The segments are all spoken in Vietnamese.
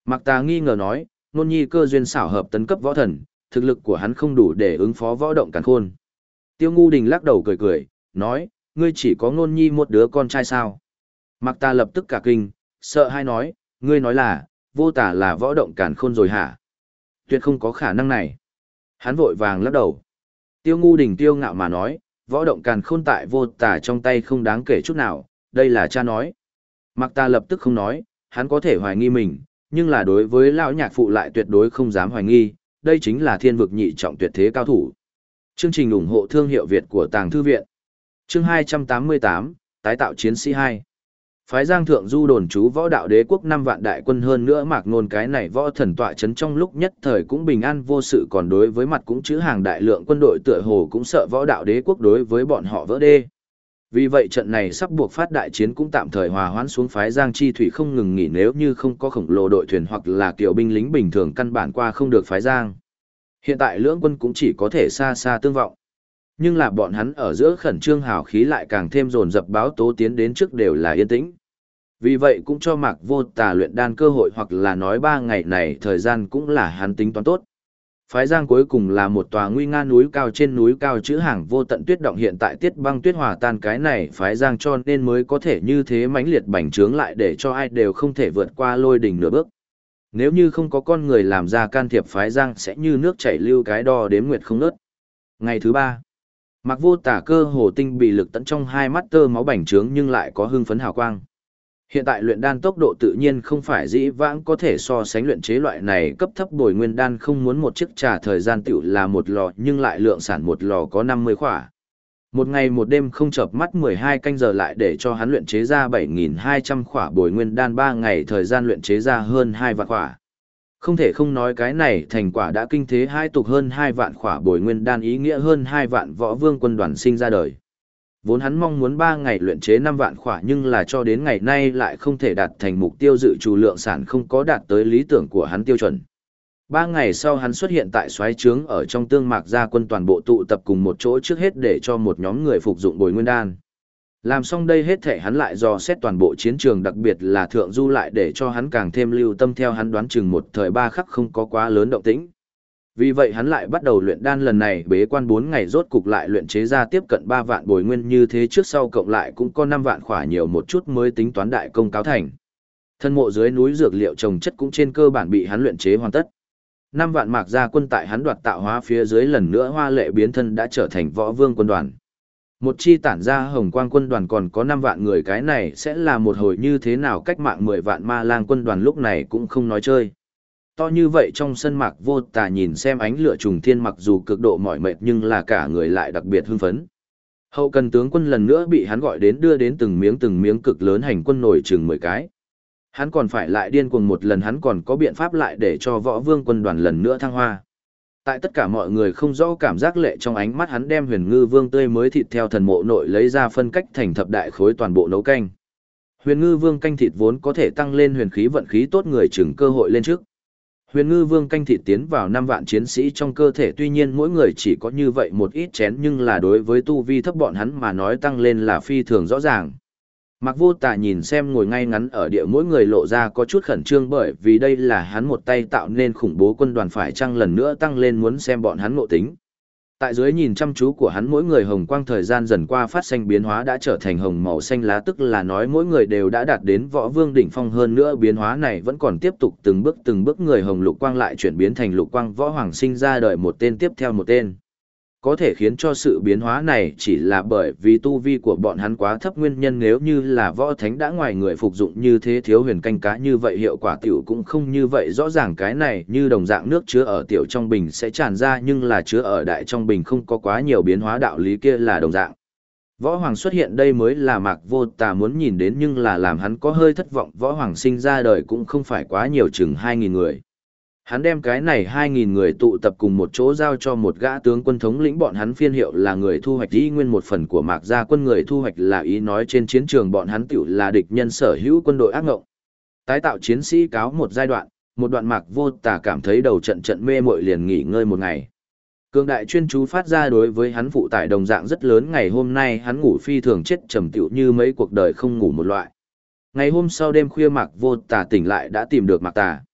Mạc Tà nghi ngờ nói, Nôn Nhi cơ duyên xảo hợp tấn cấp võ thần, thực lực của hắn không đủ để ứng phó võ động càn khôn. Tiêu Ngu Đình lắc đầu cười cười, nói, ngươi chỉ có Nôn Nhi một đứa con trai sao? Mạc Tà lập tức cả kinh, sợ hai nói, ngươi nói là, vô tả là võ động càn khôn rồi hả? Tuyệt không có khả năng này. Hắn vội vàng lắc đầu. Tiêu Ngu Đình tiêu ngạo mà nói, võ động càn khôn tại vô tả trong tay không đáng kể chút nào, đây là cha nói. Mạc Tà lập tức không nói, hắn có thể hoài nghi mình, nhưng là đối với lão nhạc phụ lại tuyệt đối không dám hoài nghi, đây chính là thiên vực nhị trọng tuyệt thế cao thủ. Chương trình ủng hộ thương hiệu Việt của Tàng Thư Viện. Chương 288, tái tạo chiến sĩ 2. Phái Giang Thượng Du đồn trú võ đạo đế quốc 5 vạn đại quân hơn nữa Mạc Nôn cái này võ thần tọa chấn trong lúc nhất thời cũng bình an vô sự, còn đối với mặt cũng chữ hàng đại lượng quân đội tựa hồ cũng sợ võ đạo đế quốc đối với bọn họ vỡ đê. Vì vậy trận này sắp buộc phát đại chiến cũng tạm thời hòa hoãn xuống, phái Giang Chi Thủy không ngừng nghỉ, nếu như không có khổng lồ đội thuyền hoặc là kiểu binh lính bình thường căn bản qua không được phái Giang. Hiện tại lưỡng quân cũng chỉ có thể xa xa tương vọng. Nhưng là bọn hắn ở giữa khẩn trương hào khí lại càng thêm dồn dập, báo tố tiến đến trước đều là yên tĩnh. Vì vậy cũng cho Mạc Vô Tà luyện đan cơ hội, hoặc là nói 3 ngày này thời gian cũng là hắn tính toán tốt. Phái Giang cuối cùng là một tòa nguy nga núi cao, trên núi cao chữ hàng vô tận tuyết động, hiện tại tiết băng tuyết hòa tan cái này Phái Giang cho nên mới có thể như thế mãnh liệt bành trướng lại, để cho ai đều không thể vượt qua lôi đỉnh nửa bước. Nếu như không có con người làm ra can thiệp, Phái Giang sẽ như nước chảy lưu cái đo đếm nguyệt không ngớt. Ngày thứ 3, Mạc Vô Tà cơ hồ tinh bị lực tận trong hai mắt tơ máu bành trướng nhưng lại có hưng phấn hào quang. Hiện tại luyện đan tốc độ tự nhiên không phải dĩ vãng có thể so sánh, luyện chế loại này cấp thấp bồi nguyên đan không muốn một chiếc trà thời gian tiểu là một lò, nhưng lại lượng sản một lò có 50 khỏa. Một ngày một đêm không chợp mắt 12 canh giờ lại để cho hắn luyện chế ra 7.200 khỏa bồi nguyên đan, 3 ngày thời gian luyện chế ra hơn 2 vạn khỏa. Không thể không nói cái này thành quả đã kinh thế hai tục, hơn 2 vạn khỏa bồi nguyên đan ý nghĩa hơn 2 vạn võ vương quân đoàn sinh ra đời. Vốn hắn mong muốn 3 ngày luyện chế 5 vạn khỏa, nhưng là cho đến ngày nay lại không thể đạt thành mục tiêu, dự trù lượng sản không có đạt tới lý tưởng của hắn tiêu chuẩn. 3 ngày sau hắn xuất hiện tại soái trướng ở trong tương Mạc gia quân toàn bộ tụ tập cùng một chỗ, trước hết để cho một nhóm người phục dụng bồi nguyên đan. Làm xong đây hết thể hắn lại dò xét toàn bộ chiến trường, đặc biệt là Thượng Du, lại để cho hắn càng thêm lưu tâm, theo hắn đoán chừng một thời 3 khắc không có quá lớn động tĩnh. Vì vậy hắn lại bắt đầu luyện đan, lần này bế quan 4 ngày rốt cục lại luyện chế ra tiếp cận 3 vạn bồi nguyên, như thế trước sau cộng lại cũng có 5 vạn khỏa nhiều một chút mới tính toán đại công cáo thành. Thân mộ dưới núi dược liệu trồng chất cũng trên cơ bản bị hắn luyện chế hoàn tất. 5 vạn Mạc gia quân tại hắn đoạt tạo hóa phía dưới lần nữa hoa lệ biến thân, đã trở thành võ vương quân đoàn. Một chi tản ra hồng quang quân đoàn còn có 5 vạn người, cái này sẽ là một hồi như thế nào, cách mạng 10 vạn ma lang quân đoàn lúc này cũng không nói chơi. To như vậy trong sân, Mạc Vô Tà nhìn xem ánh lửa trùng thiên, mặc dù cực độ mỏi mệt nhưng là cả người lại đặc biệt hưng phấn. Hậu cần tướng quân lần nữa bị hắn gọi đến, đưa đến từng miếng cực lớn hành quân nổi chừng 10 cái. Hắn còn phải lại điên cuồng một lần, hắn còn có biện pháp lại để cho võ vương quân đoàn lần nữa thăng hoa. Tại tất cả mọi người không rõ cảm giác lệ trong ánh mắt, hắn đem Huyền Ngư Vương tươi mới thịt theo thần mộ nội lấy ra, phân cách thành thập đại khối toàn bộ nấu canh. Huyền Ngư Vương canh thịt vốn có thể tăng lên huyền khí vận khí tốt người, chừng cơ hội lên trước. Huyền Ngư Vương canh thịt tiến vào 5 vạn chiến sĩ trong cơ thể, tuy nhiên mỗi người chỉ có như vậy một ít chén, nhưng là đối với tu vi thấp bọn hắn mà nói tăng lên là phi thường rõ ràng. Mạc Vô Tà nhìn xem ngồi ngay ngắn ở địa mỗi người lộ ra có chút khẩn trương, bởi vì đây là hắn một tay tạo nên khủng bố quân đoàn, phải chăng lần nữa tăng lên, muốn xem bọn hắn ngộ tính. Tại dưới nhìn chăm chú của hắn, mỗi người hồng quang thời gian dần qua phát sinh biến hóa, đã trở thành hồng màu xanh lá, tức là nói mỗi người đều đã đạt đến võ vương đỉnh phong, hơn nữa biến hóa này vẫn còn tiếp tục từng bước người hồng lục quang lại chuyển biến thành lục quang võ hoàng, sinh ra đời một tên tiếp theo một tên. Có thể khiến cho sự biến hóa này chỉ là bởi vì tu vi của bọn hắn quá thấp nguyên nhân, nếu như là võ thánh đã ngoài người phục dụng như thế thiếu huyền canh cá như vậy, hiệu quả tiểu cũng không như vậy rõ ràng. Cái này như đồng dạng nước chứa ở tiểu trong bình sẽ tràn ra, nhưng là chứa ở đại trong bình không có quá nhiều biến hóa, đạo lý kia là đồng dạng. Võ hoàng xuất hiện đây mới là Mạc Vô Tà muốn nhìn đến, nhưng là làm hắn có hơi thất vọng, võ hoàng sinh ra đời cũng không phải quá nhiều, chừng 2.000 người. Hắn đem cái này 2.000 người tụ tập cùng một chỗ giao cho một gã tướng quân thống lĩnh, bọn hắn phiên hiệu là người thu hoạch ý nguyên một phần của Mạc gia quân, người thu hoạch là ý nói trên chiến trường bọn hắn tiểu là địch nhân sở hữu quân đội ác ngộng. Tái tạo chiến sĩ cáo một giai đoạn, một đoạn Mạc Vô Tà cảm thấy đầu trận mê mội liền nghỉ ngơi một ngày. Cường đại chuyên chú phát ra đối với hắn phụ tải đồng dạng rất lớn, ngày hôm nay hắn ngủ phi thường chết trầm tiểu như mấy cuộc đời không ngủ một loại. Ngày hôm sau đêm khuya Mạc Vô Tà tỉnh lại đã tìm được Mạc Tà.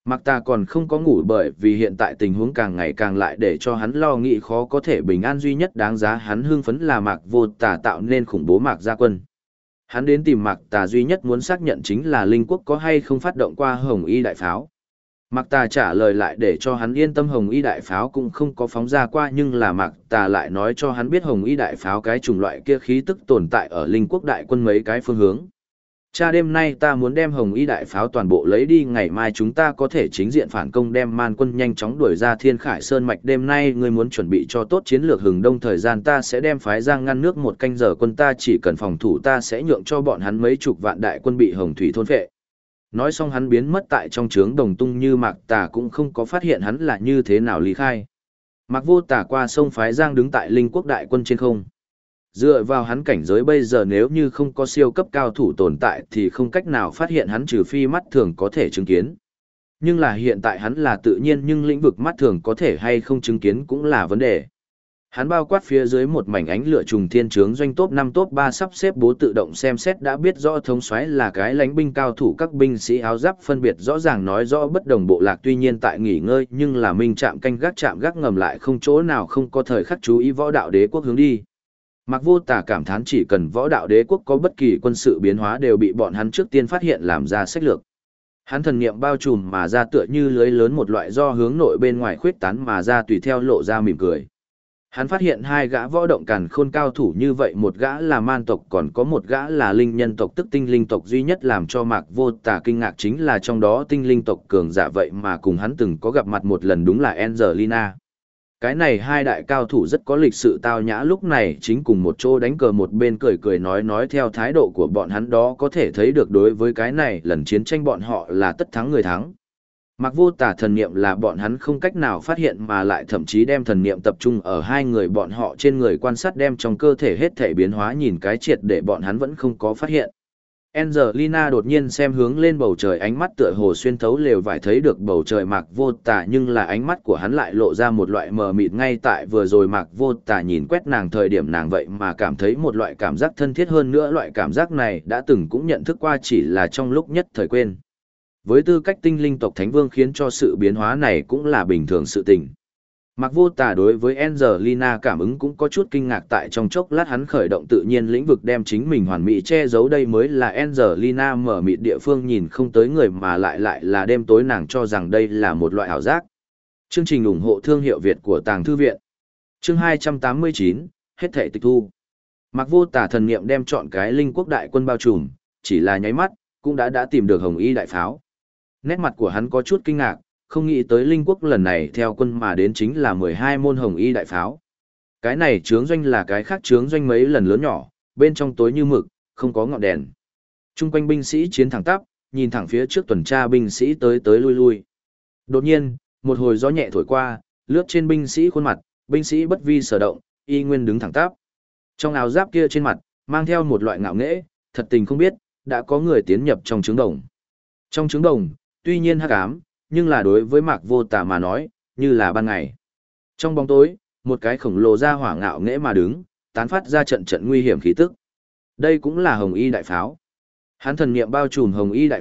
Mạc Tà còn không có ngủ bởi vì hiện tại tình huống càng ngày càng lại để cho hắn lo nghĩ khó có thể bình an, duy nhất đáng giá hắn hưng phấn là Mạc Vô Tà tạo nên khủng bố Mạc Gia Quân. Hắn đến tìm Mạc Tà duy nhất muốn xác nhận chính là Linh Quốc có hay không phát động qua Hồng Y đại pháo. Mạc Tà trả lời lại để cho hắn yên tâm, Hồng Y đại pháo cũng không có phóng ra qua, nhưng là Mạc Tà lại nói cho hắn biết Hồng Y đại pháo cái chủng loại kia khí tức tồn tại ở Linh Quốc đại quân mấy cái phương hướng. Cha, đêm nay ta muốn đem Hồng Y đại pháo toàn bộ lấy đi, ngày mai chúng ta có thể chính diện phản công, đem man quân nhanh chóng đuổi ra Thiên Khải Sơn mạch. Đêm nay ngươi muốn chuẩn bị cho tốt chiến lược hừng đông, thời gian ta sẽ đem phái Giang ngăn nước 1 canh giờ, quân ta chỉ cần phòng thủ, ta sẽ nhượng cho bọn hắn mấy chục vạn đại quân bị Hồng Thủy thôn phệ. Nói xong hắn biến mất tại trong trướng đồng tung, như Mạc Tà cũng không có phát hiện hắn là như thế nào lý khai. Mạc Vô Tà qua sông phái Giang đứng tại Linh Quốc đại quân trên không. Dựa vào hắn cảnh giới bây giờ, nếu như không có siêu cấp cao thủ tồn tại thì không cách nào phát hiện hắn, trừ phi mắt thường có thể chứng kiến. Nhưng là hiện tại hắn là tự nhiên, nhưng lĩnh vực mắt thường có thể hay không chứng kiến cũng là vấn đề. Hắn bao quát phía dưới một mảnh ánh lửa trùng thiên trướng doanh, top 5 top 3 sắp xếp bố tự động xem xét đã biết rõ thống soái là cái lãnh binh cao thủ, các binh sĩ áo giáp phân biệt rõ ràng nói rõ bất đồng bộ lạc, tuy nhiên tại nghỉ ngơi nhưng là minh trạm gác ngầm lại không chỗ nào không có thời khắc chú ý Võ Đạo Đế quốc hướng đi. Mạc Vô Tà cảm thán chỉ cần Võ Đạo Đế quốc có bất kỳ quân sự biến hóa đều bị bọn hắn trước tiên phát hiện làm ra sách lược. Hắn thần niệm bao trùm mà ra tựa như lưới lớn một loại do hướng nội bên ngoài khuyết tán mà ra, tùy theo lộ ra mỉm cười. Hắn phát hiện 2 gã võ động càn khôn cao thủ như vậy, một gã là man tộc còn có một gã là linh nhân tộc tức tinh linh tộc, duy nhất làm cho Mạc Vô Tà kinh ngạc chính là trong đó tinh linh tộc cường giả vậy mà cùng hắn từng có gặp mặt một lần, đúng là Angelina. Cái này 2 đại cao thủ rất có lịch sự tao nhã, lúc này chính cùng một chỗ đánh cờ, một bên cười nói theo thái độ của bọn hắn đó có thể thấy được đối với cái này lần chiến tranh bọn họ là tất thắng người thắng. Mạc Vô Tà thần niệm là bọn hắn không cách nào phát hiện, mà lại thậm chí đem thần niệm tập trung ở 2 người bọn họ trên người quan sát, đem trong cơ thể hết thể biến hóa nhìn cái triệt để bọn hắn vẫn không có phát hiện. Angelina đột nhiên xem hướng lên bầu trời, ánh mắt tựa hồ xuyên thấu lều vải thấy được bầu trời Mạc Vô Tà, nhưng là ánh mắt của hắn lại lộ ra một loại mờ mịt. Ngay tại vừa rồi Mạc Vô Tà nhìn quét nàng thời điểm, nàng vậy mà cảm thấy một loại cảm giác thân thiết, hơn nữa loại cảm giác này đã từng cũng nhận thức qua, chỉ là trong lúc nhất thời quên. Với tư cách tinh linh tộc thánh vương khiến cho sự biến hóa này cũng là bình thường sự tình. Mạc Vô Tà đối với Angelina cảm ứng cũng có chút kinh ngạc, tại trong chốc lát hắn khởi động tự nhiên lĩnh vực đem chính mình hoàn mỹ che giấu, đây mới là Angelina mở mịt địa phương, nhìn không tới người mà lại là đêm tối, nàng cho rằng đây là một loại ảo giác. Chương trình ủng hộ thương hiệu Việt của Tàng Thư Viện. Chương 289, hết thảy tịch thu. Mạc Vô Tà thần niệm đem chọn cái Linh Quốc đại quân bao trùm, chỉ là nháy mắt, cũng đã tìm được Hồng Y đại pháo. Nét mặt của hắn có chút kinh ngạc, không nghĩ tới Linh Quốc lần này theo quân mà đến chính là 12 môn Hồng Y đại pháo. Cái này trướng doanh là cái khác trướng doanh mấy lần lớn nhỏ, bên trong tối như mực, không có ngọn đèn. Trung quanh binh sĩ chiến thẳng tắp, nhìn thẳng phía trước tuần tra binh sĩ tới lui lui. Đột nhiên, một hồi gió nhẹ thổi qua, lướt trên binh sĩ khuôn mặt, binh sĩ bất vi sở động, y nguyên đứng thẳng tắp. Trong áo giáp kia trên mặt, mang theo một loại ngạo nghễ, thật tình không biết, đã có người tiến nhập trong trướng đồng. Trong trướng đồng, tuy nhiên hắc ám, nhưng là đối với Mạc Vô Tà mà nói, như là ban ngày. Trong bóng tối, một cái khổng lồ ra hỏa ngạo nghễ mà đứng, tán phát ra trận nguy hiểm khí tức. Đây cũng là Hồng Y đại pháo. Hắn thần niệm bao trùm Hồng Y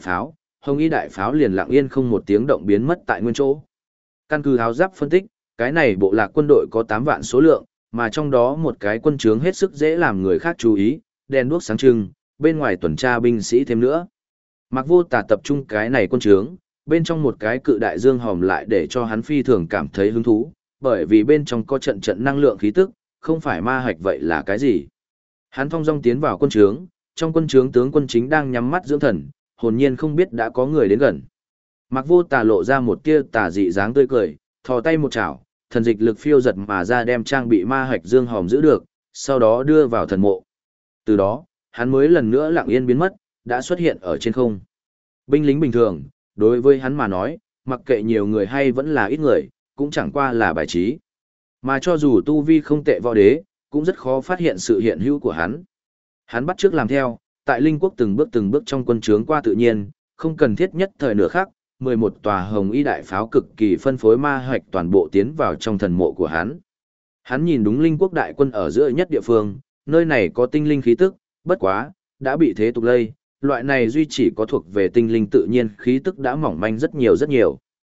đại pháo liền lặng yên không một tiếng động biến mất tại nguyên chỗ. Căn cứ áo giáp phân tích, cái này bộ lạc quân đội có 8 vạn số lượng, mà trong đó một cái quân trướng hết sức dễ làm người khác chú ý, đèn đuốc sáng trưng, bên ngoài tuần tra binh sĩ thêm nữa. Mạc Vô Tà tập trung cái này quân trướng, bên trong một cái cự đại dương hòm lại để cho hắn phi thường cảm thấy hứng thú, bởi vì bên trong có trận năng lượng khí tức, không phải ma hạch vậy là cái gì. Hắn thong dong tiến vào quân trướng, trong quân trướng tướng quân chính đang nhắm mắt dưỡng thần, hồn nhiên không biết đã có người đến gần. Mạc Vô Tà lộ ra một tia tà dị dáng tươi cười, thò tay một chảo, thần dịch lực phiêu giật mà ra đem trang bị ma hạch dương hòm giữ được, sau đó đưa vào thần mộ. Từ đó, hắn mới lần nữa lặng yên biến mất, đã xuất hiện ở trên không. Binh lính bình thường, đối với hắn mà nói, mặc kệ nhiều người hay vẫn là ít người, cũng chẳng qua là bài trí. Mà cho dù tu vi không tệ võ đế, cũng rất khó phát hiện sự hiện hữu của hắn. Hắn bắt chước làm theo, tại Linh Quốc từng bước trong quân trướng qua tự nhiên, không cần thiết nhất thời nửa khắc, 11 tòa Hồng Y đại pháo cực kỳ phân phối ma hạch toàn bộ tiến vào trong thần mộ của hắn. Hắn nhìn đúng Linh Quốc đại quân ở giữa nhất địa phương, nơi này có tinh linh khí tức, bất quá, đã bị thế tục lây, loại này duy chỉ có thuộc về tinh linh tự nhiên khí tức đã mỏng manh rất nhiều.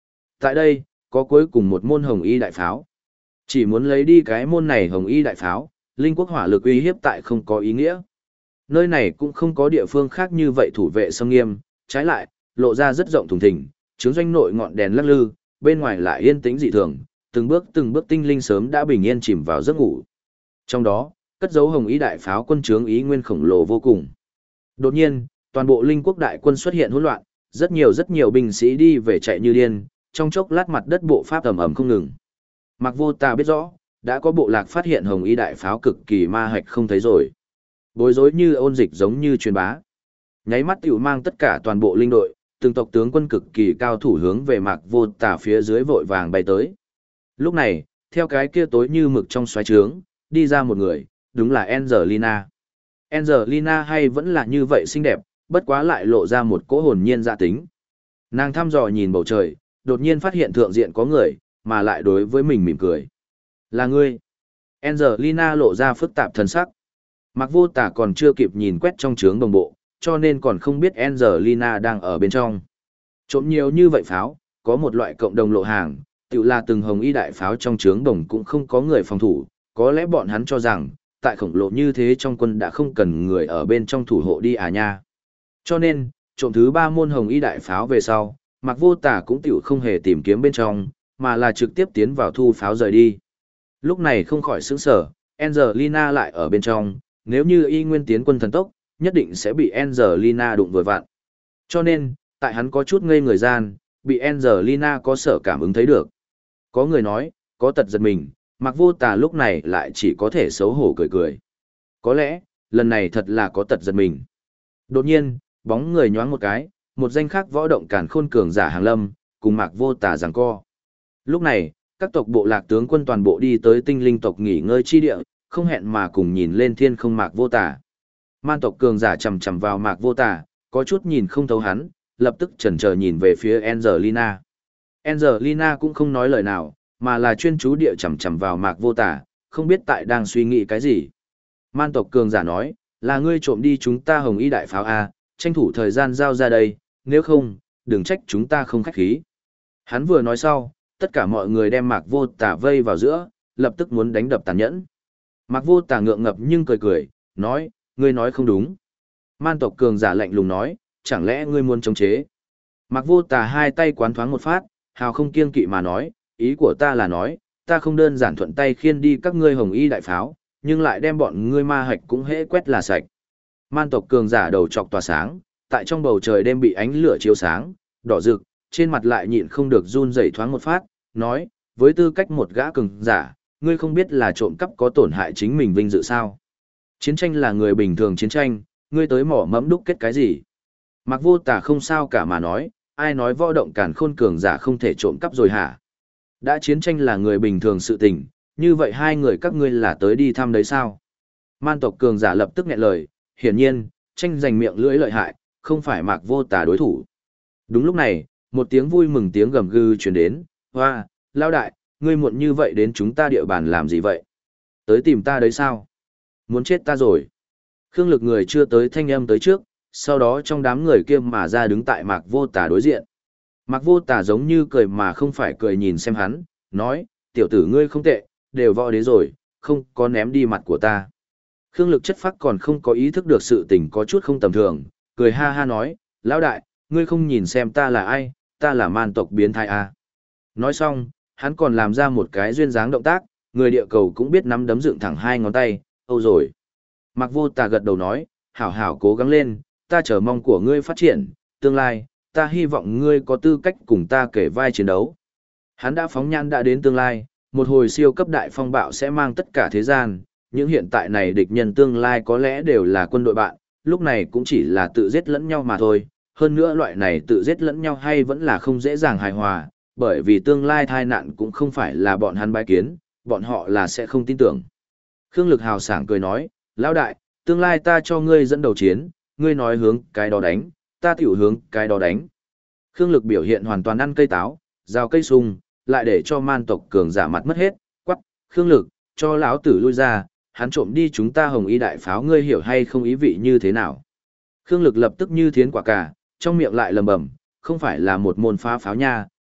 Tại đây, có cuối cùng một môn hồng y đại pháo. Chỉ muốn lấy đi cái môn này hồng y đại pháo, linh quốc hỏa lực uy hiếp tại không có ý nghĩa. Nơi này cũng không có địa phương khác như vậy thủ vệ xâm nghiêm, trái lại, lộ ra rất rộng thùng thình, chướng doanh nội ngọn đèn lắc lư, bên ngoài lại yên tĩnh dị thường, từng bước tinh linh sớm đã bình yên chìm vào giấc ngủ. Trong đó, cất dấu hồng ý đại pháo quân trướng ý nguyên khổng lồ vô cùng. Đột nhiên, toàn bộ linh quốc đại quân xuất hiện hỗn loạn, rất nhiều binh sĩ đi về chạy như điên, trong chốc lát mặt đất bộ pháp ầm ầm không ngừng. Mạc Vô Tà biết rõ, đã có bộ lạc phát hiện hồng ý đại pháo cực kỳ ma hạch không thấy rồi. Bối rối như ôn dịch giống như truyền bá. Nháy mắt tiểu mang tất cả toàn bộ linh đội, từng tộc tướng quân cực kỳ cao thủ hướng về Mạc Vô Tà phía dưới vội vàng bay tới. Lúc này, theo cái kia tối như mực trong xoáy trướng, đi ra một người, đúng là Angelina. Angelina hay vẫn là như vậy xinh đẹp, bất quá lại lộ ra một cỗ hồn nhiên dạ tính. Nàng thăm dò nhìn bầu trời, đột nhiên phát hiện thượng diện có người, mà lại đối với mình mỉm cười. Là ngươi. Angelina lộ ra phức tạp thần sắc. Mạc Vô Tà còn chưa kịp nhìn quét trong trướng đồng bộ, cho nên còn không biết Angelina đang ở bên trong. Trộm nhiều như vậy pháo, có một loại cộng đồng lộ hàng, tự là từng hồng y đại pháo trong trướng đồng cũng không có người phòng thủ, có lẽ bọn hắn cho rằng, tại khổng lồ như thế trong quân đã không cần người ở bên trong thủ hộ đi à nha. Cho nên, trộm thứ 3 môn hồng y đại pháo về sau, Mạc Vô Tà cũng tiểu không hề tìm kiếm bên trong, mà là trực tiếp tiến vào thu pháo rời đi. Lúc này không khỏi sững sờ, Angelina lại ở bên trong, nếu như y nguyên tiến quân thần tốc, nhất định sẽ bị Angelina đụng vừa vặn. Cho nên, tại hắn có chút ngây người gian, bị Angelina có sở cảm ứng thấy được. Có người nói, có tật giật mình, Mạc Vô Tà lúc này lại chỉ có thể xấu hổ cười cười. Có lẽ, lần này thật là có tật giật mình. Đột nhiên, bóng người nhoáng một cái, một danh khác võ động càn khôn cường giả hàng lâm, cùng Mạc Vô Tà giằng co. Lúc này, các tộc bộ lạc tướng quân toàn bộ đi tới tinh linh tộc nghỉ ngơi chi địa, không hẹn mà cùng nhìn lên thiên không Mạc Vô Tà. Man tộc cường giả chầm chầm vào Mạc Vô Tà, có chút nhìn không thấu hắn, lập tức chần chờ nhìn về phía Angelina. Angelina cũng không nói lời nào, mà là chuyên chú địa chầm chầm vào Mạc Vô Tà, không biết tại đang suy nghĩ cái gì. Man tộc cường giả nói, là ngươi trộm đi chúng ta hồng y đại pháo A, tranh thủ thời gian giao ra đây, nếu không, đừng trách chúng ta không khách khí. Hắn vừa nói sau, tất cả mọi người đem Mạc Vô Tà vây vào giữa, lập tức muốn đánh đập tàn nhẫn. Mạc Vô Tà ngượng ngập nhưng cười cười, nói, ngươi nói không đúng. Man tộc cường giả lạnh lùng nói, chẳng lẽ ngươi muốn chống chế. Mạc Vô Tà hai tay quán thoáng một phát, hào không kiêng kỵ mà nói, ý của ta là nói, ta không đơn giản thuận tay khiên đi các ngươi hồng y đại pháo, nhưng lại đem bọn ngươi ma hạch cũng hễ quét là sạch. Man tộc cường giả đầu chọc tỏa sáng, tại trong bầu trời đêm bị ánh lửa chiếu sáng, đỏ rực, trên mặt lại nhịn không được run rẩy thoáng một phát, nói, với tư cách một gã cường giả, ngươi không biết là trộm cắp có tổn hại chính mình vinh dự sao? Chiến tranh là người bình thường chiến tranh, ngươi tới mỏ mẫm đúc kết cái gì? Mạc Vô Tà không sao cả mà nói, ai nói võ động càn khôn cường giả không thể trộm cắp rồi hả? Đã chiến tranh là người bình thường sự tình, như vậy hai người các ngươi là tới đi thăm đấy sao? Man tộc cường giả lập tức nghẹn lời, hiển nhiên, tranh giành miệng lưỡi lợi hại, không phải Mạc Vô Tà đối thủ. Đúng lúc này, một tiếng vui mừng tiếng gầm gừ truyền đến, hoa, lao đại, ngươi muộn như vậy đến chúng ta địa bàn làm gì vậy? Tới tìm ta đấy sao? Muốn chết ta rồi. Khương Lực người chưa tới thanh âm tới trước, sau đó trong đám người kia mà ra đứng tại Mạc Vô Tà đối diện. Mạc Vô Tà giống như cười mà không phải cười nhìn xem hắn, nói, tiểu tử ngươi không tệ, đều võ đế rồi, không có ném đi mặt của ta. Khương Lực chất phác còn không có ý thức được sự tình có chút không tầm thường, cười ha ha nói, lão đại, ngươi không nhìn xem ta là ai, ta là man tộc biến thái à. Nói xong, hắn còn làm ra một cái duyên dáng động tác, người địa cầu cũng biết nắm đấm dựng thẳng hai ngón tay, âu rồi. Mạc Vô Tà gật đầu nói, hảo hảo cố gắng lên, ta chờ mong của ngươi phát triển, tương lai, ta hy vọng ngươi có tư cách cùng ta kể vai chiến đấu. Hắn đã phóng nhan đã đến tương lai, một hồi siêu cấp đại phong bạo sẽ mang tất cả thế gian, những hiện tại này địch nhân tương lai có lẽ đều là quân đội bạn, lúc này cũng chỉ là tự giết lẫn nhau mà thôi, hơn nữa loại này tự giết lẫn nhau hay vẫn là không dễ dàng hài hòa, bởi vì tương lai tai nạn cũng không phải là bọn hắn bái kiến, bọn họ là sẽ không tin tưởng. Khương Lực hào sảng cười nói, lão đại, tương lai ta cho ngươi dẫn đầu chiến, ngươi nói hướng cái đó đánh, ta tiểu hướng cái đó đánh. Khương Lực biểu hiện hoàn toàn ăn cây táo, rào cây sung, lại để cho man tộc cường giả mặt mất hết, quắc, Khương Lực, cho lão tử lui ra, hắn trộm đi chúng ta hồng y đại pháo, ngươi hiểu hay không ý vị như thế nào. Khương Lực lập tức như thiến quả cà, trong miệng lại lầm bầm, không phải là một môn phá pháo nha,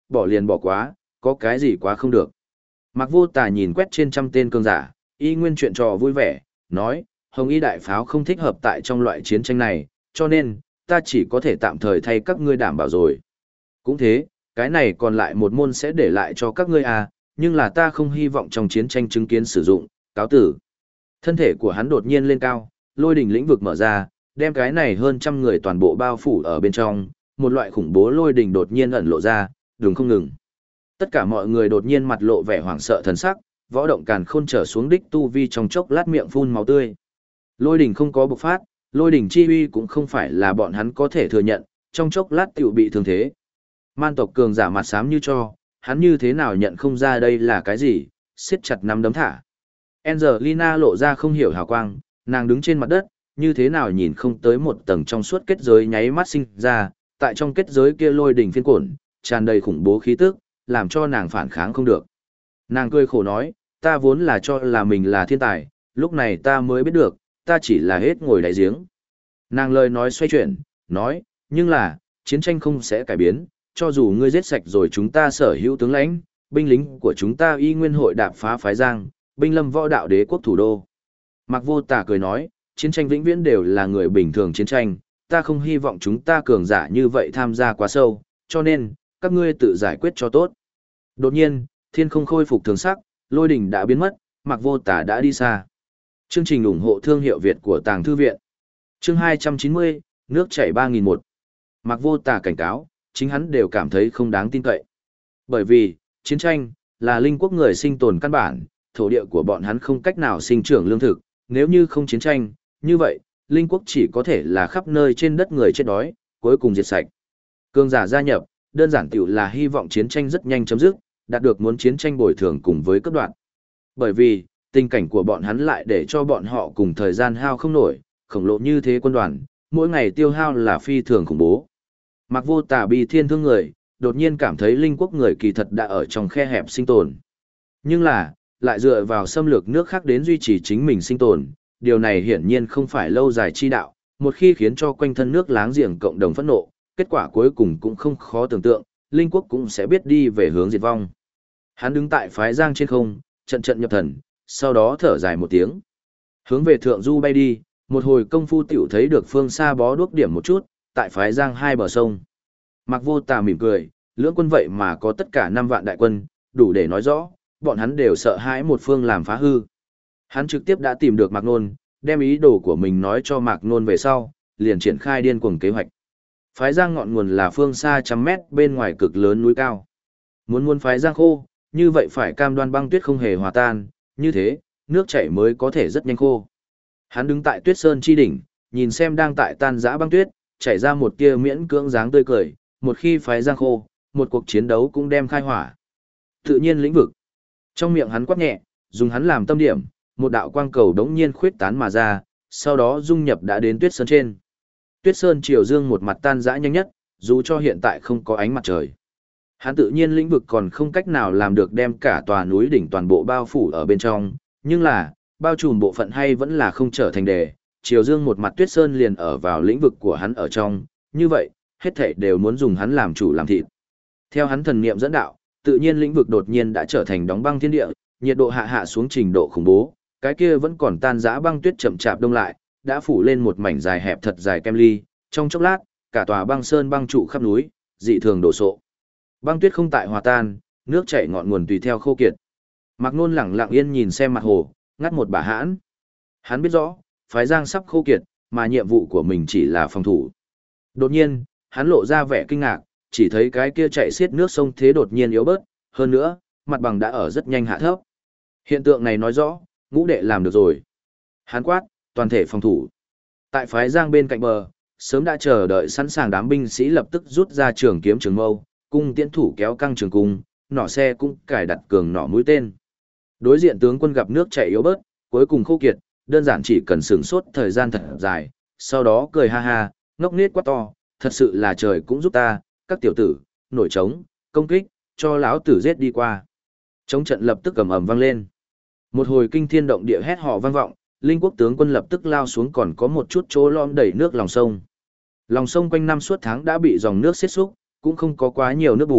bỏ liền bỏ quá, có cái gì quá không được. Mạc Vô Tà nhìn quét trên trăm tên cường giả, y nguyên chuyện trò vui vẻ, nói, Hồng Y đại pháo không thích hợp tại trong loại chiến tranh này, cho nên, ta chỉ có thể tạm thời thay các ngươi đảm bảo rồi. Cũng thế, cái này còn lại một môn sẽ để lại cho các ngươi à, nhưng là ta không hy vọng trong chiến tranh chứng kiến sử dụng, cáo tử. Thân thể của hắn đột nhiên lên cao, lôi đỉnh lĩnh vực mở ra, đem cái này hơn trăm người toàn bộ bao phủ ở bên trong, một loại khủng bố lôi đỉnh đột nhiên ẩn lộ ra, đường không ngừng. Tất cả mọi người đột nhiên mặt lộ vẻ hoảng sợ thần sắc, võ động càn khôn trở xuống đích tu vi trong chốc lát miệng phun máu tươi. Lôi đỉnh không có bộc phát, lôi đỉnh chi uy cũng không phải là bọn hắn có thể thừa nhận, trong chốc lát tiểu bị thương thế. Man tộc cường giả mặt xám như cho, hắn như thế nào nhận không ra đây là cái gì, siết chặt nắm đấm thả. Angelina lộ ra không hiểu hào quang, nàng đứng trên mặt đất, như thế nào nhìn không tới một tầng trong suốt kết giới nháy mắt sinh ra, tại trong kết giới kia lôi đỉnh phiên cuộn, tràn đầy khủng bố khí tức, làm cho nàng phản kháng không được. Nàng cười khổ nói, ta vốn là cho là mình là thiên tài, lúc này ta mới biết được, ta chỉ là hết ngồi đáy giếng. Nàng lời nói xoay chuyển, nói, nhưng là, chiến tranh không sẽ cải biến, cho dù ngươi giết sạch rồi chúng ta sở hữu tướng lãnh, binh lính của chúng ta y nguyên hội đạp phá phái giang, binh lâm võ đạo đế quốc thủ đô. Mạc Vô Tà cười nói, chiến tranh vĩnh viễn đều là người bình thường chiến tranh, ta không hy vọng chúng ta cường giả như vậy tham gia quá sâu, cho nên, các ngươi tự giải quyết cho tốt. Đột nhiên, thiên không khôi phục thường sắc, lôi đỉnh đã biến mất, Mạc Vô Tà đã đi xa. Chương trình ủng hộ thương hiệu Việt của Tàng Thư Viện. Chương 290, nước chảy 3001. Mạc Vô Tà cảnh cáo, chính hắn đều cảm thấy không đáng tin cậy. Bởi vì, chiến tranh, là linh quốc người sinh tồn căn bản, thổ địa của bọn hắn không cách nào sinh trưởng lương thực, nếu như không chiến tranh, như vậy, linh quốc chỉ có thể là khắp nơi trên đất người chết đói, cuối cùng diệt sạch. Cường giả gia nhập, đơn giản tiểu là hy vọng chiến tranh rất nhanh chấm dứt, đạt được muốn chiến tranh bồi thường cùng với cấp đoạn. Bởi vì, tình cảnh của bọn hắn lại để cho bọn họ cùng thời gian hao không nổi, khổng lồ như thế quân đoàn, mỗi ngày tiêu hao là phi thường khủng bố. Mạc Vô Tà bị thiên thương người, đột nhiên cảm thấy linh quốc người kỳ thật đã ở trong khe hẹp sinh tồn. Nhưng là, lại dựa vào xâm lược nước khác đến duy trì chính mình sinh tồn, điều này hiển nhiên không phải lâu dài chi đạo, một khi khiến cho quanh thân nước láng giềng cộng đồng phẫn nộ, kết quả cuối cùng cũng không khó tưởng tượng, linh quốc cũng sẽ biết đi về hướng diệt vong. Hắn đứng tại phái giang trên không, trận trận nhập thần, sau đó thở dài một tiếng. Hướng về thượng du bay đi, một hồi công phu tiểu thấy được phương xa bó đuốc điểm một chút, tại phái giang hai bờ sông. Mạc Vô Tà mỉm cười, lưỡng quân vậy mà có tất cả 5 vạn đại quân, đủ để nói rõ, bọn hắn đều sợ hãi một phương làm phá hư. Hắn trực tiếp đã tìm được Mạc Nôn, đem ý đồ của mình nói cho Mạc Nôn về sau, liền triển khai điên cuồng kế hoạch. Phái giang ngọn nguồn là phương xa trăm mét bên ngoài cực lớn núi cao. Muốn phái giang khô, như vậy phải cam đoan băng tuyết không hề hòa tan, như thế, nước chảy mới có thể rất nhanh khô. Hắn đứng tại tuyết sơn chi đỉnh, nhìn xem đang tại tan rã băng tuyết, chảy ra một tia miễn cưỡng dáng tươi cười, một khi phái giang khô, một cuộc chiến đấu cũng đem khai hỏa. Tự nhiên lĩnh vực. Trong miệng hắn quát nhẹ, dùng hắn làm tâm điểm, một đạo quang cầu đống nhiên khuyết tán mà ra, sau đó dung nhập đã đến tuyết sơn trên. Tuyết sơn chiều dương một mặt tan rã nhanh nhất, dù cho hiện tại không có ánh mặt trời. Hắn tự nhiên lĩnh vực còn không cách nào làm được đem cả tòa núi đỉnh toàn bộ bao phủ ở bên trong, nhưng là, bao trùm bộ phận hay vẫn là không trở thành đề, chiều dương một mặt tuyết sơn liền ở vào lĩnh vực của hắn ở trong, như vậy, hết thảy đều muốn dùng hắn làm chủ làm thịt. Theo hắn thần niệm dẫn đạo, tự nhiên lĩnh vực đột nhiên đã trở thành đóng băng thiên địa, nhiệt độ hạ xuống trình độ khủng bố, cái kia vẫn còn tan rã băng tuyết chậm chạp đông lại, đã phủ lên một mảnh dài hẹp thật dài kem ly, trong chốc lát, cả tòa băng sơn băng trụ khắp núi, dị thường đổ sộ. Băng tuyết không tại hòa tan, nước chảy ngọn nguồn tùy theo khô kiệt. Mạc Nôn lẳng lặng yên nhìn xem mặt hồ, ngắt một bả hãn. Hắn biết rõ, phái giang sắp khô kiệt, mà nhiệm vụ của mình chỉ là phòng thủ. Đột nhiên, hắn lộ ra vẻ kinh ngạc, chỉ thấy cái kia chạy xiết nước sông thế đột nhiên yếu bớt, hơn nữa, mặt bằng đã ở rất nhanh hạ thấp. Hiện tượng này nói rõ, ngũ đệ làm được rồi. Hắn quát, toàn thể phòng thủ. Tại phái giang bên cạnh bờ, sớm đã chờ đợi sẵn sàng đám binh sĩ lập tức rút ra trường kiếm trường mâu, cung tiễn thủ kéo căng trường cung, nỏ xe cũng cài đặt cường nỏ mũi tên. Đối diện tướng quân gặp nước chảy yếu bớt, cuối cùng khô kiệt, đơn giản chỉ cần sửng sốt thời gian thật dài, sau đó cười ha ha, ngốc nghếch quá to, thật sự là trời cũng giúp ta, các tiểu tử, nổi trống, công kích, cho lão tử giết đi qua. Trống trận lập tức ầm ầm vang lên. Một hồi kinh thiên động địa hét họ vang vọng, linh quốc tướng quân lập tức lao xuống còn có một chút chỗ lõm đầy nước lòng sông. Lòng sông quanh năm suốt tháng đã bị dòng nước xiết xúc, cũng không có quá nhiều nước bùn,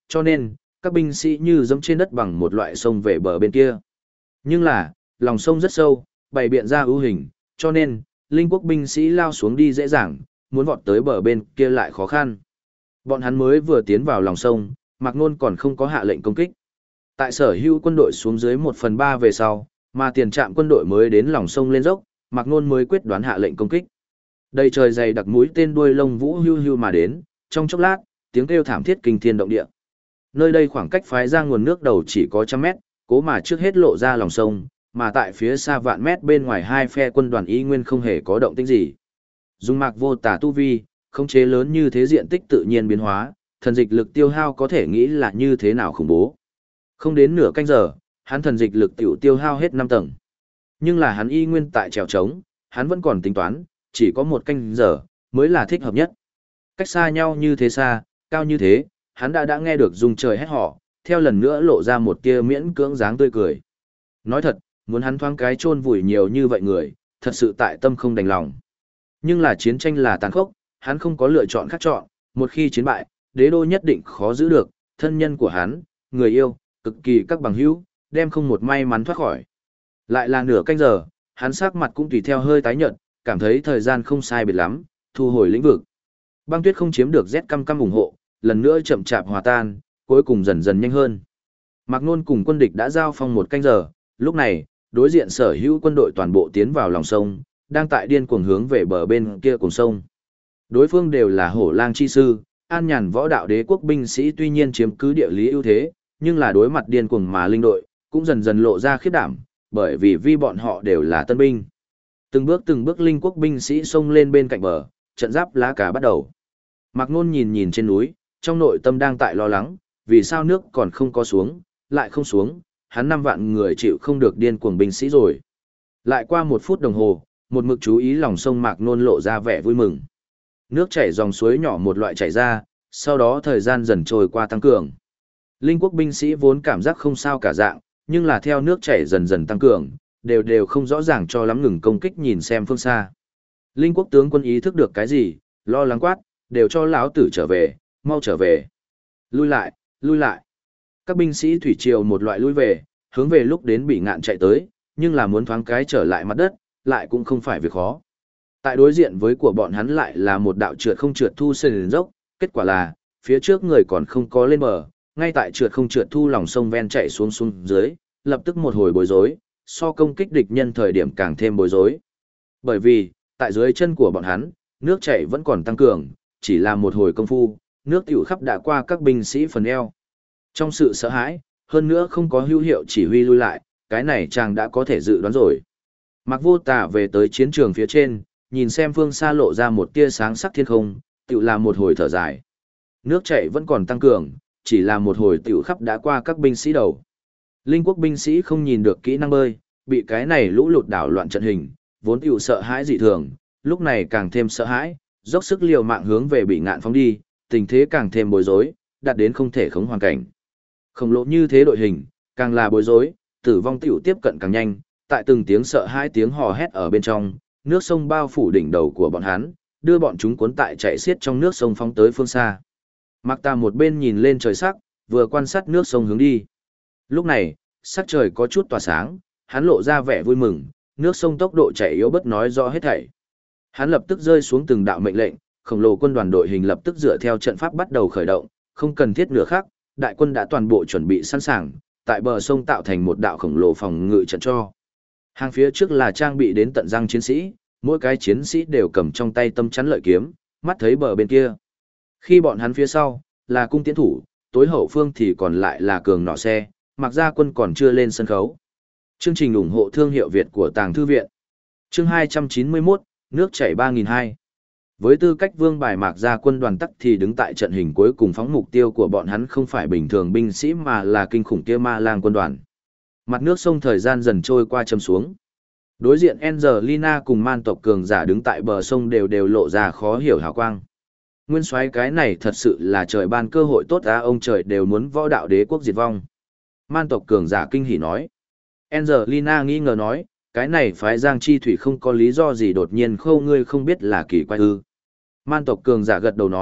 cho nên, các binh sĩ như dẫm trên đất bằng một loại sông về bờ bên kia. Nhưng là, lòng sông rất sâu, bày biện ra ưu hình, cho nên, Linh quốc binh sĩ lao xuống đi dễ dàng, muốn vọt tới bờ bên kia lại khó khăn. Bọn hắn mới vừa tiến vào lòng sông, Mạc Nôn còn không có hạ lệnh công kích. Tại sở hữu quân đội xuống dưới 1/3 về sau, mà tiền trạm quân đội mới đến lòng sông lên dốc, Mạc Nôn mới quyết đoán hạ lệnh công kích. Đầy trời dày đặc mũi tên đuôi lông vũ hưu hưu mà đến, trong chốc lát, tiếng kêu thảm thiết kinh thiên động địa. Nơi đây khoảng cách phái ra nguồn nước đầu chỉ có trăm mét, cố mà trước hết lộ ra lòng sông, mà tại phía xa vạn mét bên ngoài hai phe quân đoàn y nguyên không hề có động tĩnh gì. Dùng Mạc Vô Tà tu vi, khống chế lớn như thế diện tích tự nhiên biến hóa, thần dịch lực tiêu hao có thể nghĩ là như thế nào khủng bố. Không đến nửa canh giờ, hắn thần dịch lực tiểu tiêu hao hết 5 tầng. Nhưng là hắn y nguyên tại trèo trống, hắn vẫn còn tính toán, chỉ có 1 canh giờ mới là thích hợp nhất. Cách xa nhau như thế xa, cao như thế, hắn đã nghe được rung trời hét họ, theo lần nữa lộ ra một tia miễn cưỡng dáng tươi cười. Nói thật, muốn hắn thoáng cái chôn vùi nhiều như vậy người, thật sự tại tâm không đành lòng. Nhưng là chiến tranh là tàn khốc, hắn không có lựa chọn khác chọn, một khi chiến bại, đế đô nhất định khó giữ được, thân nhân của hắn, người yêu, cực kỳ các bằng hữu, đem không một may mắn thoát khỏi. Lại là nửa canh giờ, hắn sắc mặt cũng tùy theo hơi tái nhợt, cảm thấy thời gian không sai biệt lắm, thu hồi lĩnh vực. Băng tuyết không chiếm được Z căm căm ủng hộ, lần nữa chậm chạp hòa tan, cuối cùng dần dần nhanh hơn. Mạc Nôn cùng quân địch đã giao phong 1 canh giờ, lúc này, đối diện sở hữu quân đội toàn bộ tiến vào lòng sông, đang tại điên cuồng hướng về bờ bên kia cùng sông. Đối phương đều là hổ lang chi sư, an nhàn võ đạo đế quốc binh sĩ tuy nhiên chiếm cứ địa lý ưu thế, nhưng là đối mặt điên cuồng mà linh đội, cũng dần dần lộ ra khiếp đảm, bởi vì bọn họ đều là tân binh. Từng bước linh quốc binh sĩ xông lên bên cạnh bờ, trận giáp lá cả bắt đầu. Mạc Nôn nhìn trên núi, trong nội tâm đang tại lo lắng, vì sao nước còn không có xuống, lại không xuống, hắn 5 vạn người chịu không được điên cuồng binh sĩ rồi. Lại qua 1 phút đồng hồ, một mực chú ý lòng sông Mạc Nôn lộ ra vẻ vui mừng. Nước chảy dòng suối nhỏ một loại chảy ra, sau đó thời gian dần trôi qua tăng cường. Linh quốc binh sĩ vốn cảm giác không sao cả dạng, nhưng là theo nước chảy dần dần tăng cường, đều không rõ ràng cho lắm ngừng công kích nhìn xem phương xa. Linh quốc tướng quân ý thức được cái gì, lo lắng quát, đều cho lão tử trở về, mau trở về. Lui lại, lui lại. Các binh sĩ thủy triều một loại lui về, hướng về lúc đến bị ngạn chạy tới, nhưng là muốn thoáng cái trở lại mặt đất, lại cũng không phải việc khó. Tại đối diện với của bọn hắn lại là một đạo trượt không trượt thu sườn dốc, kết quả là, phía trước người còn không có lên bờ, ngay tại trượt không trượt thu lòng sông ven chạy xuống dưới, lập tức một hồi bối rối, so công kích địch nhân thời điểm càng thêm bối rối. Bởi vì, tại dưới chân của bọn hắn, nước chảy vẫn còn tăng cường, chỉ là một hồi công phu, nước tiểu khắp đã qua các binh sĩ phần eo. Trong sự sợ hãi, hơn nữa không có hữu hiệu chỉ huy lui lại, cái này chàng đã có thể dự đoán rồi. Mạc Vô Tà về tới chiến trường phía trên, nhìn xem phương xa lộ ra một tia sáng sắc thiên không, tiểu là một hồi thở dài. Nước chảy vẫn còn tăng cường, chỉ là một hồi tiểu khắp đã qua các binh sĩ đầu. Linh quốc binh sĩ không nhìn được kỹ năng bơi, bị cái này lũ lụt đảo loạn trận hình, vốn tiểu sợ hãi dị thường, lúc này càng thêm sợ hãi, dốc sức liều mạng hướng về bị ngạn phóng đi, tình thế càng thêm bối rối, đạt đến không thể khống hoàn cảnh. Khổng lồ như thế đội hình, càng là bối rối, tử vong tiểu tiếp cận càng nhanh, tại từng tiếng sợ hãi tiếng hò hét ở bên trong, nước sông bao phủ đỉnh đầu của bọn hắn, đưa bọn chúng cuốn tại chạy xiết trong nước sông phóng tới phương xa. Mạc Tà một bên nhìn lên trời sắc, vừa quan sát nước sông hướng đi. Lúc này, sắc trời có chút tỏa sáng, hắn lộ ra vẻ vui mừng, nước sông tốc độ chảy yếu bất nói rõ hết thảy. Hắn lập tức rơi xuống từng đạo mệnh lệnh, khổng lồ quân đoàn đội hình lập tức dựa theo trận pháp bắt đầu khởi động, không cần thiết nửa khắc, đại quân đã toàn bộ chuẩn bị sẵn sàng, tại bờ sông tạo thành một đạo khổng lồ phòng ngự trận cho. Hàng phía trước là trang bị đến tận răng chiến sĩ, mỗi cái chiến sĩ đều cầm trong tay tâm chắn lợi kiếm, mắt thấy bờ bên kia. Khi bọn hắn phía sau, là cung tiễn thủ, tối hậu phương thì còn lại là cường nỏ xe, Mạc Gia Quân còn chưa lên sân khấu. Chương trình ủng hộ thương hiệu Việt của Tàng Thư Viện. Chương 291, nước chảy 3.200. Với tư cách vương bài Mạc Gia Quân đoàn tắc thì đứng tại trận hình cuối cùng phóng mục tiêu của bọn hắn không phải bình thường binh sĩ mà là kinh khủng kia ma lang quân đoàn. Mặt nước sông thời gian dần trôi qua châm xuống. Đối diện Angelina cùng man tộc cường giả đứng tại bờ sông đều lộ ra khó hiểu hào quang. Nguyên soái cái này thật sự là trời ban cơ hội tốt á, ông trời đều muốn võ đạo đế quốc diệt vong. Man tộc cường giả kinh hỉ nói. Angelina nghi ngờ nói, cái này phái Giang Chi Thủy không có lý do gì đột nhiên khâu ngươi không biết là kỳ quái ư. Man tộc cường giả gật đầu nói,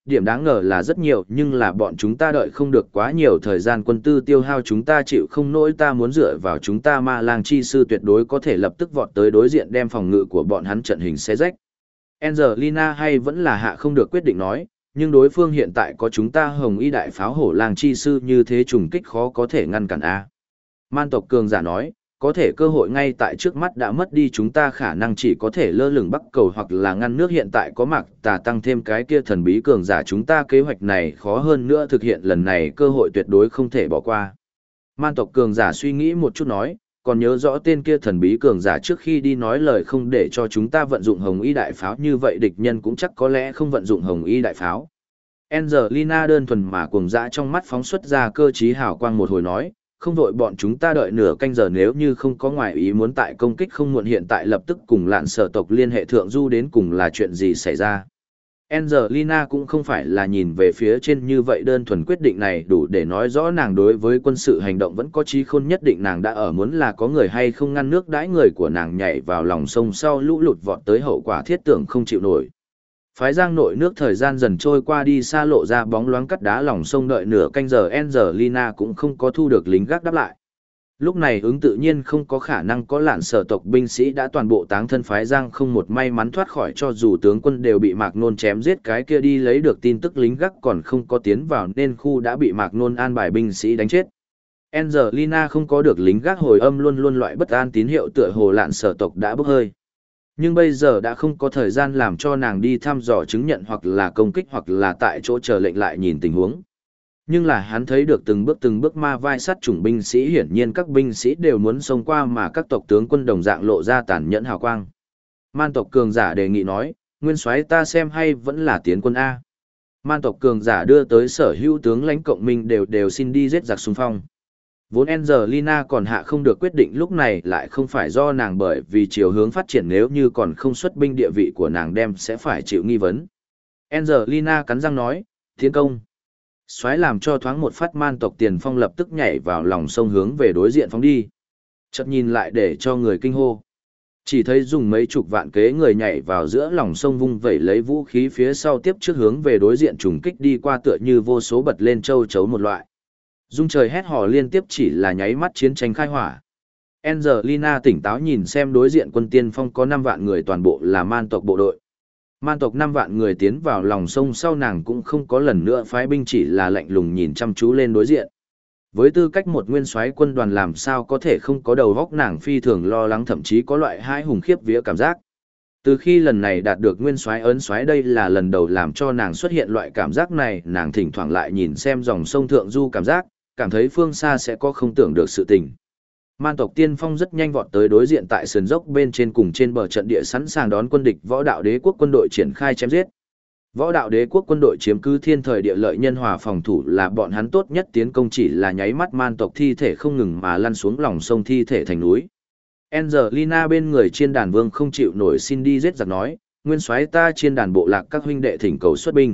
điểm đáng ngờ là rất nhiều nhưng là bọn chúng ta đợi không được quá nhiều thời gian quân tư tiêu hao chúng ta chịu không nổi ta muốn dựa vào chúng ta ma lang chi sư tuyệt đối có thể lập tức vọt tới đối diện đem phòng ngự của bọn hắn trận hình xé rách. Angelina hay vẫn là hạ không được quyết định nói, nhưng đối phương hiện tại có chúng ta hồng y đại pháo hổ lang chi sư như thế trùng kích khó có thể ngăn cản a. Man tộc cường giả nói, có thể cơ hội ngay tại trước mắt đã mất đi chúng ta khả năng chỉ có thể lơ lửng bắc cầu hoặc là ngăn nước hiện tại có Mạc Tà tăng thêm cái kia thần bí cường giả chúng ta kế hoạch này khó hơn nữa thực hiện lần này cơ hội tuyệt đối không thể bỏ qua. Man tộc cường giả suy nghĩ một chút nói, còn nhớ rõ tên kia thần bí cường giả trước khi đi nói lời không để cho chúng ta vận dụng hồng y đại pháo như vậy địch nhân cũng chắc có lẽ không vận dụng hồng y đại pháo. Angelina đơn thuần mà cuồng dã trong mắt phóng xuất ra cơ trí hào quang một hồi nói, không vội bọn chúng ta đợi nửa canh giờ nếu như không có ngoại ý muốn tại công kích không muộn hiện tại lập tức cùng lạn sở tộc liên hệ thượng du đến cùng là chuyện gì xảy ra. Angelina cũng không phải là nhìn về phía trên như vậy đơn thuần quyết định này đủ để nói rõ nàng đối với quân sự hành động vẫn có trí khôn nhất định nàng đã ở muốn là có người hay không ngăn nước đãi người của nàng nhảy vào lòng sông sau lũ lụt vọt tới hậu quả thiết tưởng không chịu nổi. Phái giang nội nước thời gian dần trôi qua đi xa lộ ra bóng loáng cắt đá lòng sông đợi nửa canh giờ Angelina cũng không có thu được lính gác đáp lại. Lúc này ứng tự nhiên không có khả năng có lạn sở tộc binh sĩ đã toàn bộ táng thân phái giang không một may mắn thoát khỏi cho dù tướng quân đều bị Mạc Nôn chém giết cái kia đi lấy được tin tức lính gác còn không có tiến vào nên khu đã bị Mạc Nôn an bài binh sĩ đánh chết. Angelina không có được lính gác hồi âm luôn luôn loại bất an tín hiệu tựa hồ lạn sở tộc đã bốc hơi. Nhưng bây giờ đã không có thời gian làm cho nàng đi thăm dò chứng nhận hoặc là công kích hoặc là tại chỗ chờ lệnh lại nhìn tình huống. Nhưng là hắn thấy được từng bước ma vai sắt chủng binh sĩ hiển nhiên các binh sĩ đều muốn xông qua mà các tộc tướng quân đồng dạng lộ ra tàn nhẫn hào quang. Man tộc cường giả đề nghị nói, nguyên soái ta xem hay vẫn là tiến quân A. Man tộc cường giả đưa tới sở hữu tướng lãnh cộng minh đều xin đi giết giặc xung phong. Vốn Angelina còn hạ không được quyết định lúc này lại không phải do nàng bởi vì chiều hướng phát triển nếu như còn không xuất binh địa vị của nàng đem sẽ phải chịu nghi vấn. Angelina cắn răng nói, tiến công. Soái làm cho thoáng một phát man tộc tiền phong lập tức nhảy vào lòng sông hướng về đối diện phóng đi. Chợt nhìn lại để cho người kinh hô. Chỉ thấy dùng mấy chục vạn kế người nhảy vào giữa lòng sông vung vẩy lấy vũ khí phía sau tiếp trước hướng về đối diện trùng kích đi qua tựa như vô số bật lên châu chấu một loại. Dung trời hét hò liên tiếp chỉ là nháy mắt chiến tranh khai hỏa. Angelina tỉnh táo nhìn xem đối diện quân tiên phong có 5 vạn người toàn bộ là man tộc bộ đội. Man tộc 5 vạn người tiến vào lòng sông sau nàng cũng không có lần nữa phái binh chỉ là lạnh lùng nhìn chăm chú lên đối diện. Với tư cách một nguyên soái quân đoàn làm sao có thể không có đầu góc nàng phi thường lo lắng thậm chí có loại hãi hùng khiếp vía cảm giác. Từ khi lần này đạt được nguyên soái ấn soái đây là lần đầu làm cho nàng xuất hiện loại cảm giác này nàng thỉnh thoảng lại nhìn xem dòng sông thượng du cảm thấy phương xa sẽ có không tưởng được sự tình. Man tộc tiên phong rất nhanh vọt tới đối diện tại sườn dốc bên trên cùng trên bờ trận địa sẵn sàng đón quân địch võ đạo đế quốc quân đội triển khai chém giết. Võ đạo đế quốc quân đội chiếm cứ thiên thời địa lợi nhân hòa phòng thủ là bọn hắn tốt nhất tiến công chỉ là nháy mắt man tộc thi thể không ngừng mà lăn xuống lòng sông thi thể thành núi. Angelina bên người chiên đàn vương không chịu nổi xin đi giết giặc nói, nguyên soái ta chiên đàn bộ lạc các huynh đệ thỉnh cầu xuất binh.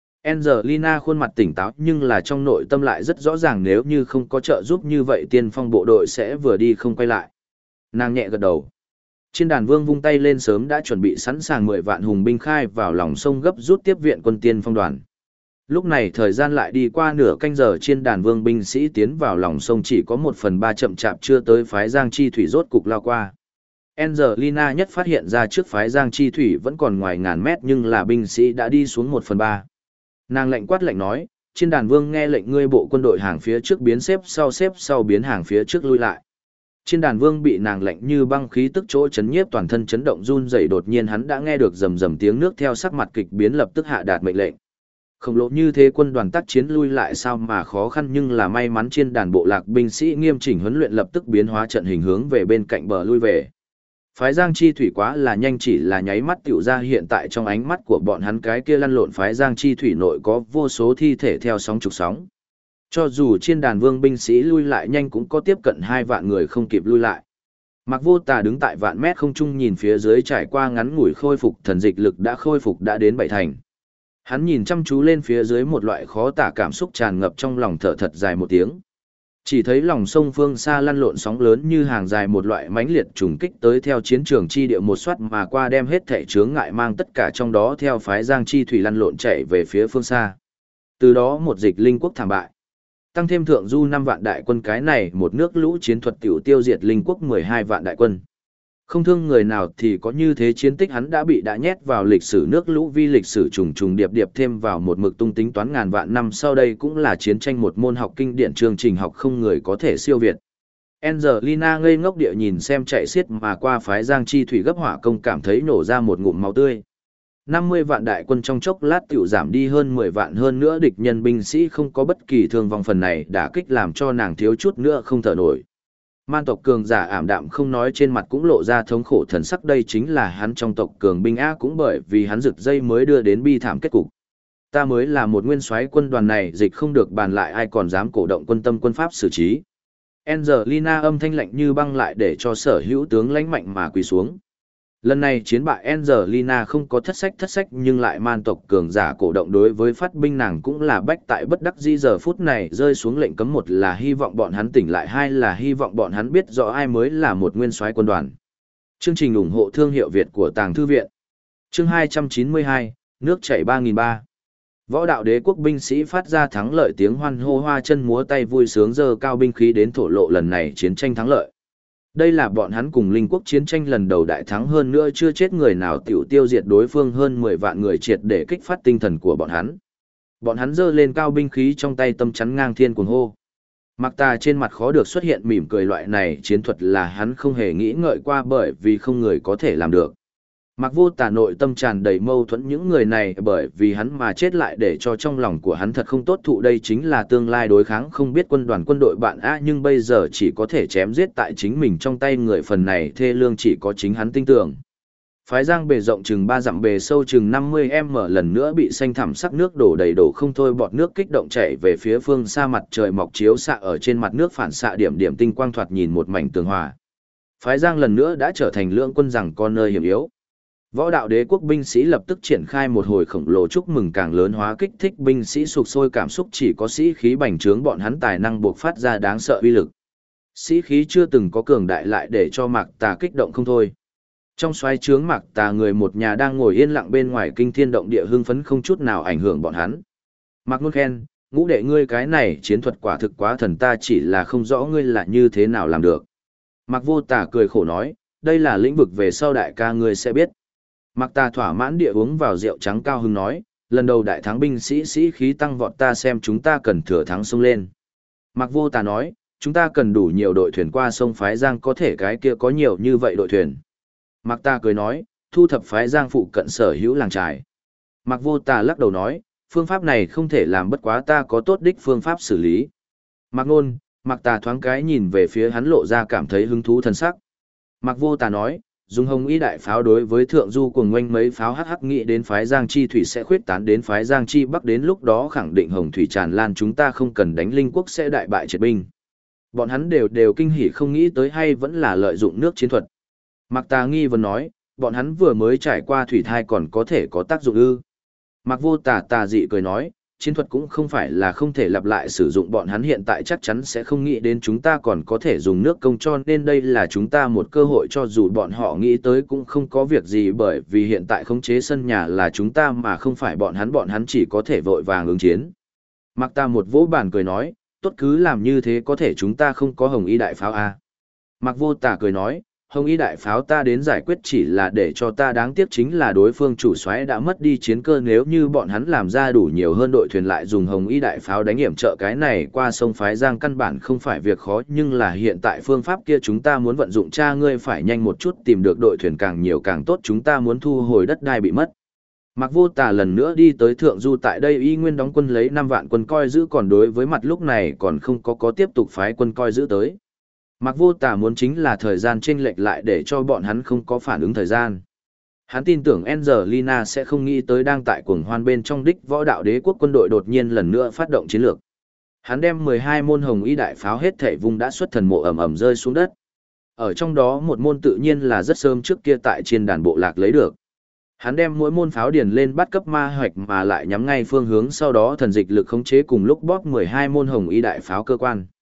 Angelina khuôn mặt tỉnh táo nhưng là trong nội tâm lại rất rõ ràng nếu như không có trợ giúp như vậy tiên phong bộ đội sẽ vừa đi không quay lại. Nàng nhẹ gật đầu. Chiên đàn vương vung tay lên sớm đã chuẩn bị sẵn sàng 10 vạn hùng binh khai vào lòng sông gấp rút tiếp viện quân tiên phong đoàn. Lúc này thời gian lại đi qua nửa canh giờ chiên đàn vương binh sĩ tiến vào lòng sông chỉ có 1/3 chậm chạp chưa tới phái Giang Chi Thủy rốt cục lao qua. Angelina nhất phát hiện ra trước phái Giang Chi Thủy vẫn còn ngoài ngàn mét nhưng là binh sĩ đã đi xuống 1/3. Nàng lạnh quát lạnh nói, chiên đàn vương nghe lệnh ngươi bộ quân đội hàng phía trước biến xếp sau biến hàng phía trước lui lại. Chiên đàn vương bị nàng lạnh như băng khí tức chỗ chấn nhiếp toàn thân chấn động run rẩy đột nhiên hắn đã nghe được rầm rầm tiếng nước theo sắc mặt kịch biến lập tức hạ đạt mệnh lệnh. Khổng lồ như thế quân đoàn tác chiến lui lại sao mà khó khăn nhưng là may mắn chiên đàn bộ lạc binh sĩ nghiêm chỉnh huấn luyện lập tức biến hóa trận hình hướng về bên cạnh bờ lui về. Phái Giang Chi Thủy quá là nhanh chỉ là nháy mắt tiểu ra hiện tại trong ánh mắt của bọn hắn cái kia lăn lộn phái Giang Chi Thủy nội có vô số thi thể theo sóng trục sóng. Cho dù chiên đàn vương binh sĩ lui lại nhanh cũng có tiếp cận 2 vạn người không kịp lui lại. Mạc Vô Tà đứng tại vạn mét không trung nhìn phía dưới trải qua ngắn ngủi khôi phục thần dịch lực đã khôi phục đã đến 7 thành. Hắn nhìn chăm chú lên phía dưới một loại khó tả cảm xúc tràn ngập trong lòng thở thật dài một tiếng. Chỉ thấy lòng sông phương xa lăn lộn sóng lớn như hàng dài một loại mãnh liệt trùng kích tới theo chiến trường chi địa một soát mà qua đem hết thảy chướng ngại mang tất cả trong đó theo phái Giang Chi thủy lăn lộn chạy về phía phương xa. Từ đó một dịch linh quốc thảm bại. Tăng thêm thượng du 5 vạn đại quân cái này một nước lũ chiến thuật tiểu tiêu diệt linh quốc 12 vạn đại quân. Không thương người nào thì có như thế chiến tích hắn đã nhét vào lịch sử nước lũ vi lịch sử trùng trùng điệp điệp thêm vào một mực tung tính toán ngàn vạn năm sau đây cũng là chiến tranh một môn học kinh điển chương trình học không người có thể siêu việt. Angelina ngây ngốc địa nhìn xem chạy xiết mà qua phái Giang Chi thủy gấp hỏa công cảm thấy nổ ra một ngụm máu tươi. 50 vạn đại quân trong chốc lát tiểu giảm đi hơn 10 vạn hơn nữa địch nhân binh sĩ không có bất kỳ thương vong phần này đã kích làm cho nàng thiếu chút nữa không thở nổi. Man tộc cường giả ảm đạm không nói trên mặt cũng lộ ra thống khổ thần sắc đây chính là hắn trong tộc cường binh á cũng bởi vì hắn rực dây mới đưa đến bi thảm kết cục. Ta mới là một nguyên soái quân đoàn này dịch không được bàn lại ai còn dám cổ động quân tâm quân pháp xử trí. Angelina âm thanh lạnh như băng lại để cho sở hữu tướng lãnh mạnh mà quỳ xuống. Lần này chiến bại Angelina không có thất sách nhưng lại man tộc cường giả cổ động đối với phát binh nàng cũng là bách tại bất đắc dĩ giờ phút này rơi xuống lệnh cấm một là hy vọng bọn hắn tỉnh lại hai là hy vọng bọn hắn biết rõ ai mới là một nguyên soái quân đoàn. Chương trình ủng hộ thương hiệu Việt của Tàng Thư Viện. Chương 292, nước chảy 3.300. Võ đạo đế quốc binh sĩ phát ra thắng lợi tiếng hoan hô hoa chân múa tay vui sướng giơ cao binh khí đến thổ lộ lần này chiến tranh thắng lợi. Đây là bọn hắn cùng linh quốc chiến tranh lần đầu đại thắng hơn nữa chưa chết người nào tiểu tiêu diệt đối phương hơn 10 vạn người triệt để kích phát tinh thần của bọn hắn. Bọn hắn giơ lên cao binh khí trong tay tâm chắn ngang thiên cuồng hô. Mặc Tà trên mặt khó được xuất hiện mỉm cười loại này chiến thuật là hắn không hề nghĩ ngợi qua bởi vì không người có thể làm được. Mặc Vô Tà nội tâm tràn đầy mâu thuẫn những người này bởi vì hắn mà chết lại để cho trong lòng của hắn thật không tốt thụ đây chính là tương lai đối kháng không biết quân đội bạn nhưng bây giờ chỉ có thể chém giết tại chính mình trong tay người phần này thê lương chỉ có chính hắn tin tưởng. Phái Giang bề rộng chừng 3 dặm bề sâu chừng 50m lần nữa bị xanh thẳm sắc nước đổ đầy đổ không thôi bọt nước kích động chảy về phía phương xa mặt trời mọc chiếu xạ ở trên mặt nước phản xạ điểm điểm tinh quang thoạt nhìn một mảnh tường hòa. Phái Giang lần nữa đã trở thành lưỡng quân rằng con nơi hiểm yếu. Võ đạo đế quốc binh sĩ lập tức triển khai một hồi khổng lồ chúc mừng càng lớn hóa kích thích binh sĩ sục sôi cảm xúc chỉ có sĩ khí bành trướng bọn hắn tài năng buộc phát ra đáng sợ uy lực. Sĩ khí chưa từng có cường đại lại để cho Mạc Tà kích động không thôi. Trong xoáy trướng Mạc Tà người một nhà đang ngồi yên lặng bên ngoài kinh thiên động địa hưng phấn không chút nào ảnh hưởng bọn hắn. Mạc Nôn khen, ngũ đệ ngươi cái này chiến thuật quả thực quá thần ta chỉ là không rõ ngươi là như thế nào làm được. Mạc Vô Tà cười khổ nói, đây là lĩnh vực về sau đại ca ngươi sẽ biết. Mạc Tà thỏa mãn địa uống vào rượu trắng cao hứng nói, lần đầu đại thắng binh sĩ sĩ khí tăng vọt ta xem chúng ta cần thừa thắng xông lên. Mạc Vô Tà nói, chúng ta cần đủ nhiều đội thuyền qua sông phái Giang có thể cái kia có nhiều như vậy đội thuyền. Mạc Tà cười nói, thu thập phái Giang phụ cận sở hữu làng trài. Mạc Vô Tà lắc đầu nói, phương pháp này không thể làm bất quá ta có tốt đích phương pháp xử lý. Mạc Nôn, Mạc Tà thoáng cái nhìn về phía hắn lộ ra cảm thấy hứng thú thần sắc. Mạc Vô Tà nói, dùng hồng y đại pháo đối với thượng du cuồng ngoanh mấy pháo hắc nghĩ đến phái Giang Chi thủy sẽ khuyết tán đến phái Giang Chi bắc đến lúc đó khẳng định hồng thủy tràn lan chúng ta không cần đánh linh quốc sẽ đại bại triệt binh. Bọn hắn đều kinh hỉ không nghĩ tới hay vẫn là lợi dụng nước chiến thuật. Mạc Tà nghi vấn nói, bọn hắn vừa mới trải qua thủy thai còn có thể có tác dụng ư. Mạc Vô Tà tà dị cười nói, chiến thuật cũng không phải là không thể lặp lại sử dụng bọn hắn hiện tại chắc chắn sẽ không nghĩ đến chúng ta còn có thể dùng nước công cho nên đây là chúng ta một cơ hội cho dù bọn họ nghĩ tới cũng không có việc gì bởi vì hiện tại khống chế sân nhà là chúng ta mà không phải bọn hắn chỉ có thể vội vàng ứng chiến. Mạc Tà một vỗ bàn cười nói, tốt cứ làm như thế có thể chúng ta không có hồng y đại pháo à. Mạc Vô Tà cười nói, hồng y đại pháo ta đến giải quyết chỉ là để cho ta đáng tiếc chính là đối phương chủ soái đã mất đi chiến cơ nếu như bọn hắn làm ra đủ nhiều hơn đội thuyền lại dùng hồng y đại pháo đánh hiểm trợ cái này qua sông phái Giang căn bản không phải việc khó nhưng là hiện tại phương pháp kia chúng ta muốn vận dụng cha ngươi phải nhanh một chút tìm được đội thuyền càng nhiều càng tốt chúng ta muốn thu hồi đất đai bị mất. Mạc Vô Tà lần nữa đi tới thượng du tại đây y nguyên đóng quân lấy 5 vạn quân coi giữ còn đối với mặt lúc này còn không có tiếp tục phái quân coi giữ tới. Mạc Vô Tà muốn chính là thời gian chênh lệch lại để cho bọn hắn không có phản ứng thời gian. Hắn tin tưởng Angelina sẽ không nghĩ tới đang tại cuồng hoan bên trong đích võ đạo đế quốc quân đội đột nhiên lần nữa phát động chiến lược. Hắn đem 12 môn hồng y đại pháo hết thảy vùng đã xuất thần mộ ầm ầm rơi xuống đất. Ở trong đó một môn tự nhiên là rất sớm trước kia tại trên đàn bộ lạc lấy được. Hắn đem mỗi môn pháo điền lên bắt cấp ma hoạch mà lại nhắm ngay phương hướng sau đó thần dịch lực khống chế cùng lúc bóp 12 môn hồng y đại pháo cơ quan.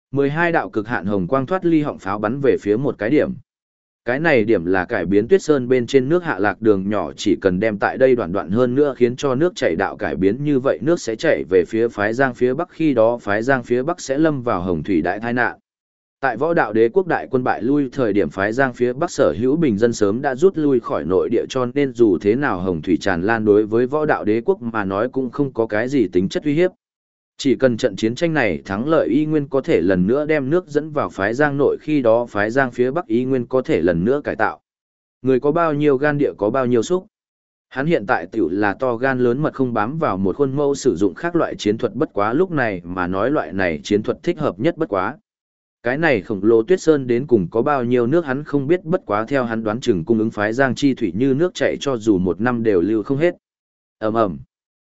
12 đạo cực hạn hồng quang thoát ly họng pháo bắn về phía một cái điểm. Cái này điểm là cải biến Tuyết Sơn bên trên nước hạ lạc đường nhỏ, chỉ cần đem tại đây đoạn đoạn hơn nữa khiến cho nước chảy đạo cải biến, như vậy nước sẽ chảy về phía phái Giang phía Bắc, khi đó phái Giang phía Bắc sẽ lâm vào hồng thủy đại tai nạn. Tại Võ Đạo Đế quốc đại quân bại lui thời điểm phái Giang phía Bắc sở hữu bình dân sớm đã rút lui khỏi nội địa, cho nên dù thế nào hồng thủy tràn lan đối với Võ Đạo Đế quốc mà nói cũng không có cái gì tính chất uy hiếp. Chỉ cần trận chiến tranh này thắng lợi, y nguyên có thể lần nữa đem nước dẫn vào phái Giang nội, khi đó phái Giang phía Bắc y nguyên có thể lần nữa cải tạo. Người có bao nhiêu gan địa có bao nhiêu xúc. Hắn hiện tại tiểu là to gan lớn mật, không bám vào một khuôn mẫu sử dụng khác loại chiến thuật, bất quá lúc này mà nói loại này chiến thuật thích hợp nhất bất quá. Cái này khổng lồ Tuyết Sơn đến cùng có bao nhiêu nước hắn không biết, bất quá theo hắn đoán chừng cung ứng phái Giang chi thủy như nước chảy, cho dù một năm đều lưu không hết. Ầm ầm.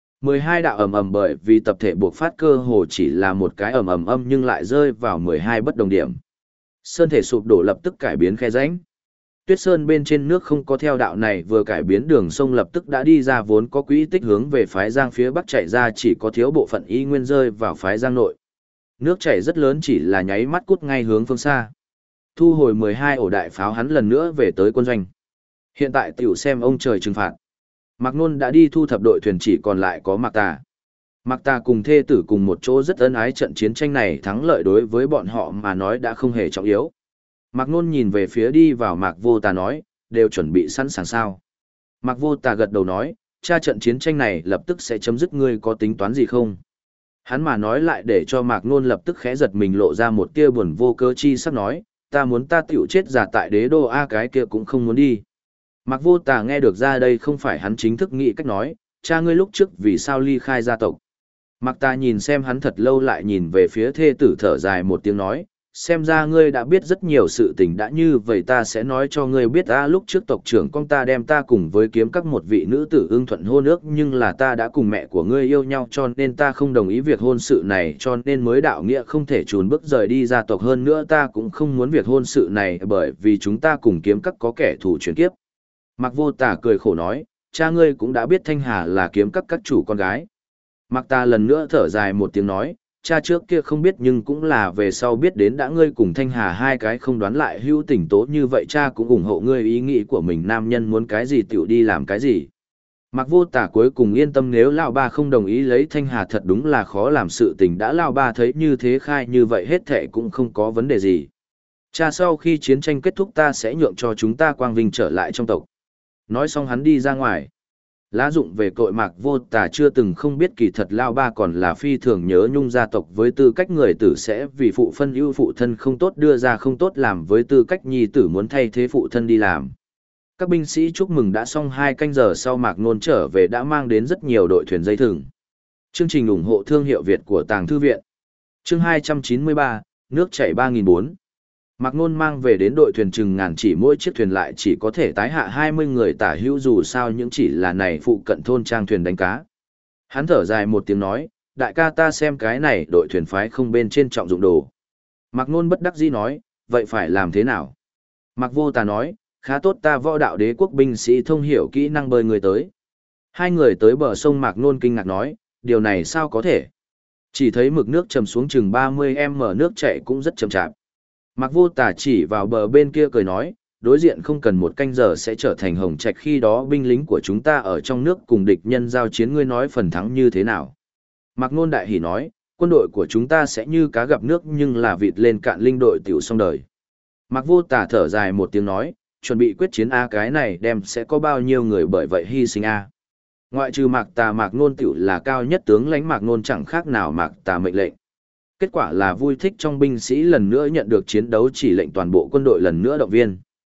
12 đạo ầm ầm, bởi vì tập thể buộc phát cơ hồ chỉ là một cái ầm ầm âm nhưng lại rơi vào 12 bất đồng điểm. Sơn thể sụp đổ lập tức cải biến khe rãnh. Tuyết Sơn bên trên nước không có theo đạo này vừa cải biến, đường sông lập tức đã đi ra, vốn có quỹ tích hướng về phái Giang phía Bắc chạy ra, chỉ có thiếu bộ phận y nguyên rơi vào phái Giang nội. Nước chảy rất lớn, chỉ là nháy mắt cút ngay hướng phương xa. Thu hồi 12 ổ đại pháo, hắn lần nữa về tới quân doanh. Hiện tại tiểu xem ông trời trừng phạt. Mạc Nôn đã đi thu thập đội thuyền, chỉ còn lại có Mạc Tà. Mạc Tà cùng thê tử cùng một chỗ rất ân ái, trận chiến tranh này thắng lợi đối với bọn họ mà nói đã không hề trọng yếu. Mạc Nôn nhìn về phía đi vào Mạc Vô Tà nói, đều chuẩn bị sẵn sàng sao? Mạc Vô Tà gật đầu nói, cha, trận chiến tranh này lập tức sẽ chấm dứt, ngươi có tính toán gì không? Hắn mà nói lại để cho Mạc Nôn lập tức khẽ giật mình, lộ ra một tia buồn vô cớ chi sắc nói, ta muốn ta tiểu chết già tại đế đô A, cái kia cũng không muốn đi. Mạc Vô Tà nghe được ra đây không phải hắn chính thức nghĩ cách nói, cha ngươi lúc trước vì sao ly khai gia tộc. Mạc Tà nhìn xem hắn thật lâu, lại nhìn về phía thê tử, thở dài một tiếng nói, xem ra ngươi đã biết rất nhiều sự tình, đã như vậy ta sẽ nói cho ngươi biết. Ta lúc trước tộc trưởng con ta đem ta cùng với kiếm các một vị nữ tử ưng thuận hôn ước, nhưng là ta đã cùng mẹ của ngươi yêu nhau, cho nên ta không đồng ý việc hôn sự này, cho nên mới đạo nghĩa không thể chùn bước rời đi gia tộc. Hơn nữa ta cũng không muốn việc hôn sự này, bởi vì chúng ta cùng kiếm các có kẻ thù chuyển kiếp. Mạc Vô Tà cười khổ nói, cha ngươi cũng đã biết Thanh Hà là kiếm các chủ con gái. Mạc Tà lần nữa thở dài một tiếng nói, cha trước kia không biết nhưng cũng là về sau biết đến, đã ngươi cùng Thanh Hà hai cái không đoán lại hữu tình tố như vậy, cha cũng ủng hộ ngươi ý nghĩ của mình, nam nhân muốn cái gì tiểu đi làm cái gì. Mạc Vô Tà cuối cùng yên tâm, nếu lão ba không đồng ý lấy Thanh Hà thật đúng là khó làm sự tình, đã lão ba thấy như thế khai như vậy hết thệ cũng không có vấn đề gì. Cha, sau khi chiến tranh kết thúc ta sẽ nhượng cho chúng ta quang vinh trở lại trong tộc. Nói xong hắn đi ra ngoài. Lá dụng về cội Mạc Vô Tà chưa từng không biết kỳ thật lao ba còn là phi thường nhớ nhung gia tộc, với tư cách người tử sẽ vì phụ phân ưu phụ thân không tốt đưa ra không tốt làm, với tư cách nhi tử muốn thay thế phụ thân đi làm. Các binh sĩ chúc mừng đã xong 2 canh giờ sau Mạc Nôn trở về đã mang đến rất nhiều đội thuyền dây thừng. Chương trình ủng hộ thương hiệu Việt của Tàng Thư Viện. Chương 293, nước chảy 3.400. Mạc Nôn mang về đến đội thuyền chừng ngàn, chỉ mỗi chiếc thuyền lại chỉ có thể tái hạ 20 người tả hữu, dù sao những chỉ là này phụ cận thôn trang thuyền đánh cá. Hắn thở dài một tiếng nói, đại ca ta xem cái này đội thuyền phái không bên trên trọng dụng đồ. Mạc Nôn bất đắc dĩ nói, vậy phải làm thế nào? Mạc Vô Tà nói, khá tốt, ta Võ Đạo Đế quốc binh sĩ thông hiểu kỹ năng bơi người tới. 2 người tới bờ sông, Mạc Nôn kinh ngạc nói, điều này sao có thể? Chỉ thấy mực nước trầm xuống chừng 30m, nước chảy cũng rất chậm chạp. Mạc Vô Tà chỉ vào bờ bên kia cười nói, đối diện không cần 1 canh giờ sẽ trở thành hồng trạch, khi đó binh lính của chúng ta ở trong nước cùng địch nhân giao chiến, ngươi nói phần thắng như thế nào? Mạc Nôn đại hỉ nói, quân đội của chúng ta sẽ như cá gặp nước, nhưng là vịt lên cạn linh đội tiểu xong đời. Mạc Vô Tà thở dài một tiếng nói, chuẩn bị quyết chiến A, cái này đem sẽ có bao nhiêu người bởi vậy hy sinh A. Ngoại trừ Mạc Tà, Mạc Nôn tiểu là cao nhất tướng lãnh, Mạc Nôn chẳng khác nào Mạc Tà mệnh lệnh. Kết quả là vui thích trong binh sĩ lần nữa nhận được chiến đấu chỉ lệnh, toàn bộ quân đội lần nữa động viên.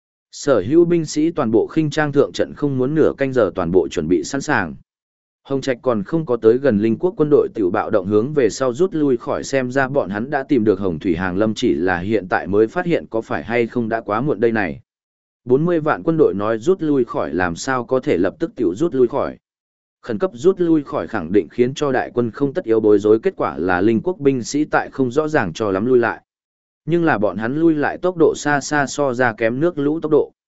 Sở hữu binh sĩ toàn bộ khinh trang thượng trận, không muốn nửa canh giờ toàn bộ chuẩn bị sẵn sàng. Hồng Trạch còn không có tới gần Linh Quốc, quân đội tiểu bạo động hướng về sau rút lui khỏi, xem ra bọn hắn đã tìm được Hồng Thủy Hàng Lâm, chỉ là hiện tại mới phát hiện có phải hay không đã quá muộn đây này. 40 vạn quân đội nói rút lui khỏi, làm sao có thể lập tức tiểu rút lui khỏi. Khẩn cấp rút lui khỏi khẳng định khiến cho đại quân không tất yếu bối rối, kết quả là Linh Quốc binh sĩ tại không rõ ràng cho lắm lui lại. Nhưng là bọn hắn lui lại tốc độ xa xa so ra kém nước lũ tốc độ.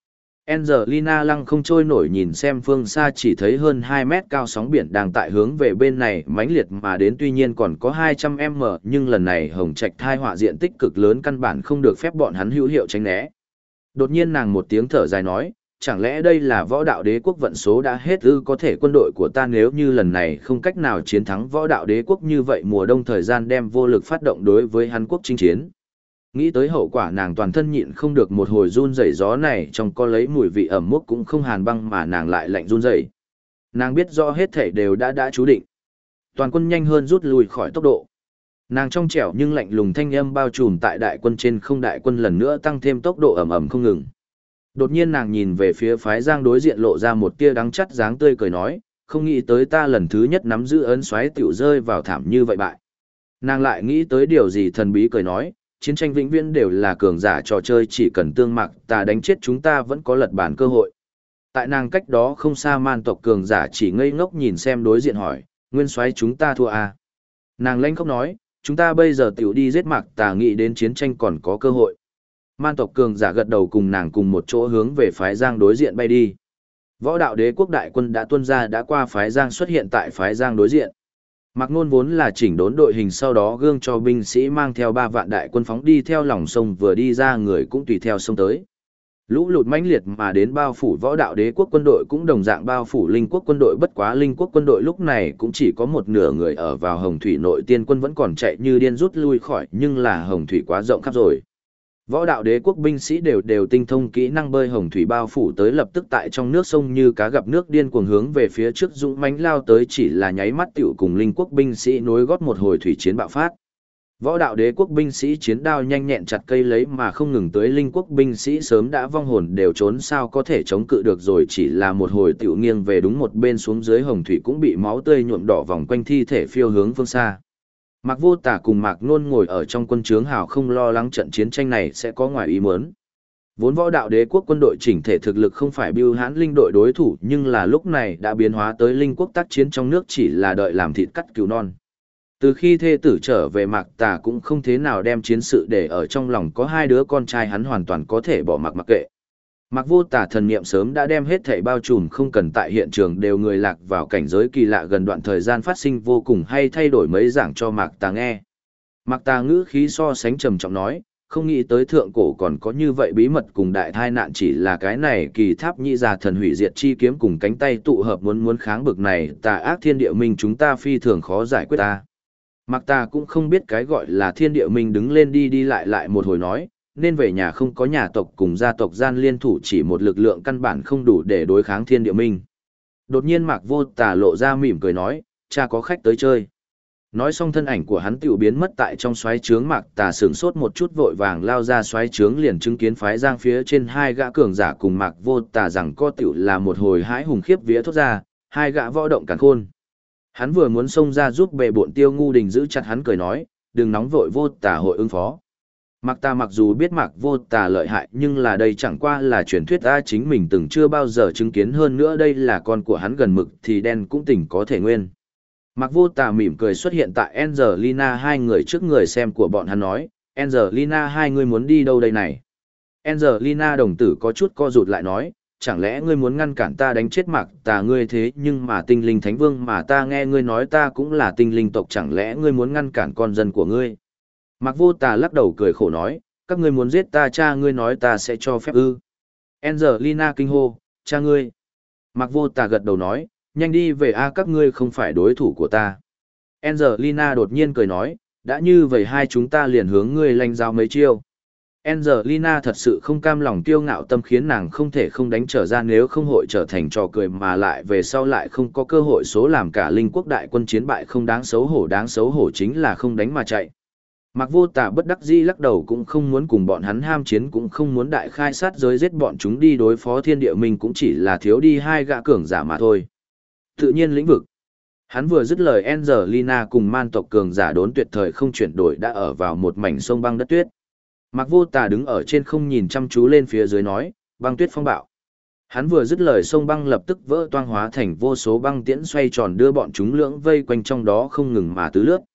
Angelina lăng không trôi nổi nhìn xem phương xa chỉ thấy hơn 2 mét cao sóng biển đang tại hướng về bên này mãnh liệt mà đến, tuy nhiên còn có 200m, nhưng lần này hồng trạch thai họa diện tích cực lớn căn bản không được phép bọn hắn hữu hiệu tránh né. Đột nhiên nàng một tiếng thở dài nói, chẳng lẽ đây là võ đạo đế quốc vận số đã hết ư? Có thể quân đội của ta nếu như lần này không cách nào chiến thắng võ đạo đế quốc, như vậy mùa đông thời gian đem vô lực phát động đối với Hàn Quốc chinh chiến. Nghĩ tới hậu quả, nàng toàn thân nhịn không được một hồi run rẩy, gió này trong có lấy mùi vị ẩm mốc cũng không hàn băng mà nàng lại lạnh run rẩy. Nàng biết rõ hết thảy đều đã chú định. Toàn quân nhanh hơn rút lui khỏi tốc độ. Nàng trong trẻo nhưng lạnh lùng thanh âm bao trùm tại đại quân trên không, đại quân lần nữa tăng thêm tốc độ ầm ầm không ngừng. Đột nhiên nàng nhìn về phía phái Giang đối diện, lộ ra một tia đắng chắt dáng tươi cười nói, không nghĩ tới ta lần thứ nhất nắm giữ ấn xoáy tiểu rơi vào thảm như vậy bại. Nàng lại nghĩ tới điều gì thần bí cười nói, chiến tranh vĩnh viễn đều là cường giả trò chơi, chỉ cần tương mặc ta đánh chết chúng ta vẫn có lật bản cơ hội. Tại nàng cách đó không xa man tộc cường giả chỉ ngây ngốc nhìn xem đối diện hỏi, nguyên soái chúng ta thua à? Nàng lanh khóc nói, chúng ta bây giờ tiểu đi giết mặc ta, nghĩ đến chiến tranh còn có cơ hội. Man tộc cường giả gật đầu cùng nàng cùng một chỗ hướng về phái Giang đối diện bay đi. Võ đạo đế quốc đại quân đã tuôn ra đã qua phái Giang, xuất hiện tại phái Giang đối diện. Mạc Nôn vốn là chỉnh đốn đội hình, sau đó gương cho binh sĩ mang theo 3 vạn đại quân phóng đi theo lòng sông, vừa đi ra người cũng tùy theo sông tới. Lũ lụt mãnh liệt mà đến bao phủ võ đạo đế quốc quân đội, cũng đồng dạng bao phủ linh quốc quân đội, bất quá linh quốc quân đội lúc này cũng chỉ có một nửa người ở vào hồng thủy nội, tiên quân vẫn còn chạy như điên rút lui khỏi, nhưng là hồng thủy quá rộng khắp rồi. Võ đạo đế quốc binh sĩ đều tinh thông kỹ năng bơi, hồng thủy bao phủ tới lập tức tại trong nước sông như cá gặp nước điên cuồng hướng về phía trước dũng mãnh lao tới, chỉ là nháy mắt tiểu cùng linh quốc binh sĩ nối gót một hồi thủy chiến bạo phát. Võ đạo đế quốc binh sĩ chiến đao nhanh nhẹn chặt cây lấy mà không ngừng tới, linh quốc binh sĩ sớm đã vong hồn đều trốn, sao có thể chống cự được rồi, chỉ là một hồi tiểu nghiêng về đúng một bên, xuống dưới hồng thủy cũng bị máu tươi nhuộm đỏ vòng quanh thi thể phiêu hướng phương xa. Mạc Vô Tả cùng Mạc Nôn ngồi ở trong quân trướng hào không lo lắng trận chiến tranh này sẽ có ngoài ý muốn. Vốn võ đạo đế quốc quân đội chỉnh thể thực lực không phải Bưu Hãn linh đội đối thủ, nhưng là lúc này đã biến hóa tới linh quốc tác chiến trong nước chỉ là đợi làm thịt cắt cứu non. Từ khi thê tử trở về, Mạc Tả cũng không thế nào đem chiến sự để ở trong lòng, có 2 đứa con trai hắn hoàn toàn có thể bỏ mặc kệ. Mạc Vô Tả thần niệm sớm đã đem hết thảy bao trùm, không cần tại hiện trường đều người lạc vào cảnh giới kỳ lạ, gần đoạn thời gian phát sinh vô cùng hay thay đổi mấy giảng cho Mạc Tả nghe. Mạc Tả ngữ khí so sánh trầm trọng nói, không nghĩ tới thượng cổ còn có như vậy bí mật cùng đại tai nạn, chỉ là cái này kỳ tháp nhị già thần hủy diệt chi kiếm cùng cánh tay tụ hợp muốn kháng bực này tà ác thiên địa minh, chúng ta phi thường khó giải quyết ta. Mạc Tả cũng không biết cái gọi là thiên địa minh, đứng lên đi lại một hồi nói, nên về nhà, không có nhà tộc cùng gia tộc gian liên thủ, chỉ một lực lượng căn bản không đủ để đối kháng thiên địa minh. Đột nhiên Mạc Vô Tả lộ ra mỉm cười nói, cha có khách tới chơi. Nói xong thân ảnh của hắn tiểu biến mất tại trong xoáy trướng. Mạc Tả sửng sốt một chút, vội vàng lao ra xoáy trướng, liền chứng kiến phái Giang phía trên 2 gã cường giả cùng Mạc Vô Tả rằng co tiểu là một hồi hãi hùng khiếp vía thốt ra, 2 gã võ động càn khôn. Hắn vừa muốn xông ra giúp bệ bộn, Tiêu Ngu Đình giữ chặt hắn cười nói, đừng nóng vội, Vô Tả hội ứng phó. Mạc Tả mặc dù biết Mạc Vô Tả lợi hại, nhưng là đây chẳng qua là truyền thuyết, chính mình từng chưa bao giờ chứng kiến, hơn nữa đây là con của hắn, gần mực thì đen cũng tỉnh có thể nguyên. Mạc Vô Tả mỉm cười xuất hiện tại Angelina 2 người trước người xem của bọn hắn nói, Angelina 2 người muốn đi đâu đây này? Angelina đồng tử có chút co rụt lại nói, chẳng lẽ ngươi muốn ngăn cản ta đánh chết Mạc Tả ngươi? Thế nhưng mà tinh linh thánh vương mà ta nghe ngươi nói ta cũng là tinh linh tộc, chẳng lẽ ngươi muốn ngăn cản con dân của ngươi? Mạc Vô Tả lắc đầu cười khổ nói, các ngươi muốn giết ta cha ngươi nói ta sẽ cho phép ư? Angelina kinh hô, cha ngươi. Mạc Vô Tả gật đầu nói, nhanh đi về các ngươi không phải đối thủ của ta. Angelina đột nhiên cười nói, đã như vậy hai chúng ta liền hướng ngươi lanh giao mấy chiêu. Angelina thật sự không cam lòng kiêu ngạo tâm khiến nàng không thể không đánh trở ra, nếu không hội trở thành trò cười mà lại về sau lại không có cơ hội số, làm cả linh quốc đại quân chiến bại không đáng xấu hổ chính là không đánh mà chạy. Mạc Vô Tả bất đắc dĩ lắc đầu, cũng không muốn cùng bọn hắn ham chiến, cũng không muốn đại khai sát giới giết bọn chúng đi đối phó thiên địa minh, cũng chỉ là thiếu đi 2 gã cường giả mà thôi. Tự nhiên lĩnh vực. Hắn vừa dứt lời, Angelina cùng man tộc cường giả đốn tuyệt thời không chuyển đổi đã ở vào một mảnh sông băng đất tuyết. Mạc Vô Tả đứng ở trên không nhìn chăm chú lên phía dưới nói, băng tuyết phong bạo. Hắn vừa dứt lời, sông băng lập tức vỡ toang hóa thành vô số băng tiễn xoay tròn đưa bọn chúng lưỡng vây quanh trong đó không ngừng mà tứ lướt.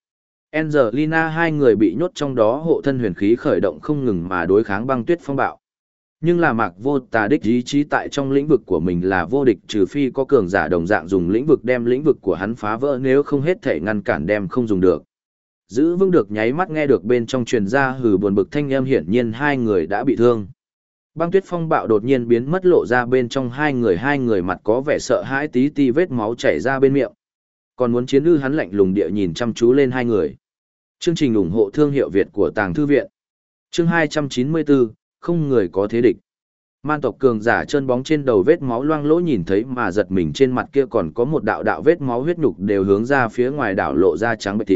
Angelina 2 người bị nhốt trong đó, hộ thân huyền khí khởi động không ngừng mà đối kháng băng tuyết phong bạo. Nhưng là Mạc Vô Tà đích ý chí tại trong lĩnh vực của mình là vô địch, trừ phi có cường giả đồng dạng dùng lĩnh vực đem lĩnh vực của hắn phá vỡ, nếu không hết thể ngăn cản đem không dùng được. Giữ vững được, nháy mắt nghe được bên trong truyền ra hừ buồn bực thanh âm, hiển nhiên hai người đã bị thương. Băng tuyết phong bạo đột nhiên biến mất, lộ ra bên trong hai người mặt có vẻ sợ hãi, tí ti vết máu chảy ra bên miệng. Còn muốn chiến ư? Hắn lạnh lùng địa nhìn chăm chú lên hai người. Chương trình ủng hộ thương hiệu Việt của Tàng Thư Viện. Chương 294, không người có thế địch. Man tộc cường giả trơn bóng trên đầu, vết máu loang lỗ nhìn thấy mà giật mình, trên mặt kia còn có một đạo đạo vết máu, huyết nhục đều hướng ra phía ngoài đảo lộ ra trắng bệch thịt.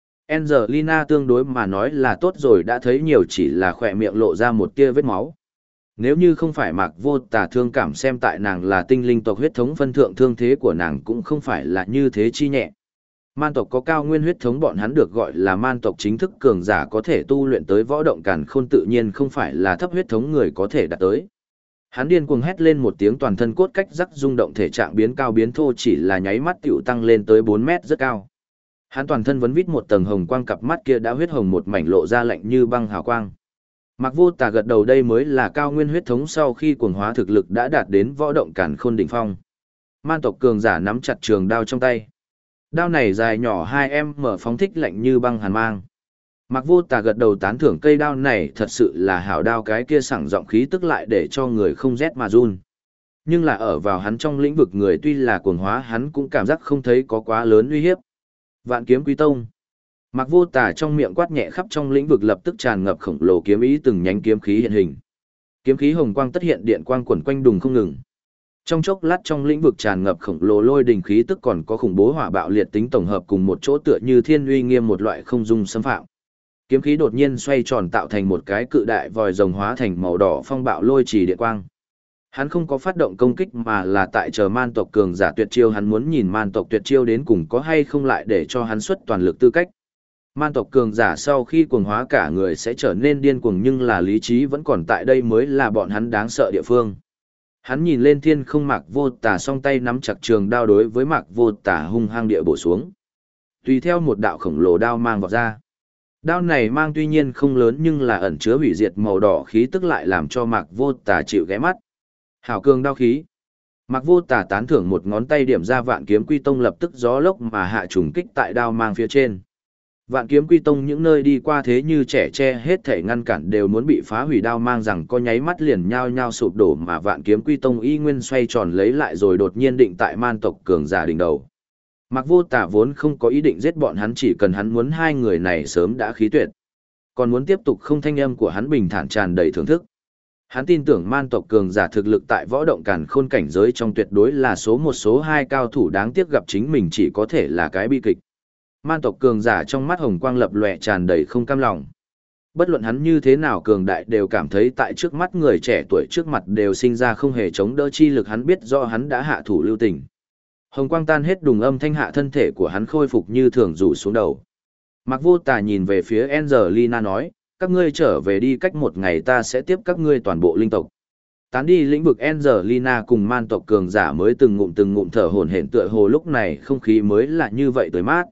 Angelina tương đối mà nói là tốt rồi, đã thấy nhiều, chỉ là khỏe miệng lộ ra một tia vết máu. Nếu như không phải Mạc Vô Tà thương cảm xem tại nàng là tinh linh tộc huyết thống phân thượng, thương thế của nàng cũng không phải là như thế chi nhẹ. Man tộc có cao nguyên huyết thống, bọn hắn được gọi là man tộc chính thức cường giả, có thể tu luyện tới võ động càn khôn, tự nhiên không phải là thấp huyết thống người có thể đạt tới. Hắn điên cuồng hét lên một tiếng, toàn thân cốt cách rắc rung động, thể trạng biến cao biến thô, chỉ là nháy mắt tiểu tăng lên tới 4 mét, rất cao. Hắn toàn thân vấn vít một tầng hồng quang, cặp mắt kia đã huyết hồng một mảnh, lộ ra lạnh như băng hào quang. Mạc Vô Tà gật đầu, đây mới là cao nguyên huyết thống, sau khi cuồng hóa thực lực đã đạt đến võ động càn khôn đỉnh phong. Man tộc cường giả nắm chặt trường đao trong tay. Đao này dài nhỏ 2m, phóng thích lạnh như băng hàn mang. Mạc Vô Tà gật đầu tán thưởng, cây đao này thật sự là hảo đao, cái kia sẳng giọng khí tức lại để cho người không rét mà run. Nhưng là ở vào hắn trong lĩnh vực người tuy là cuồng hóa, hắn cũng cảm giác không thấy có quá lớn uy hiếp. Vạn Kiếm Quy Tông. Mạc Vô Tà trong miệng quát nhẹ, khắp trong lĩnh vực lập tức tràn ngập khổng lồ kiếm ý, từng nhánh kiếm khí hiện hình. Kiếm khí hồng quang tất hiện, điện quang quẩn quanh đùng không ngừng. Trong chốc lát trong lĩnh vực tràn ngập khổng lồ lôi đình khí tức, còn có khủng bố hỏa bạo liệt tính tổng hợp cùng một chỗ, tựa như thiên uy nghiêm một loại không dung xâm phạm. Kiếm khí đột nhiên xoay tròn tạo thành một cái cự đại vòi rồng, hóa thành màu đỏ phong bạo lôi trì điện quang. Hắn không có phát động công kích mà là tại chờ man tộc cường giả tuyệt chiêu, hắn muốn nhìn man tộc tuyệt chiêu đến cùng có hay không lại để cho hắn xuất toàn lực tư cách. Man tộc cường giả sau khi cuồng hóa cả người sẽ trở nên điên cuồng, nhưng là lý trí vẫn còn tại, đây mới là bọn hắn đáng sợ địa phương. Hắn nhìn lên thiên không, Mạc Vô Tà song tay nắm chặt trường đao đối với Mạc Vô Tà hung hăng địa bổ xuống. Tùy theo một đạo khổng lồ đao mang vọt ra. Đao này mang tuy nhiên không lớn nhưng là ẩn chứa hủy diệt màu đỏ khí tức, lại làm cho Mạc Vô Tà chịu ghé mắt. Hảo cường đao khí. Mạc Vô Tà tán thưởng, một ngón tay điểm ra Vạn Kiếm Quy Tông, lập tức gió lốc mà hạ trùng kích tại đao mang phía trên. Vạn Kiếm Quy Tông những nơi đi qua thế như trẻ tre, hết thể ngăn cản đều muốn bị phá hủy, đao mang rằng có nháy mắt liền nhao nhao sụp đổ, mà Vạn Kiếm Quy Tông y nguyên xoay tròn lấy lại rồi đột nhiên định tại man tộc cường giả đỉnh đầu. Mạc Vô Tà vốn không có ý định giết bọn hắn, chỉ cần hắn muốn hai người này sớm đã khí tuyệt. Còn muốn tiếp tục không, thanh âm của hắn bình thản tràn đầy thưởng thức. Hắn tin tưởng man tộc cường giả thực lực tại võ động càn khôn cảnh giới trong tuyệt đối là số 1 số 2 cao thủ, đáng tiếc gặp chính mình chỉ có thể là cái bi kịch. Man tộc cường giả trong mắt hồng quang lập lòe, tràn đầy không cam lòng. Bất luận hắn như thế nào cường đại, đều cảm thấy tại trước mắt người trẻ tuổi trước mặt đều sinh ra không hề chống đỡ chi lực, hắn biết do hắn đã hạ thủ lưu tình. Hồng quang tan hết, đùng âm thanh hạ, thân thể của hắn khôi phục như thường, rủ xuống đầu. Mạc Vô Tà nhìn về phía Angelina nói, các ngươi trở về đi, cách một ngày ta sẽ tiếp các ngươi toàn bộ linh tộc. Tán đi lĩnh vực, Angelina cùng man tộc cường giả mới từng ngụm thở hổn hển, tựa hồ lúc này không khí mới là như vậy tới mát.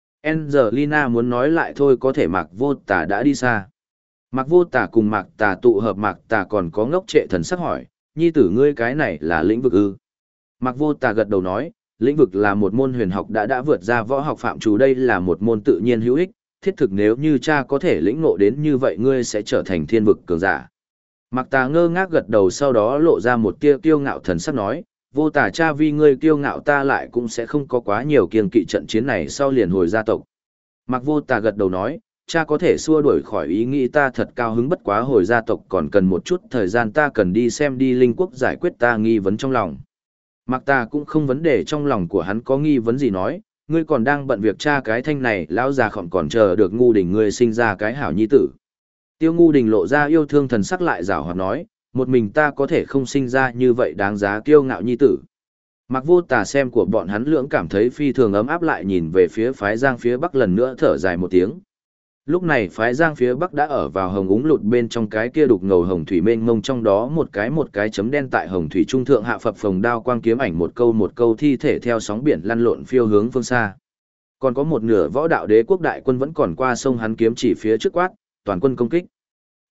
Angelina muốn nói lại thôi, có thể Mạc Vô Tà đã đi xa. Mạc Vô Tà cùng Mạc Tà tụ hợp, Mạc Tà còn có ngốc trệ thần sắc hỏi, nhi tử ngươi cái này là lĩnh vực ư? Mạc Vô Tà gật đầu nói, lĩnh vực là một môn huyền học đã vượt ra võ học phạm trù, đây là một môn tự nhiên hữu ích, thiết thực, nếu như cha có thể lĩnh ngộ đến như vậy, ngươi sẽ trở thành thiên vực cường giả. Mạc Tà ngơ ngác gật đầu, sau đó lộ ra một tia kiêu ngạo thần sắc nói, Vô Tà cha, vì ngươi kiêu ngạo ta lại cũng sẽ không có quá nhiều kiêng kỵ, trận chiến này sau liền hồi gia tộc. Mạc Vô Tà gật đầu nói, cha có thể xua đuổi khỏi ý nghĩ ta thật cao hứng, bất quá hồi gia tộc còn cần một chút thời gian, ta cần đi xem đi linh quốc giải quyết ta nghi vấn trong lòng. Mạc Tà cũng không vấn đề trong lòng của hắn có nghi vấn gì, nói, ngươi còn đang bận việc cha cái thanh này, lão già khỏm còn chờ được Ngu Đình ngươi sinh ra cái hảo nhi tử. Tiêu Ngu Đình lộ ra yêu thương thần sắc, lại giảo hoạt nói, một mình ta có thể không sinh ra như vậy đáng giá kiêu ngạo nhi tử. Mạc Vô Tà xem của bọn hắn lưỡng cảm thấy phi thường ấm áp, lại nhìn về phía phái Giang phía bắc, lần nữa thở dài một tiếng. Lúc này phái Giang phía bắc đã ở vào hồng úng lụt bên trong, cái kia đục ngầu hồng thủy mênh mông, trong đó một cái chấm đen tại hồng thủy trung thượng hạ phập phồng đao quang kiếm ảnh, một câu thi thể theo sóng biển lăn lộn phiêu hướng phương xa. Còn có một nửa võ đạo đế quốc đại quân vẫn còn qua sông, hắn kiếm chỉ phía trước quát, toàn quân công kích.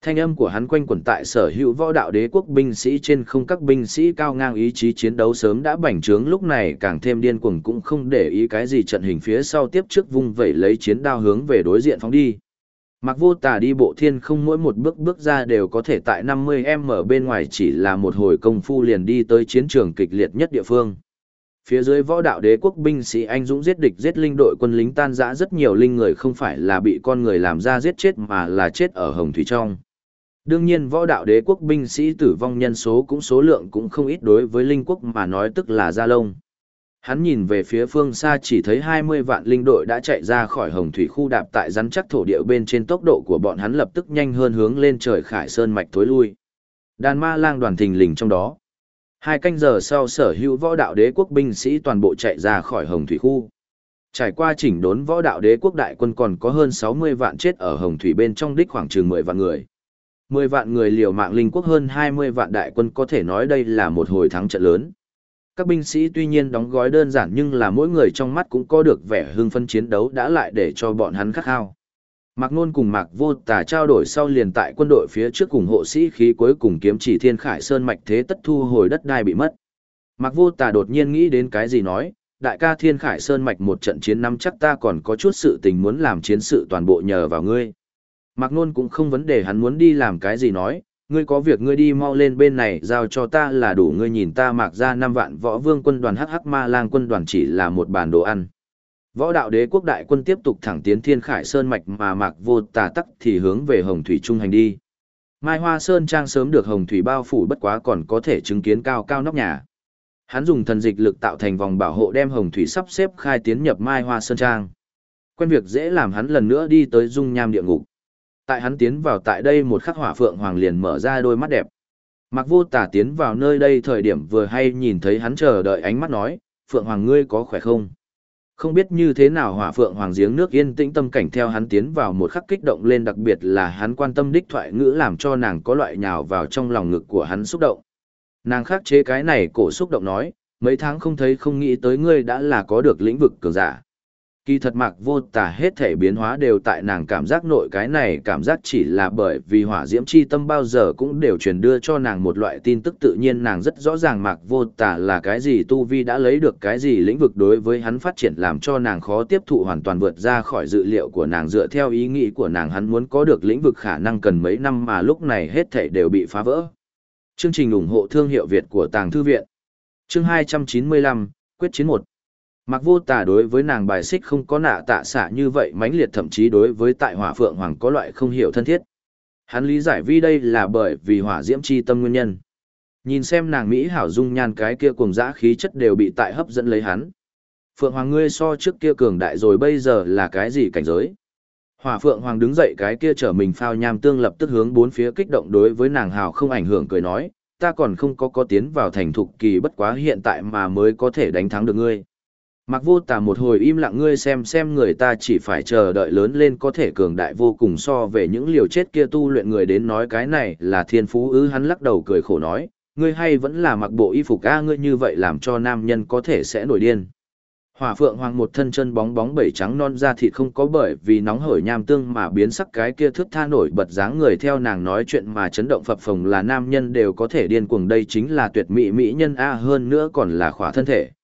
Thanh âm của hắn quanh quẩn tại sở hữu võ đạo đế quốc binh sĩ trên không, các binh sĩ cao ngang ý chí chiến đấu sớm đã bành trướng, lúc này càng thêm điên cuồng, cũng không để ý cái gì trận hình phía sau, tiếp trước vung vẩy lấy chiến đao hướng về đối diện phóng đi. Mạc Vô Tà đi bộ thiên không, mỗi một bước bước ra đều có thể tại 50m bên ngoài, chỉ là một hồi công phu liền đi tới chiến trường kịch liệt nhất địa phương. Phía dưới võ đạo đế quốc binh sĩ anh dũng giết địch giết linh, đội quân lính tan rã, rất nhiều linh người không phải là bị con người làm ra giết chết mà là chết ở hồng thủy trong. Đương nhiên võ đạo đế quốc binh sĩ tử vong nhân số cũng số lượng cũng không ít, đối với linh quốc mà nói tức là da lông. Hắn nhìn về phía phương xa, chỉ thấy 20 vạn linh đội đã chạy ra khỏi hồng thủy khu, đạp tại rắn chắc thổ địa bên trên, tốc độ của bọn hắn lập tức nhanh hơn, hướng lên trời Khải Sơn mạch thối lui. Đàn ma lang đoàn thình lình trong đó. 2 canh giờ sau, sở hữu võ đạo đế quốc binh sĩ toàn bộ chạy ra khỏi hồng thủy khu. Trải qua chỉnh đốn, võ đạo đế quốc đại quân còn có hơn 60 vạn chết ở hồng thủy bên trong, đích khoảng chừng 10 vạn người. 10 vạn người liều mạng linh quốc hơn 20 vạn đại quân, có thể nói đây là một hồi thắng trận lớn. Các binh sĩ tuy nhiên đóng gói đơn giản, nhưng là mỗi người trong mắt cũng có được vẻ hưng phấn, chiến đấu đã lại để cho bọn hắn khát khao. Mạc Nôn cùng Mạc Vô Tà trao đổi sau, liền tại quân đội phía trước cùng hộ sĩ khí cuối cùng kiếm chỉ Thiên Khải Sơn mạch, thế tất thu hồi đất đai bị mất. Mạc Vô Tà đột nhiên nghĩ đến cái gì nói, đại ca, Thiên Khải Sơn mạch một trận chiến năm chắc ta còn có chút sự tình muốn làm, chiến sự toàn bộ nhờ vào ngươi. Mạc Nôn cũng không vấn đề hắn muốn đi làm cái gì, nói, ngươi có việc ngươi đi mau lên bên này giao cho ta là đủ, ngươi nhìn ta Mạc ra 5 vạn võ vương quân đoàn, hắc ma lang quân đoàn chỉ là một bàn đồ ăn. Võ đạo đế quốc đại quân tiếp tục thẳng tiến Thiên Khải Sơn mạch, mà Mạc Vô Tà tắc thì hướng về Hồng Thủy trung hành đi. Mai Hoa Sơn trang sớm được Hồng Thủy bao phủ, bất quá còn có thể chứng kiến cao cao nóc nhà. Hắn dùng thần dịch lực tạo thành vòng bảo hộ, đem Hồng Thủy sắp xếp khai tiến nhập Mai Hoa Sơn trang. Quen việc dễ làm, hắn lần nữa đi tới dung nham địa ngục. Tại hắn tiến vào tại đây một khắc, Hỏa Phượng Hoàng liền mở ra đôi mắt đẹp. Mạc Vô Tà tiến vào nơi đây thời điểm vừa hay nhìn thấy hắn, chờ đợi ánh mắt nói, Phượng Hoàng ngươi có khỏe không? Không biết như thế nào, Hỏa Phượng Hoàng giếng nước yên tĩnh tâm cảnh theo hắn tiến vào một khắc kích động lên, đặc biệt là hắn quan tâm đích thoại ngữ làm cho nàng có loại nhào vào trong lòng ngực của hắn xúc động. Nàng khắc chế cái này cổ xúc động nói, mấy tháng không thấy, không nghĩ tới ngươi đã là có được lĩnh vực cường giả. Kỳ thật Mạc Vô Tà hết thể biến hóa đều tại nàng cảm giác nội, cái này cảm giác chỉ là bởi vì hỏa diễm chi tâm bao giờ cũng đều truyền đưa cho nàng một loại tin tức, tự nhiên nàng rất rõ ràng Mạc Vô Tà là cái gì tu vi, đã lấy được cái gì lĩnh vực, đối với hắn phát triển làm cho nàng khó tiếp thụ, hoàn toàn vượt ra khỏi dự liệu của nàng. Dựa theo ý nghĩ của nàng, hắn muốn có được lĩnh vực khả năng cần mấy năm, mà lúc này hết thể đều bị phá vỡ. Chương trình ủng hộ thương hiệu Việt của Tàng Thư Viện. Chương 295, Quyết chiến 1. Mạc Vô Tà đối với nàng bài xích không có nạ tạ xạ như vậy mãnh liệt, thậm chí đối với tại Hỏa Phượng Hoàng có loại không hiểu thân thiết. Hắn lý giải vì đây là bởi vì hỏa diễm chi tâm nguyên nhân. Nhìn xem nàng mỹ hảo dung nhan, cái kia cùng dã khí chất đều bị tại hấp dẫn lấy hắn. Phượng Hoàng ngươi so trước kia cường đại rồi, bây giờ là cái gì cảnh giới? Hỏa Phượng Hoàng đứng dậy, cái kia trở mình phao nham tương lập tức hướng bốn phía kích động, đối với nàng hào không ảnh hưởng cười nói, ta còn không có tiến vào thành thục kỳ, bất quá hiện tại mà mới có thể đánh thắng được ngươi. Mạc Vô Tà một hồi im lặng, ngươi xem người ta chỉ phải chờ đợi lớn lên có thể cường đại vô cùng, so về những liều chết kia tu luyện người đến nói cái này là thiên phú ư? Hắn lắc đầu cười khổ nói, ngươi hay vẫn là mặc bộ y phục a, ngươi như vậy làm cho nam nhân có thể sẽ nổi điên. Hỏa Phượng Hoàng một thân chân bóng bóng bẩy trắng non da thịt không có bởi vì nóng hổi nham tương mà biến sắc, cái kia thước tha nổi bật dáng người theo nàng nói chuyện mà chấn động phập phồng, là nam nhân đều có thể điên cuồng, đây chính là tuyệt mỹ mỹ nhân a, hơn nữa còn là khỏa thân thể.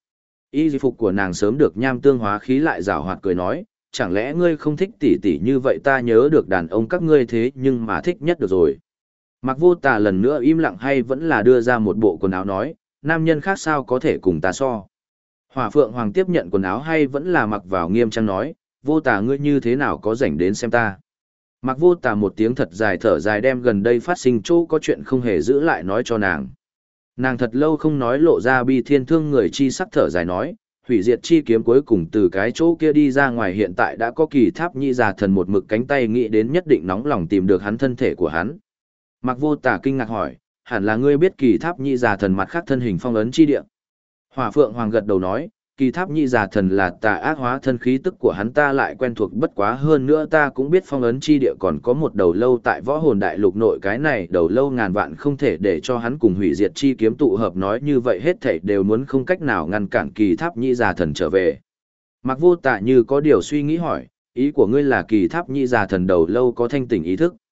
Y phục của nàng sớm được nham tương hóa khí, lại rào hoạt cười nói, chẳng lẽ ngươi không thích tỷ tỷ như vậy? Ta nhớ được đàn ông các ngươi thế nhưng mà thích nhất được rồi. Mạc Vô Tà lần nữa im lặng, hay vẫn là đưa ra một bộ quần áo nói, nam nhân khác sao có thể cùng ta so. Hỏa Phượng Hoàng tiếp nhận quần áo, hay vẫn là mặc vào nghiêm trang nói, Vô Tà ngươi như thế nào có rảnh đến xem ta. Mạc Vô Tà một tiếng thật dài thở dài, đem gần đây phát sinh chỗ có chuyện không hề giữ lại nói cho nàng. Nàng thật lâu không nói, lộ ra bi thiên thương người chi sắc, thở dài nói, hủy diệt chi kiếm cuối cùng từ cái chỗ kia đi ra ngoài, hiện tại đã có Kỳ Tháp Nhĩ Già Thần một mực cánh tay nghĩ đến nhất định nóng lòng tìm được hắn thân thể của hắn. Mạc Vô Tà kinh ngạc hỏi, hẳn là ngươi biết Kỳ Tháp Nhĩ Già Thần mặt khác thân hình phong ấn chi địa. Hỏa Phượng Hoàng gật đầu nói, Kỳ Tháp Nhĩ Già Thần là tà ác hóa thân, khí tức của hắn ta lại quen thuộc, bất quá hơn nữa ta cũng biết phong ấn chi địa còn có một đầu lâu tại Võ Hồn Đại Lục nội, cái này đầu lâu ngàn vạn không thể để cho hắn cùng hủy diệt chi kiếm tụ hợp, nói như vậy hết thảy đều muốn không cách nào ngăn cản Kỳ Tháp Nhĩ Già Thần trở về. Mạc Vô Tà như có điều suy nghĩ hỏi, ý của ngươi là Kỳ Tháp Nhĩ Già Thần đầu lâu có thanh tỉnh ý thức?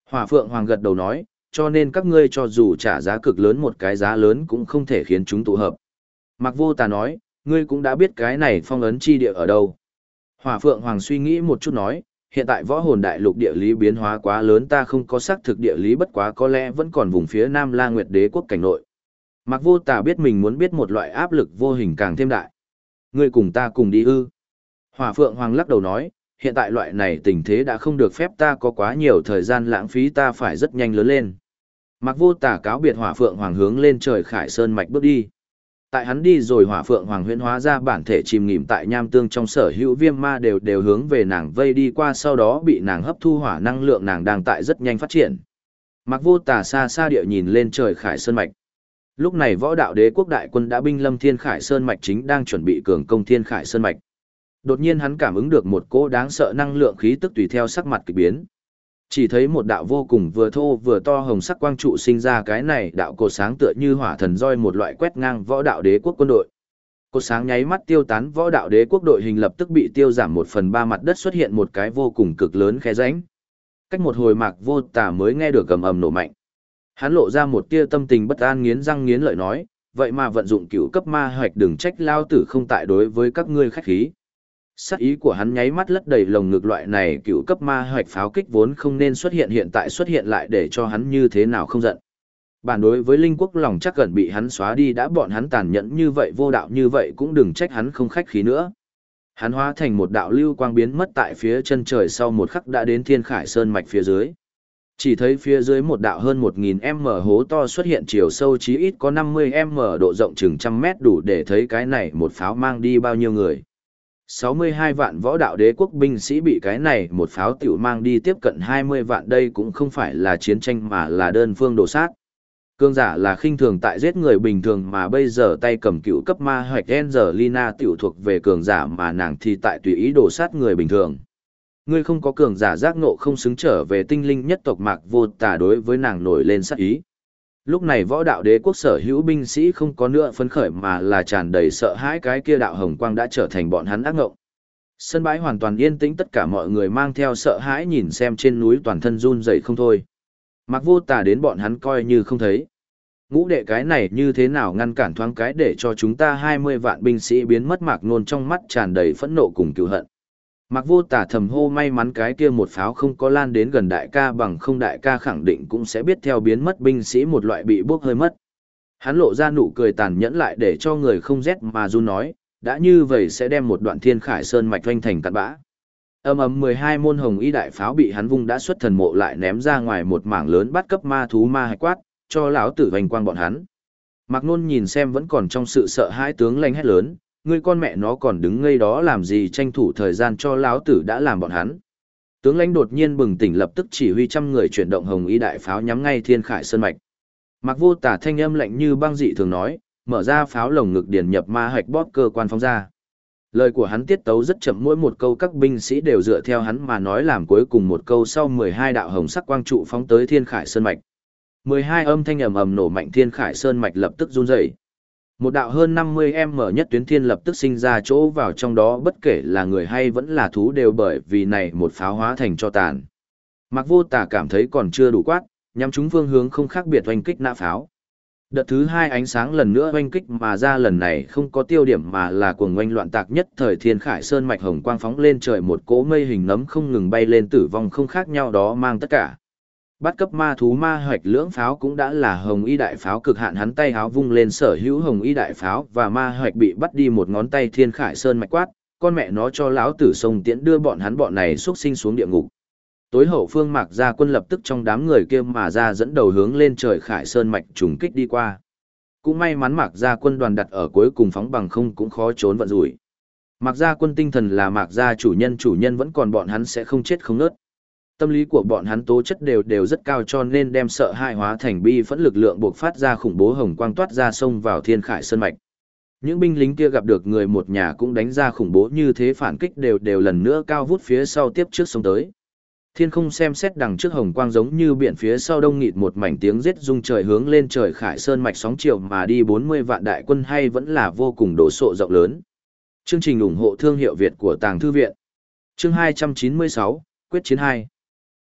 Hỏa Phượng Hoàng gật đầu nói, cho nên các ngươi cho dù trả giá cực lớn một cái giá lớn cũng không thể khiến chúng tụ hợp. Mạc Vô Tà nói, ngươi cũng đã biết cái này phong ấn chi địa ở đâu. Hỏa Phượng Hoàng suy nghĩ một chút nói, hiện tại võ hồn đại lục địa lý biến hóa quá lớn, ta không có xác thực địa lý, bất quá có lẽ vẫn còn vùng phía Nam La Nguyệt Đế quốc cảnh nội. Mạc Vô Tà biết mình muốn biết một loại áp lực vô hình càng thêm đại. Ngươi cùng ta cùng đi ư? Hỏa Phượng Hoàng lắc đầu nói, hiện tại loại này tình thế đã không được phép ta có quá nhiều thời gian lãng phí, ta phải rất nhanh lớn lên. Mạc Vô Tà cáo biệt Hỏa Phượng Hoàng hướng lên trời Khải Sơn mạch bước đi. Tại hắn đi rồi, Hỏa Phượng Hoàng huyễn hóa ra bản thể chìm nghỉm tại nham tương trong sở hữu viêm ma đều hướng về nàng vây đi qua, sau đó bị nàng hấp thu hỏa năng lượng, nàng đang tại rất nhanh phát triển. Mạc Vô Tà xa xa địa nhìn lên trời Khải Sơn mạch. Lúc này Võ Đạo Đế quốc đại quân đã binh lâm Thiên Khải Sơn mạch, chính đang chuẩn bị cường công Thiên Khải Sơn mạch. Đột nhiên hắn cảm ứng được một cỗ đáng sợ năng lượng khí tức tùy theo sắc mặt kỳ biến. Chỉ thấy một đạo vô cùng vừa thô vừa to hồng sắc quang trụ sinh ra, cái này đạo cột sáng tựa như hỏa thần roi một loại quét ngang Võ Đạo Đế quốc quân đội. Cột sáng nháy mắt tiêu tán, Võ Đạo Đế quốc đội hình lập tức bị tiêu giảm 1/3, mặt đất xuất hiện một cái vô cùng cực lớn khe rãnh. Cách một hồi Mạc Vô Tà mới nghe được ầm ầm nổ mạnh. Hắn lộ ra một tia tâm tình bất an, nghiến răng nghiến lợi nói, vậy mà vận dụng cửu cấp ma hoạch, đừng trách lao tử không tại đối với các ngươi khách khí. Sát ý của hắn nháy mắt lấp đầy lồng ngực, loại này cửu cấp ma hoạch pháo kích vốn không nên xuất hiện, hiện tại xuất hiện lại để cho hắn như thế nào không giận. Bản đối với Linh Quốc lòng chắc gần bị hắn xóa đi, đã bọn hắn tàn nhẫn như vậy, vô đạo như vậy, cũng đừng trách hắn không khách khí nữa. Hắn hóa thành một đạo lưu quang biến mất tại phía chân trời, sau một khắc đã đến Thiên Khải Sơn mạch phía dưới. Chỉ thấy phía dưới một đạo hơn 1000m hố to xuất hiện, chiều sâu chí ít có 50m, độ rộng chừng 100m, đủ để thấy cái này một pháo mang đi bao nhiêu người. 62 vạn Võ Đạo Đế quốc binh sĩ bị cái này một pháo tiểu mang đi tiếp cận 20 vạn, đây cũng không phải là chiến tranh mà là đơn phương đổ sát. Cường giả là khinh thường tại giết người bình thường, mà bây giờ tay cầm cựu cấp ma hoạch Angelina tiểu thuộc về cường giả, mà nàng thì tại tùy ý đổ sát người bình thường. Ngươi không có cường giả giác ngộ, không xứng trở về tinh linh nhất tộc. Mạc Vô Tà đối với nàng nổi lên sát ý. Lúc này Võ Đạo Đế quốc sở hữu binh sĩ không có nữa phấn khởi mà là tràn đầy sợ hãi, cái kia đạo hồng quang đã trở thành bọn hắn ác ngộng. Sân bãi hoàn toàn yên tĩnh, tất cả mọi người mang theo sợ hãi nhìn xem trên núi, toàn thân run rẩy không thôi. Mạc Vô Tà đến bọn hắn coi như không thấy. Ngũ đệ, cái này như thế nào ngăn cản thoáng cái để cho chúng ta 20 vạn binh sĩ biến mất? Mạc Nôn trong mắt tràn đầy phẫn nộ cùng cừu hận. Mạc Vô Tà thầm hô, may mắn cái kia một pháo không có lan đến gần đại ca, bằng không đại ca khẳng định cũng sẽ biết theo biến mất binh sĩ một loại bị bốc hơi mất. Hắn lộ ra nụ cười tàn nhẫn lại để cho người không rét mà run nói, đã như vậy sẽ đem một đoạn Thiên Khải Sơn mạch hoành thành cát bã. Ầm ầm, 12 môn hồng y đại pháo bị hắn vung đã xuất thần mộ lại ném ra ngoài một mảng lớn, bắt cấp ma thú ma hạch quát, cho lão tử hoành quang bọn hắn. Mạc Nôn nhìn xem vẫn còn trong sự sợ hãi, tướng lãnh hét lớn, ngươi con mẹ nó còn đứng ngây đó làm gì, tranh thủ thời gian cho lão tử đã làm bọn hắn. Tướng lãnh đột nhiên bừng tỉnh, lập tức chỉ huy trăm người chuyển động hồng y đại pháo nhắm ngay Thiên Khải Sơn mạch. Mạc Vô Tà thanh âm lạnh như băng dị thường nói, mở ra pháo lồng ngực điền nhập ma hạch bóp cơ quan phóng ra. Lời của hắn tiết tấu rất chậm, mỗi một câu các binh sĩ đều dựa theo hắn mà nói làm, cuối cùng một câu sau 12 đạo hồng sắc quang trụ phóng tới Thiên Khải Sơn mạch. 12 âm thanh ầm ầm nổ mạnh, Thiên Khải Sơn mạch lập tức run rẩy. Một đạo hơn 50m nhất tuyến thiên lập tức sinh ra chỗ vào trong đó, bất kể là người hay vẫn là thú đều bởi vì này một pháo hóa thành tro tàn. Mạc Vô Tà cảm thấy còn chưa đủ quát, nhắm chúng phương hướng không khác biệt oanh kích nã pháo. Đợt thứ hai ánh sáng lần nữa oanh kích mà ra, lần này không có tiêu điểm mà là cuồng oanh loạn tạc, nhất thời Thiên Khải Sơn mạch hồng quang phóng lên trời, một cỗ mây hình nấm không ngừng bay lên, tử vong không khác nhau đó mang tất cả. Bắt cấp ma thú ma hoạch lưỡng pháo cũng đã là hồng y đại pháo cực hạn, hắn tay háo vung lên, sở hữu hồng y đại pháo và ma hoạch bị bắt đi một ngón tay. Thiên Khải Sơn mạch quát, con mẹ nó cho lão tử sông tiễn đưa bọn hắn bọn này xuất sinh xuống địa ngục. Tối hậu phương Mạc Gia quân lập tức trong đám người kia mà ra, dẫn đầu hướng lên trời Khải Sơn mạch trùng kích đi qua. Cũng may mắn Mạc Gia quân đoàn đặt ở cuối cùng phóng bằng không cũng khó trốn vận rủi. Mạc Gia quân tinh thần là Mạc Gia chủ nhân vẫn còn, bọn hắn sẽ không chết không nớt. Tâm lý của bọn hắn tố chất đều rất cao, cho nên đem sợ hãi hóa thành bi phẫn, lực lượng buộc phát ra khủng bố hồng quang toát ra sông vào Thiên Khải Sơn mạch. Những binh lính kia gặp được người một nhà cũng đánh ra khủng bố như thế, phản kích đều lần nữa cao vút phía sau tiếp trước sông tới. Thiên không xem xét đằng trước hồng quang giống như biển, phía sau đông nghịt một mảnh tiếng giết rung trời, hướng lên trời Khải Sơn mạch sóng chiều mà đi. 40 vạn đại quân hay vẫn là vô cùng đồ sộ rộng lớn. Chương trình ủng hộ thương hiệu Việt của Tàng Thư Viện. Chương 296, Quyết chiến 2.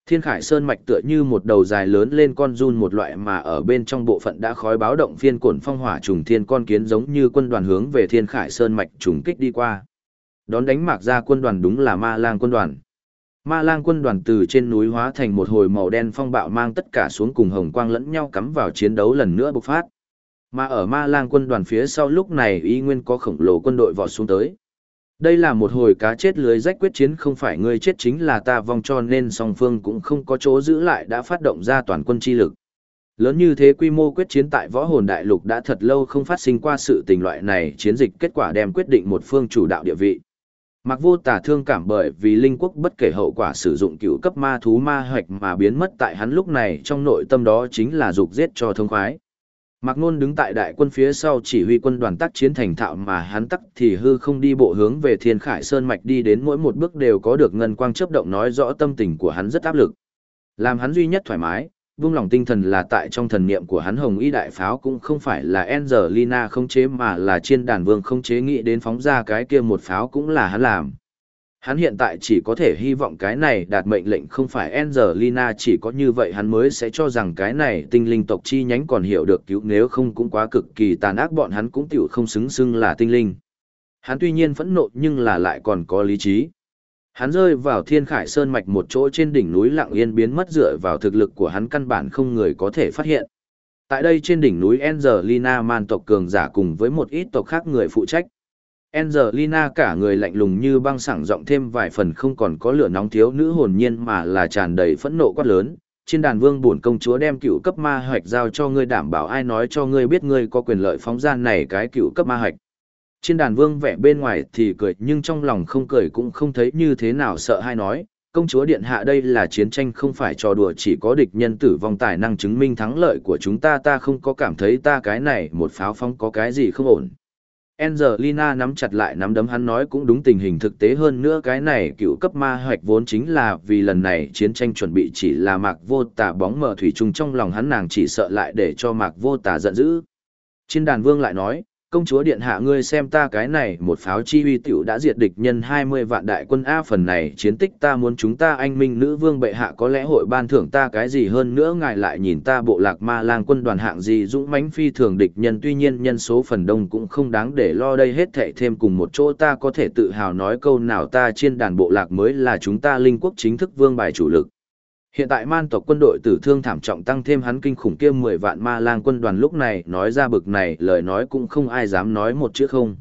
Thiên Khải Sơn mạch tựa như một đầu dài lớn lên con giun một loại mà ở bên trong bộ phận đã khói báo động phiên cổn phong hỏa trùng thiên con kiến giống như quân đoàn hướng về Thiên Khải Sơn mạch trùng kích đi qua. Đón đánh Mạc Gia quân đoàn đúng là Ma Lang quân đoàn. Ma Lang quân đoàn từ trên núi hóa thành một hồi màu đen phong bạo mang tất cả xuống cùng hồng quang lẫn nhau cắm vào chiến đấu lần nữa bộc phát. Mà ở Ma Lang quân đoàn phía sau lúc này y nguyên có khổng lồ quân đội vọt xuống tới. Đây là một hồi cá chết lưới rách quyết chiến, không phải ngươi chết chính là ta vong, cho nên song phương cũng không có chỗ giữ lại, đã phát động ra toàn quân chi lực. Lớn như thế quy mô quyết chiến tại Võ Hồn Đại Lục đã thật lâu không phát sinh qua sự tình loại này, chiến dịch kết quả đem quyết định một phương chủ đạo địa vị. Mạc Vô Tà thương cảm bởi vì Linh Quốc bất kể hậu quả sử dụng cựu cấp ma thú ma hoạch mà biến mất tại hắn lúc này, trong nội tâm đó chính là dục giết cho thông khoái. Mạc Nôn đứng tại đại quân phía sau chỉ huy quân đoàn tác chiến thành thạo, mà hắn tắc thì hư không đi bộ hướng về Thiên Khải Sơn mạch đi đến, mỗi một bước đều có được ngân quang chớp động, nói rõ tâm tình của hắn rất áp lực. Làm hắn duy nhất thoải mái, buông lòng tinh thần là tại trong thần niệm của hắn Hồng Y đại pháo cũng không phải là Angelina khống chế mà là Chiên Đàn Vương khống chế, nghĩ đến phóng ra cái kia một pháo cũng là hắn làm. Hắn hiện tại chỉ có thể hy vọng cái này đạt mệnh lệnh không phải Angelina, chỉ có như vậy hắn mới sẽ cho rằng cái này tinh linh tộc chi nhánh còn hiểu được cứu, nếu không cũng quá cực kỳ tàn ác, bọn hắn cũng tiểu không xứng xưng là tinh linh. Hắn tuy nhiên phẫn nộ nhưng là lại còn có lý trí. Hắn rơi vào Thiên Khải Sơn mạch một chỗ trên đỉnh núi lặng yên biến mất, dựa vào thực lực của hắn căn bản không người có thể phát hiện. Tại đây trên đỉnh núi Angelina man tộc cường giả cùng với một ít tộc khác người phụ trách. Angelina cả người lạnh lùng như băng, sảng giọng thêm vài phần không còn có lửa nóng thiếu nữ hồn nhiên mà là tràn đầy phẫn nộ quát lớn. Trên Đàn Vương bổn công chúa đem cựu cấp ma hạch giao cho ngươi, đảm bảo ai nói cho ngươi biết ngươi có quyền lợi phóng ra này cái cựu cấp ma hạch. Trên Đàn Vương vẻ bên ngoài thì cười nhưng trong lòng không cười cũng không thấy như thế nào sợ hay, nói, công chúa điện hạ đây là chiến tranh không phải trò đùa, chỉ có địch nhân tử vong tài năng chứng minh thắng lợi của chúng ta, ta không có cảm thấy ta cái này một pháo phóng có cái gì không ổn. Angelina nắm chặt lại nắm đấm, hắn nói cũng đúng, tình hình thực tế hơn nữa cái này cựu cấp ma hoạch vốn chính là vì lần này chiến tranh chuẩn bị, chỉ là Mạc Vô Tà bóng mờ thủy chung trong lòng hắn, nàng chỉ sợ lại để cho Mạc Vô Tà giận dữ. Trên Đàn Vương lại nói, công chúa điện hạ ngươi xem ta cái này một pháo chi uy tiểu đã diệt địch nhân 20 vạn đại quân a, phần này chiến tích ta muốn chúng ta anh minh nữ vương bệ hạ có lẽ hội ban thưởng ta cái gì, hơn nữa ngài lại nhìn ta bộ lạc Ma Lang quân đoàn hạng gì dũng mãnh phi thường, địch nhân tuy nhiên nhân số phần đông cũng không đáng để lo, đây hết thảy thêm cùng một chỗ ta có thể tự hào nói câu nào, ta Chiên Đàn bộ lạc mới là chúng ta Linh Quốc chính thức vương bài chủ lực. Hiện tại man tộc quân đội tử thương thảm trọng, tăng thêm hắn kinh khủng kia 10 vạn Ma Lang quân đoàn, lúc này nói ra bực này lời nói cũng không ai dám nói một chữ không.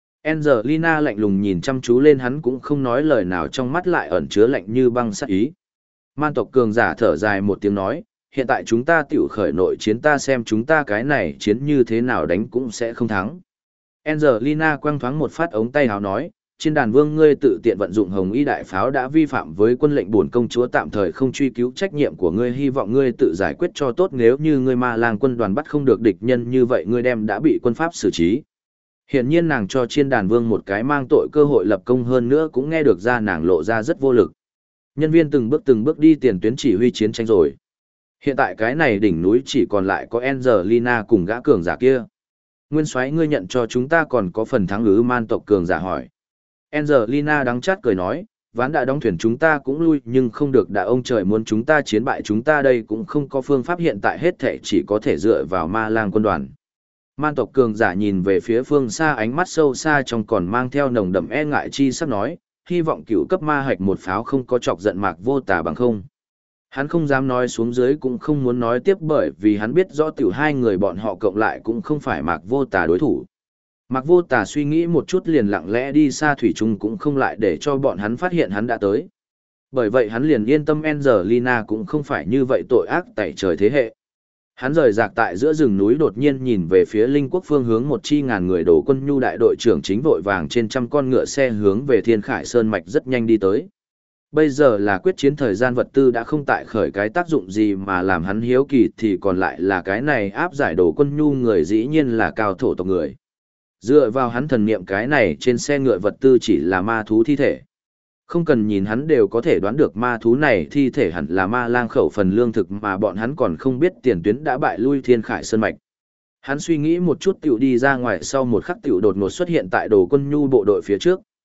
Angelina lạnh lùng nhìn chăm chú lên hắn cũng không nói lời nào, trong mắt lại ẩn chứa lạnh như băng sát ý. Man tộc cường giả thở dài một tiếng nói, hiện tại chúng ta tiểu khởi nội chiến, ta xem chúng ta cái này chiến như thế nào đánh cũng sẽ không thắng. Angelina quăng thoáng một phát ống tay áo nói, Trên Đàn Vương ngươi tự tiện vận dụng Hồng Y đại pháo đã vi phạm với quân lệnh, bổn công chúa tạm thời không truy cứu trách nhiệm của ngươi, hy vọng ngươi tự giải quyết cho tốt, nếu như ngươi Ma Lang quân đoàn bắt không được địch nhân như vậy ngươi đem đã bị quân pháp xử trí. Hiển nhiên nàng cho Trên Đàn Vương một cái mang tội cơ hội lập công, hơn nữa cũng nghe được ra nàng lộ ra rất vô lực. Nhân viên từng bước đi tiền tuyến chỉ huy chiến tranh rồi. Hiện tại cái này đỉnh núi chỉ còn lại có Angelina cùng gã cường giả kia. Nguyên soái ngươi nhận cho chúng ta còn có phần thắng ư? Man tộc cường giả hỏi. Angelina đắng chát cười nói, ván đã đóng thuyền chúng ta cũng lui nhưng không được, đã ông trời muốn chúng ta chiến bại chúng ta đây cũng không có phương pháp, hiện tại hết thể chỉ có thể dựa vào Ma Lang quân đoàn. Man tộc cường giả nhìn về phía phương xa, ánh mắt sâu xa trong còn mang theo nồng đậm e ngại chi sắc nói, hy vọng cựu cấp ma hạch một pháo không có chọc giận Mạc Vô Tà bằng không. Hắn không dám nói xuống dưới cũng không muốn nói tiếp, bởi vì hắn biết rõ tiểu hai người bọn họ cộng lại cũng không phải Mạc Vô Tà đối thủ. Mạc Vô Tà suy nghĩ một chút liền lặng lẽ đi xa, thủy chung cũng không lại để cho bọn hắn phát hiện hắn đã tới. Bởi vậy hắn liền yên tâm, Angelina cũng không phải như vậy tội ác tẩy trời thế hệ. Hắn rời rạc tại giữa rừng núi, đột nhiên nhìn về phía Linh Quốc phương hướng, một chi ngàn người đổ quân nhu đại đội trưởng chính vội vàng trên trăm con ngựa xe hướng về Thiên Khải Sơn mạch rất nhanh đi tới. Bây giờ là quyết chiến thời gian, vật tư đã không tại khởi cái tác dụng gì mà làm hắn hiếu kỳ thì còn lại là cái này áp giải đổ quân nhu người dĩ nhiên là cao thổ tộc người. Dựa vào hắn thần niệm, cái này trên xe ngựa vật tư chỉ là ma thú thi thể. Không cần nhìn hắn đều có thể đoán được ma thú này thi thể hẳn là Ma Lang khẩu phần lương thực, mà bọn hắn còn không biết tiền tuyến đã bại lui Thiên Khải Sơn mạch. Hắn suy nghĩ một chút tiểu đi ra ngoài, sau một khắc tiểu đột ngột xuất hiện tại đồ quân nhu bộ đội phía trước.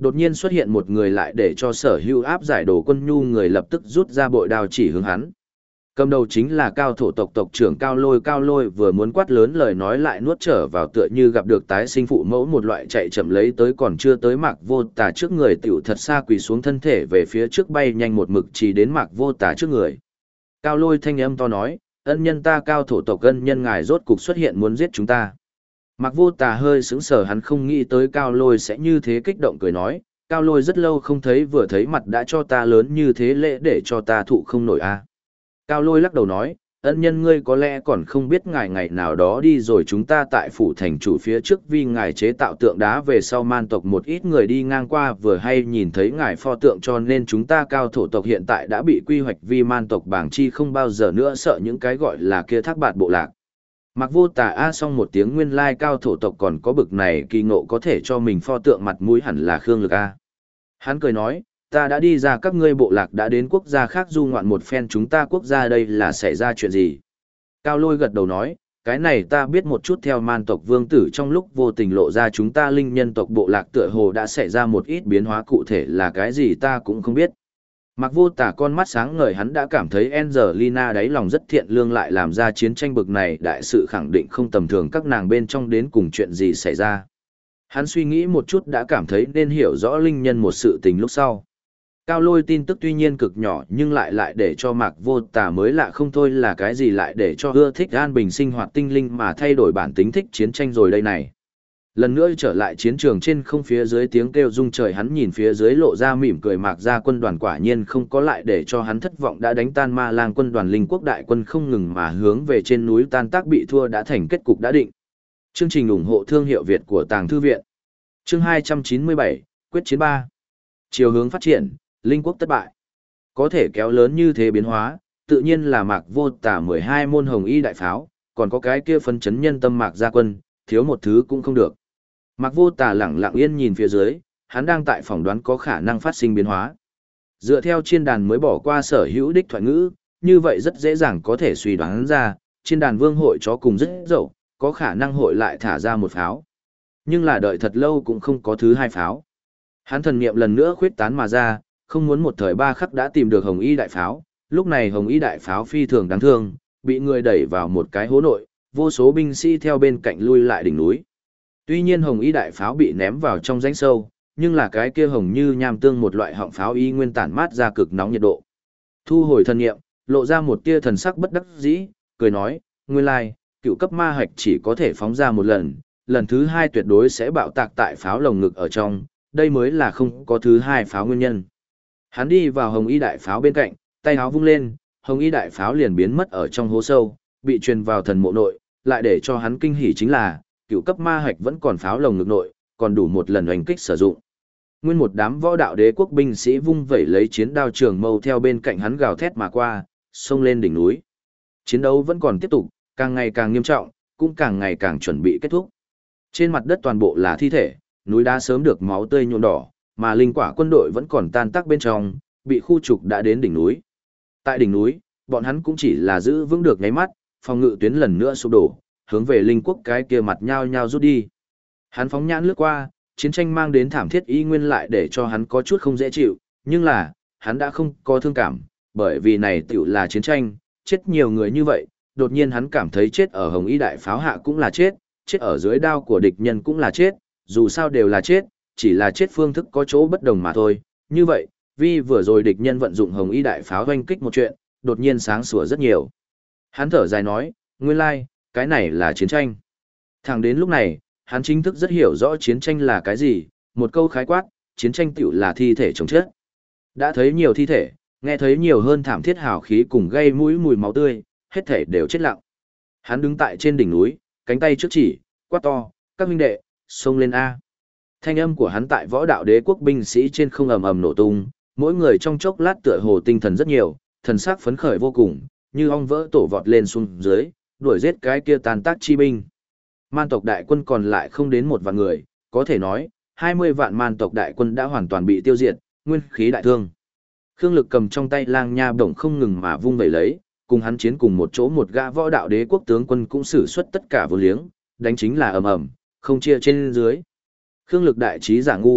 Đột nhiên xuất hiện một người lại để cho sở hữu áp giải đồ quân nhu người lập tức rút ra bội đao chỉ hướng hắn. Cầm đầu chính là cao thổ tộc tộc trưởng Cao Lôi vừa muốn quát lớn lời nói lại nuốt trở vào tựa như gặp được tái sinh phụ mẫu một loại chạy chậm lấy tới còn chưa tới Mạc Vô Tà trước người tiểu thật xa quỳ xuống thân thể về phía trước bay nhanh một mực chỉ đến Mạc Vô Tà trước người. Cao Lôi thanh âm to nói, ân nhân ta cao thổ tộc ân nhân ngài rốt cục xuất hiện muốn giết chúng ta. Mạc Vô Tà hơi sững sờ hắn không nghĩ tới Cao Lôi sẽ như thế kích động cười nói, Cao Lôi rất lâu không thấy vừa thấy mặt đã cho ta lớn như thế lễ để cho ta thụ không nổi a. Cao Lôi lắc đầu nói, ân nhân ngươi có lẽ còn không biết ngài ngày nào đó đi rồi chúng ta tại phủ thành chủ phía trước vì ngài chế tạo tượng đá về sau man tộc một ít người đi ngang qua vừa hay nhìn thấy ngài pho tượng cho nên chúng ta cao thổ tộc hiện tại đã bị quy hoạch vi man tộc bảng chi không bao giờ nữa sợ những cái gọi là kia thác bạt bộ lạc. Mặc Vô Tà a xong một tiếng nguyên lai cao thổ tộc còn có bực này kỳ ngộ có thể cho mình pho tượng mặt mũi hẳn là Khương Lực a. Hắn cười nói, ta đã đi ra các ngươi bộ lạc đã đến quốc gia khác du ngoạn một phen chúng ta quốc gia đây là xảy ra chuyện gì. Cao Lôi gật đầu nói, cái này ta biết một chút theo man tộc vương tử trong lúc vô tình lộ ra chúng ta linh nhân tộc bộ lạc tựa hồ đã xảy ra một ít biến hóa cụ thể là cái gì ta cũng không biết. Mặc Vô Tà con mắt sáng ngời hắn đã cảm thấy Angelina đáy lòng rất thiện lương lại làm ra chiến tranh bực này đại sự khẳng định không tầm thường các nàng bên trong đến cùng chuyện gì xảy ra. Hắn suy nghĩ một chút đã cảm thấy nên hiểu rõ linh nhân một sự tình lúc sau. Cao Lôi tin tức tuy nhiên cực nhỏ nhưng lại để cho Mạc Vô Tà mới lạ không thôi là cái gì lại để cho ưa thích an bình sinh hoạt tinh linh mà thay đổi bản tính thích chiến tranh rồi đây này. Lần nữa trở lại chiến trường trên không phía dưới tiếng kêu rung trời hắn nhìn phía dưới lộ ra mỉm cười Mạc ra quân đoàn quả nhiên không có lại để cho hắn thất vọng đã đánh tan ma lang quân đoàn linh quốc đại quân không ngừng mà hướng về trên núi tan tác bị thua đã thành kết cục đã định. Chương trình ủng hộ thương hiệu Việt của Tàng Thư Viện. Chương 297, Quyết chiến 3. Chiều hướng phát triển, linh quốc thất bại. Có thể kéo lớn như thế biến hóa, tự nhiên là Mạc Vô Tà 12 môn hồng y đại pháo, còn có cái kia phân chấn nhân tâm Mạc gia quân, thiếu một thứ cũng không được. Mạc Vô Tà lẳng lặng yên nhìn phía dưới, hắn đang tại phỏng đoán có khả năng phát sinh biến hóa. Dựa theo chiên đàn mới bỏ qua sở hữu đích thoại ngữ, như vậy rất dễ dàng có thể suy đoán ra, chiên đàn vương hội chó cùng rất dậu, có khả năng hội lại thả ra một pháo. Nhưng là đợi thật lâu cũng không có thứ hai pháo. Hắn thần niệm lần nữa khuyết tán mà ra, không muốn một thời ba khắc đã tìm được hồng y đại pháo, lúc này hồng y đại pháo phi thường đáng thương, bị người đẩy vào một cái hố nội, vô số binh sĩ theo bên cạnh lui lại đỉnh núi. Tuy nhiên hồng y đại pháo bị ném vào trong rãnh sâu, nhưng là cái kia hồng như nham tương một loại họng pháo y nguyên tản mát ra cực nóng nhiệt độ. Thu hồi thần niệm, lộ ra một tia thần sắc bất đắc dĩ, cười nói, nguyên lai, cựu cấp ma hạch chỉ có thể phóng ra một lần, lần thứ hai tuyệt đối sẽ bạo tạc tại pháo lồng ngực ở trong, đây mới là không có thứ hai pháo nguyên nhân. Hắn đi vào hồng y đại pháo bên cạnh, tay áo vung lên, hồng y đại pháo liền biến mất ở trong hố sâu, bị truyền vào thần mộ nội, lại để cho hắn kinh hỉ chính là, cựu cấp ma hạch vẫn còn pháo lồng ngực nội, còn đủ một lần oanh kích sử dụng. Nguyên một đám võ đạo đế quốc binh sĩ vung vẩy lấy chiến đao trường mâu theo bên cạnh hắn gào thét mà qua, xông lên đỉnh núi. Chiến đấu vẫn còn tiếp tục, càng ngày càng nghiêm trọng, cũng càng ngày càng chuẩn bị kết thúc. Trên mặt đất toàn bộ là thi thể, núi đá sớm được máu tươi nhuộm đỏ, mà linh quả quân đội vẫn còn tan tác bên trong, bị khu trục đã đến đỉnh núi. Tại đỉnh núi, bọn hắn cũng chỉ là giữ vững được nháy mắt, phòng ngự tuyến lần nữa sụp đổ, hướng về linh quốc cái kia mặt nhao nhao rút đi. Hắn phóng nhãn lướt qua, chiến tranh mang đến thảm thiết y nguyên lại để cho hắn có chút không dễ chịu, nhưng là, hắn đã không có thương cảm, bởi vì này tiểu là chiến tranh, chết nhiều người như vậy, đột nhiên hắn cảm thấy chết ở hồng y đại pháo hạ cũng là chết, chết ở dưới đao của địch nhân cũng là chết, dù sao đều là chết, chỉ là chết phương thức có chỗ bất đồng mà thôi. Như vậy, vì vừa rồi địch nhân vận dụng hồng y đại pháo hoanh kích một chuyện, đột nhiên sáng sủa rất nhiều. Hắn thở dài nói, nguyên lai, cái này là chiến tranh. Thẳng đến lúc này, hắn chính thức rất hiểu rõ chiến tranh là cái gì, một câu khái quát, chiến tranh tiểu là thi thể chồng chết. Đã thấy nhiều thi thể, nghe thấy nhiều hơn thảm thiết hào khí cùng gây mũi mùi máu tươi, hết thể đều chết lặng. Hắn đứng tại trên đỉnh núi, cánh tay trước chỉ, quát to, các huynh đệ, xông lên A. Thanh âm của hắn tại võ đạo đế quốc binh sĩ trên không ầm ầm nổ tung, mỗi người trong chốc lát tựa hồ tinh thần rất nhiều, thần sắc phấn khởi vô cùng, như ong vỡ tổ vọt lên xuống dưới, đuổi giết cái kia tàn tác chi binh. Man tộc đại quân còn lại không đến 1 vạn người, có thể nói, 20 vạn man tộc đại quân đã hoàn toàn bị tiêu diệt, nguyên khí đại thương. Khương Lực cầm trong tay lang nha bổng không ngừng mà vung vẩy lấy, cùng hắn chiến cùng một chỗ một gã võ đạo đế quốc tướng quân cũng sử xuất tất cả vô liếng, đánh chính là ầm ầm, không chia trên dưới. Khương Lực đại trí giả ngu,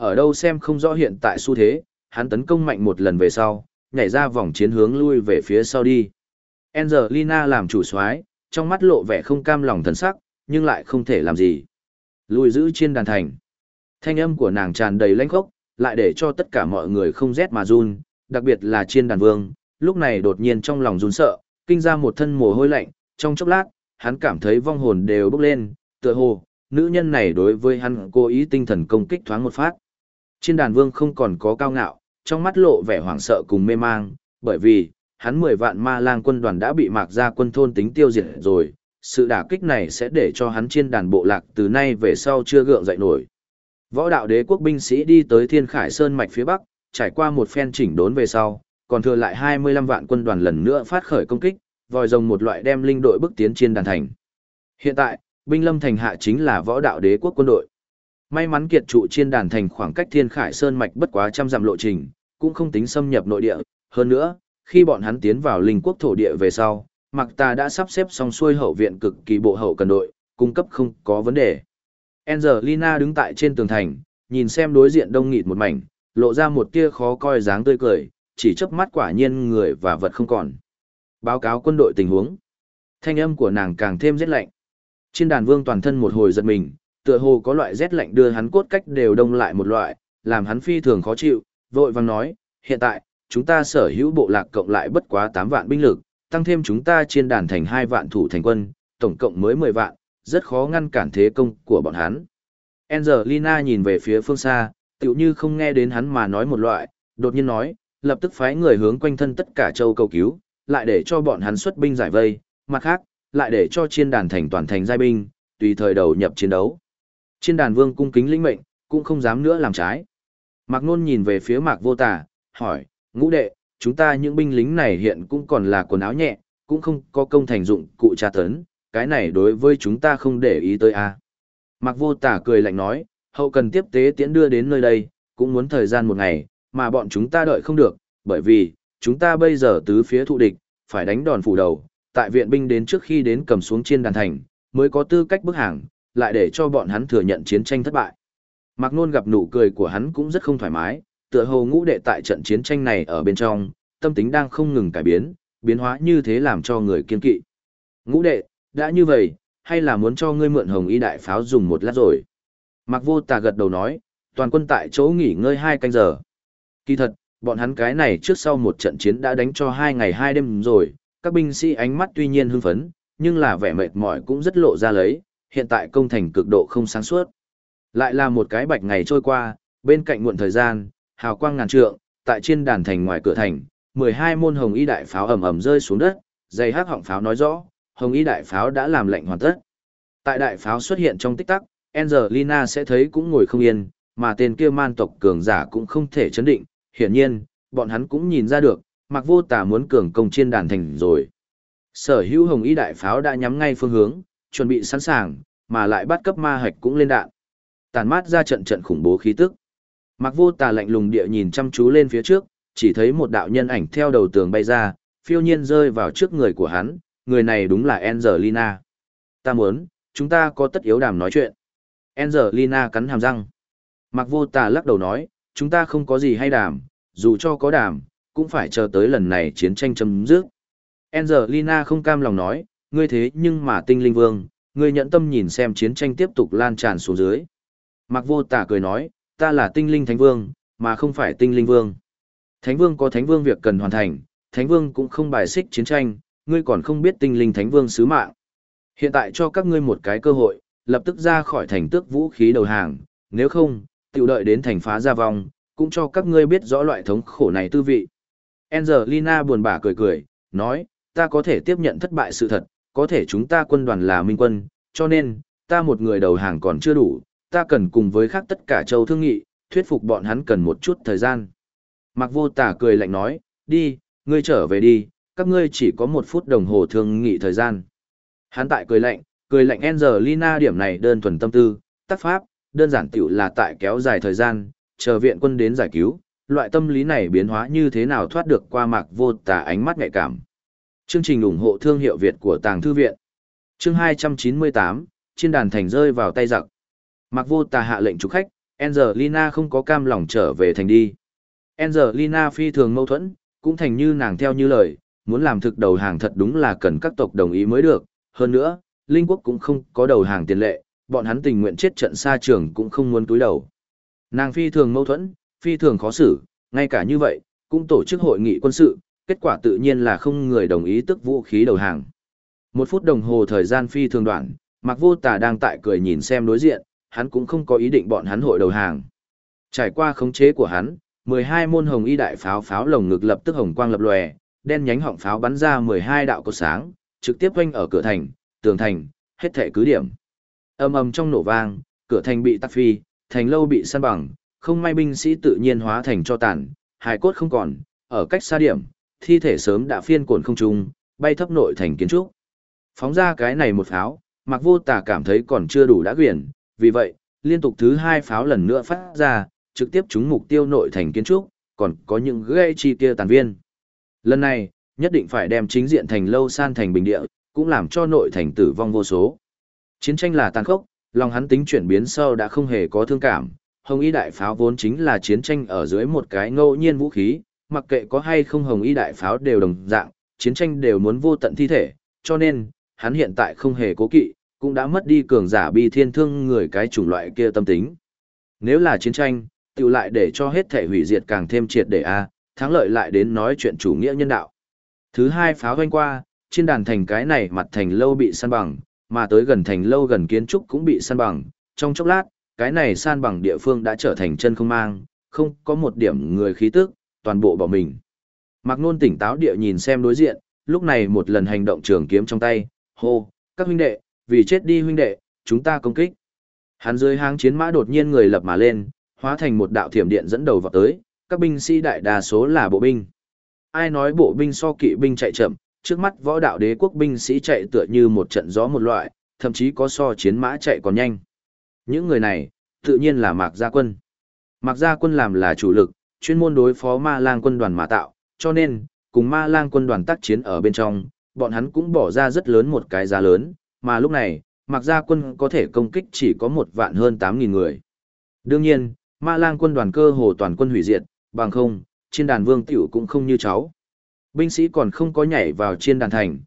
Ở đâu xem không rõ hiện tại xu thế, hắn tấn công mạnh một lần về sau, nhảy ra vòng chiến hướng lui về phía sau đi. Angelina làm chủ soái, trong mắt lộ vẻ không cam lòng thần sắc, nhưng lại không thể làm gì. Lùi giữ trên đàn thành. Thanh âm của nàng tràn đầy lãnh khốc, lại để cho tất cả mọi người không rét mà run, đặc biệt là Chiên Đàn Vương, lúc này đột nhiên trong lòng run sợ, kinh ra một thân mồ hôi lạnh, trong chốc lát, hắn cảm thấy vong hồn đều bốc lên, tựa hồ, nữ nhân này đối với hắn cố ý tinh thần công kích thoáng một phát. Chiên Đàn Vương không còn có cao ngạo, trong mắt lộ vẻ hoảng sợ cùng mê mang, bởi vì, hắn 10 vạn ma lang quân đoàn đã bị Mạc Gia quân thôn tính tiêu diệt rồi, sự đả kích này sẽ để cho hắn Chiên Đàn bộ lạc từ nay về sau chưa gượng dậy nổi. Võ đạo đế quốc binh sĩ đi tới Thiên Khải Sơn mạch phía bắc, trải qua một phen chỉnh đốn về sau, còn thừa lại 25 vạn quân đoàn lần nữa phát khởi công kích, vòi rồng một loại đem linh đội bức tiến Chiên Đàn thành. Hiện tại, binh lâm thành hạ chính là võ đạo đế quốc quân đội. May mắn kiệt trụ Chiên Đàn thành khoảng cách Thiên Khải Sơn mạch bất quá trăm dặm lộ trình, cũng không tính xâm nhập nội địa, hơn nữa, khi bọn hắn tiến vào linh quốc thổ địa về sau, Mạc Ta đã sắp xếp xong xuôi hậu viện cực kỳ bộ hậu cần đội, cung cấp không có vấn đề. Angelina đứng tại trên tường thành, nhìn xem đối diện đông nghịt một mảnh, lộ ra một tia khó coi dáng tươi cười, chỉ chớp mắt quả nhiên người và vật không còn. Báo cáo quân đội tình huống. Thanh âm của nàng càng thêm rét lạnh. Chiên Đàn Vương toàn thân một hồi giật mình, tựa hồ có loại rét lạnh đưa hắn cốt cách đều đông lại một loại, làm hắn phi thường khó chịu, vội vàng nói, hiện tại, chúng ta sở hữu bộ lạc cộng lại bất quá 8 vạn binh lực, tăng thêm chúng ta Chiên Đàn thành 2 vạn thủ thành quân, tổng cộng mới 10 vạn, rất khó ngăn cản thế công của bọn hắn. Angelina nhìn về phía phương xa, tựu như không nghe đến hắn mà nói một loại, đột nhiên nói, lập tức phái người hướng quanh thân tất cả châu cầu cứu, lại để cho bọn hắn xuất binh giải vây, mặt khác, lại để cho Chiên Đàn thành toàn thành giai binh, tùy thời đầu nhập chiến đấu. Chiên Đàn Vương cung kính lĩnh mệnh, cũng không dám nữa làm trái. Mạc Nôn nhìn về phía Mạc Vô Tà, hỏi, ngũ đệ, chúng ta những binh lính này hiện cũng còn là quần áo nhẹ, cũng không có công thành dụng cụ tra tấn, cái này đối với chúng ta không để ý tới a. Mạc Vô Tà cười lạnh nói, hậu cần tiếp tế tiễn đưa đến nơi đây, cũng muốn thời gian một ngày, mà bọn chúng ta đợi không được, bởi vì, chúng ta bây giờ tứ phía thụ địch, phải đánh đòn phủ đầu, tại viện binh đến trước khi đến cầm xuống Chiên Đàn thành, mới có tư cách bức hàng, lại để cho bọn hắn thừa nhận chiến tranh thất bại. Mạc Nôn gặp nụ cười của hắn cũng rất không thoải mái, tựa hồ ngũ đệ tại trận chiến tranh này ở bên trong, tâm tính đang không ngừng cải biến, biến hóa như thế làm cho người kiên kỵ. Ngũ đệ, đã như vậy, hay là muốn cho ngươi mượn Hồng Y đại pháo dùng một lát rồi? Mạc Vô Tà gật đầu nói, toàn quân tại chỗ nghỉ ngơi 2 canh giờ. Kỳ thật, bọn hắn cái này trước sau một trận chiến đã đánh cho 2 ngày 2 đêm rồi, các binh sĩ ánh mắt tuy nhiên hưng phấn, nhưng là vẻ mệt mỏi cũng rất lộ ra lấy, hiện tại công thành cực độ không sáng suốt. Lại là một cái bạch ngày trôi qua, bên cạnh muộn thời gian, hào quang ngàn trượng, tại Chiên Đàn thành ngoài cửa thành, 12 môn Hồng Y đại pháo ầm ầm rơi xuống đất, dây hắc họng pháo nói rõ, Hồng Y đại pháo đã làm lệnh hoàn tất. Tại đại pháo xuất hiện trong tích tắc, Angelina sẽ thấy cũng ngồi không yên, mà tên kia man tộc cường giả cũng không thể chấn định, hiển nhiên, bọn hắn cũng nhìn ra được, Mạc Vô Tà muốn cường công Chiên Đàn thành rồi. Sở hữu Hồng Y đại pháo đã nhắm ngay phương hướng, chuẩn bị sẵn sàng, mà lại bắt cấp ma hạch cũng lên đạn. Tàn mát ra trận trận khủng bố khí tức. Mạc Vô Tà lạnh lùng địa nhìn chăm chú lên phía trước, chỉ thấy một đạo nhân ảnh theo đầu tường bay ra, phiêu nhiên rơi vào trước người của hắn, người này đúng là Angelina. Chúng ta có tất yếu đàm nói chuyện. Angelina cắn hàm răng. Mạc Vô Tà lắc đầu nói, chúng ta không có gì hay đàm, dù cho có đàm, cũng phải chờ tới lần này chiến tranh chấm dứt. Angelina không cam lòng nói, ngươi thế nhưng mà tinh linh vương, ngươi nhẫn tâm nhìn xem chiến tranh tiếp tục lan tràn xuống dưới. Mạc Vô Tà cười nói, ta là tinh linh thánh vương, mà không phải tinh linh vương. Thánh vương có thánh vương việc cần hoàn thành, thánh vương cũng không bài xích chiến tranh, ngươi còn không biết tinh linh thánh vương sứ mạng. Hiện tại cho các ngươi một cái cơ hội, lập tức ra khỏi thành tước vũ khí đầu hàng, nếu không, tiểu đợi đến thành phá ra vong, cũng cho các ngươi biết rõ loại thống khổ này tư vị. Angelina buồn bã cười cười, nói, ta có thể tiếp nhận thất bại sự thật, có thể chúng ta quân đoàn là minh quân, cho nên, ta một người đầu hàng còn chưa đủ, ta cần cùng với khác tất cả châu thương nghị, thuyết phục bọn hắn cần một chút thời gian. Mạc Vô Tà cười lạnh nói, đi, ngươi trở về đi, các ngươi chỉ có 1 phút đồng hồ thương nghị thời gian. Hắn tại cười lạnh Angelina điểm này đơn thuần tâm tư, tác pháp, đơn giản tiểu là tại kéo dài thời gian, chờ viện quân đến giải cứu, loại tâm lý này biến hóa như thế nào thoát được qua Mạc Vô Tà ánh mắt nhạy cảm. Chương trình ủng hộ thương hiệu Việt của Tàng Thư Viện. Chương 298, Chiên Đàn thành rơi vào tay giặc. Mạc Vô Tà hạ lệnh trục khách, Angelina không có cam lòng trở về thành đi. Angelina phi thường mâu thuẫn, cũng thành như nàng theo như lời, muốn làm thực đầu hàng thật đúng là cần các tộc đồng ý mới được. Hơn nữa, Linh quốc cũng không có đầu hàng tiền lệ, bọn hắn tình nguyện chết trận xa trường cũng không muốn túi đầu. Nàng phi thường mâu thuẫn, phi thường khó xử, ngay cả như vậy, cũng tổ chức hội nghị quân sự, kết quả tự nhiên là không người đồng ý tức vũ khí đầu hàng. 1 phút đồng hồ thời gian phi thường đoạn, Mạc Vô Tà đang tại cười nhìn xem đối diện, hắn cũng không có ý định bọn hắn hội đầu hàng. Trải qua khống chế của hắn, 12 môn hồng y đại pháo pháo lồng ngực lập tức hồng quang lập lòe, đen nhánh họng pháo bắn ra 12 đạo cột sáng, trực tiếp quanh ở cửa thành, tường thành, hết thảy cứ điểm. Ầm ầm trong nổ vang, cửa thành bị tắc phi, thành lâu bị san bằng, không may binh sĩ tự nhiên hóa thành cho tàn, hài cốt không còn, ở cách xa điểm, thi thể sớm đã phiên cuộn không trung, bay thấp nội thành kiến trúc. Phóng ra cái này một pháo, Mạc Vô Tà cảm thấy còn chưa đủ đã quyển, vì vậy, liên tục thứ 2 pháo lần nữa phát ra, trực tiếp trúng mục tiêu nội thành kiến trúc, còn có những gây chi kia tàn viên. Lần này, nhất định phải đem chính diện thành lâu san thành bình địa, cũng làm cho nội thành tử vong vô số. Chiến tranh là tàn khốc, lòng hắn tính chuyển biến sau đã không hề có thương cảm. Hồng y đại pháo vốn chính là chiến tranh ở dưới một cái ngẫu nhiên vũ khí, mặc kệ có hay không hồng y đại pháo đều đồng dạng, chiến tranh đều muốn vô tận thi thể, cho nên, hắn hiện tại không hề cố kỵ, cũng đã mất đi cường giả bi thiên thương người cái chủng loại kia tâm tính. Nếu là chiến tranh, tự lại để cho hết thể hủy diệt càng thêm triệt để thắng lợi lại đến nói chuyện chủ nghĩa nhân đạo. Thứ 2 pháo hoanh qua, trên đàn thành cái này mặt thành lâu bị san bằng, mà tới gần thành lâu gần kiến trúc cũng bị san bằng, trong chốc lát, cái này san bằng địa phương đã trở thành chân không mang, không có một điểm người khí tức, toàn bộ bỏ mình. Mạc Nôn tỉnh táo địa nhìn xem đối diện, lúc này một lần hành động trường kiếm trong tay, hô, các huynh đệ, vì chết đi huynh đệ, chúng ta công kích. Hắn dưới háng chiến mã đột nhiên người lập mà lên, hóa thành một đạo thiểm điện dẫn đầu vào tới, các binh sĩ đại đa số là bộ binh. Ai nói bộ binh so kỵ binh chạy chậm, trước mắt võ đạo đế quốc binh sĩ chạy tựa như một trận gió một loại, thậm chí có so chiến mã chạy còn nhanh. Những người này, tự nhiên là Mạc Gia Quân. Mạc Gia Quân làm là chủ lực, chuyên môn đối phó Ma Lang quân đoàn mà tạo, cho nên, cùng Ma Lang quân đoàn tác chiến ở bên trong, bọn hắn cũng bỏ ra rất lớn một cái giá lớn, mà lúc này, Mạc Gia Quân có thể công kích chỉ có 1 vạn hơn 8.000 người. Đương nhiên, Ma Lang quân đoàn cơ hồ toàn quân hủy diệt, bằng không, trên đàn vương tiểu cũng không như cháu. Binh sĩ còn không có nhảy vào trên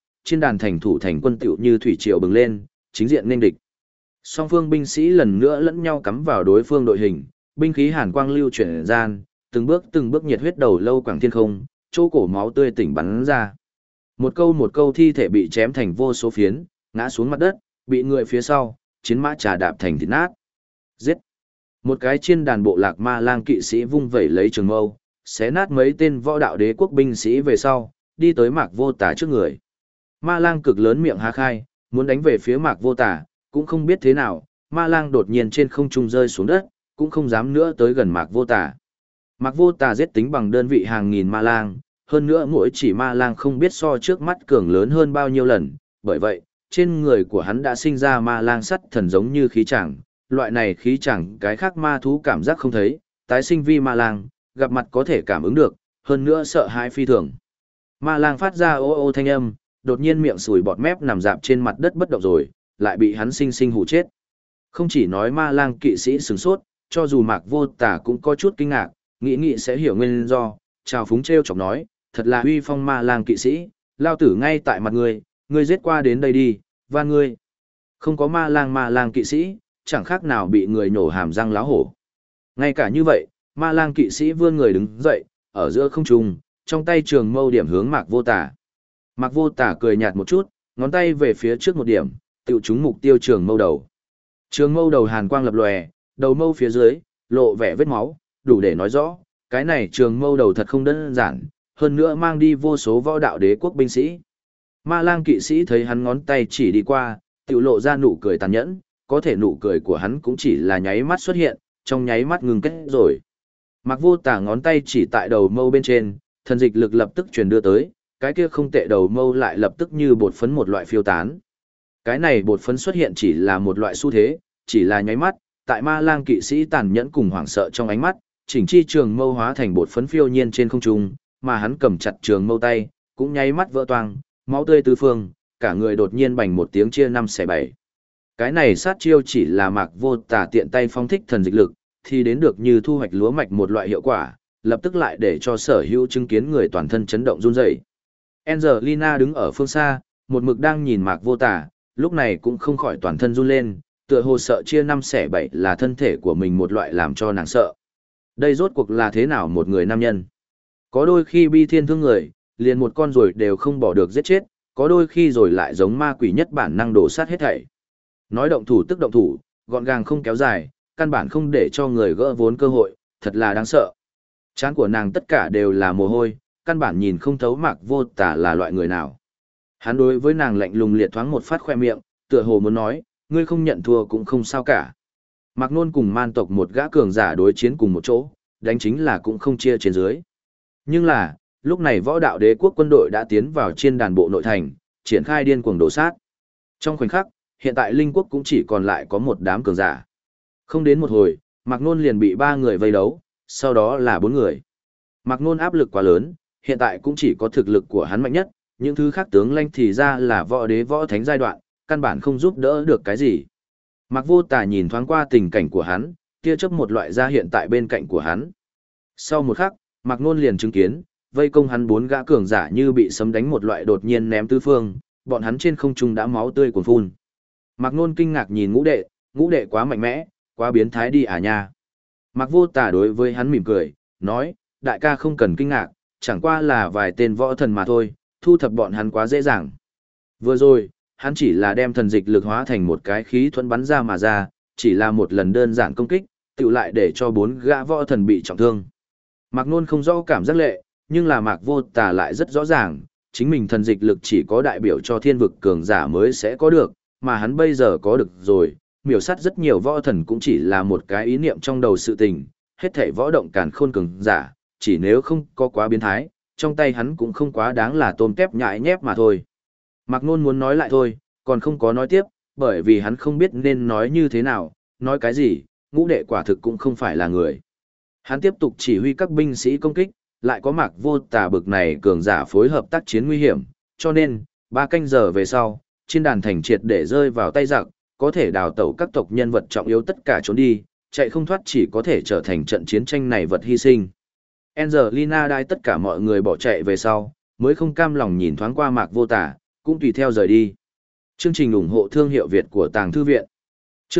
đàn thành thủ thành quân tiểu như thủy triều bừng lên, chính diện nên địch. Song phương binh sĩ lần nữa lẫn nhau cắm vào đối phương đội hình, binh khí hàn quang lưu chuyển gian, từng bước nhiệt huyết đầu lâu quảng thiên không, chỗ cổ máu tươi tỉnh bắn ra. Một câu thi thể bị chém thành vô số phiến, ngã xuống mặt đất, bị người phía sau, chiến mã trà đạp thành thịt nát. Giết! Một cái trên đàn bộ lạc Ma Lang kỵ sĩ vung vẩy lấy trường mâu, xé nát mấy tên võ đạo đế quốc binh sĩ về sau, đi tới Mạc Vô Tà trước người. Ma Lang cực lớn miệng há khai, muốn đánh về phía Mạc Vô Tà, cũng không biết thế nào, Ma Lang đột nhiên trên không trung rơi xuống đất, cũng không dám nữa tới gần Mạc Vô Tà. Mạc Vô Tà giết tính bằng đơn vị hàng nghìn Ma Lang, hơn nữa mỗi chỉ Ma Lang không biết so trước mắt cường lớn hơn bao nhiêu lần, bởi vậy, trên người của hắn đã sinh ra Ma Lang sắt thần giống như khí chẳng, loại này khí chẳng cái khác ma thú cảm giác không thấy, tái sinh vi Ma Lang, gặp mặt có thể cảm ứng được, hơn nữa sợ hãi phi thường. Ma Lang phát ra ô ô thanh âm, đột nhiên miệng sùi bọt mép nằm dạp trên mặt đất bất động rồi, lại bị hắn sinh sinh hù chết. Không chỉ nói Ma Lang kỵ sĩ sửng sốt, cho dù Mạc Vô Tà cũng có chút kinh ngạc, nghĩ sẽ hiểu nguyên do, chào phúng trêu chọc nói, thật là uy phong Ma Lang kỵ sĩ, lao tử ngay tại mặt ngươi giết qua đến đây đi, và ngươi. Không có Ma Lang kỵ sĩ, chẳng khác nào bị người nổ hàm răng láo hổ. Ngay cả như vậy, Ma Lang kỵ sĩ vươn người đứng dậy, ở giữa không trung, trong tay trường mâu điểm hướng Mạc Vô Tà. Mạc Vô Tà cười nhạt một chút, ngón tay về phía trước một điểm, tự trúng mục tiêu trường mâu đầu. Trường mâu đầu hàn quang lập lòe, đầu mâu phía dưới, lộ vẻ vết máu, đủ để nói rõ, cái này trường mâu đầu thật không đơn giản, hơn nữa mang đi vô số võ đạo đế quốc binh sĩ. Ma Lang kỵ sĩ thấy hắn ngón tay chỉ đi qua, tự lộ ra nụ cười tàn nhẫn, có thể nụ cười của hắn cũng chỉ là nháy mắt xuất hiện, trong nháy mắt ngừng kết rồi. Mạc Vô Tà ngón tay chỉ tại đầu mâu bên trên, thần dịch lực lập tức truyền đưa tới, cái kia không tệ đầu mâu lại lập tức như bột phấn một loại phiêu tán. Cái này bột phấn xuất hiện chỉ là một loại xu thế, chỉ là nháy mắt, tại Ma Lang kỵ sĩ tàn nhẫn cùng hoảng sợ trong ánh mắt, chỉnh chi trường mâu hóa thành bột phấn phiêu nhiên trên không trung, mà hắn cầm chặt trường mâu tay, cũng nháy mắt vỡ toang, máu tươi tứ phương, cả người đột nhiên bành một tiếng chia 5 xẻ 7. Cái này sát chiêu chỉ là Mạc Vô Tà tiện tay phóng thích thần dịch lực, thì đến được như thu hoạch lúa mạch một loại hiệu quả, lập tức lại để cho sở hữu chứng kiến người toàn thân chấn động run rẩy. Angelina đứng ở phương xa, một mực đang nhìn Mạc Vô Tà, lúc này cũng không khỏi toàn thân run lên, tựa hồ sợ chia năm xẻ bảy là thân thể của mình một loại làm cho nàng sợ. Đây rốt cuộc là thế nào một người nam nhân? Có đôi khi bi thiên thương người, liền một con rồi đều không bỏ được giết chết, có đôi khi rồi lại giống ma quỷ nhất bản năng đổ sát hết thảy. Nói động thủ tức động thủ, gọn gàng không kéo dài, căn bản không để cho người gỡ vốn cơ hội, thật là đáng sợ. Trán của nàng tất cả đều là mồ hôi, căn bản nhìn không thấu Mạc Vô Tà là loại người nào. Hắn đối với nàng lạnh lùng liệt thoáng một phát khoe miệng, tựa hồ muốn nói, ngươi không nhận thua cũng không sao cả. Mạc Nôn cùng man tộc một gã cường giả đối chiến cùng một chỗ, đánh chính là cũng không chia trên dưới. Nhưng là, lúc này võ đạo đế quốc quân đội đã tiến vào trên đàn bộ nội thành, triển khai điên cuồng đổ sát. Trong khoảnh khắc, hiện tại Linh quốc cũng chỉ còn lại có một đám cường giả. Không đến một hồi, Mạc Nôn liền bị 3 người vây đấu, sau đó là 4 người. Mạc Nôn áp lực quá lớn, hiện tại cũng chỉ có thực lực của hắn mạnh nhất, những thứ khác tướng lãnh thì ra là võ đế võ thánh giai đoạn, căn bản không giúp đỡ được cái gì. Mạc Vô Tà nhìn thoáng qua tình cảnh của hắn, tia chớp một loại ra hiện tại bên cạnh của hắn. Sau một khắc, Mạc Nôn liền chứng kiến, vây công hắn 4 gã cường giả như bị sấm đánh một loại đột nhiên ném tứ phương, bọn hắn trên không trung đã máu tươi cuồn phun. Mạc Nôn kinh ngạc nhìn ngũ đệ quá mạnh mẽ, quá biến thái đi à nha. Mạc Vô Tà đối với hắn mỉm cười, nói, đại ca không cần kinh ngạc, chẳng qua là vài tên võ thần mà thôi, thu thập bọn hắn quá dễ dàng. Vừa rồi, hắn chỉ là đem thần dịch lực hóa thành một cái khí thuẫn bắn ra mà ra, chỉ là một lần đơn giản công kích, tự lại để cho 4 gã võ thần bị trọng thương. Mạc Nôn không rõ cảm giác lệ, nhưng là Mạc Vô Tà lại rất rõ ràng, chính mình thần dịch lực chỉ có đại biểu cho thiên vực cường giả mới sẽ có được, mà hắn bây giờ có được rồi, miểu sát rất nhiều võ thần cũng chỉ là một cái ý niệm trong đầu sự tình, hết thảy võ động càn khôn cường giả, chỉ nếu không có quá biến thái, trong tay hắn cũng không quá đáng là tôm tép nhại nhép mà thôi. Mạc Nôn muốn nói lại thôi, còn không có nói tiếp, bởi vì hắn không biết nên nói như thế nào, nói cái gì, ngũ đệ quả thực cũng không phải là người. Hắn tiếp tục chỉ huy các binh sĩ công kích, lại có Mạc Vô Tà bực này cường giả phối hợp tác chiến nguy hiểm, cho nên, 3 canh giờ về sau, trên đàn thành triệt để rơi vào tay giặc, có thể đào tẩu các tộc nhân vật trọng yếu tất cả trốn đi, chạy không thoát chỉ có thể trở thành trận chiến tranh này vật hy sinh. Angelina đai tất cả mọi người bỏ chạy về sau, mới không cam lòng nhìn thoáng qua Mạc Vô Tà, cũng tùy theo rời đi. Chương trình ủng hộ thương hiệu Việt của Tàng Thư Viện. Chương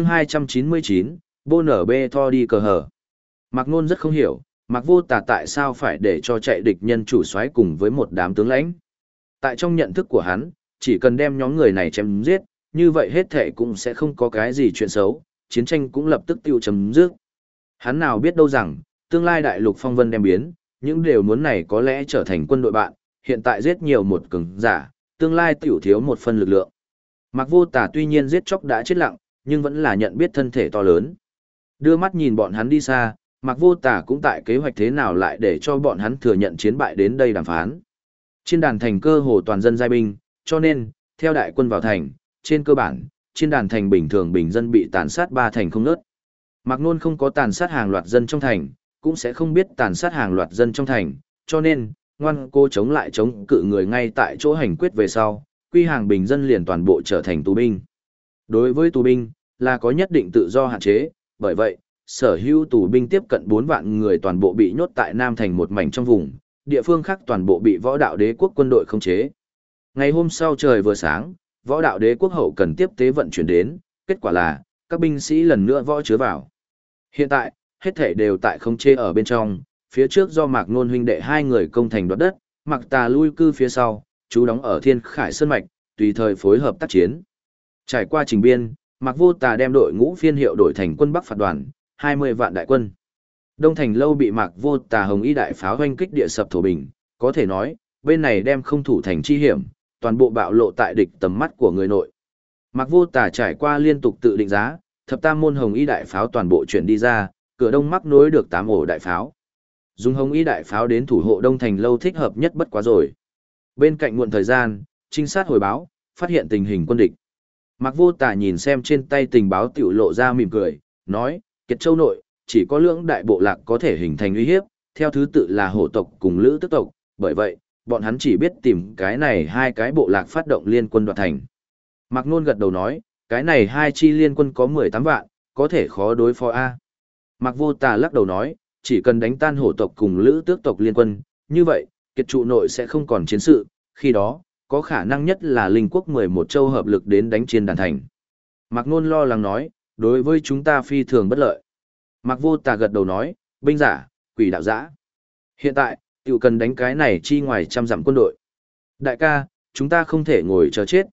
299, Bô nở bê tho đi cờ hở. Mạc Nôn rất không hiểu, Mạc Vô Tà tại sao phải để cho chạy địch nhân chủ soái cùng với một đám tướng lãnh. Tại trong nhận thức của hắn, chỉ cần đem nhóm người này chém giết, như vậy hết thể cũng sẽ không có cái gì chuyện xấu, chiến tranh cũng lập tức tiêu chấm dứt. Hắn nào biết đâu rằng, tương lai đại lục phong vân đem biến, những điều muốn này có lẽ trở thành quân đội bạn, hiện tại giết nhiều một cường giả, tương lai tiểu thiếu một phần lực lượng. Mạc Vô Tà tuy nhiên giết chóc đã chết lặng, nhưng vẫn là nhận biết thân thể to lớn. Đưa mắt nhìn bọn hắn đi xa, Mạc Vô Tà cũng tại kế hoạch thế nào lại để cho bọn hắn thừa nhận chiến bại đến đây đàm phán. Trên đàn thành cơ hồ toàn dân giai binh, cho nên, theo đại quân vào thành, trên cơ bản, trên đàn thành bình thường bình dân bị tàn sát 3 thành không nớt. Mạc Nôn không có tàn sát hàng loạt dân trong thành, cũng sẽ không biết tàn sát hàng loạt dân trong thành, cho nên, ngoan cô chống lại chống cự người ngay tại chỗ hành quyết về sau, quy hàng bình dân liền toàn bộ trở thành tù binh. Đối với tù binh, là có nhất định tự do hạn chế, bởi vậy, sở hữu tù binh tiếp cận 4 vạn người toàn bộ bị nhốt tại Nam Thành một mảnh trong vùng, địa phương khác toàn bộ bị võ đạo đế quốc quân đội khống chế. Ngày hôm sau trời vừa sáng, võ đạo đế quốc hậu cần tiếp tế vận chuyển đến, kết quả là, các binh sĩ lần nữa võ chứa vào. Hiện tại, hết thể đều tại khống chế ở bên trong, phía trước do Mạc Nôn huynh đệ 2 người công thành đoạt đất, Mạc Tà lui cư phía sau, chú đóng ở Thiên Khải Sơn Mạch, tùy thời phối hợp tác chiến. Trải qua trình biên, Mạc Vô Tà đem đội ngũ phiên hiệu đổi thành quân Bắc phạt đoàn, 20 vạn đại quân. Đông Thành lâu bị Mạc Vô Tà hồng y đại pháo hoanh kích địa sập thổ bình, có thể nói, bên này đem không thủ thành chi hiểm, toàn bộ bạo lộ tại địch tầm mắt của người nội. Mạc Vô Tà trải qua liên tục tự định giá, thập tam môn hồng y đại pháo toàn bộ chuyển đi ra, cửa đông mắc nối được 8 ổ đại pháo. Dùng hồng y đại pháo đến thủ hộ Đông Thành lâu thích hợp nhất bất quá rồi. Bên cạnh muộn thời gian, trinh sát hồi báo, phát hiện tình hình quân địch. Mạc Vô Tà nhìn xem trên tay tình báo tiểu lộ ra mỉm cười, nói, Kiệt Châu nội, chỉ có lưỡng đại bộ lạc có thể hình thành uy hiếp, theo thứ tự là hổ tộc cùng lữ tức tộc, bởi vậy, bọn hắn chỉ biết tìm cái này 2 cái bộ lạc phát động liên quân đoạt thành. Mạc Nôn gật đầu nói, cái này 2 chi liên quân có 18 vạn, có thể khó đối phó A. Mạc Vô Tà lắc đầu nói, chỉ cần đánh tan hổ tộc cùng lữ tước tộc liên quân, như vậy, kiệt trụ nội sẽ không còn chiến sự, khi đó, có khả năng nhất là linh quốc 11 châu hợp lực đến đánh Chiên Đàn Thành. Mạc Nôn lo lắng nói, đối với chúng ta phi thường bất lợi. Mạc Vô Tà gật đầu nói, binh giả, quỷ đạo giã. Hiện tại, tiểu cần đánh cái này chi ngoài trăm dặm quân đội. Đại ca, chúng ta không thể ngồi chờ chết,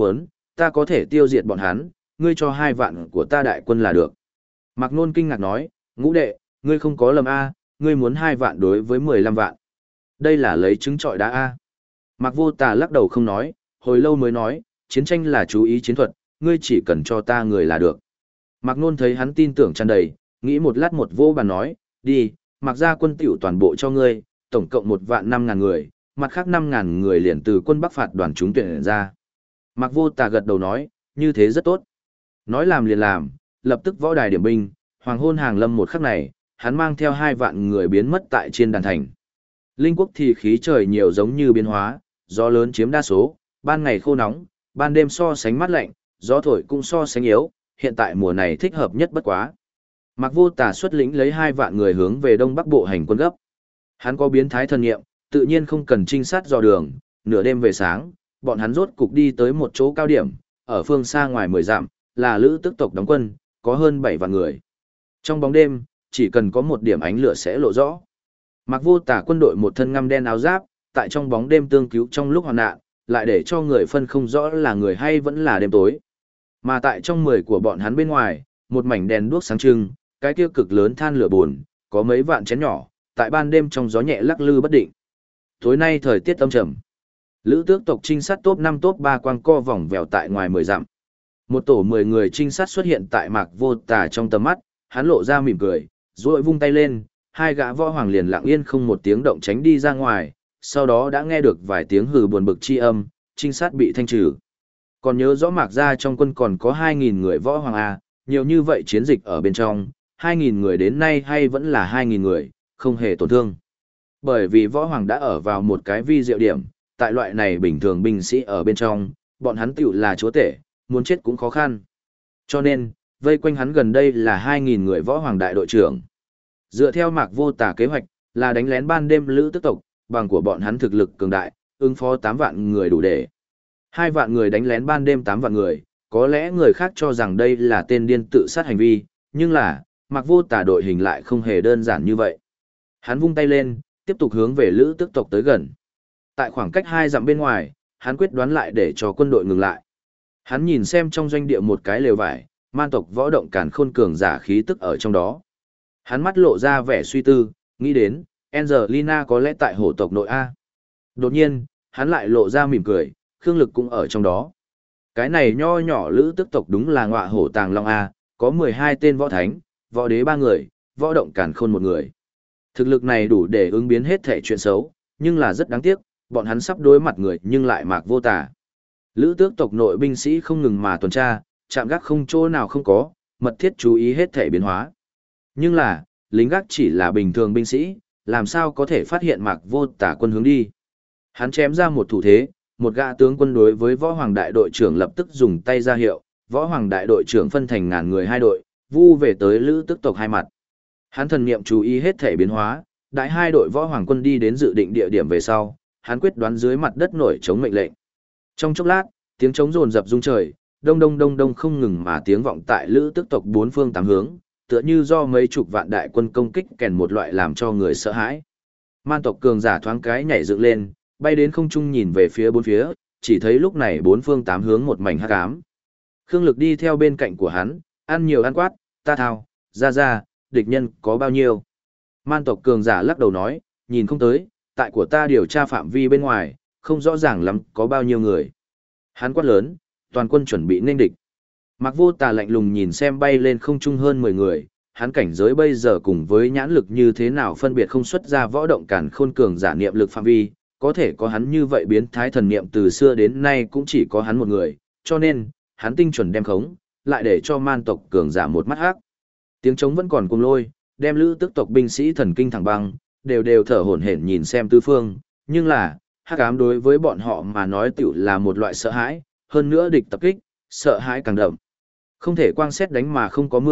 ta có thể tiêu diệt bọn hắn, ngươi cho 2 vạn của ta đại quân là được. Mạc Nôn kinh ngạc nói, Ngũ đệ, ngươi không có lầm A, ngươi muốn 2 vạn đối với 15 vạn. Đây là lấy trứng trọi đá A. Mạc Vô Tà lắc đầu không nói, hồi lâu mới nói, chiến tranh là chú ý chiến thuật, ngươi chỉ cần cho ta người là được. Mạc Nôn thấy hắn tin tưởng tràn đầy, nghĩ một lát một vô bàn nói, đi, Mạc gia quân tiểu toàn bộ cho ngươi, tổng cộng 1.500.000 người, mặt khác 5.000 người liền từ quân Bắc phạt đoàn chúng tuyển ra. Mạc Vô Tà gật đầu nói, như thế rất tốt. Nói làm liền làm, lập tức võ đài điểm binh, hoàng hôn hàng lâm một khắc này, hắn mang theo 2 vạn người biến mất tại Chiên Đàn Thành. Linh quốc thì khí trời nhiều giống như biến hóa, gió lớn chiếm đa số, ban ngày khô nóng, ban đêm so sánh mát lạnh, gió thổi cũng so sánh yếu, hiện tại mùa này thích hợp nhất bất quá. Mạc Vô Tà xuất lĩnh lấy 2 vạn người hướng về đông bắc bộ hành quân gấp. Hắn có biến thái thần nghiệm, tự nhiên không cần trinh sát dò đường, nửa đêm về sáng, bọn hắn rốt cục đi tới một chỗ cao điểm, ở phương xa ngoài 10 dặm, là lữ tước tộc đóng quân, có hơn 7 vạn người. Trong bóng đêm, chỉ cần có một điểm ánh lửa sẽ lộ rõ. Mạc Vô Tà quân đội một thân ngăm đen áo giáp, tại trong bóng đêm tương cứu trong lúc hoạn nạn, lại để cho người phân không rõ là người hay vẫn là đêm tối. Mà tại trong 10 của bọn hắn bên ngoài, một mảnh đèn đuốc sáng trưng, cái kia cực lớn than lửa buồn, có mấy vạn chén nhỏ, tại ban đêm trong gió nhẹ lắc lư bất định. Tối nay thời tiết âm trầm. Lữ tước tộc trinh sát top 5 top 3 quang co vòng vèo tại ngoài 10 dặm. Một tổ 10 người trinh sát xuất hiện tại Mạc Vô Tà trong tầm mắt, hắn lộ ra mỉm cười, rồi vung tay lên, 2 gã võ hoàng liền lặng yên không một tiếng động tránh đi ra ngoài, sau đó đã nghe được vài tiếng hừ buồn bực chi âm, trinh sát bị thanh trừ. Còn nhớ rõ Mạc gia trong quân còn có 2.000 người võ hoàng A, nhiều như vậy chiến dịch ở bên trong, 2.000 người đến nay hay vẫn là 2.000 người, không hề tổn thương. Bởi vì võ hoàng đã ở vào một cái vi diệu điểm, tại loại này bình thường binh sĩ ở bên trong, bọn hắn tiểu là chúa tể, muốn chết cũng khó khăn. Cho nên, vây quanh hắn gần đây là 2.000 người võ hoàng đại đội trưởng. Dựa theo Mạc Vô Tà kế hoạch, là đánh lén ban đêm lữ tước tộc, bằng của bọn hắn thực lực cường đại, ứng phó 8 vạn người đủ để. 2 vạn người đánh lén ban đêm 8 vạn người, có lẽ người khác cho rằng đây là tên điên tự sát hành vi, nhưng là, Mạc Vô Tà đội hình lại không hề đơn giản như vậy. Hắn vung tay lên, tiếp tục hướng về lữ tước tộc tới gần. Tại khoảng cách 2 dặm bên ngoài, hắn quyết đoán lại để cho quân đội ngừng lại. Hắn nhìn xem trong doanh địa một cái lều vải, man tộc võ động càn khôn cường giả khí tức ở trong đó. Hắn mắt lộ ra vẻ suy tư, nghĩ đến, Angelina có lẽ tại hổ tộc nội A. Đột nhiên, hắn lại lộ ra mỉm cười, Khương Lực cũng ở trong đó. Cái này nho nhỏ lữ tước tộc đúng là ngọa hổ tàng long A, có 12 tên võ thánh, võ đế 3 người, võ động càn khôn 1 người. Thực lực này đủ để ứng biến hết thể chuyện xấu, nhưng là rất đáng tiếc, bọn hắn sắp đối mặt người nhưng lại Mạc Vô Tà. Lữ tước tộc nội binh sĩ không ngừng mà tuần tra, chạm gác không chỗ nào không có, mật thiết chú ý hết thể biến hóa. Nhưng là, lính gác chỉ là bình thường binh sĩ, làm sao có thể phát hiện Mạc Vô Tà quân hướng đi. Hắn chém ra một thủ thế, một gã tướng quân đối với võ hoàng đại đội trưởng lập tức dùng tay ra hiệu, võ hoàng đại đội trưởng phân thành ngàn người 2 đội, vu về tới lữ tước tộc 2 mặt. Hắn thần niệm chú ý hết thể biến hóa, đại 2 đội võ hoàng quân đi đến dự định địa điểm về sau, hắn quyết đoán dưới mặt đất nổi chống mệnh lệnh. Trong chốc lát, tiếng trống rồn rập rung trời, đông đông đông đông không ngừng mà tiếng vọng tại lữ tước tộc 4 phương 8 hướng, tựa như do mấy chục vạn đại quân công kích kèn một loại làm cho người sợ hãi. Man tộc cường giả thoáng cái nhảy dựng lên, bay đến không trung nhìn về phía 4 phía, chỉ thấy lúc này 4 phương 8 hướng một mảnh hắc ám. Khương Lực đi theo bên cạnh của hắn, ăn nhiều ăn quát, ta thao, ra, địch nhân có bao nhiêu. Man tộc cường giả lắc đầu nói, nhìn không tới, tại của ta điều tra phạm vi bên ngoài, không rõ ràng lắm có bao nhiêu người. Hắn quát lớn, toàn quân chuẩn bị nên địch. Mạc Vô Tà lạnh lùng nhìn xem bay lên không trung hơn 10 người, hắn cảnh giới bây giờ cùng với nhãn lực như thế nào phân biệt không xuất ra võ động càn khôn cường giả niệm lực phạm vi, có thể có hắn như vậy biến thái thần niệm từ xưa đến nay cũng chỉ có hắn một người, cho nên, hắn tinh chuẩn đem khống, lại để cho man tộc cường giả một mắt hắc. Tiếng trống vẫn còn cùng lôi, đem lữ tước tộc binh sĩ thần kinh thẳng băng, đều thở hổn hển nhìn xem tứ phương, nhưng là, hắc ám đối với bọn họ mà nói tiểu là một loại sợ hãi, hơn nữa địch tập kích, sợ hãi càng đậm. Không thể quang xét đánh mà không có mưa,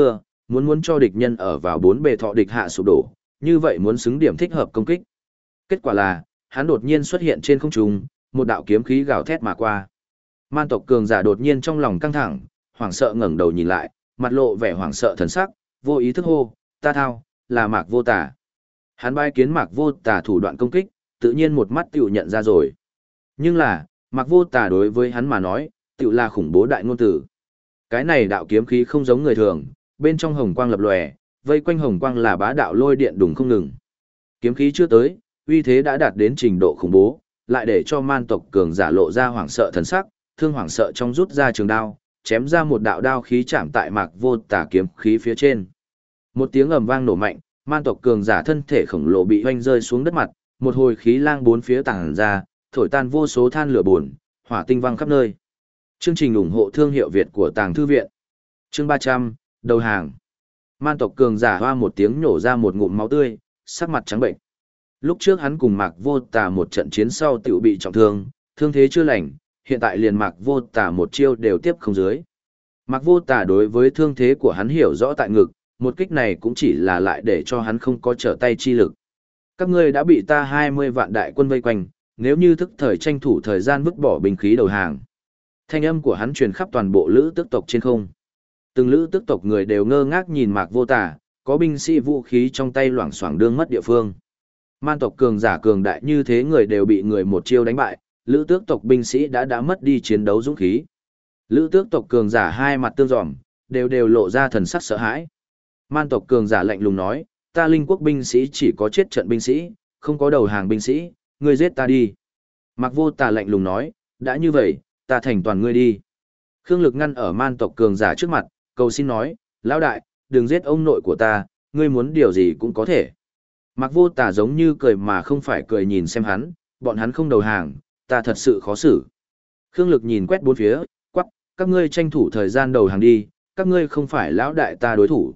muốn cho địch nhân ở vào 4 bề thọ địch hạ sụp đổ, như vậy muốn xứng điểm thích hợp công kích. Kết quả là, hắn đột nhiên xuất hiện trên không trung, một đạo kiếm khí gào thét mà qua. Man tộc cường giả đột nhiên trong lòng căng thẳng, hoảng sợ ngẩng đầu nhìn lại, mặt lộ vẻ hoảng sợ thần sắc, vô ý thức hô, ta thao, là Mạc Vô Tà. Hắn bái kiến Mạc Vô Tà thủ đoạn công kích, tự nhiên một mắt tiểu nhận ra rồi. Nhưng là, Mạc Vô Tà đối với hắn mà nói, tiểu là khủng bố đại ngôn tử. Cái này đạo kiếm khí không giống người thường, bên trong hồng quang lập lòe, vây quanh hồng quang là bá đạo lôi điện đùng không ngừng. Kiếm khí chưa tới, uy thế đã đạt đến trình độ khủng bố, lại để cho man tộc cường giả lộ ra hoảng sợ thần sắc, thương hoảng sợ trong rút ra trường đao, chém ra một đạo đao khí chạm tại Mạc Vô Tà kiếm khí phía trên. Một tiếng ầm vang nổ mạnh, man tộc cường giả thân thể khổng lồ bị hoanh rơi xuống đất mặt, một hồi khí lang bốn phía tàng ra, thổi tan vô số than lửa buồn, hỏa tinh văng khắp nơi. Chương trình ủng hộ thương hiệu Việt của Tàng Thư viện. Chương 300, đầu hàng. Man tộc cường giả hoa một tiếng nhổ ra một ngụm máu tươi, sắc mặt trắng bệnh. Lúc trước hắn cùng Mạc Vô Tà một trận chiến sau tiểu bị trọng thương, thương thế chưa lành, hiện tại liền Mạc Vô Tà một chiêu đều tiếp không dưới. Mạc Vô Tà đối với thương thế của hắn hiểu rõ tại ngực, một kích này cũng chỉ là lại để cho hắn không có trở tay chi lực. Các ngươi đã bị ta 20 vạn đại quân vây quanh, nếu như thức thời tranh thủ thời gian vứt bỏ binh khí đầu hàng. Thanh âm của hắn truyền khắp toàn bộ lữ tước tộc trên không. Từng lữ tước tộc người đều ngơ ngác nhìn Mạc Vô Tà, có binh sĩ vũ khí trong tay loảng xoảng đương mất địa phương. Man tộc cường giả cường đại như thế người đều bị người một chiêu đánh bại, lữ tước tộc binh sĩ đã mất đi chiến đấu dũng khí. Lữ tước tộc cường giả hai mặt tương dòm, đều lộ ra thần sắc sợ hãi. Man tộc cường giả lạnh lùng nói, ta linh quốc binh sĩ chỉ có chết trận binh sĩ, không có đầu hàng binh sĩ, ngươi giết ta đi. Mạc Vô Tà lạnh lùng nói, đã như vậy, ta thành toàn ngươi đi. Khương Lực ngăn ở man tộc cường giả trước mặt, cầu xin nói, lão đại, đừng giết ông nội của ta, ngươi muốn điều gì cũng có thể. Mạc Vô Tà giống như cười mà không phải cười nhìn xem hắn, bọn hắn không đầu hàng, ta thật sự khó xử. Khương Lực nhìn quét bốn phía, quắc, các ngươi tranh thủ thời gian đầu hàng đi, các ngươi không phải lão đại ta đối thủ.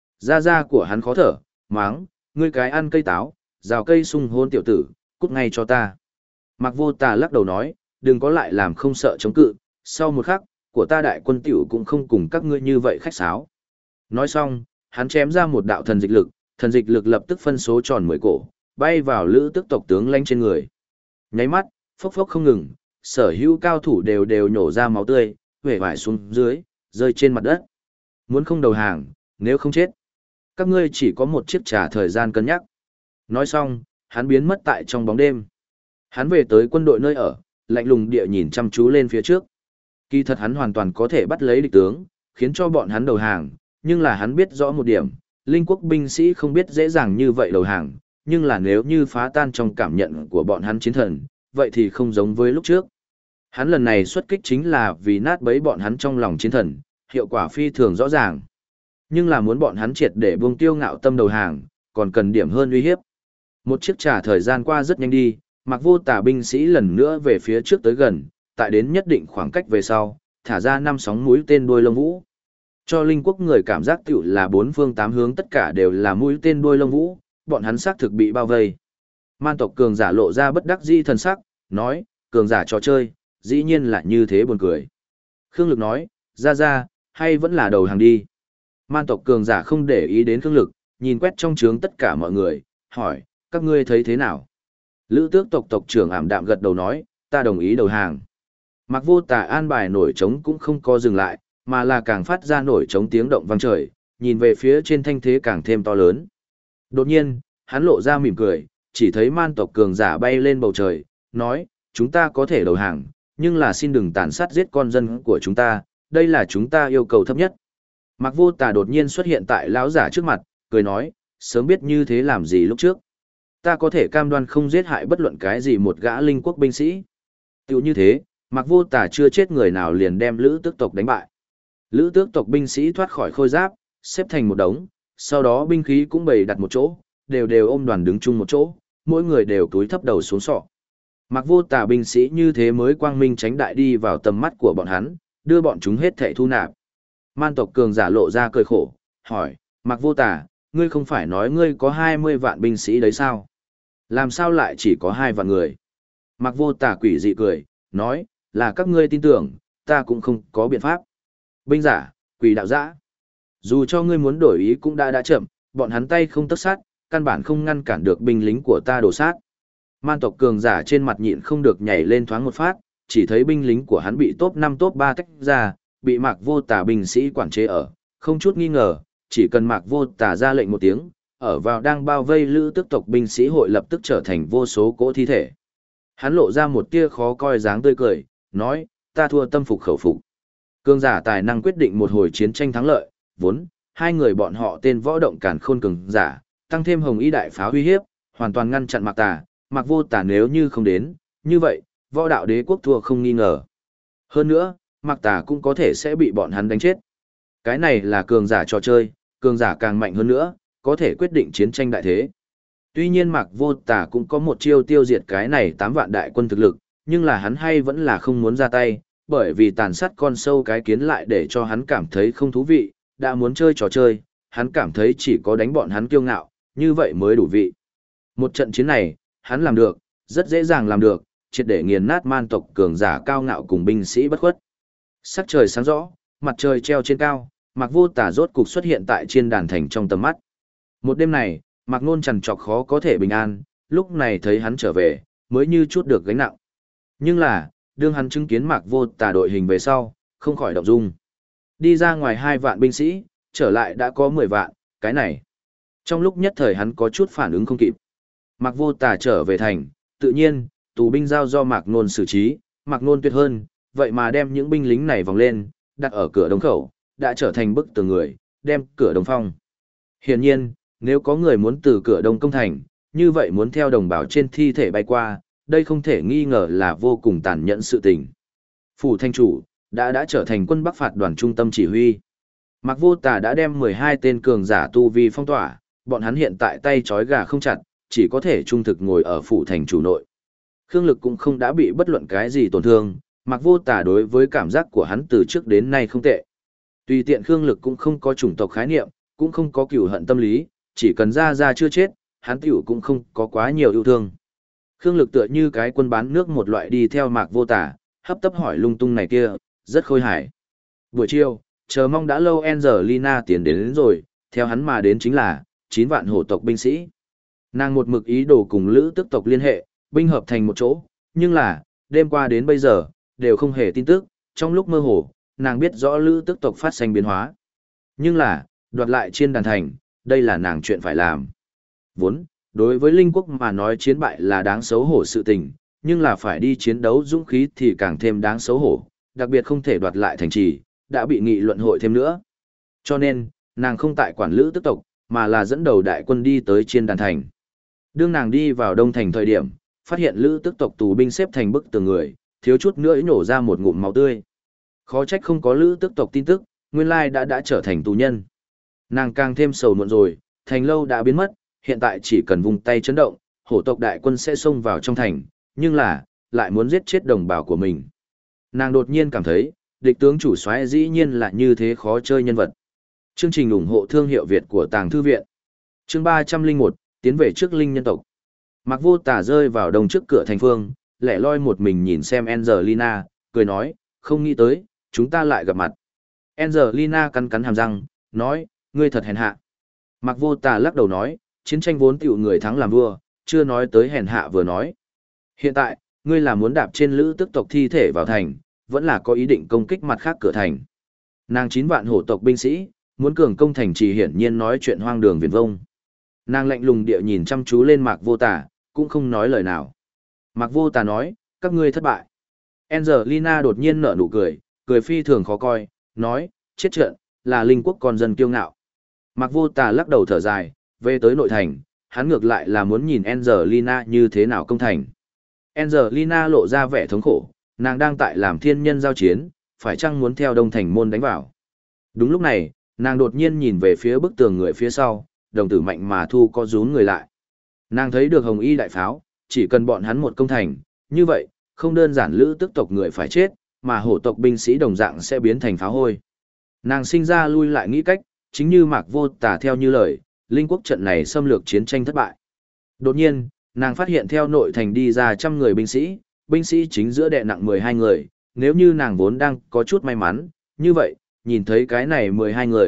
Da của hắn khó thở, máng, ngươi cái ăn cây táo, rào cây sung hôn tiểu tử, cút ngay cho ta. Mạc Vô Tà lắc đầu nói, đừng có lại làm không sợ chống cự, sau một khắc, của ta đại quân tiểu cũng không cùng các ngươi như vậy khách sáo. Nói xong, hắn chém ra một đạo thần dịch lực lập tức phân số tròn 10 cổ, bay vào lữ tức tộc tướng lãnh trên người. Nháy mắt, phốc phốc không ngừng, sở hữu cao thủ đều nhổ ra máu tươi, huệ vải xuống dưới, rơi trên mặt đất. Muốn không đầu hàng, nếu không chết, các ngươi chỉ có một chiếc trà thời gian cân nhắc. Nói xong, hắn biến mất tại trong bóng đêm. Hắn về tới quân đội nơi ở, lạnh lùng địa nhìn chăm chú lên phía trước. Kỳ thật hắn hoàn toàn có thể bắt lấy địch tướng, khiến cho bọn hắn đầu hàng, nhưng là hắn biết rõ một điểm, linh quốc binh sĩ không biết dễ dàng như vậy đầu hàng, nhưng là nếu như phá tan trong cảm nhận của bọn hắn chiến thần, vậy thì không giống với lúc trước. Hắn lần này xuất kích chính là vì nát bấy bọn hắn trong lòng chiến thần, hiệu quả phi thường rõ ràng. Nhưng là muốn bọn hắn triệt để buông tiêu ngạo tâm đầu hàng, còn cần điểm hơn uy hiếp. Một chiếc trà thời gian qua rất nhanh đi, Mạc Vô Tà binh sĩ lần nữa về phía trước tới gần, tại đến nhất định khoảng cách về sau, thả ra 5 sóng mũi tên đuôi lông vũ. Cho linh quốc người cảm giác tiểu là 4 phương 8 hướng tất cả đều là mũi tên đuôi lông vũ, bọn hắn xác thực bị bao vây. Man tộc cường giả lộ ra bất đắc dĩ thần sắc, nói, cường giả trò chơi, dĩ nhiên là như thế buồn cười. Khương Lực nói, ra, hay vẫn là đầu hàng đi. Man tộc cường giả không để ý đến Khương Lực, nhìn quét trong trướng tất cả mọi người, hỏi, các ngươi thấy thế nào? Lữ tước tộc tộc trưởng ảm đạm gật đầu nói, ta đồng ý đầu hàng. Mạc Vô Tà an bài nổi trống cũng không có dừng lại, mà là càng phát ra nổi trống tiếng động vang trời, nhìn về phía trên thanh thế càng thêm to lớn. Đột nhiên, hắn lộ ra mỉm cười, chỉ thấy man tộc cường giả bay lên bầu trời, nói, chúng ta có thể đầu hàng, nhưng là xin đừng tàn sát giết con dân của chúng ta, đây là chúng ta yêu cầu thấp nhất. Mạc Vô Tà đột nhiên xuất hiện tại lão giả trước mặt, cười nói, sớm biết như thế làm gì lúc trước. Ta có thể cam đoan không giết hại bất luận cái gì một gã linh quốc binh sĩ. Tiểu như thế, Mạc Vô Tà chưa chết người nào liền đem lữ tước tộc đánh bại. Lữ tước tộc binh sĩ thoát khỏi khôi giáp, xếp thành một đống, sau đó binh khí cũng bày đặt một chỗ, đều ôm đoàn đứng chung một chỗ, mỗi người đều cúi thấp đầu xuống sọ. Mạc Vô Tà binh sĩ như thế mới quang minh tránh đại đi vào tầm mắt của bọn hắn, đưa bọn chúng hết thảy thu nạp. Man tộc cường giả lộ ra cười khổ, hỏi, Mạc Vô Tà, ngươi không phải nói ngươi có 20 vạn binh sĩ đấy sao? Làm sao lại chỉ có 2 vạn người? Mạc Vô Tà quỷ dị cười, nói, là các ngươi tin tưởng, ta cũng không có biện pháp. Binh giả, quỷ đạo dã. Dù cho ngươi muốn đổi ý cũng đã chậm, bọn hắn tay không tất sát, căn bản không ngăn cản được binh lính của ta đổ sát. Man tộc cường giả trên mặt nhịn không được nhảy lên thoáng một phát, chỉ thấy binh lính của hắn bị top 5 top 3 tách ra, bị Mạc Vô Tà binh sĩ quản chế ở, không chút nghi ngờ, chỉ cần Mạc Vô Tà ra lệnh một tiếng, ở vào đang bao vây Lữ Tước tộc binh sĩ hội lập tức trở thành vô số cỗ thi thể. Hắn lộ ra một tia khó coi dáng tươi cười, nói, ta thua tâm phục khẩu phục. Cường giả tài năng quyết định một hồi chiến tranh thắng lợi, vốn, hai người bọn họ tên võ động càn khôn cường giả, tăng thêm hồng y đại pháo uy hiếp, hoàn toàn ngăn chặn Mạc Tà, Mạc Vô Tà nếu như không đến, như vậy, võ đạo đế quốc thua không nghi ngờ. Hơn nữa, Mạc Tà cũng có thể sẽ bị bọn hắn đánh chết. Cái này là cường giả trò chơi, cường giả càng mạnh hơn nữa, có thể quyết định chiến tranh đại thế. Tuy nhiên Mạc Vô Tà cũng có một chiêu tiêu diệt cái này 8 vạn đại quân thực lực, nhưng là hắn hay vẫn là không muốn ra tay, bởi vì tàn sát con sâu cái kiến lại để cho hắn cảm thấy không thú vị, đã muốn chơi trò chơi, hắn cảm thấy chỉ có đánh bọn hắn kiêu ngạo, như vậy mới đủ vị. Một trận chiến này, hắn làm được, rất dễ dàng làm được, triệt để nghiền nát man tộc cường giả cao ngạo cùng binh sĩ bất khuất. Sắc trời sáng rõ, mặt trời treo trên cao, Mạc Vô Tà rốt cục xuất hiện tại trên đàn thành trong tầm mắt. Một đêm này, Mạc Nôn trằn trọc khó có thể bình an, lúc này thấy hắn trở về, mới như chút được gánh nặng. Nhưng là, đương hắn chứng kiến Mạc Vô Tà đội hình về sau, không khỏi động dung. Đi ra ngoài 2 vạn binh sĩ, trở lại đã có 10 vạn, cái này. Trong lúc nhất thời hắn có chút phản ứng không kịp. Mạc Vô Tà trở về thành, tự nhiên, tù binh giao do Mạc Nôn xử trí, Mạc Nôn tuyệt hơn, vậy mà đem những binh lính này vòng lên, đặt ở cửa đông khẩu, đã trở thành bức tường người, đem cửa đông phong. Hiển nhiên, nếu có người muốn từ cửa đông công thành, như vậy muốn theo đồng bào trên thi thể bay qua, đây không thể nghi ngờ là vô cùng tàn nhẫn sự tình. Phủ thanh chủ, đã trở thành quân Bắc phạt đoàn trung tâm chỉ huy. Mạc Vô Tà đã đem 12 tên cường giả tu vi phong tỏa, bọn hắn hiện tại tay trói gà không chặt, chỉ có thể trung thực ngồi ở phủ thành chủ nội. Khương Lực cũng không đã bị bất luận cái gì tổn thương, Mạc Vô Tà đối với cảm giác của hắn từ trước đến nay không tệ. Tùy tiện Khương Lực cũng không có chủng tộc khái niệm, cũng không có cừu hận tâm lý, chỉ cần ra chưa chết, hắn tiểu cũng không có quá nhiều yêu thương. Khương Lực tựa như cái quân bán nước một loại đi theo Mạc Vô Tà, hấp tấp hỏi lung tung này kia, rất khôi hài. Buổi chiều, chờ mong đã lâu Angelina tiến đến rồi, theo hắn mà đến chính là 9 vạn hổ tộc binh sĩ. Nàng một mực ý đồ cùng Lữ Tước tộc liên hệ, binh hợp thành một chỗ, nhưng là, đêm qua đến bây giờ, đều không hề tin tức, trong lúc mơ hồ, nàng biết rõ Lữ Tước tộc phát sinh biến hóa. Nhưng là, đoạt lại trên đàn thành, đây là nàng chuyện phải làm. Vốn, đối với Linh quốc mà nói chiến bại là đáng xấu hổ sự tình, nhưng là phải đi chiến đấu dũng khí thì càng thêm đáng xấu hổ, đặc biệt không thể đoạt lại thành trì, đã bị nghị luận hội thêm nữa. Cho nên, nàng không tại quản Lữ Tước tộc, mà là dẫn đầu đại quân đi tới trên đàn thành. Đương nàng đi vào đông thành thời điểm, phát hiện Lữ Tước tộc tù binh xếp thành bức tường người, thiếu chút nữa nổ ra một ngụm máu tươi. Khó trách không có Lữ Tước tộc tin tức, nguyên lai đã trở thành tù nhân. Nàng càng thêm sầu muộn rồi, thành lâu đã biến mất, hiện tại chỉ cần vùng tay chấn động, hổ tộc đại quân sẽ xông vào trong thành, nhưng là, lại muốn giết chết đồng bào của mình. Nàng đột nhiên cảm thấy, địch tướng chủ soái dĩ nhiên là như thế khó chơi nhân vật. Chương trình ủng hộ thương hiệu Việt của Tàng Thư Viện. Chương 301, tiến về trước linh nhân tộc. Mạc Vô Tà rơi vào đông trước cửa thành phương, lẻ loi một mình nhìn xem Angelina, cười nói, không nghĩ tới, chúng ta lại gặp mặt. Angelina cắn cắn hàm răng, nói, ngươi thật hèn hạ. Mạc Vô Tà lắc đầu nói, chiến tranh vốn tiểu người thắng làm vua, chưa nói tới hèn hạ vừa nói. Hiện tại, ngươi là muốn đạp trên Lữ Tước tộc thi thể vào thành, vẫn là có ý định công kích mặt khác cửa thành. Nàng 9 vạn hổ tộc binh sĩ, muốn cường công thành trì hiển nhiên nói chuyện hoang đường viển vông. Nàng lạnh lùng địa nhìn chăm chú lên Mạc Vô Tà, cũng không nói lời nào. Mạc Vô Tà nói, các ngươi thất bại. Angelina đột nhiên nở nụ cười, cười phi thường khó coi, nói, chết trận, là linh quốc con dân kiêu ngạo. Mạc Vô Tà lắc đầu thở dài, về tới nội thành, hắn ngược lại là muốn nhìn Angelina như thế nào công thành. Angelina lộ ra vẻ thống khổ, nàng đang tại làm thiên nhân giao chiến, phải chăng muốn theo đông thành môn đánh vào. Đúng lúc này, nàng đột nhiên nhìn về phía bức tường người phía sau, đồng tử mạnh mà thu có rún người lại. Nàng thấy được hồng y đại pháo, chỉ cần bọn hắn một công thành, như vậy, không đơn giản Lữ Tước tộc người phải chết, mà hổ tộc binh sĩ đồng dạng sẽ biến thành pháo hôi. Nàng sinh ra lui lại nghĩ cách, chính như Mạc Vô Tà theo như lời, linh quốc trận này xâm lược chiến tranh thất bại. Đột nhiên, nàng phát hiện theo nội thành đi ra 100 người binh sĩ chính giữa đệ nặng 12 người, nếu như nàng vốn đang có chút may mắn, như vậy, nhìn thấy cái này 12 người,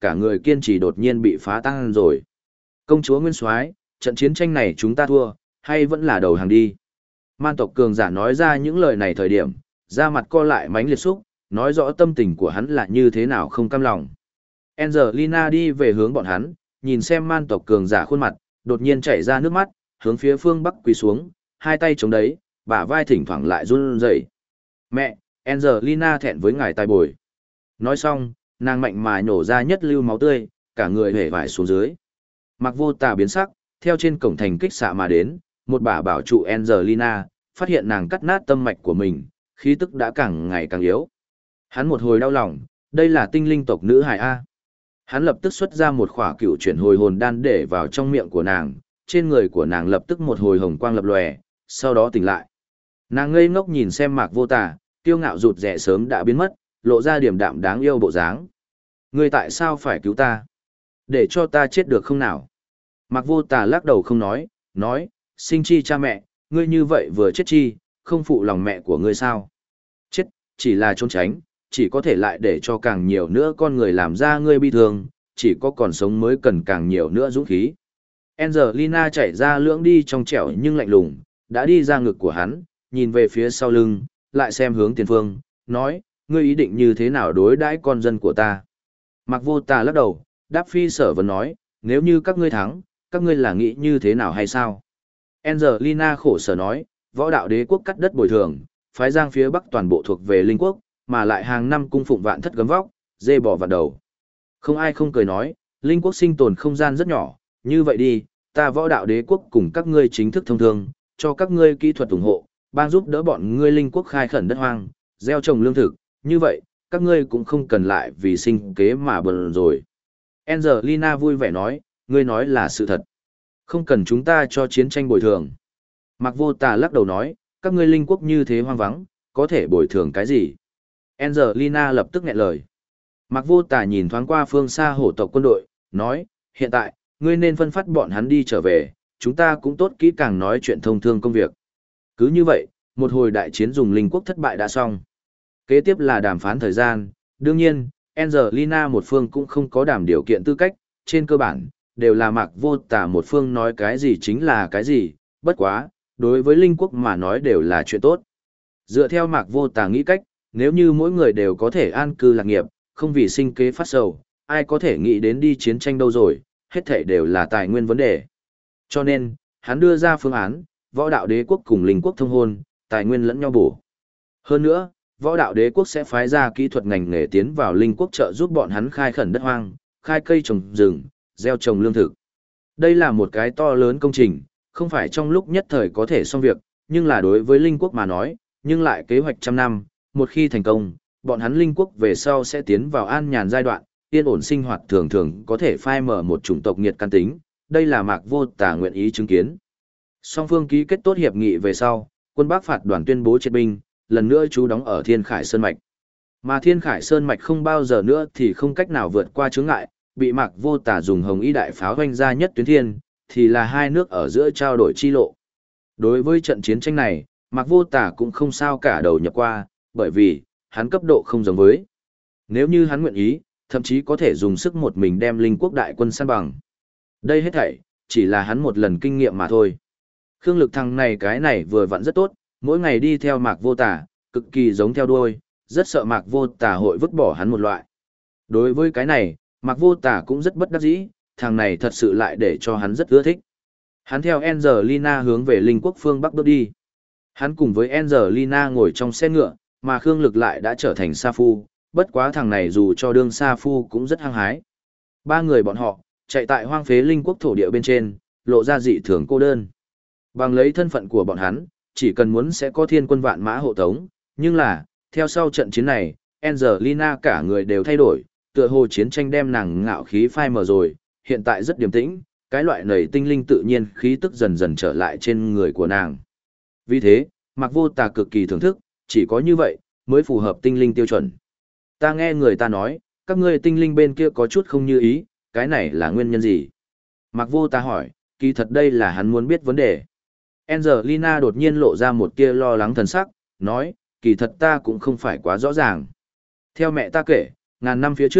cả người kiên trì đột nhiên bị phá tan rồi. Công chúa Nguyên Soái, trận chiến tranh này chúng ta thua, hay vẫn là đầu hàng đi? Man tộc cường giả nói ra những lời này thời điểm, da mặt co lại mánh liệt xúc, nói rõ tâm tình của hắn là như thế nào không cam lòng. Angelina đi về hướng bọn hắn, nhìn xem man tộc cường giả khuôn mặt, đột nhiên chảy ra nước mắt, hướng phía phương bắc quỳ xuống, hai tay chống đấy, bả vai thỉnh thoảng lại run rẩy. Mẹ, Angelina thẹn với ngài tài bồi. Nói xong, nàng mạnh mà nhổ ra nhất lưu máu tươi, cả người hể vải xuống dưới. Mặc vô tà biến sắc, theo trên cổng thành kích xạ mà đến, một bả bảo trụ Angelina, phát hiện nàng cắt nát tâm mạch của mình, khí tức đã càng ngày càng yếu. Hắn một hồi đau lòng, đây là tinh linh tộc nữ hài A. Hắn lập tức xuất ra một khỏa cựu chuyển hồi hồn đan để vào trong miệng của nàng, trên người của nàng lập tức một hồi hồng quang lập lòe, sau đó tỉnh lại. Nàng ngây ngốc nhìn xem Mạc Vô Tà, kiêu ngạo rụt rẻ sớm đã biến mất, lộ ra điềm đạm đáng yêu bộ dáng. Ngươi tại sao phải cứu ta? Để cho ta chết được không nào? Mạc Vô Tà lắc đầu không nói, sinh chi cha mẹ, ngươi như vậy vừa chết chi, không phụ lòng mẹ của ngươi sao? Chết, chỉ là trốn tránh, chỉ có thể lại để cho càng nhiều nữa con người làm ra ngươi bi thương, chỉ có còn sống mới cần càng nhiều nữa dũng khí. Angelina chạy ra lưỡng đi trong trẻo nhưng lạnh lùng, đã đi ra ngực của hắn, nhìn về phía sau lưng, lại xem hướng tiền phương, nói, ngươi ý định như thế nào đối đãi con dân của ta? Mạc Vô Tà lắc đầu, đáp phi sở vấn nói, nếu như các ngươi thắng, các ngươi là nghĩ như thế nào hay sao? Angelina khổ sở nói, võ đạo đế quốc cắt đất bồi thường, phái giang phía bắc toàn bộ thuộc về linh quốc, mà lại hàng năm cung phụng vạn thất gấm vóc, dê bò vạn đầu. Không ai không cười nói, linh quốc sinh tồn không gian rất nhỏ, như vậy đi, ta võ đạo đế quốc cùng các ngươi chính thức thông thương, cho các ngươi kỹ thuật ủng hộ, bang giúp đỡ bọn ngươi linh quốc khai khẩn đất hoang, gieo trồng lương thực, như vậy, các ngươi cũng không cần lại vì sinh kế mà bận rồi. Angelina vui vẻ nói, ngươi nói là sự thật. Không cần chúng ta cho chiến tranh bồi thường. Mạc Vô Tà lắc đầu nói, các ngươi linh quốc như thế hoang vắng, có thể bồi thường cái gì? Angelina lập tức nghẹn lời. Mạc Vô Tà nhìn thoáng qua phương xa hổ tộc quân đội, nói, hiện tại, ngươi nên phân phát bọn hắn đi trở về, chúng ta cũng tốt kỹ càng nói chuyện thông thương công việc. Cứ như vậy, một hồi đại chiến dùng linh quốc thất bại đã xong. Kế tiếp là đàm phán thời gian, đương nhiên, Angelina một phương cũng không có đảm điều kiện tư cách, trên cơ bản, đều là Mạc Vô Tà một phương nói cái gì chính là cái gì, bất quá, đối với linh quốc mà nói đều là chuyện tốt. Dựa theo Mạc Vô Tà nghĩ cách, nếu như mỗi người đều có thể an cư lạc nghiệp, không vì sinh kế phát sầu, ai có thể nghĩ đến đi chiến tranh đâu rồi, hết thảy đều là tài nguyên vấn đề. Cho nên, hắn đưa ra phương án, võ đạo đế quốc cùng linh quốc thông hôn, tài nguyên lẫn nhau bổ. Hơn nữa, võ đạo đế quốc sẽ phái ra kỹ thuật ngành nghề tiến vào linh quốc trợ giúp bọn hắn khai khẩn đất hoang, khai cây trồng rừng, gieo trồng lương thực. Đây là một cái to lớn công trình, không phải trong lúc nhất thời có thể xong việc, nhưng là đối với linh quốc mà nói, nhưng lại kế hoạch trăm năm, một khi thành công, bọn hắn linh quốc về sau sẽ tiến vào an nhàn giai đoạn, yên ổn sinh hoạt thường thường có thể phai mở một chủng tộc nghiệt căn tính, đây là Mạc Vô Tà nguyện ý chứng kiến. Song phương ký kết tốt hiệp nghị về sau, quân Bắc phạt đoàn tuyên bố triệt binh, lần nữa trú đóng ở Thiên Khải Sơn Mạch. Mà Thiên Khải Sơn Mạch không bao giờ nữa thì không cách nào vượt qua chướng ngại, bị Mạc Vô Tà dùng hồng y đại pháo hoanh ra nhất tuyến thiên, thì là hai nước ở giữa trao đổi chi lộ. Đối với trận chiến tranh này, Mạc Vô Tà cũng không sao cả đầu nhập qua, bởi vì, hắn cấp độ không giống với. Nếu như hắn nguyện ý, thậm chí có thể dùng sức một mình đem linh quốc đại quân san bằng. Đây hết thảy, chỉ là hắn một lần kinh nghiệm mà thôi. Khương Lực thằng này cái này vừa vặn rất tốt, mỗi ngày đi theo Mạc Vô Tà, cực kỳ giống theo đuôi, rất sợ Mạc Vô Tà hội vứt bỏ hắn một loại. Đối với cái này, Mạc Vô Tà cũng rất bất đắc dĩ, thằng này thật sự lại để cho hắn rất ưa thích. Hắn theo Angelina hướng về linh quốc phương Bắc bước đi. Hắn cùng với Angelina ngồi trong xe ngựa, mà Khương Lực lại đã trở thành sa phu, bất quá thằng này dù cho đương sa phu cũng rất hăng hái. Ba người bọn họ, chạy tại hoang phế linh quốc thổ địa bên trên, lộ ra dị thường cô đơn. Bằng lấy thân phận của bọn hắn, chỉ cần muốn sẽ có thiên quân vạn mã hộ tống, nhưng là, theo sau trận chiến này, Angelina cả người đều thay đổi, tựa hồ chiến tranh đem nàng ngạo khí phai mờ rồi, hiện tại rất điềm tĩnh, cái loại nảy tinh linh tự nhiên khí tức dần dần trở lại trên người của nàng. Vì thế, Mạc Vô Tà cực kỳ thưởng thức, chỉ có như vậy, mới phù hợp tinh linh tiêu chuẩn. Ta nghe người ta nói, các ngươi tinh linh bên kia có chút không như ý, cái này là nguyên nhân gì? Mạc Vô Tà hỏi, kỳ thật đây là hắn muốn biết vấn đề. Angelina đột nhiên lộ ra một tia lo lắng thần sắc, nói, kỳ thật ta cũng không phải quá rõ ràng. Theo mẹ ta kể, ngàn năm phía trước,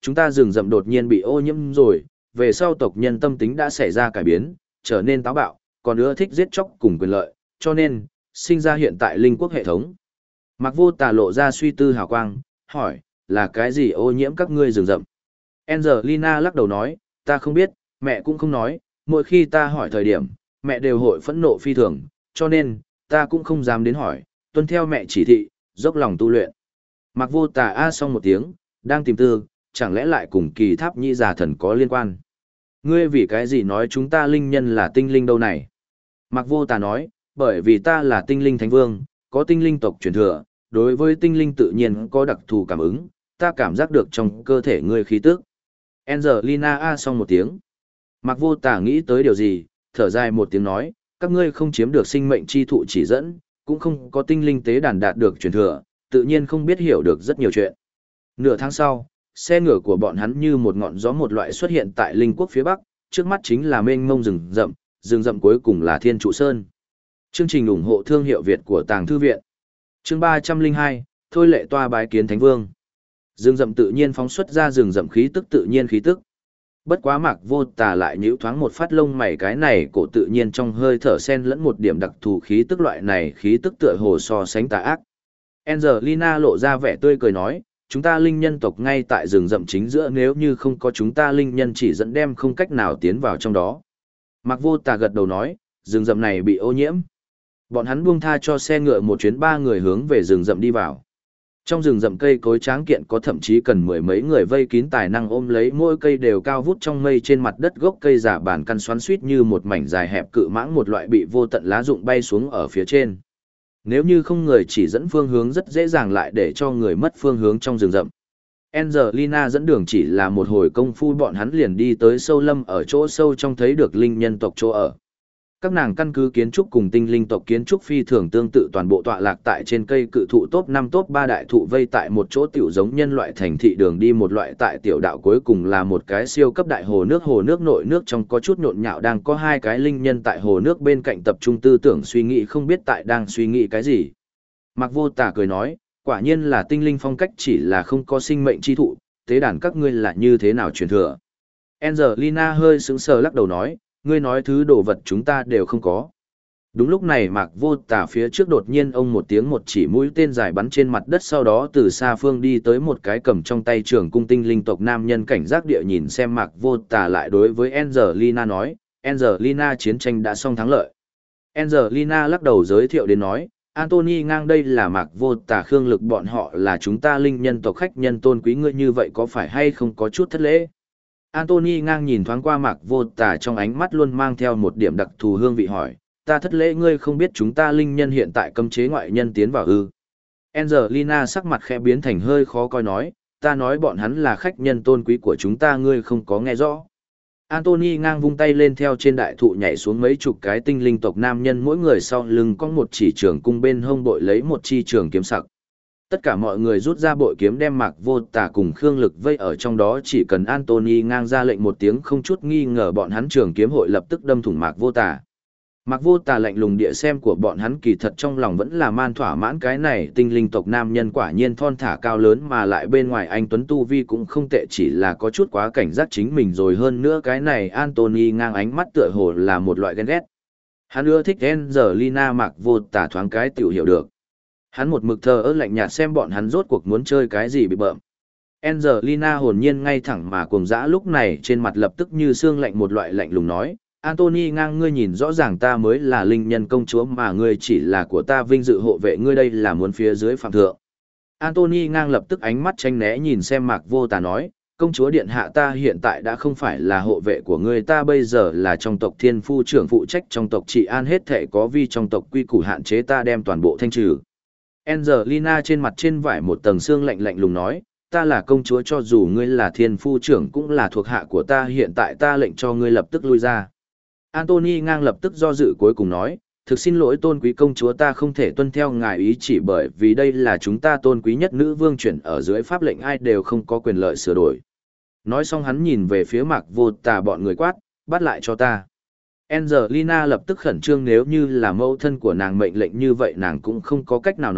chúng ta rừng rậm đột nhiên bị ô nhiễm rồi, về sau tộc nhân tâm tính đã xảy ra cải biến, trở nên táo bạo, còn nữa thích giết chóc cùng quyền lợi, cho nên, sinh ra hiện tại linh quốc hệ thống. Mạc Vô Tà lộ ra suy tư hào quang, hỏi, là cái gì ô nhiễm các ngươi rừng rậm? Angelina lắc đầu nói, ta không biết, mẹ cũng không nói, mỗi khi ta hỏi thời điểm, mẹ đều hội phẫn nộ phi thường, cho nên, ta cũng không dám đến hỏi, tuân theo mẹ chỉ thị, dốc lòng tu luyện. Mạc Vô Tà a xong một tiếng, đang tìm tư, chẳng lẽ lại cùng Kỳ Tháp Nhĩ Già Thần có liên quan? Ngươi vì cái gì nói chúng ta linh nhân là tinh linh đâu này? Mạc Vô Tà nói, bởi vì ta là tinh linh thánh vương, có tinh linh tộc truyền thừa, đối với tinh linh tự nhiên có đặc thù cảm ứng, ta cảm giác được trong cơ thể ngươi khí tức. Angelina a xong một tiếng. Mạc Vô Tà nghĩ tới điều gì, thở dài một tiếng nói, các ngươi không chiếm được sinh mệnh chi thụ chỉ dẫn, cũng không có tinh linh tế đàn đạt được truyền thừa, tự nhiên không biết hiểu được rất nhiều chuyện. Nửa tháng sau, xe ngựa của bọn hắn như một ngọn gió một loại xuất hiện tại linh quốc phía bắc, trước mắt chính là mênh mông rừng rậm cuối cùng là Thiên Trụ Sơn. Chương trình ủng hộ thương hiệu Việt của Tàng Thư Viện. Chương 302, Thôi Lệ Toa bái kiến Thánh Vương. Rừng rậm tự nhiên phóng xuất ra rừng rậm khí tức tự nhiên khí tức. Bất quá Mạc Vô Tà lại nhíu thoáng một phát lông mày, cái này cổ tự nhiên trong hơi thở xen lẫn một điểm đặc thù khí tức, loại này khí tức tựa hồ so sánh tà ác. Angelina lộ ra vẻ tươi cười nói, chúng ta linh nhân tộc ngay tại rừng rậm chính giữa, nếu như không có chúng ta linh nhân chỉ dẫn đem không cách nào tiến vào trong đó. Mạc Vô Tà gật đầu nói, rừng rậm này bị ô nhiễm. Bọn hắn buông tha cho xe ngựa một chuyến, 3 người hướng về rừng rậm đi vào. Trong rừng rậm cây cối tráng kiện có thậm chí cần mười mấy người vây kín, tài năng ôm lấy mỗi cây đều cao vút trong mây, trên mặt đất gốc cây giả bản căn xoắn suýt như một mảnh dài hẹp cự mãng, một loại bị vô tận lá rụng bay xuống ở phía trên. Nếu như không người chỉ dẫn phương hướng rất dễ dàng lại để cho người mất phương hướng trong rừng rậm. Angelina dẫn đường chỉ là một hồi công phu, bọn hắn liền đi tới sâu lâm, ở chỗ sâu trong thấy được linh nhân tộc chỗ ở. Các nàng căn cứ kiến trúc cùng tinh linh tộc kiến trúc phi thường tương tự, toàn bộ tọa lạc tại trên cây cự thụ top 5 top 3 đại thụ vây tại một chỗ, tiểu giống nhân loại thành thị đường đi một loại. Tại tiểu đạo cuối cùng là một cái siêu cấp đại hồ nước nội nước trong có chút nhộn nhạo, đang có 2 cái linh nhân tại hồ nước bên cạnh tập trung tư tưởng suy nghĩ, không biết tại đang suy nghĩ cái gì. Mạc Vô Tà cười nói, quả nhiên là tinh linh phong cách, chỉ là không có sinh mệnh chi thụ, tế đàn các ngươi là như thế nào truyền thừa? Angelina hơi sững sờ lắc đầu nói, ngươi nói thứ đồ vật chúng ta đều không có. Đúng lúc này Mạc Vô Tà phía trước đột nhiên ông một tiếng, một chỉ mũi tên dài bắn trên mặt đất, sau đó từ xa phương đi tới một cái cầm trong tay trường cung tinh linh tộc nam nhân, cảnh giác địa nhìn xem Mạc Vô Tà, lại đối với Angelina nói, Angelina, chiến tranh đã xong thắng lợi. Angelina lắc đầu giới thiệu đến nói, Anthony ngang đây là Mạc Vô Tà, Khương Lực bọn họ là chúng ta linh nhân tộc khách nhân tôn quý, ngươi như vậy có phải hay không có chút thất lễ? Anthony ngang nhìn thoáng qua Mạc Vô Tà, trong ánh mắt luôn mang theo một điểm đặc thù hương vị, hỏi, ta thất lễ, ngươi không biết chúng ta linh nhân hiện tại cấm chế ngoại nhân tiến vào ư? Angelina sắc mặt khẽ biến thành hơi khó coi nói, ta nói bọn hắn là khách nhân tôn quý của chúng ta, ngươi không có nghe rõ. Anthony ngang vung tay lên, theo trên đại thụ nhảy xuống mấy chục cái tinh linh tộc nam nhân, mỗi người sau lưng có một chỉ trường cung, bên hông bội lấy một chi trường kiếm sặc. Tất cả mọi người rút ra bội kiếm đem Mạc Vô Tà cùng Khương Lực vây ở trong đó, chỉ cần Anthony ngang ra lệnh một tiếng, không chút nghi ngờ bọn hắn trường kiếm hội lập tức đâm thủng Mạc Vô Tà. Mạc Vô Tà lạnh lùng địa xem của bọn hắn, kỳ thật trong lòng vẫn là man thỏa mãn, cái này tinh linh tộc nam nhân quả nhiên thon thả cao lớn, mà lại bên ngoài anh tuấn tu vi cũng không tệ, chỉ là có chút quá cảnh giác chính mình rồi. Hơn nữa cái này Anthony ngang ánh mắt tựa hồ là một loại ghen ghét. Hắn ưa thích Angelina, Mạc Vô Tà thoáng cái tiểu hiểu được. Hắn một mực thờ ơ lạnh nhạt xem bọn hắn rốt cuộc muốn chơi cái gì bị bợm. Angelina hồn nhiên ngay thẳng mà cuồng dã, lúc này trên mặt lập tức như xương lạnh, một loại lạnh lùng nói, Anthony ngang, ngươi nhìn rõ ràng ta mới là linh nhân công chúa mà ngươi chỉ là của ta vinh dự hộ vệ, ngươi đây là muốn phía dưới phạm thượng. Anthony ngang lập tức ánh mắt tranh né nhìn xem Mạc Vô Tà nói, công chúa điện hạ, ta hiện tại đã không phải là hộ vệ của ngươi, ta bây giờ là trong tộc thiên phu trưởng, phụ trách trong tộc trị an, hết thể có vi trong tộc quy củ hạn chế ta đem toàn bộ thanh trừ. Angelina trên mặt trên vải một tầng xương lạnh lạnh lùng nói, ta là công chúa, cho dù ngươi là thiên phu trưởng cũng là thuộc hạ của ta, hiện tại ta lệnh cho ngươi lập tức lui ra. Anthony ngang lập tức do dự cuối cùng nói, thực xin lỗi tôn quý công chúa, ta không thể tuân theo ngài ý chỉ, bởi vì đây là chúng ta tôn quý nhất nữ vương chuyển ở dưới pháp lệnh, ai đều không có quyền lợi sửa đổi. Nói xong hắn nhìn về phía Mạc Vô Tà bọn người quát, bắt lại cho ta. Angelina lập tức khẩn trương, nếu như là mẫu thân của nàng mệnh lệnh như vậy nàng cũng không có cách nào nói,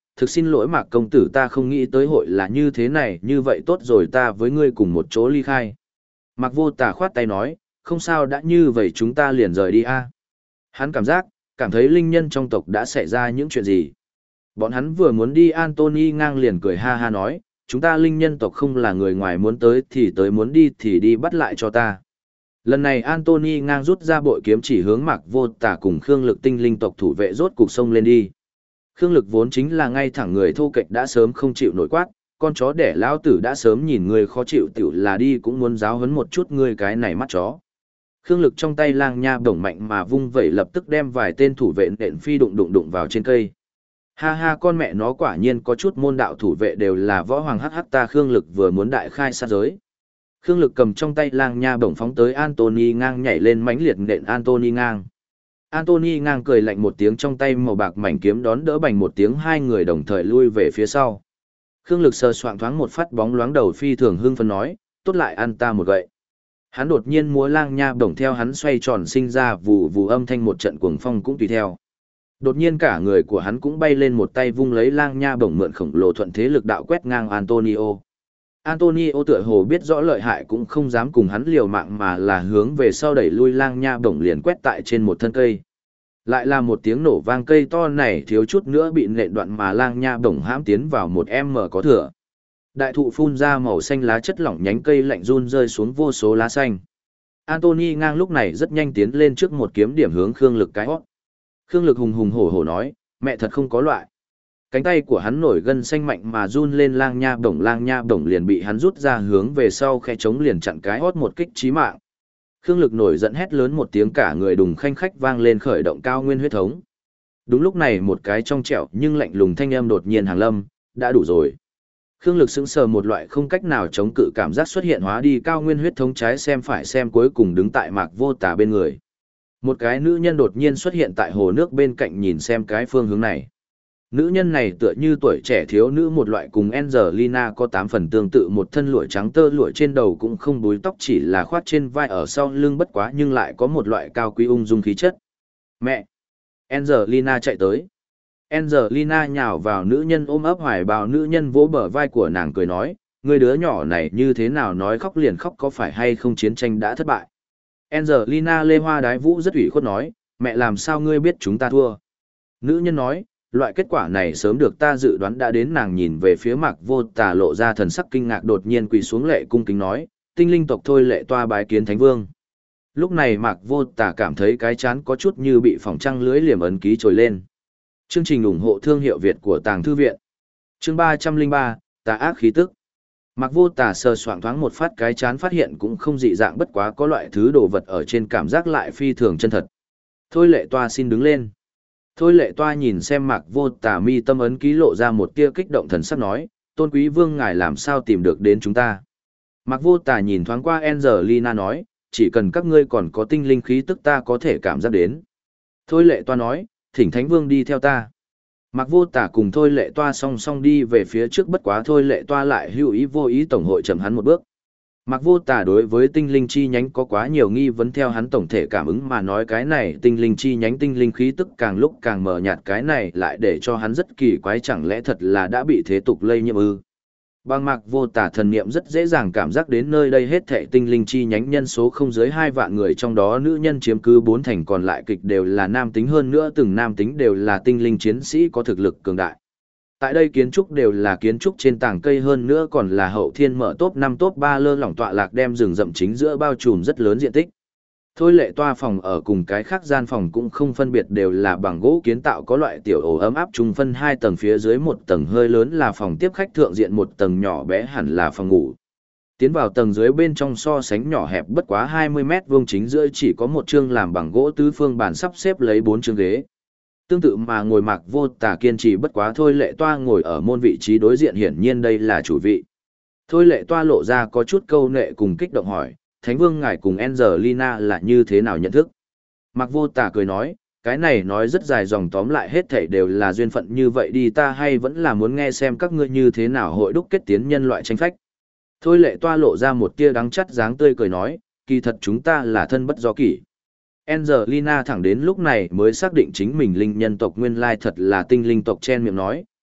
thực xin lỗi Mạc công tử, ta không nghĩ tới hội là như thế này, như vậy tốt rồi, ta với ngươi cùng một chỗ ly khai. Mạc Vô Tà khoát tay nói, không sao, đã như vậy chúng ta liền rời đi a. Hắn cảm thấy linh nhân trong tộc đã xảy ra những chuyện gì. Bọn hắn vừa muốn đi, Anthony ngang liền cười ha ha nói, chúng ta linh nhân tộc không là người ngoài, muốn tới thì tới, muốn đi thì đi, bắt lại cho ta. Lần này Anthony ngang rút ra bội kiếm chỉ hướng Mạc Vô Tà cùng Khương Lực tinh linh tộc thủ vệ rốt cục sông lên đi. Khương Lực vốn chính là ngay thẳng người thô kệch, đã sớm không chịu nổi quát, con chó đẻ lão tử đã sớm nhìn người khó chịu tiểu là đi cũng muốn giáo huấn một chút ngươi cái này mắt chó. Khương Lực trong tay lang nha bổng mạnh mà vung vẩy, lập tức đem vài tên thủ vệ nện phi đụng vào trên cây. Ha ha, con mẹ nó quả nhiên có chút môn đạo thủ vệ đều là võ hoàng, hắc ta Khương Lực vừa muốn đại khai sát giới. Khương Lực cầm trong tay lang nha bổng phóng tới Anthony ngang, nhảy lên mãnh liệt nện Anthony ngang. Anthony ngang cười lạnh một tiếng, trong tay màu bạc mảnh kiếm đón đỡ, bành một tiếng, hai người đồng thời lui về phía sau. Khương Lực sờ soạng thoáng một phát bóng loáng đầu, phi thường hưng phấn nói, tốt, lại ăn ta một gậy. Hắn đột nhiên múa lang nha bổng, theo hắn xoay tròn sinh ra vù vù âm thanh, một trận cuồng phong cũng tùy theo. Đột nhiên cả người của hắn cũng bay lên, một tay vung lấy lang nha bổng, mượn khổng lồ thuận thế lực đạo quét ngang Antonio. Antonio tựa hồ biết rõ lợi hại, cũng không dám cùng hắn liều mạng, mà là hướng về sau đẩy lui lang nha bổng, liền quét tại trên một thân cây. Lại là một tiếng nổ vang, cây to này thiếu chút nữa bị nện đoạn, mà lang nha bổng hãm tiến vào một m có thừa. Đại thụ phun ra màu xanh lá chất lỏng, nhánh cây lạnh run rơi xuống vô số lá xanh. Anthony ngang lúc này rất nhanh tiến lên trước, một kiếm điểm hướng Khương Lực cái hót. Khương Lực hùng hùng hổ hổ nói, mẹ thật không có loại. Cánh tay của hắn nổi gân xanh mạnh mà run lên, lang nha bổng liền bị hắn rút ra, hướng về sau khe trống liền chặn cái hót một kích chí mạng. Khương Lực nổi giận hét lớn một tiếng, cả người đùng khanh khách vang lên, khởi động cao nguyên huyết thống. Đúng lúc này một cái trong trẻo nhưng lạnh lùng thanh âm đột nhiên hàng lâm, đã đủ rồi. Khương Lực sững sờ, một loại không cách nào chống cự cảm giác xuất hiện, hóa đi cao nguyên huyết thống, trái xem phải xem, cuối cùng đứng tại Mạc Vô Tà bên người. Một cái nữ nhân đột nhiên xuất hiện tại hồ nước bên cạnh, nhìn xem cái phương hướng này. Nữ nhân này tựa như tuổi trẻ thiếu nữ, một loại cùng Angelina có 8 phần tương tự, một thân lụa trắng tơ lụa, trên đầu cũng không búi tóc, chỉ là khoát trên vai ở sau lưng, bất quá nhưng lại có một loại cao quý ung dung khí chất. Mẹ! Angelina chạy tới. Angelina nhào vào nữ nhân, ôm ấp hoài bào nữ nhân, vỗ bờ vai của nàng cười nói, người đứa nhỏ này như thế nào nói khóc liền khóc, có phải hay không chiến tranh đã thất bại? Angelina lê hoa đái vũ rất ủy khuất nói, mẹ làm sao ngươi biết chúng ta thua? Nữ nhân nói, loại kết quả này sớm được ta dự đoán đã đến. Nàng nhìn về phía Mạc Vô Tà, lộ ra thần sắc kinh ngạc, đột nhiên quỳ xuống lệ cung kính nói, tinh linh tộc Thôi Lệ Toa bái kiến Thánh Vương. Lúc này Mạc Vô Tà cảm thấy cái chán có chút như bị phỏng trăng lưới liềm ấn ký trồi lên. Chương trình ủng hộ thương hiệu Việt của Tàng Thư Viện. Chương 303, Tà ác khí tức. Mạc Vô Tà sờ soạng thoáng một phát cái chán, phát hiện cũng không dị dạng, bất quá có loại thứ đồ vật ở trên, cảm giác lại phi thường chân thật. Thôi Lệ Toa xin đứng lên. Thôi Lệ Toa nhìn xem Mạc Vô Tà mi tâm ấn ký, lộ ra một tia kích động thần sắc nói, tôn quý vương ngài làm sao tìm được đến chúng ta. Mạc Vô Tà nhìn thoáng qua Angelina nói, chỉ cần các ngươi còn có tinh linh khí tức ta có thể cảm giác đến. Thôi Lệ Toa nói, thỉnh Thánh Vương đi theo ta. Mạc Vô Tà cùng Thôi Lệ Toa song song đi về phía trước, bất quá Thôi Lệ Toa lại hữu ý vô ý tổng hội chậm hắn một bước. Mạc Vô Tà đối với tinh linh chi nhánh có quá nhiều nghi vấn, theo hắn tổng thể cảm ứng mà nói, cái này tinh linh chi nhánh tinh linh khí tức càng lúc càng mờ nhạt, cái này lại để cho hắn rất kỳ quái, chẳng lẽ thật là đã bị thế tục lây nhiễm ư? Bằng Mạc Vô Tà thần niệm rất dễ dàng cảm giác đến nơi đây hết thảy tinh linh chi nhánh nhân số không dưới 2 vạn người, trong đó nữ nhân chiếm cứ 4 thành, còn lại kịch đều là nam tính, hơn nữa từng nam tính đều là tinh linh chiến sĩ có thực lực cường đại. Tại đây kiến trúc đều là kiến trúc trên tảng cây, hơn nữa còn là hậu thiên mở top 5 top 3 lơ lỏng tọa lạc, đem rừng rậm chính giữa bao trùm rất lớn diện tích. Thôi Lệ Toa phòng ở cùng cái khác gian phòng cũng không phân biệt, đều là bằng gỗ kiến tạo, có loại tiểu ổ ấm áp, chung phân 2 tầng, phía dưới một tầng hơi lớn là phòng tiếp khách, thượng diện một tầng nhỏ bé hẳn là phòng ngủ. Tiến vào tầng dưới bên trong so sánh nhỏ hẹp, bất quá 20 mét vuông, chính giữa chỉ có một chương làm bằng gỗ tứ phương bàn, sắp xếp lấy 4 chương ghế. Tương tự mà ngồi Mạc Vô Tà kiên trì, bất quá Thôi Lệ Toa ngồi ở môn vị trí đối diện, hiển nhiên đây là chủ vị. Thôi Lệ Toa lộ ra có chút câu nệ cùng kích động hỏi, Thánh Vương ngài cùng Angelina là như thế nào nhận thức? Mạc Vô Tà cười nói, cái này nói rất dài dòng, tóm lại hết thảy đều là duyên phận như vậy đi, ta hay vẫn là muốn nghe xem các ngươi như thế nào hội đúc kết tiến nhân loại tranh phách. Thôi Lệ Toa lộ ra một tia đắng chắt dáng tươi cười nói, kỳ thật chúng ta là thân bất do kỷ. Angelina thẳng đến lúc này mới xác định chính mình linh nhân tộc nguyên lai thật là tinh linh tộc, chen miệng nói,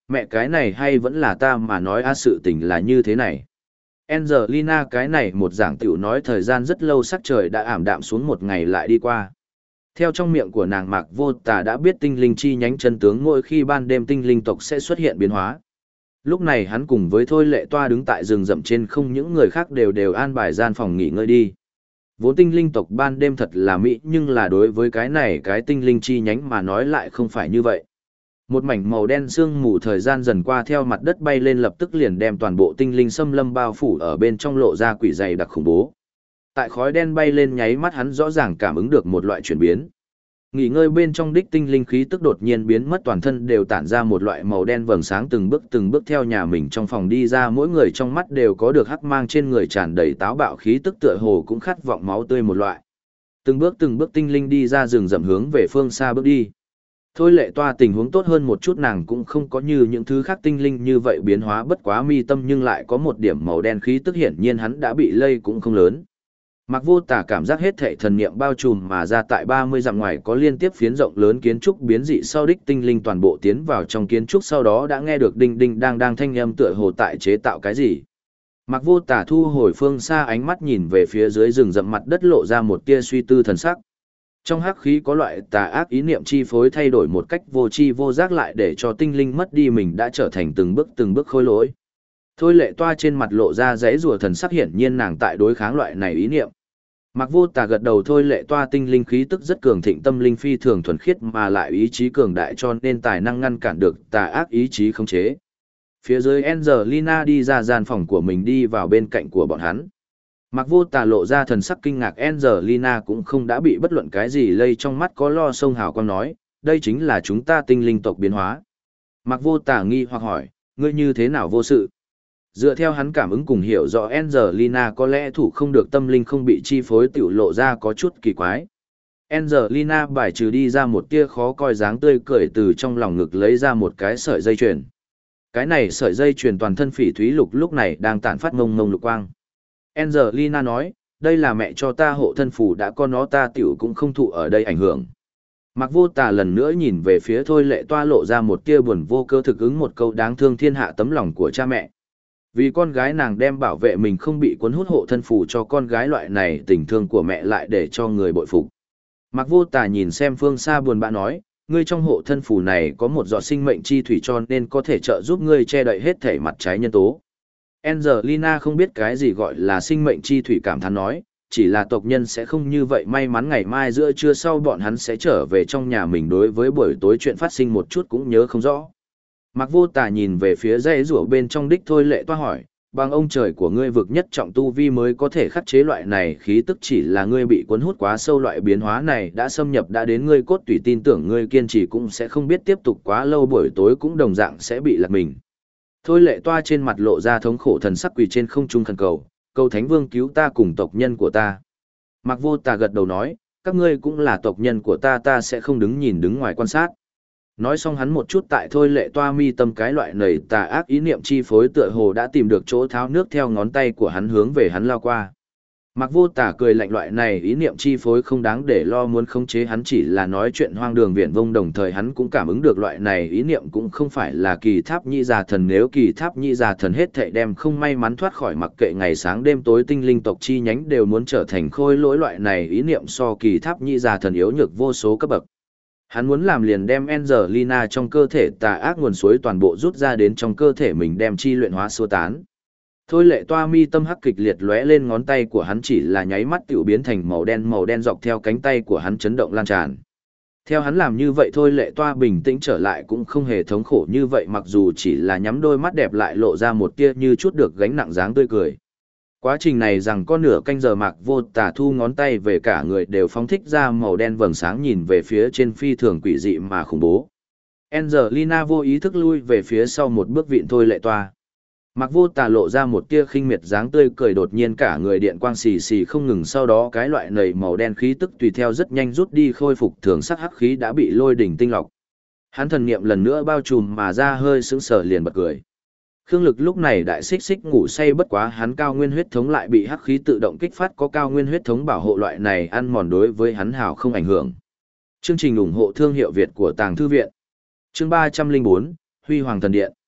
Mẹ cái này hay vẫn là ta mà nói sự tình là như thế này. Angelina cái này một giảng tiểu nói thời gian rất lâu sắc trời đã ảm đạm xuống một ngày lại đi qua. Theo trong miệng của nàng Mạc Vô Tà đã biết tinh linh chi nhánh chân tướng mỗi khi ban đêm tinh linh tộc sẽ xuất hiện biến hóa. Lúc này hắn cùng với Thôi Lệ Toa đứng tại rừng rậm trên, không những người khác đều an bài gian phòng nghỉ ngơi đi. Vốn tinh linh tộc ban đêm thật là mỹ, nhưng là đối với cái này cái tinh linh chi nhánh mà nói lại không phải như vậy. Một mảnh màu đen sương mù thời gian dần qua theo mặt đất bay lên, lập tức liền đem toàn bộ tinh linh xâm lâm bao phủ ở bên trong, lộ ra quỷ dày đặc khủng bố. Tại khói đen bay lên nháy mắt, hắn rõ ràng cảm ứng được một loại chuyển biến. Nghỉ ngơi bên trong đích tinh linh khí tức đột nhiên biến mất, toàn thân đều tản ra một loại màu đen vầng sáng, từng bước theo nhà mình trong phòng đi ra, mỗi người trong mắt đều có được hắc mang, trên người tràn đầy táo bạo khí tức, tựa hồ cũng khát vọng máu tươi một loại. Từng bước tinh linh đi ra rừng rậm hướng về phương xa bước đi. Thôi Lệ Toa tình huống tốt hơn một chút, nàng cũng không có như những thứ khác tinh linh như vậy biến hóa bất quá mi tâm, nhưng lại có một điểm màu đen khí tức, hiển nhiên hắn đã bị lây cũng không lớn. Mạc Vô Tà cảm giác hết thảy thần niệm bao trùm mà ra, tại 30 dặm ngoài có liên tiếp phiến rộng lớn kiến trúc biến dị sau đích tinh linh toàn bộ tiến vào trong kiến trúc, sau đó đã nghe được đinh đinh đang thanh âm tựa hồ tại chế tạo cái gì. Mạc Vô Tà thu hồi phương xa ánh mắt, nhìn về phía dưới rừng rậm mặt đất, lộ ra một tia suy tư thần sắc. Trong hắc khí có loại tà ác ý niệm chi phối, thay đổi một cách vô tri vô giác, lại để cho tinh linh mất đi mình đã trở thành từng bước khôi lỗi. Thôi Lệ Toa trên mặt lộ ra giãy giụa thần sắc, hiển nhiên nàng tại đối kháng loại này ý niệm. Mạc Vô Tà gật đầu. Thôi Lệ Toa tinh linh khí tức rất cường thịnh, tâm linh phi thường thuần khiết, mà lại ý chí cường đại, cho nên tài năng ngăn cản được tà ác ý chí khống chế. Phía dưới Angelina đi ra gian phòng của mình, đi vào bên cạnh của bọn hắn. Mạc Vô Tà lộ ra thần sắc kinh ngạc, Angelina cũng không đã bị bất luận cái gì lây, trong mắt có lo sông hào quang nói, đây chính là chúng ta tinh linh tộc biến hóa. Mạc Vô Tà nghi hoặc hỏi, ngươi như thế nào vô sự? Dựa theo hắn cảm ứng cùng hiểu rõ, Angelina có lẽ thủ không được tâm linh không bị chi phối, tiểu lộ ra có chút kỳ quái. Angelina bài trừ đi ra một tia khó coi dáng tươi cười, từ trong lòng ngực lấy ra một cái sợi dây chuyền. Cái này sợi dây chuyền toàn thân phỉ thúy lục, lúc này đang tản phát mông mông lục quang. Angelina nói, đây là mẹ cho ta hộ thân phù, đã có nó ta tiểu cũng không thụ ở đây ảnh hưởng. Mạc Vô Tà lần nữa nhìn về phía Thôi Lệ Toa, lộ ra một tia buồn vô cơ, thực ứng một câu đáng thương thiên hạ tấm lòng của cha mẹ. Vì con gái nàng đem bảo vệ mình không bị cuốn hút hộ thân phù cho con gái, loại này tình thương của mẹ lại để cho người bội phục. Mạc Vô Tà nhìn xem phương xa buồn bã nói, ngươi trong hộ thân phù này có một giọt sinh mệnh chi thủy, cho nên có thể trợ giúp ngươi che đậy hết thể mặt trái nhân tố. Angelina không biết cái gì gọi là sinh mệnh chi thủy, cảm thán nói, chỉ là tộc nhân sẽ không như vậy may mắn, ngày mai giữa trưa sau bọn hắn sẽ trở về trong nhà mình, đối với buổi tối chuyện phát sinh một chút cũng nhớ không rõ. Mạc Vô Tà nhìn về phía dãy rủa bên trong đích Thôi Lệ Toa hỏi, bằng ông trời của ngươi vực nhất trọng tu vi mới có thể khắc chế loại này khí tức, chỉ là ngươi bị cuốn hút quá sâu, loại biến hóa này đã xâm nhập đã đến ngươi cốt tủy, tin tưởng ngươi kiên trì cũng sẽ không biết tiếp tục quá lâu, buổi tối cũng đồng dạng sẽ bị lạc mình. Thôi Lệ Toa trên mặt lộ ra thống khổ thần sắc, quỳ trên không trung khẩn cầu, cầu Thánh Vương cứu ta cùng tộc nhân của ta. Mạc Vô Tà gật đầu nói, các ngươi cũng là tộc nhân của ta, ta sẽ không đứng ngoài quan sát. Nói xong hắn một chút tại Thôi Lệ Toa mi tâm cái loại nầy tà ác ý niệm chi phối, tựa hồ đã tìm được chỗ tháo nước, theo ngón tay của hắn hướng về hắn lao qua. Mạc Vô Tà cười lạnh, loại này ý niệm chi phối không đáng để lo, muốn khống chế hắn chỉ là nói chuyện hoang đường viển vông, đồng thời hắn cũng cảm ứng được loại này ý niệm cũng không phải là Kỳ Tháp Nhĩ Già Thần, nếu Kỳ Tháp Nhĩ Già Thần hết thảy đem không may mắn thoát khỏi, mặc kệ ngày sáng đêm tối tinh linh tộc chi nhánh đều muốn trở thành khôi lỗi, loại này ý niệm so Kỳ Tháp Nhĩ Già Thần yếu nhược vô số cấp bậc. Hắn muốn làm liền đem Angelina trong cơ thể tà ác nguồn suối toàn bộ rút ra đến trong cơ thể mình, đem chi luyện hóa xua tán. Thôi Lệ Toa mi tâm hắc kịch liệt lóe lên, ngón tay của hắn chỉ là nháy mắt tiểu biến thành màu đen dọc theo cánh tay của hắn chấn động lan tràn. Theo hắn làm như vậy, Thôi Lệ Toa bình tĩnh trở lại, cũng không hề thống khổ như vậy, mặc dù chỉ là nhắm đôi mắt đẹp lại lộ ra một tia như chút được gánh nặng dáng tươi cười. Quá trình này rằng có nửa canh giờ, Mạc Vô Tà thu ngón tay về, cả người đều phóng thích ra màu đen vầng sáng, nhìn về phía trên phi thường quỷ dị mà khủng bố. Angelina vô ý thức lui về phía sau một bước, vịn Thôi Lệ Toa. Mạc Vô Tà lộ ra một tia khinh miệt dáng tươi cười, đột nhiên cả người điện quang xì xì không ngừng, sau đó cái loại nầy màu đen khí tức tùy theo rất nhanh rút đi, khôi phục thường sắc, hắc khí đã bị lôi đỉnh tinh lọc. Hắn thần niệm lần nữa bao trùm mà ra, hơi sững sờ liền bật cười. Khương Lực lúc này đại xích xích ngủ say, bất quá hắn cao nguyên huyết thống lại bị hắc khí tự động kích phát, có cao nguyên huyết thống bảo hộ, loại này ăn mòn đối với hắn hào không ảnh hưởng. Chương trình ủng hộ thương hiệu Việt của Tàng Thư Viện. Chương 304, Huy Hoàng Thần Điện.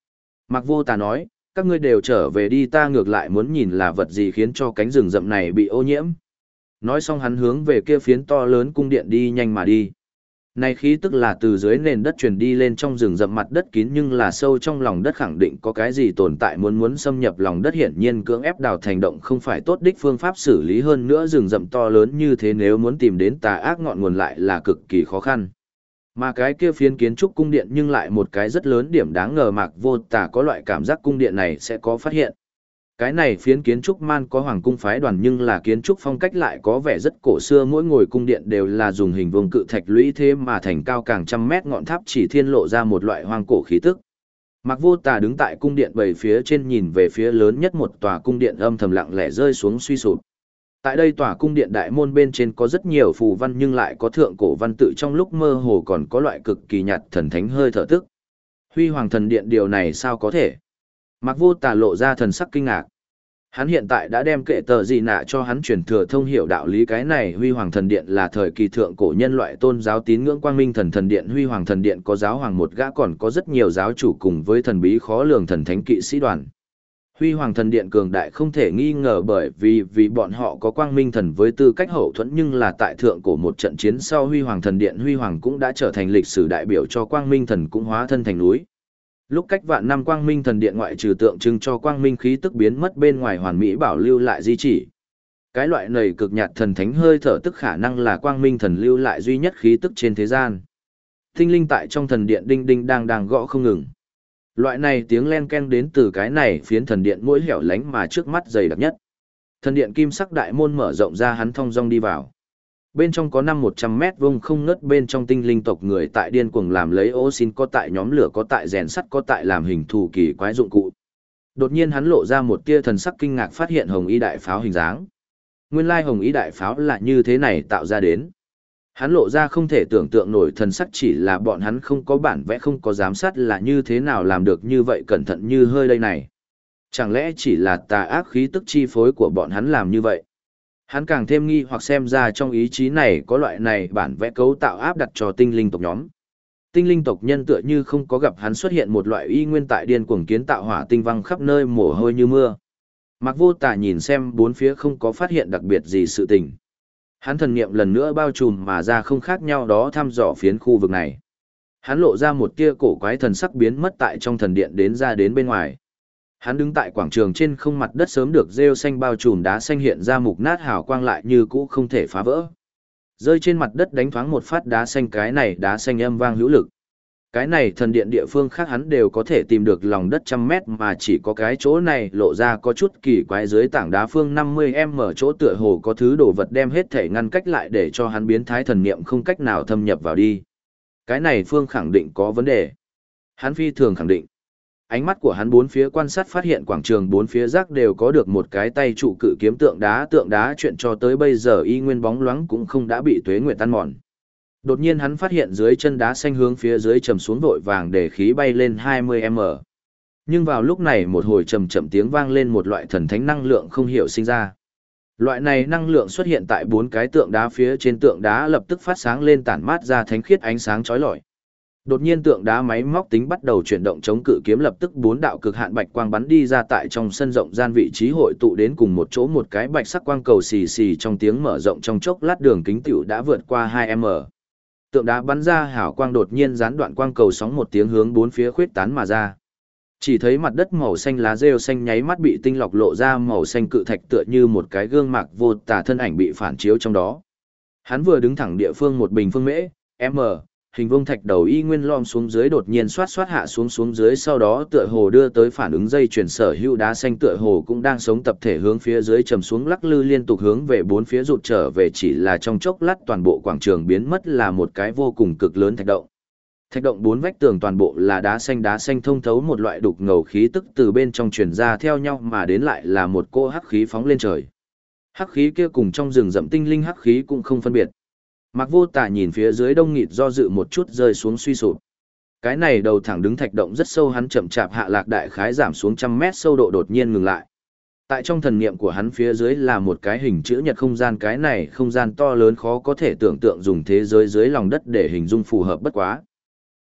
Mạc Vô Tà nói, các ngươi đều trở về đi, ta ngược lại muốn nhìn là vật gì khiến cho cánh rừng rậm này bị ô nhiễm. Nói xong hắn hướng về kia phiến to lớn cung điện đi nhanh mà đi. Này khí tức là từ dưới nền đất truyền đi lên trong rừng rậm, mặt đất kín nhưng là sâu trong lòng đất, khẳng định có cái gì tồn tại muốn xâm nhập lòng đất, hiển nhiên cưỡng ép đào thành động không phải tốt đích phương pháp xử lý, hơn nữa rừng rậm to lớn như thế nếu muốn tìm đến tà ác ngọn nguồn lại là cực kỳ khó khăn. Mà cái kia phiến kiến trúc cung điện nhưng lại một cái rất lớn điểm đáng ngờ, Mạc Vô Tà có loại cảm giác cung điện này sẽ có phát hiện. Cái này phiến kiến trúc man có hoàng cung phái đoàn nhưng là kiến trúc phong cách lại có vẻ rất cổ xưa, mỗi ngồi cung điện đều là dùng hình vuông cự thạch lũy thế mà thành, cao càng trăm mét, ngọn tháp chỉ thiên lộ ra một loại hoang cổ khí tức. Mạc Vô Tà đứng tại cung điện bầy phía trên nhìn về phía lớn nhất một tòa cung điện, âm thầm lặng lẽ rơi xuống suy sụp. Tại đây tòa cung điện đại môn bên trên có rất nhiều phù văn nhưng lại có thượng cổ văn tự, trong lúc mơ hồ còn có loại cực kỳ nhạt thần thánh hơi thở tức. Huy Hoàng Thần Điện, điều này sao có thể? Mạc Vô Tà lộ ra thần sắc kinh ngạc. Hắn hiện tại đã đem kệ tờ gì nạ cho hắn truyền thừa thông hiểu đạo lý, cái này Huy Hoàng Thần Điện là thời kỳ thượng cổ nhân loại tôn giáo tín ngưỡng Quang Minh Thần Điện. Huy Hoàng Thần Điện có giáo hoàng một gã, còn có rất nhiều giáo chủ cùng với thần bí khó lường thần thánh kỵ sĩ đoàn. Huy Hoàng Thần Điện cường đại không thể nghi ngờ bởi vì bọn họ có Quang Minh Thần với tư cách hậu thuẫn, nhưng là tại thượng cổ một trận chiến sau Huy Hoàng Thần Điện, Huy Hoàng cũng đã trở thành lịch sử đại biểu cho Quang Minh Thần cũng hóa thân thành núi. Lúc cách vạn năm Quang Minh Thần Điện ngoại trừ tượng trưng cho quang minh khí tức biến mất bên ngoài, hoàn mỹ bảo lưu lại di chỉ. Cái loại này cực nhạt thần thánh hơi thở tức khả năng là Quang Minh Thần lưu lại duy nhất khí tức trên thế gian. Tinh linh tại trong thần điện đinh đinh đang gõ không ngừng. Loại này tiếng len ken đến từ cái này phiến thần điện mỗi hẻo lánh mà trước mắt dày đặc nhất. Thần điện kim sắc đại môn mở rộng ra, hắn thong dong đi vào. Bên trong có 500-100 mét vuông không ngớt, bên trong tinh linh tộc người tại điên cuồng làm lấy ô xin, có tại nhóm lửa, có tại rèn sắt, có tại làm hình thù kỳ quái dụng cụ. Đột nhiên hắn lộ ra một tia thần sắc kinh ngạc, phát hiện hồng y đại pháo hình dáng. Nguyên lai hồng y đại pháo là như thế này tạo ra đến. Hắn lộ ra không thể tưởng tượng nổi thần sắc, chỉ là bọn hắn không có bản vẽ, không có giám sát là như thế nào làm được như vậy cẩn thận như hơi đây này. Chẳng lẽ chỉ là tà ác khí tức chi phối của bọn hắn làm như vậy? Hắn càng thêm nghi hoặc, xem ra trong ý chí này có loại này bản vẽ cấu tạo áp đặt cho tinh linh tộc nhóm. Tinh linh tộc nhân tựa như không có gặp hắn xuất hiện, một loại y nguyên tại điên cuồng kiến tạo hỏa tinh văng khắp nơi, mồ hôi như mưa. Mạc Vô Tà nhìn xem bốn phía không có phát hiện đặc biệt gì sự tình. Hắn thần niệm lần nữa bao trùm mà ra, không khác nhau đó thăm dò phiến khu vực này. Hắn lộ ra một tia cổ quái thần sắc, biến mất tại trong thần điện đến bên ngoài. Hắn đứng tại quảng trường trên không, mặt đất sớm được rêu xanh bao trùm, đá xanh hiện ra mục nát hào quang lại như cũ không thể phá vỡ. Rơi trên mặt đất đánh thoáng một phát đá xanh, cái này đá xanh âm vang hữu lực. Cái này thần điện địa phương khác hắn đều có thể tìm được lòng đất 100 mét, mà chỉ có cái chỗ này lộ ra có chút kỳ quái, dưới tảng đá phương 50m chỗ tựa hồ có thứ đồ vật đem hết thể ngăn cách lại, để cho hắn biến thái thần niệm không cách nào thâm nhập vào đi. Cái này phương khẳng định có vấn đề. Hắn phi thường khẳng định. Ánh mắt của hắn bốn phía quan sát, phát hiện quảng trường bốn phía rác đều có được một cái tay trụ cự kiếm, tượng đá chuyện cho tới bây giờ y nguyên bóng loáng, cũng không đã bị tuế nguyệt tan mòn. Đột nhiên hắn phát hiện dưới chân đá xanh hướng phía dưới trầm xuống, vội vàng để khí bay lên 20m. Nhưng vào lúc này một hồi trầm chậm tiếng vang lên, một loại thần thánh năng lượng không hiểu sinh ra. Loại này năng lượng xuất hiện tại bốn cái tượng đá phía trên, tượng đá lập tức phát sáng lên, tản mát ra thánh khiết ánh sáng chói lọi. Đột nhiên tượng đá máy móc tính bắt đầu chuyển động, chống cự kiếm lập tức 4 đạo cực hạn bạch quang bắn đi ra, tại trong sân rộng gian vị trí hội tụ đến cùng một chỗ, một cái bạch sắc quang cầu xì xì trong tiếng mở rộng, trong chốc lát đường kính tiểu đã vượt qua 2m. Tượng đá bắn ra hào quang, đột nhiên gián đoạn, quang cầu sóng một tiếng hướng bốn phía khuyết tán mà ra. Chỉ thấy mặt đất màu xanh lá rêu xanh nháy mắt bị tinh lọc, lộ ra màu xanh cự thạch, tựa như một cái gương Mạc Vô Tà thân ảnh bị phản chiếu trong đó. Hắn vừa đứng thẳng địa phương một bình phương mễ, m, hình vuông thạch đầu y nguyên lom xuống dưới, đột nhiên xoát xoát hạ xuống dưới, sau đó tựa hồ đưa tới phản ứng dây chuyển, sở hữu đá xanh tựa hồ cũng đang sống tập thể hướng phía dưới trầm xuống, lắc lư liên tục hướng về bốn phía rụt trở về, chỉ là trong chốc lát toàn bộ quảng trường biến mất là một cái vô cùng cực lớn thạch động. Thạch động bốn vách tường toàn bộ là đá xanh thông thấu, một loại đục ngầu khí tức từ bên trong truyền ra, theo nhau mà đến lại là một cô hắc khí phóng lên trời. Hắc khí kia cùng trong rừng rậm tinh linh hắc khí cũng không phân biệt. Mạc Vô Tà nhìn phía dưới đông nghịt, do dự một chút rơi xuống suy sụp. Cái này đầu thẳng đứng thạch động rất sâu, hắn chậm chạp hạ lạc, đại khái giảm xuống 100 mét sâu độ, đột nhiên ngừng lại. Tại trong thần niệm của hắn phía dưới là một cái hình chữ nhật không gian, cái này không gian to lớn khó có thể tưởng tượng, dùng thế giới dưới lòng đất để hình dung phù hợp bất quá.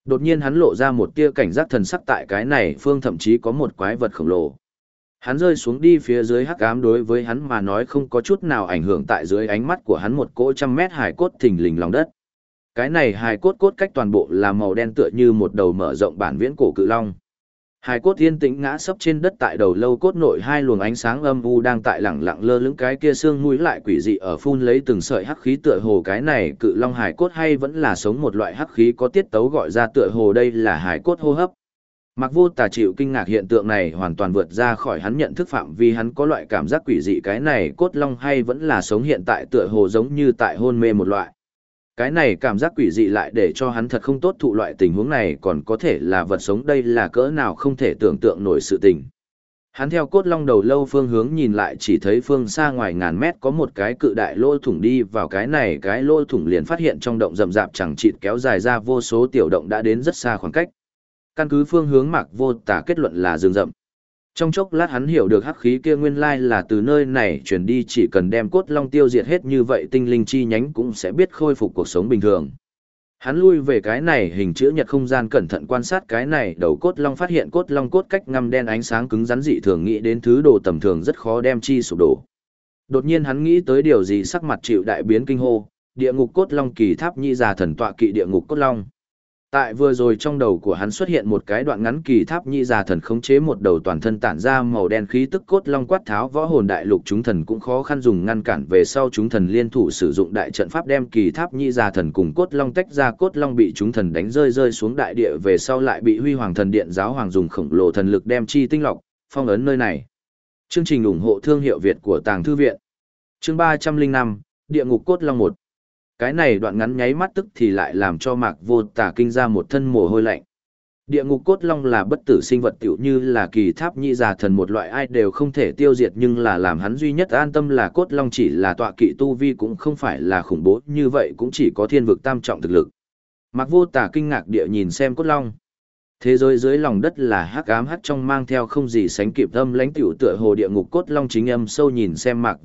Đột nhiên hắn lộ ra một tia cảnh giác thần sắc tại cái này phương thậm chí có một quái vật khổng lồ. Hắn rơi xuống đi phía dưới hắc ám đối với hắn mà nói không có chút nào ảnh hưởng tại dưới ánh mắt của hắn một cỗ 100 mét hài cốt thình lình lòng đất. Cái này hài cốt cốt cách toàn bộ là màu đen tựa như một đầu mở rộng bản viễn cổ cự long. Hài cốt yên tĩnh ngã sấp trên đất tại đầu lâu cốt nội hai luồng ánh sáng âm u đang tại lẳng lặng lơ lửng cái kia xương mũi lại quỷ dị ở phun lấy từng sợi hắc khí tựa hồ cái này cự long hài cốt hay vẫn là sống một loại hắc khí có tiết tấu gọi ra tựa hồ đây là hài cốt hô hấp. Mặc Vô Tà chịu kinh ngạc hiện tượng này hoàn toàn vượt ra khỏi hắn nhận thức phạm vi hắn có loại cảm giác quỷ dị cái này cốt long hay vẫn là sống hiện tại tựa hồ giống như tại hôn mê một loại. Cái này cảm giác quỷ dị lại để cho hắn thật không tốt thụ loại tình huống này còn có thể là vật sống đây là cỡ nào không thể tưởng tượng nổi sự tình. Hắn theo cốt long đầu lâu phương hướng nhìn lại chỉ thấy phương xa ngoài ngàn mét có một cái cự đại lỗ thủng đi vào cái này cái lỗ thủng liền phát hiện trong động rậm rạp chẳng chịt kéo dài ra vô số tiểu động đã đến rất xa khoảng cách. Căn cứ phương hướng Mạc Vô Tà kết luận là rừng rậm. Trong chốc lát hắn hiểu được hắc khí kia nguyên lai là từ nơi này chuyển đi chỉ cần đem cốt long tiêu diệt hết như vậy tinh linh chi nhánh cũng sẽ biết khôi phục cuộc sống bình thường. Hắn lui về cái này hình chữ nhật không gian cẩn thận quan sát cái này đầu cốt long phát hiện cốt long cốt cách ngăm đen ánh sáng cứng rắn dị thường nghĩ đến thứ đồ tầm thường rất khó đem chi sụp đổ. Đột nhiên hắn nghĩ tới điều gì sắc mặt chịu đại biến kinh hô, địa ngục cốt long kỳ tháp nhị già thần tọa kỵ địa ngục cốt long. Tại vừa rồi trong đầu của hắn xuất hiện một cái đoạn ngắn kỳ tháp nhị già thần khống chế một đầu toàn thân tản ra màu đen khí tức cốt long quát tháo võ hồn đại lục chúng thần cũng khó khăn dùng ngăn cản về sau chúng thần liên thủ sử dụng đại trận pháp đem kỳ tháp nhị già thần cùng cốt long tách ra cốt long bị chúng thần đánh rơi xuống đại địa về sau lại bị huy hoàng thần điện giáo hoàng dùng khổng lồ thần lực đem chi tinh lọc, phong ấn nơi này. Chương trình ủng hộ thương hiệu Việt của Tàng Thư Viện. Chương 305, Địa ngục cốt long 1. Cái này đoạn ngắn nháy mắt tức thì lại làm cho Mạc Vô Tà kinh ra một thân mồ hôi lạnh. Địa ngục cốt long là bất tử sinh vật tiểu như là kỳ tháp nhị già thần một loại ai đều không thể tiêu diệt nhưng là làm hắn duy nhất an tâm là cốt long chỉ là tọa kỵ tu vi cũng không phải là khủng bố như vậy cũng chỉ có thiên vực tam trọng thực lực. Mạc Vô Tà kinh ngạc địa nhìn xem cốt long. Thế giới dưới lòng đất là hắc ám hắc trong mang theo không gì sánh kịp âm lãnh tiểu tựa hồ địa ngục cốt long chính âm sâu nhìn xem Mạc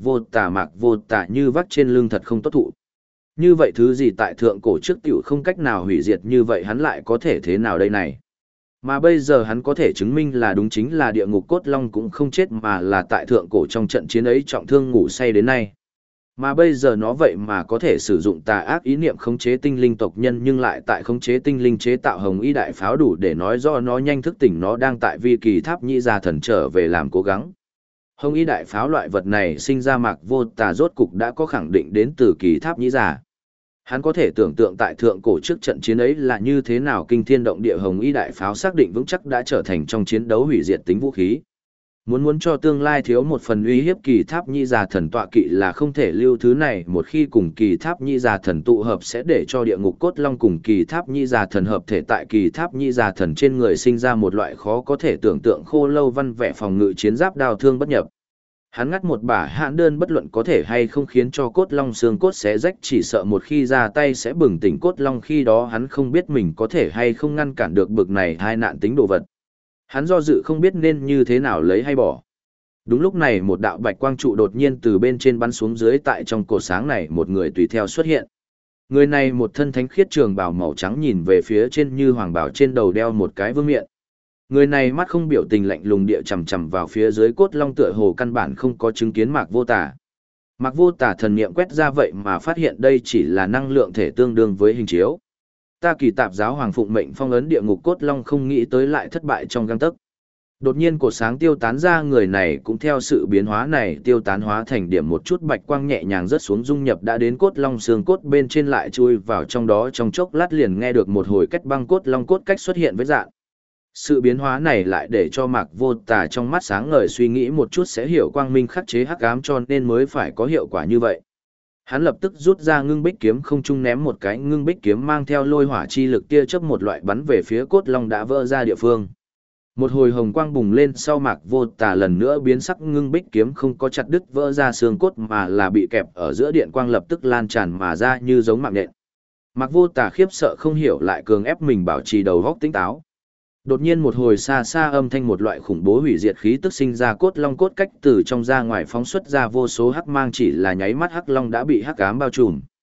Vô Tà như vắt trên lưng thật không tốt thụ. Như vậy thứ gì tại thượng cổ trước tiểu không cách nào hủy diệt như vậy hắn lại có thể thế nào đây này. Mà bây giờ hắn có thể chứng minh là đúng chính là địa ngục cốt long cũng không chết mà là tại thượng cổ trong trận chiến ấy trọng thương ngủ say đến nay. Mà bây giờ nó vậy mà có thể sử dụng tà ác ý niệm khống chế tinh linh tộc nhân nhưng lại tại khống chế tinh linh chế tạo hồng y đại pháo đủ để nói rõ nó nhanh thức tỉnh nó đang tại vi kỳ tháp nhị già thần trở về làm cố gắng. Hồng y đại pháo loại vật này sinh ra Mạc Vô Tà rốt cục đã có khẳng định đến từ kỳ tháp nhị già. Hắn có thể tưởng tượng tại thượng cổ trước trận chiến ấy là như thế nào kinh thiên động địa hồng y đại pháo xác định vững chắc đã trở thành trong chiến đấu hủy diệt tính vũ khí. Muốn cho tương lai thiếu một phần uy hiếp kỳ tháp nhị già thần tọa kỵ là không thể lưu thứ này một khi cùng kỳ tháp nhị già thần tụ hợp sẽ để cho địa ngục cốt long cùng kỳ tháp nhị già thần hợp thể tại kỳ tháp nhị già thần trên người sinh ra một loại khó có thể tưởng tượng khô lâu văn vẻ phòng ngự chiến giáp đao thương bất nhập. Hắn ngắt một bả hãn đơn bất luận có thể hay không khiến cho cốt long xương cốt xé rách chỉ sợ một khi ra tay sẽ bừng tỉnh cốt long khi đó hắn không biết mình có thể hay không ngăn cản được bực này hai nạn tính đồ vật. Hắn do dự không biết nên như thế nào lấy hay bỏ. Đúng lúc này một đạo bạch quang trụ đột nhiên từ bên trên bắn xuống dưới tại trong cột sáng này một người tùy theo xuất hiện. Người này một thân thánh khiết trường bào màu trắng nhìn về phía trên như hoàng bào trên đầu đeo một cái vương miện. Người này mắt không biểu tình lạnh lùng địa chằm chằm vào phía dưới cốt long tựa hồ căn bản không có chứng kiến Mạc Vô Tà. Mạc Vô Tà thần niệm quét ra vậy mà phát hiện đây chỉ là năng lượng thể tương đương với hình chiếu. Ta kỳ tạp giáo hoàng phụng mệnh phong ấn địa ngục cốt long không nghĩ tới lại thất bại trong gang tấc. Đột nhiên cột sáng tiêu tán ra người này cũng theo sự biến hóa này tiêu tán hóa thành điểm một chút bạch quang nhẹ nhàng rớt xuống dung nhập đã đến cốt long xương cốt bên trên lại chui vào trong đó trong chốc lát liền nghe được một hồi cách băng cốt long cốt cách xuất hiện với dạng. Sự biến hóa này lại để cho Mạc Vô Tà trong mắt sáng ngời suy nghĩ một chút sẽ hiểu quang minh khắc chế hắc ám cho nên mới phải có hiệu quả như vậy. Hắn lập tức rút ra ngưng bích kiếm không trung ném một cái ngưng bích kiếm mang theo lôi hỏa chi lực tia chớp một loại bắn về phía cốt long đã vỡ ra địa phương. Một hồi hồng quang bùng lên sau Mạc Vô Tà lần nữa biến sắc ngưng bích kiếm không có chặt đứt vỡ ra xương cốt mà là bị kẹp ở giữa điện quang lập tức lan tràn mà ra như giống mạng nhện. Mạc Vô Tà khiếp sợ không hiểu lại cường ép mình bảo trì đầu óc tỉnh táo. Đột nhiên một hồi xa xa âm thanh một loại khủng bố hủy diệt khí tức sinh ra cốt long cốt cách từ trong ra ngoài phóng xuất ra vô số hắc mang chỉ là nháy mắt hắc long đã bị hắc ám bao trùm.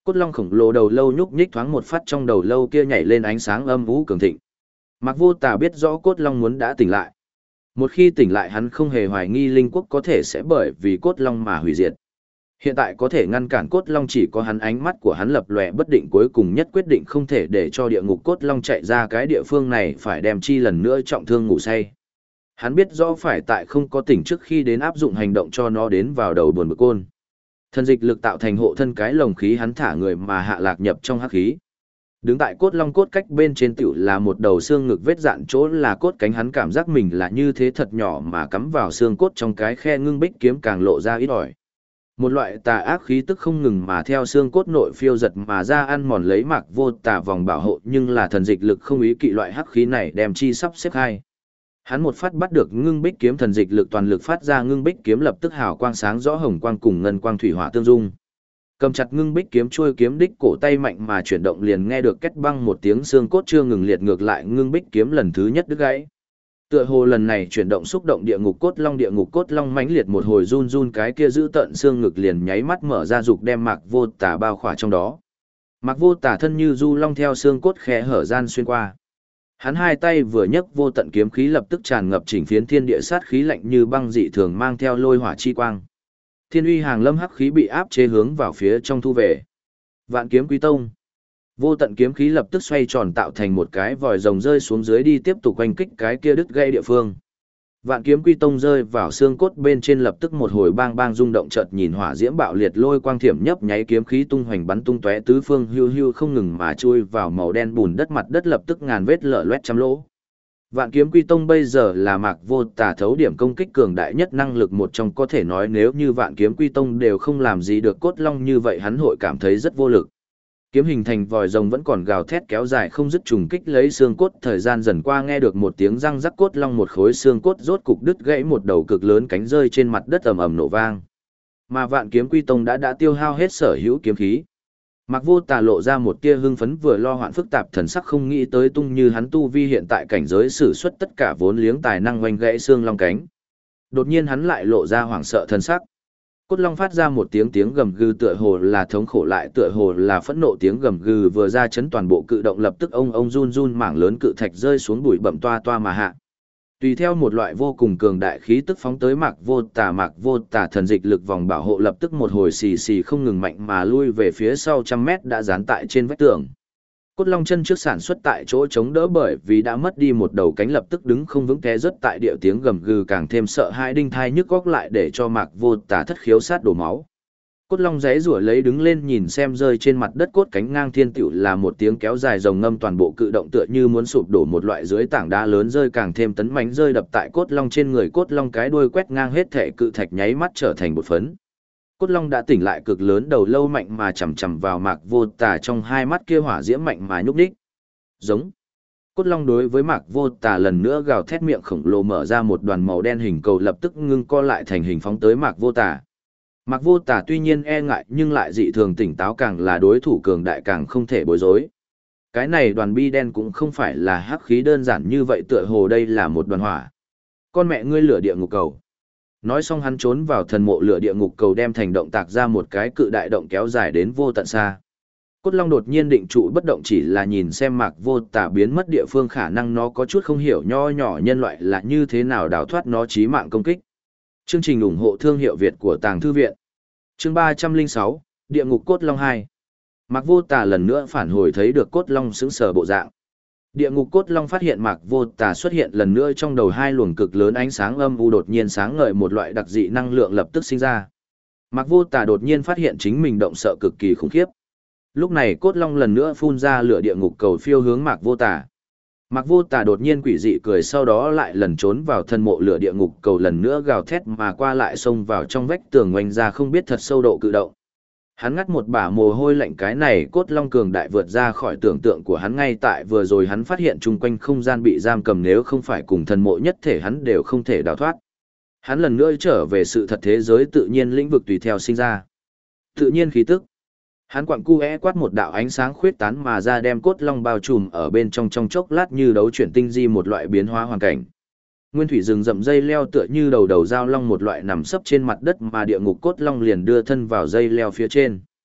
Cốt long khổng lồ đầu lâu nhúc nhích thoáng một phát, trong đầu lâu kia nhảy lên ánh sáng âm u cường thịnh. Mạc Vô Tà biết rõ cốt long muốn đã tỉnh lại. Một khi tỉnh lại hắn không hề hoài nghi linh quốc có thể sẽ bởi vì cốt long mà hủy diệt. Hiện tại có thể ngăn cản cốt long chỉ có hắn, ánh mắt của hắn lập lòe bất định, cuối cùng nhất quyết định không thể để cho địa ngục cốt long chạy ra cái địa phương này, phải đem chi lần nữa trọng thương ngủ say. Hắn biết rõ phải tại không có tỉnh trước khi đến áp dụng hành động cho nó đến vào đầu buồn bực côn. Thần dịch lực tạo thành hộ thân cái lồng khí, hắn thả người mà hạ lạc nhập trong hắc khí. Đứng tại cốt long cốt cách bên trên tiểu là một đầu xương ngực vết dạn, chỗ là cốt cánh, hắn cảm giác mình là như thế thật nhỏ mà cắm vào xương cốt trong cái khe ngưng bích kiếm càng lộ ra ít ỏi. Một loại tà ác khí tức không ngừng mà theo xương cốt nội phiêu giật mà ra, ăn mòn lấy Mạc Vô Tà vòng bảo hộ, nhưng là thần dịch lực không ý kỵ loại hắc khí này đem chi sắp xếp hai. Hắn một phát bắt được ngưng bích kiếm, thần dịch lực toàn lực phát ra, ngưng bích kiếm lập tức hào quang sáng rõ, hồng quang cùng ngân quang thủy hỏa tương dung. Cầm chặt ngưng bích kiếm, chuôi kiếm đích cổ tay mạnh mà chuyển động, liền nghe được két băng một tiếng, xương cốt chưa ngừng liệt ngược lại, ngưng bích kiếm lần thứ nhất đứt gãy. Tựa hồ lần này chuyển động xúc động địa ngục cốt long mãnh liệt một hồi run run, cái kia giữ tận xương ngực liền nháy mắt mở ra, dục đem Mạc Vô Tà bao khỏa trong đó. Mạc Vô Tà thân như du long theo xương cốt khe hở gian xuyên qua. Hắn hai tay vừa nhấc, vô tận kiếm khí lập tức tràn ngập chỉnh phiến thiên địa, sát khí lạnh như băng dị thường mang theo lôi hỏa chi quang. Thiên uy hàng lâm hắc khí bị áp chế hướng vào phía trong thu về. Vạn kiếm quý tông. Vô tận kiếm khí lập tức xoay tròn tạo thành một cái vòi rồng rơi xuống dưới đi tiếp tục quanh kích cái kia đứt gãy địa phương. Vạn kiếm quy tông rơi vào xương cốt bên trên, lập tức một hồi bang bang rung động, chợt nhìn hỏa diễm bạo liệt, lôi quang thiểm nhấp nháy, kiếm khí tung hoành bắn tung tóe tứ phương, hưu hưu không ngừng mà chui vào màu đen bùn đất, mặt đất lập tức ngàn vết lở loét trăm lỗ. Vạn kiếm quy tông bây giờ là Mạc Vô Tà thấu điểm công kích cường đại nhất năng lực một trong, có thể nói nếu như vạn kiếm quy tông đều không làm gì được cốt long như vậy hắn hội cảm thấy rất vô lực. Kiếm hình thành vòi rồng vẫn còn gào thét kéo dài không dứt, trùng kích lấy xương cốt, thời gian dần qua nghe được một tiếng răng rắc, cốt long một khối xương cốt rốt cục đứt gãy, một đầu cực lớn cánh rơi trên mặt đất ầm ầm nổ vang. Mà vạn kiếm quy tông đã tiêu hao hết sở hữu kiếm khí. Mạc Vô Tà lộ ra một tia hưng phấn vừa lo hoạn phức tạp thần sắc, không nghĩ tới tung như hắn tu vi hiện tại cảnh giới sử xuất tất cả vốn liếng tài năng oanh gãy xương long cánh. Đột nhiên hắn lại lộ ra hoảng sợ thần sắc. Cốt long phát ra một tiếng gầm gừ, tựa hồ là thống khổ lại tựa hồ là phẫn nộ, tiếng gầm gừ vừa ra chấn toàn bộ cự động, lập tức ông run run, mảng lớn cự thạch rơi xuống bụi bặm toa toa mà hạ. Tùy theo một loại vô cùng cường đại khí tức phóng tới Mạc Vô Tà thần dịch lực vòng bảo hộ lập tức một hồi xì xì không ngừng mạnh mà lui về phía sau trăm mét, đã dán tại trên vách tường. Cốt long chân trước sản xuất tại chỗ chống đỡ, bởi vì đã mất đi một đầu cánh lập tức đứng không vững, té rất tại địa, tiếng gầm gừ càng thêm sợ hãi đinh thai nhức góc lại để cho Mạc Vô Tà thất khiếu sát đổ máu. Cốt long giãy giụa lấy đứng lên nhìn xem rơi trên mặt đất cốt cánh ngang thiên, tựu là một tiếng kéo dài rồng ngâm, toàn bộ cự động tựa như muốn sụp đổ một loại, dưới tảng đá lớn rơi càng thêm tấn mãnh, rơi đập tại cốt long trên người, cốt long cái đuôi quét ngang hết thể cự thạch nháy mắt trở thành bột phấn. Cốt long đã tỉnh lại, cực lớn đầu lâu mạnh mà chằm chằm vào Mạc Vô Tà, trong hai mắt kia hỏa diễm mạnh mà nhúc nhích. Giống. Cốt long đối với Mạc Vô Tà lần nữa gào thét, miệng khổng lồ mở ra, một đoàn màu đen hình cầu lập tức ngưng co lại thành hình phóng tới Mạc Vô Tà. Mạc Vô Tà tuy nhiên e ngại nhưng lại dị thường tỉnh táo, càng là đối thủ cường đại càng không thể bối rối. Cái này đoàn bi đen cũng không phải là hắc khí đơn giản như vậy, tựa hồ đây là một đoàn hỏa. Con mẹ ngươi lửa địa ngục cầu. Nói xong hắn trốn vào thần mộ lửa địa ngục cầu, đem thành động tạc ra một cái cự đại động kéo dài đến vô tận xa. Cốt long đột nhiên định trụ bất động, chỉ là nhìn xem Mạc Vô Tà biến mất địa phương, khả năng nó có chút không hiểu nho nhỏ nhân loại là như thế nào đào thoát nó chí mạng công kích. Chương trình ủng hộ thương hiệu Việt của Tàng Thư Viện. Chương 306, Địa ngục cốt long 2. Mạc Vô Tà lần nữa phản hồi thấy được cốt long sững sờ bộ dạng. Địa ngục cốt long phát hiện Mạc Vô Tà xuất hiện lần nữa, trong đầu hai luồng cực lớn ánh sáng âm u đột nhiên sáng ngời, một loại đặc dị năng lượng lập tức sinh ra. Mạc Vô Tà đột nhiên phát hiện chính mình động sợ cực kỳ khủng khiếp. Lúc này cốt long lần nữa phun ra lửa địa ngục cầu phiêu hướng Mạc Vô Tà. Mạc Vô Tà đột nhiên quỷ dị cười, sau đó lại lần trốn vào thân mộ lửa địa ngục cầu, lần nữa gào thét mà qua lại xông vào trong vách tường ngoanh ra không biết thật sâu độ cự động. Hắn ngắt một bả mồ hôi lạnh, cái này cốt long cường đại vượt ra khỏi tưởng tượng của hắn, ngay tại vừa rồi hắn phát hiện chung quanh không gian bị giam cầm, nếu không phải cùng thần mộ nhất thể hắn đều không thể đào thoát. Hắn lần nữa trở về sự thật thế giới tự nhiên lĩnh vực tùy theo sinh ra. Tự nhiên khí tức. Hắn quặng quát một đạo ánh sáng khuyết tán mà ra, đem cốt long bao trùm ở bên trong, trong chốc lát như đấu chuyển tinh di một loại biến hóa hoàn cảnh. Nguyên thủy rừng rậm dây leo tựa như đầu đầu dao long một loại nằm sấp trên mặt đất, mà địa ngục cốt long liền đưa thân vào dây leo phía trên.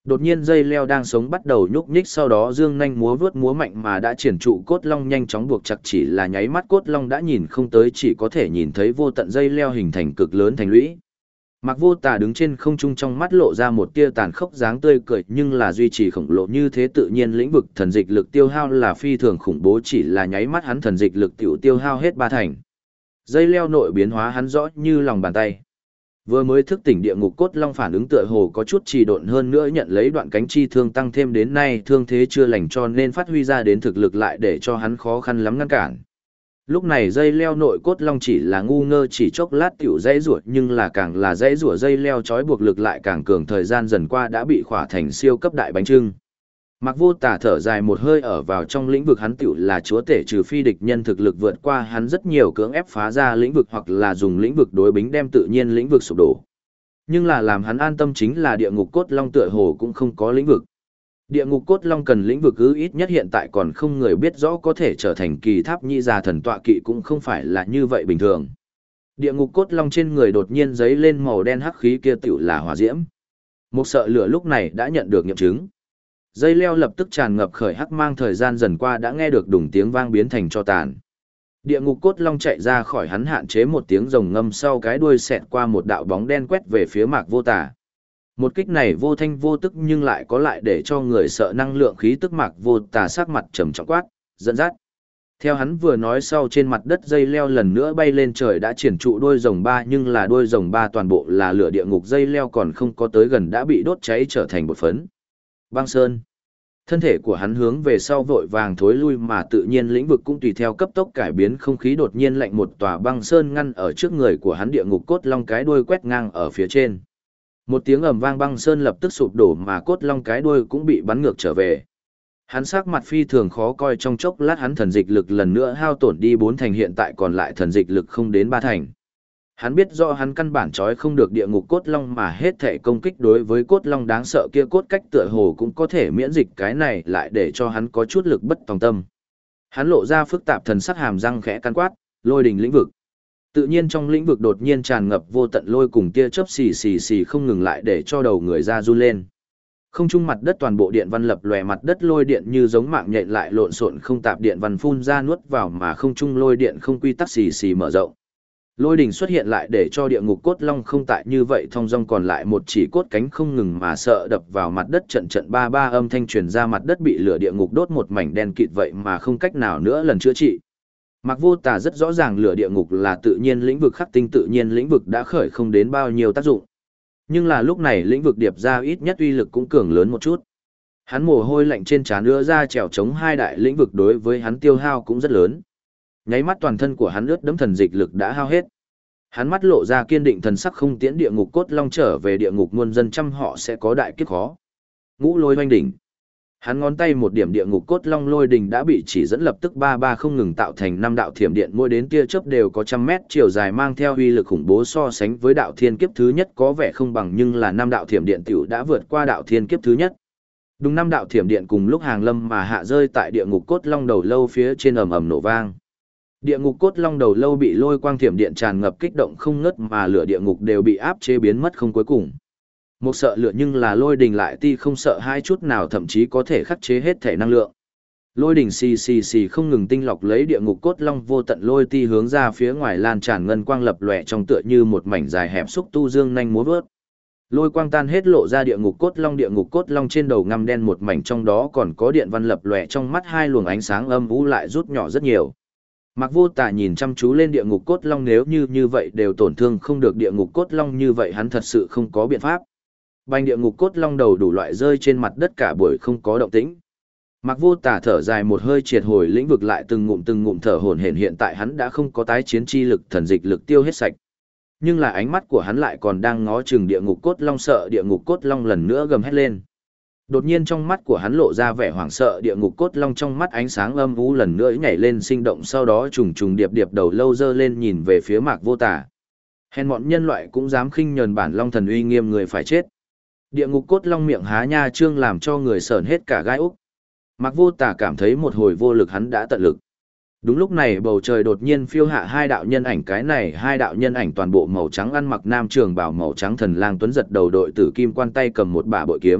Đột nhiên dây leo đang sống bắt đầu nhúc nhích, sau đó dương nhanh múa vướt múa mạnh mà đã triển trụ cốt long nhanh chóng buộc chặt, chỉ là nháy mắt cốt long đã nhìn không tới, chỉ có thể nhìn thấy vô tận dây leo hình thành cực lớn thành lũy. Mạc Vô Tà đứng trên không trung, trong mắt lộ ra một tia tàn khốc dáng tươi cười, nhưng là duy trì khổng lồ như thế tự nhiên lĩnh vực thần dịch lực tiêu hao là phi thường khủng bố, chỉ là nháy mắt hắn thần dịch lực tiểu tiêu hao hết ba thành. Dây leo nội biến hóa hắn rõ như lòng bàn tay. Vừa mới thức tỉnh địa ngục cốt long phản ứng tựa hồ có chút trì độn, hơn nữa nhận lấy đoạn cánh chi thương tăng thêm đến nay thương thế chưa lành, cho nên phát huy ra đến thực lực lại để cho hắn khó khăn lắm ngăn cản. Lúc này dây leo nội cốt long chỉ là ngu ngơ chỉ chốc lát tiểu dãy rủa, nhưng là càng là dãy rủa dây leo trói buộc lực lại càng cường, thời gian dần qua đã bị khỏa thành siêu cấp đại bánh trưng. Mạc Vô Tà thở dài một hơi, ở vào trong lĩnh vực hắn tiểu là chúa tể, trừ phi địch nhân thực lực vượt qua hắn rất nhiều cưỡng ép phá ra lĩnh vực, hoặc là dùng lĩnh vực đối bính đem tự nhiên lĩnh vực sụp đổ. Nhưng là làm hắn an tâm chính là địa ngục cốt long tựa hồ cũng không có lĩnh vực. Địa ngục cốt long cần lĩnh vực ít nhất hiện tại còn không người biết rõ, có thể trở thành kỳ tháp nhị già thần tọa kỵ cũng không phải là như vậy bình thường. Địa ngục cốt long trên người đột nhiên giấy lên màu đen hắc khí, kia tiểu là hỏa diễm. Một sợ lửa lúc này đã nhận được nghiệm chứng. Dây leo lập tức tràn ngập khởi hắc mang, thời gian dần qua đã nghe được đùng tiếng vang biến thành tro tàn. Địa ngục cốt long chạy ra khỏi hắn hạn chế một tiếng rồng ngâm, sau cái đuôi xẹt qua một đạo bóng đen quét về phía Mạc Vô Tà. Một kích này vô thanh vô tức nhưng lại có lại để cho người sợ năng lượng khí tức. Mạc Vô Tà sắc mặt trầm trọng quát, dẫn dắt. Theo hắn vừa nói, sau trên mặt đất dây leo lần nữa bay lên trời, đã triển trụ đuôi rồng ba, nhưng là đuôi rồng ba toàn bộ là lửa, địa ngục dây leo còn không có tới gần đã bị đốt cháy trở thành bột phấn. Băng Sơn. Thân thể của hắn hướng về sau vội vàng thối lui, mà tự nhiên lĩnh vực cũng tùy theo cấp tốc cải biến, không khí đột nhiên lạnh, một tòa băng sơn ngăn ở trước người của hắn, địa ngục cốt long cái đuôi quét ngang ở phía trên. Một tiếng ầm vang, băng sơn lập tức sụp đổ, mà cốt long cái đuôi cũng bị bắn ngược trở về. Hắn sắc mặt phi thường khó coi, trong chốc lát hắn thần dịch lực lần nữa hao tổn đi 4 thành, hiện tại còn lại thần dịch lực không đến 3 thành. Hắn biết rõ hắn căn bản trói không được địa ngục cốt long, mà hết thể công kích đối với cốt long đáng sợ kia cốt cách tựa hồ cũng có thể miễn dịch, cái này lại để cho hắn có chút lực bất tòng tâm. Hắn lộ ra phức tạp thần sắc, hàm răng khẽ cắn quát, lôi đình lĩnh vực. Tự nhiên trong lĩnh vực đột nhiên tràn ngập vô tận lôi cùng tia chớp xì xì xì không ngừng, lại để cho đầu người ra run lên. Không trung mặt đất toàn bộ điện văn lập lòe, mặt đất lôi điện như giống mạng nhện lại lộn xộn không tạp, điện văn phun ra nuốt vào, mà không trung lôi điện không quy tắc xì xì mở rộng. Lôi đỉnh xuất hiện lại để cho địa ngục cốt long không tại như vậy thong dong, còn lại một chỉ cốt cánh không ngừng mà sợ đập vào mặt đất, trận trận ba ba âm thanh truyền ra, mặt đất bị lửa địa ngục đốt một mảnh đen kịt, vậy mà không cách nào nữa lần chữa trị. Mạc Vô Tà rất rõ ràng lửa địa ngục là tự nhiên lĩnh vực khắc tinh, tự nhiên lĩnh vực đã khởi không đến bao nhiêu tác dụng. Nhưng là lúc này lĩnh vực điệp ra ít nhất uy lực cũng cường lớn một chút. Hắn mồ hôi lạnh trên trán ứa ra, trèo chống hai đại lĩnh vực đối với hắn tiêu hao cũng rất lớn. Nháy mắt toàn thân của hắn ướt đẫm, thần dịch lực đã hao hết. Hắn mắt lộ ra kiên định thần sắc, không tiễn địa ngục cốt long trở về địa ngục muôn dân trăm họ sẽ có đại kiếp khó. Ngũ lôi hoanh đỉnh. Hắn ngón tay một điểm, địa ngục cốt long lôi đỉnh đã bị chỉ dẫn lập tức ba ba không ngừng tạo thành 5 đạo thiểm điện, mỗi đến tia chớp đều có trăm mét chiều dài, mang theo uy lực khủng bố, so sánh với đạo thiên kiếp thứ nhất có vẻ không bằng, nhưng là 5 đạo thiểm điện tiểu đã vượt qua đạo thiên kiếp thứ nhất. Đúng 5 đạo thiểm điện cùng lúc hàng lâm mà hạ rơi tại địa ngục cốt long đầu lâu phía trên, ầm ầm nổ vang. Địa ngục cốt long đầu lâu bị lôi quang thiểm điện tràn ngập kích động không ngớt, mà lửa địa ngục đều bị áp chế biến mất không cuối cùng. Một sợ lửa nhưng là lôi đình lại ti không sợ hai chút nào, thậm chí có thể khắc chế hết thể năng lượng. Lôi đình xì xì xì không ngừng tinh lọc lấy địa ngục cốt long, vô tận lôi ti hướng ra phía ngoài lan tràn, ngân quang lập lòe trong tựa như một mảnh dài hẹp xúc tu dương nhanh múa vớt. Lôi quang tan hết lộ ra địa ngục cốt long trên đầu ngăm đen một mảnh, trong đó còn có điện văn lập lòe, trong mắt hai luồng ánh sáng âm u lại rút nhỏ rất nhiều. Mạc Vô Tà nhìn chăm chú lên địa ngục cốt long, nếu như vậy đều tổn thương không được địa ngục cốt long, như vậy hắn thật sự không có biện pháp. Bành, địa ngục cốt long đầu đủ loại rơi trên mặt đất cả buổi không có động tĩnh. Mạc Vô Tà thở dài một hơi, triệt hồi lĩnh vực lại từng ngụm thở hổn hển, hiện tại hắn đã không có tái chiến chi lực, thần dịch lực tiêu hết sạch. Nhưng là ánh mắt của hắn lại còn đang ngó chừng địa ngục cốt long, sợ địa ngục cốt long lần nữa gầm hét lên. Đột nhiên trong mắt của hắn lộ ra vẻ hoảng sợ, địa ngục cốt long trong mắt ánh sáng âm u lần nữa nhảy lên sinh động, sau đó trùng trùng điệp điệp đầu lâu dơ lên nhìn về phía Mạc Vô Tà. Hèn mọn nhân loại cũng dám khinh nhờn bản long thần uy nghiêm, người phải chết. Địa ngục cốt long miệng há nha trương làm cho người sởn hết cả gai úc. Mạc Vô Tà cảm thấy một hồi vô lực, hắn đã tận lực. Đúng lúc này bầu trời đột nhiên phiêu hạ 2 đạo nhân ảnh, cái này 2 đạo nhân ảnh toàn bộ màu trắng, ăn mặc nam trường bào màu trắng, thần lang tuấn giật đầu đội tử kim quan, tay cầm một bả bội kiếm,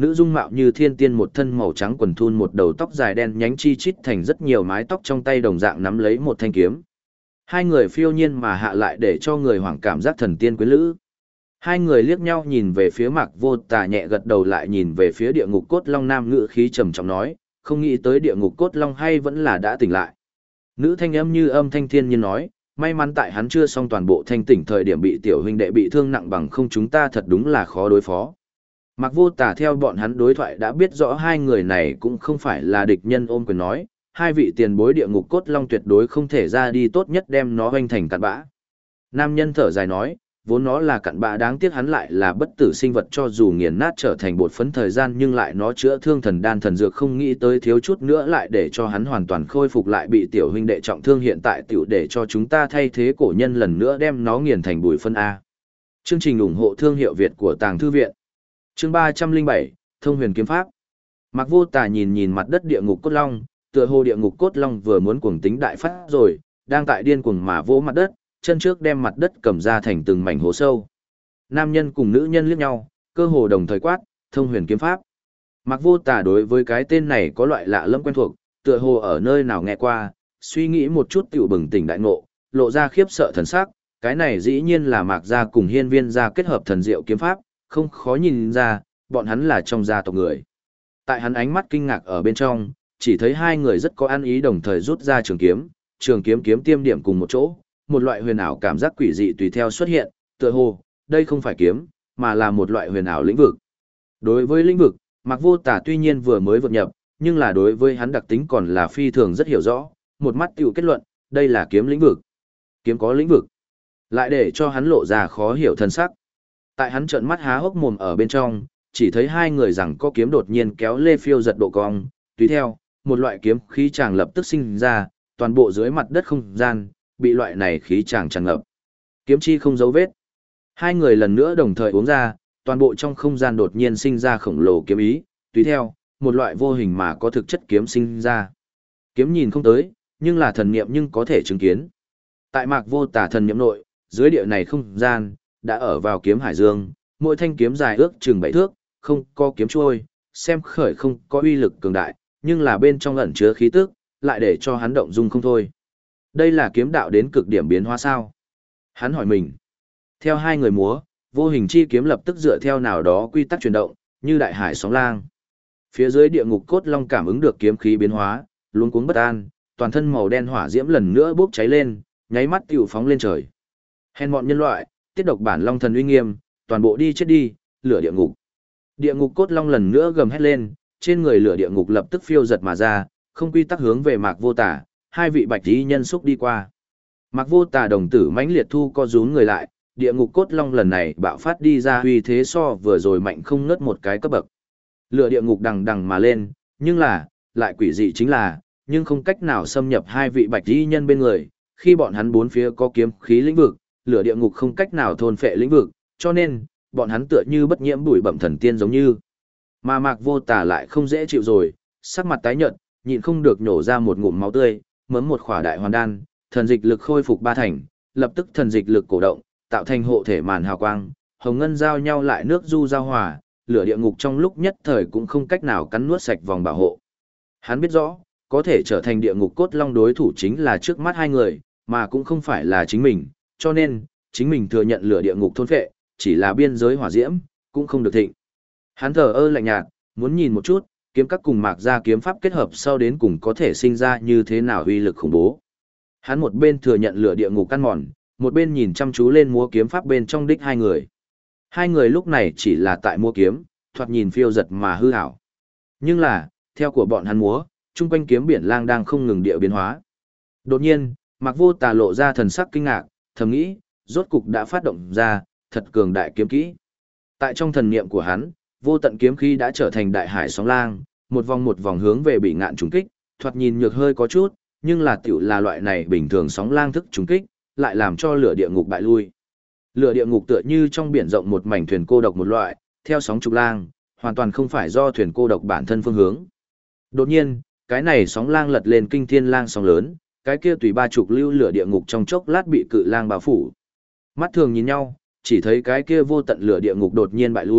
nữ dung mạo như thiên tiên, một thân màu trắng quần thun, một đầu tóc dài đen nhánh chi chít thành rất nhiều mái tóc, trong tay đồng dạng nắm lấy một thanh kiếm. Hai người phiêu nhiên mà hạ lại để cho người hoảng cảm giác thần tiên quyến lữ. Hai người liếc nhau nhìn về phía Mạc Vô Tà, nhẹ gật đầu lại nhìn về phía địa ngục cốt long, nam ngữ khí trầm trọng nói, không nghĩ tới địa ngục cốt long hay vẫn là đã tỉnh lại. Nữ thanh âm như âm thanh thiên nhiên nói, may mắn tại hắn chưa xong toàn bộ thanh tỉnh thời điểm bị tiểu huynh đệ bị thương nặng, bằng không chúng ta thật đúng là khó đối phó. Mạc Vô Tà theo bọn hắn đối thoại đã biết rõ hai người này cũng không phải là địch nhân, ôm quyền nói, hai vị tiền bối, địa ngục cốt long tuyệt đối không thể ra đi, tốt nhất đem nó hoành thành cặn bã. Nam nhân thở dài nói, vốn nó là cặn bã, đáng tiếc hắn lại là bất tử sinh vật, cho dù nghiền nát trở thành bột phấn thời gian nhưng lại nó chữa thương thần đan thần dược, không nghĩ tới thiếu chút nữa lại để cho hắn hoàn toàn khôi phục, lại bị tiểu huynh đệ trọng thương, hiện tại tiểu để cho chúng ta thay thế cổ nhân lần nữa đem nó nghiền thành bụi phân A. Chương trình ủng hộ thương hiệu Việt của Tàng Thư Viện. Chương 307, Thông Huyền Kiếm Pháp. Mạc Vô Tà nhìn nhìn mặt đất địa ngục cốt long, tựa hồ địa ngục cốt long vừa muốn cuồng tính đại phát rồi, đang tại điên cuồng mà vỗ mặt đất, chân trước đem mặt đất cầm ra thành từng mảnh hố sâu. Nam nhân cùng nữ nhân liếc nhau, cơ hồ đồng thời quát, Thông Huyền Kiếm Pháp. Mạc Vô Tà đối với cái tên này có loại lạ lẫm quen thuộc, tựa hồ ở nơi nào nghe qua, suy nghĩ một chút tiểu bừng tỉnh đại ngộ, lộ ra khiếp sợ thần sắc, cái này dĩ nhiên là Mạc gia cùng Hiên Viên gia kết hợp thần diệu kiếm pháp, không khó nhìn ra, bọn hắn là trong gia tộc người. Tại hắn ánh mắt kinh ngạc ở bên trong, chỉ thấy hai người rất có ăn ý, đồng thời rút ra trường kiếm kiếm tiêm điểm cùng một chỗ, một loại huyền ảo cảm giác quỷ dị tùy theo xuất hiện, tựa hồ, đây không phải kiếm, mà là một loại huyền ảo lĩnh vực. Đối với lĩnh vực, Mạc Vô Tà tuy nhiên vừa mới vượt nhập, nhưng là đối với hắn đặc tính còn là phi thường rất hiểu rõ, một mắt tiểu kết luận, đây là kiếm lĩnh vực. Kiếm có lĩnh vực, lại để cho hắn lộ ra khó hiểu thân sắc. Tại hắn trợn mắt há hốc mồm ở bên trong, chỉ thấy hai người rằng có kiếm đột nhiên kéo lê phiêu giật độ cong, tùy theo, một loại kiếm khí tràng lập tức sinh ra, toàn bộ dưới mặt đất không gian, bị loại này khí tràng tràn ngập. Kiếm chi không dấu vết. Hai người lần nữa đồng thời uống ra, toàn bộ trong không gian đột nhiên sinh ra khổng lồ kiếm ý, tùy theo, một loại vô hình mà có thực chất kiếm sinh ra. Kiếm nhìn không tới, nhưng là thần niệm nhưng có thể chứng kiến. Tại Mạc Vô Tà thần niệm nội, dưới địa này không gian, đã ở vào kiếm hải dương, mỗi thanh kiếm dài ước chừng 7 thước, không có kiếm trôi, xem khởi không có uy lực cường đại, nhưng là bên trong ẩn chứa khí tức, lại để cho hắn động dung không thôi. Đây là kiếm đạo đến cực điểm biến hóa sao? Hắn hỏi mình. Theo hai người múa, vô hình chi kiếm lập tức dựa theo nào đó quy tắc chuyển động, như đại hải sóng lang. Phía dưới địa ngục cốt long cảm ứng được kiếm khí biến hóa, luống cuống bất an, toàn thân màu đen hỏa diễm lần nữa bốc cháy lên, nháy mắt tiểu phóng lên trời. Hèn mọn nhân loại, tiết độc bản long thần uy nghiêm, toàn bộ đi chết đi, lửa địa ngục. Địa ngục cốt long lần nữa gầm hét lên, trên người lửa địa ngục lập tức phiêu giật mà ra, không quy tắc hướng về Mạc Vô Tà, hai vị bạch y nhân xúc đi qua. Mạc Vô Tà đồng tử mãnh liệt thu co rúm người lại, địa ngục cốt long lần này bạo phát đi ra uy thế so vừa rồi mạnh không ngớt một cái cấp bậc. Lửa địa ngục đằng đằng mà lên, nhưng là, lại quỷ dị chính là, nhưng không cách nào xâm nhập hai vị bạch y nhân bên người, khi bọn hắn bốn phía có kiếm khí lĩnh vực, lửa địa ngục không cách nào thôn phệ lĩnh vực, cho nên, bọn hắn tựa như bất nhiễm bụi bẩm thần tiên giống như. Mà Mạc Vô Tà lại không dễ chịu rồi, sắc mặt tái nhợt, nhịn không được nhổ ra một ngụm máu tươi, mớm một khỏa đại hoàn đan, thần dịch lực khôi phục 3 thành, lập tức thần dịch lực cổ động, tạo thành hộ thể màn hào quang, hồng ngân giao nhau lại nước du giao hòa, lửa địa ngục trong lúc nhất thời cũng không cách nào cắn nuốt sạch vòng bảo hộ. Hắn biết rõ, có thể trở thành địa ngục cốt long đối thủ chính là trước mắt hai người, mà cũng không phải là chính mình, cho nên, chính mình thừa nhận lửa địa ngục thôn phệ, chỉ là biên giới hỏa diễm, cũng không được thịnh. Hắn thờ ơ lạnh nhạt, muốn nhìn một chút, kiếm các cùng Mạc gia kiếm pháp kết hợp sau đến cùng có thể sinh ra như thế nào uy lực khủng bố. Hắn một bên thừa nhận lửa địa ngục căn mòn, một bên nhìn chăm chú lên múa kiếm pháp bên trong đích hai người. Hai người lúc này chỉ là tại múa kiếm, thoạt nhìn phiêu giật mà hư ảo. Nhưng là, theo của bọn hắn múa, chung quanh kiếm biển lang đang không ngừng địa biến hóa. Đột nhiên, Mạc Vô Tà lộ ra thần sắc kinh ngạc, thầm nghĩ, rốt cục đã phát động ra, thật cường đại kiếm kỹ. Tại trong thần niệm của hắn, vô tận kiếm khí đã trở thành đại hải sóng lang, một vòng hướng về bị ngạn trùng kích, thoạt nhìn nhược hơi có chút, nhưng là tiểu là loại này bình thường sóng lang thức trùng kích, lại làm cho lửa địa ngục bại lui. Lửa địa ngục tựa như trong biển rộng một mảnh thuyền cô độc một loại, theo sóng trục lang, hoàn toàn không phải do thuyền cô độc bản thân phương hướng. Đột nhiên, cái này sóng lang lật lên kinh thiên lang sóng lớn, cái kia tùy ba trục lưu lửa địa ngục trong chốc lát bị cự lang bao phủ. Mắt thường nhìn nhau, chỉ thấy cái kia vô tận lửa địa ngục đột nhiên bại lui,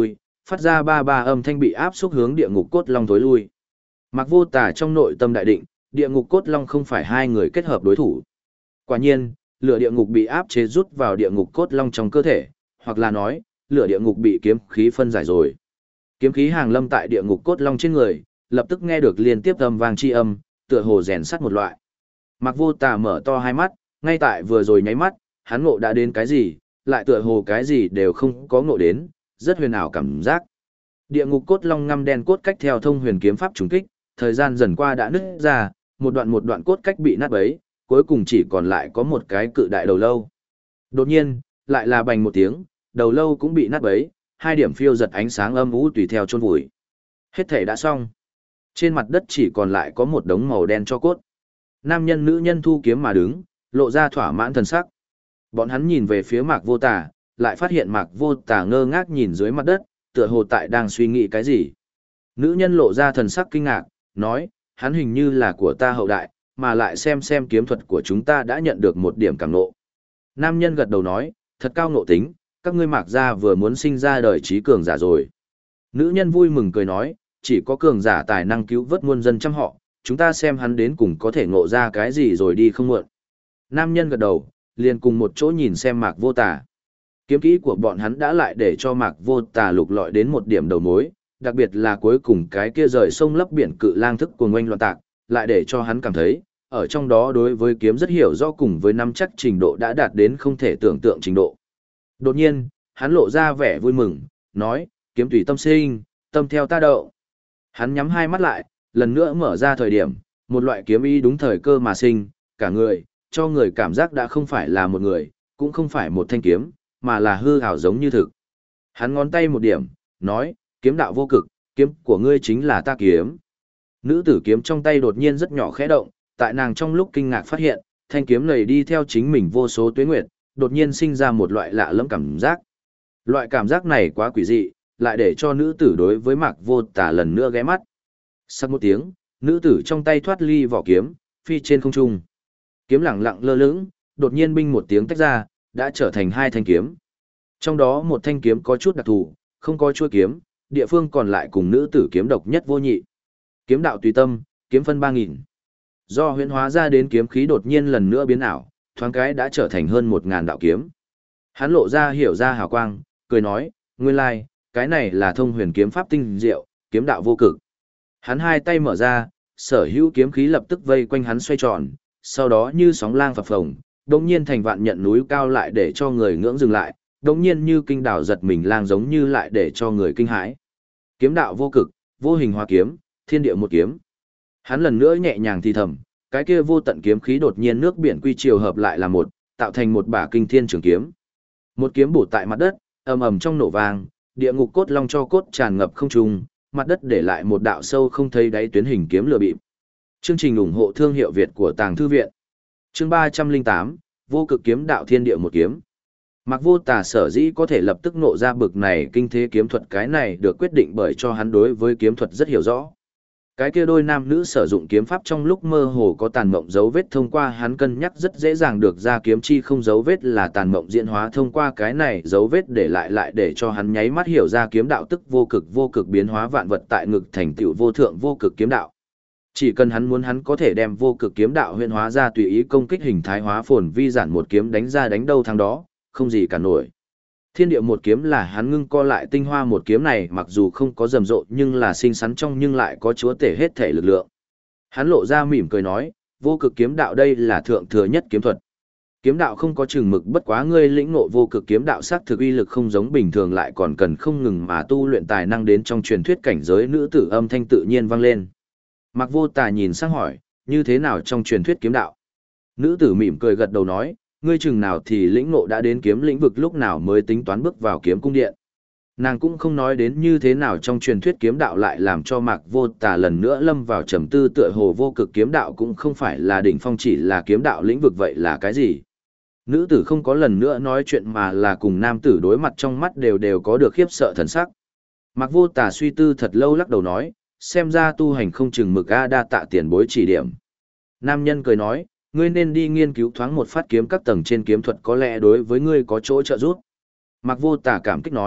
phát ra ba ba âm thanh bị áp xúc hướng địa ngục cốt long tối lui. Mạc Vô Tà trong nội tâm đại định, địa ngục cốt long không phải hai người kết hợp đối thủ. Quả nhiên, lửa địa ngục bị áp chế rút vào địa ngục cốt long trong cơ thể, hoặc là nói, lửa địa ngục bị kiếm khí phân giải rồi. Kiếm khí hàng lâm tại địa ngục cốt long trên người, lập tức nghe được liên tiếp âm vang chi âm, tựa hồ rèn sắt một loại. Mạc Vô Tà mở to hai mắt, ngay tại vừa rồi nháy mắt, hắn ngộ đã đến cái gì, lại tựa hồ cái gì đều không có ngộ đến, rất huyền ảo cảm giác. Địa ngục cốt long ngăm đen cốt cách theo thông huyền kiếm pháp trùng kích, thời gian dần qua đã nứt ra, một đoạn cốt cách bị nát bấy, cuối cùng chỉ còn lại có một cái cự đại đầu lâu. Đột nhiên, lại là bành một tiếng, đầu lâu cũng bị nát bấy, hai điểm phiêu giật ánh sáng âm u tùy theo chôn vùi. Hết thể đã xong. Trên mặt đất chỉ còn lại có một đống màu đen cho cốt. Nam nhân nữ nhân thu kiếm mà đứng, lộ ra thỏa mãn thần sắc. Bọn hắn nhìn về phía Mạc Vô Tà, lại phát hiện Mạc Vô Tà ngơ ngác nhìn dưới mặt đất, tựa hồ tại đang suy nghĩ cái gì. Nữ nhân lộ ra thần sắc kinh ngạc, nói, hắn hình như là của ta hậu đại, mà lại xem kiếm thuật của chúng ta đã nhận được một điểm cảm ngộ. Nam nhân gật đầu nói, thật cao ngộ tính, các ngươi Mạc gia vừa muốn sinh ra đời trí cường giả rồi. Nữ nhân vui mừng cười nói, chỉ có cường giả tài năng cứu vớt muôn dân trăm họ, chúng ta xem hắn đến cùng có thể ngộ ra cái gì rồi đi không muộn. Nam nhân gật đầu, liền cùng một chỗ nhìn xem Mạc Vô Tà. Kiếm kỹ của bọn hắn đã lại để cho Mạc Vô Tà lục lọi đến một điểm đầu mối, đặc biệt là cuối cùng cái kia rời sông lấp biển cự lang thức cuồng oanh loạn tạc, lại để cho hắn cảm thấy, ở trong đó đối với kiếm rất hiểu rõ cùng với nắm chắc trình độ đã đạt đến không thể tưởng tượng trình độ. Đột nhiên, hắn lộ ra vẻ vui mừng, nói, kiếm tùy tâm sinh, tâm theo ta đậu. Hắn nhắm hai mắt lại, lần nữa mở ra thời điểm, một loại kiếm ý đúng thời cơ mà sinh, cả người, cho người cảm giác đã không phải là một người, cũng không phải một thanh kiếm, mà là hư ảo giống như thực. Hắn ngón tay một điểm, nói, kiếm đạo vô cực, kiếm của ngươi chính là ta kiếm. Nữ tử kiếm trong tay đột nhiên rất nhỏ khẽ động, tại nàng trong lúc kinh ngạc phát hiện, thanh kiếm này đi theo chính mình vô số tuế nguyệt, đột nhiên sinh ra một loại lạ lẫm cảm giác. Loại cảm giác này quá quỷ dị, lại để cho nữ tử đối với Mạc Vô Tà lần nữa ghé mắt. Sắc một tiếng, nữ tử trong tay thoát ly vỏ kiếm, phi trên không trung. Kiếm lẳng lặng lơ lửng, đột nhiên binh một tiếng tách ra, đã trở thành hai thanh kiếm. Trong đó một thanh kiếm có chút đặc thù, không có chuôi kiếm, địa phương còn lại cùng nữ tử kiếm độc nhất vô nhị. Kiếm đạo tùy tâm, kiếm phân 3000. Do huyễn hóa ra đến kiếm khí đột nhiên lần nữa biến ảo, thoáng cái đã trở thành hơn 1000 đạo kiếm. Hắn lộ ra hiểu ra hào quang, cười nói, nguyên lai, cái này là thông huyền kiếm pháp tinh diệu, kiếm đạo vô cực. Hắn hai tay mở ra, sở hữu kiếm khí lập tức vây quanh hắn xoay tròn, sau đó như sóng lang phập phồng, đột nhiên thành vạn nhận núi cao lại để cho người ngưỡng dừng lại, đột nhiên như kinh đảo giật mình lang giống như lại để cho người kinh hãi. Kiếm đạo vô cực, vô hình hóa kiếm, thiên địa một kiếm. Hắn lần nữa nhẹ nhàng thì thầm, cái kia vô tận kiếm khí đột nhiên nước biển quy chiều hợp lại là một, tạo thành một bả kinh thiên trường kiếm. Một kiếm bổ tại mặt đất, ầm ầm trong nổ vang, địa ngục cốt long cho cốt tràn ngập không trung, mặt đất để lại một đạo sâu không thấy đáy tuyến hình kiếm lửa bịp. Chương trình ủng hộ thương hiệu Việt của Tàng Thư viện. Chương 308, vô cực kiếm đạo thiên địa một kiếm. Mạc Vô Tà sở dĩ có thể lập tức nộ ra bực này kinh thế kiếm thuật, cái này được quyết định bởi cho hắn đối với kiếm thuật rất hiểu rõ. Cái kia đôi nam nữ sử dụng kiếm pháp trong lúc mơ hồ có tàn mộng dấu vết, thông qua hắn cân nhắc rất dễ dàng được ra kiếm chi không dấu vết là tàn mộng diễn hóa, thông qua cái này dấu vết để lại để cho hắn nháy mắt hiểu ra kiếm đạo tức vô cực biến hóa vạn vật tại ngực thành tựu vô thượng vô cực kiếm đạo. Chỉ cần hắn muốn, hắn có thể đem vô cực kiếm đạo huyễn hóa ra, tùy ý công kích hình thái hóa phồn vi giản một kiếm đánh ra đánh đâu thắng đó, không gì cả nổi. Thiên địa một kiếm là hắn ngưng co lại tinh hoa một kiếm này, mặc dù không có rầm rộ nhưng là xinh xắn trong nhưng lại có chúa tể hết thể lực lượng. Hắn lộ ra mỉm cười nói, vô cực kiếm đạo đây là thượng thừa nhất kiếm thuật. Kiếm đạo không có chừng mực, bất quá ngươi lĩnh ngộ vô cực kiếm đạo sắc thực uy lực không giống bình thường, lại còn cần không ngừng mà tu luyện tài năng đến trong truyền thuyết cảnh giới. Nữ tử âm thanh tự nhiên vang lên. Mạc Vô Tà nhìn sang hỏi, như thế nào trong truyền thuyết kiếm đạo? Nữ tử mỉm cười gật đầu nói, ngươi chừng nào thì lĩnh ngộ đã đến kiếm lĩnh vực, lúc nào mới tính toán bước vào kiếm cung điện. Nàng cũng không nói đến như thế nào trong truyền thuyết kiếm đạo, lại làm cho Mạc Vô Tà lần nữa lâm vào trầm tư, tựa hồ vô cực kiếm đạo cũng không phải là đỉnh phong, chỉ là kiếm đạo lĩnh vực, vậy là cái gì? Nữ tử không có lần nữa nói chuyện mà là cùng nam tử đối mặt, trong mắt đều có được khiếp sợ thần sắc. Mạc Vô Tà suy tư thật lâu lắc đầu nói, xem ra tu hành không chừng mực a, đa tạ tiền bối chỉ điểm. Nam nhân cười nói, ngươi nên đi nghiên cứu thoáng một phát kiếm các tầng trên kiếm thuật, có lẽ đối với ngươi có chỗ trợ giúp. Mạc Vô Tà cảm kích nói,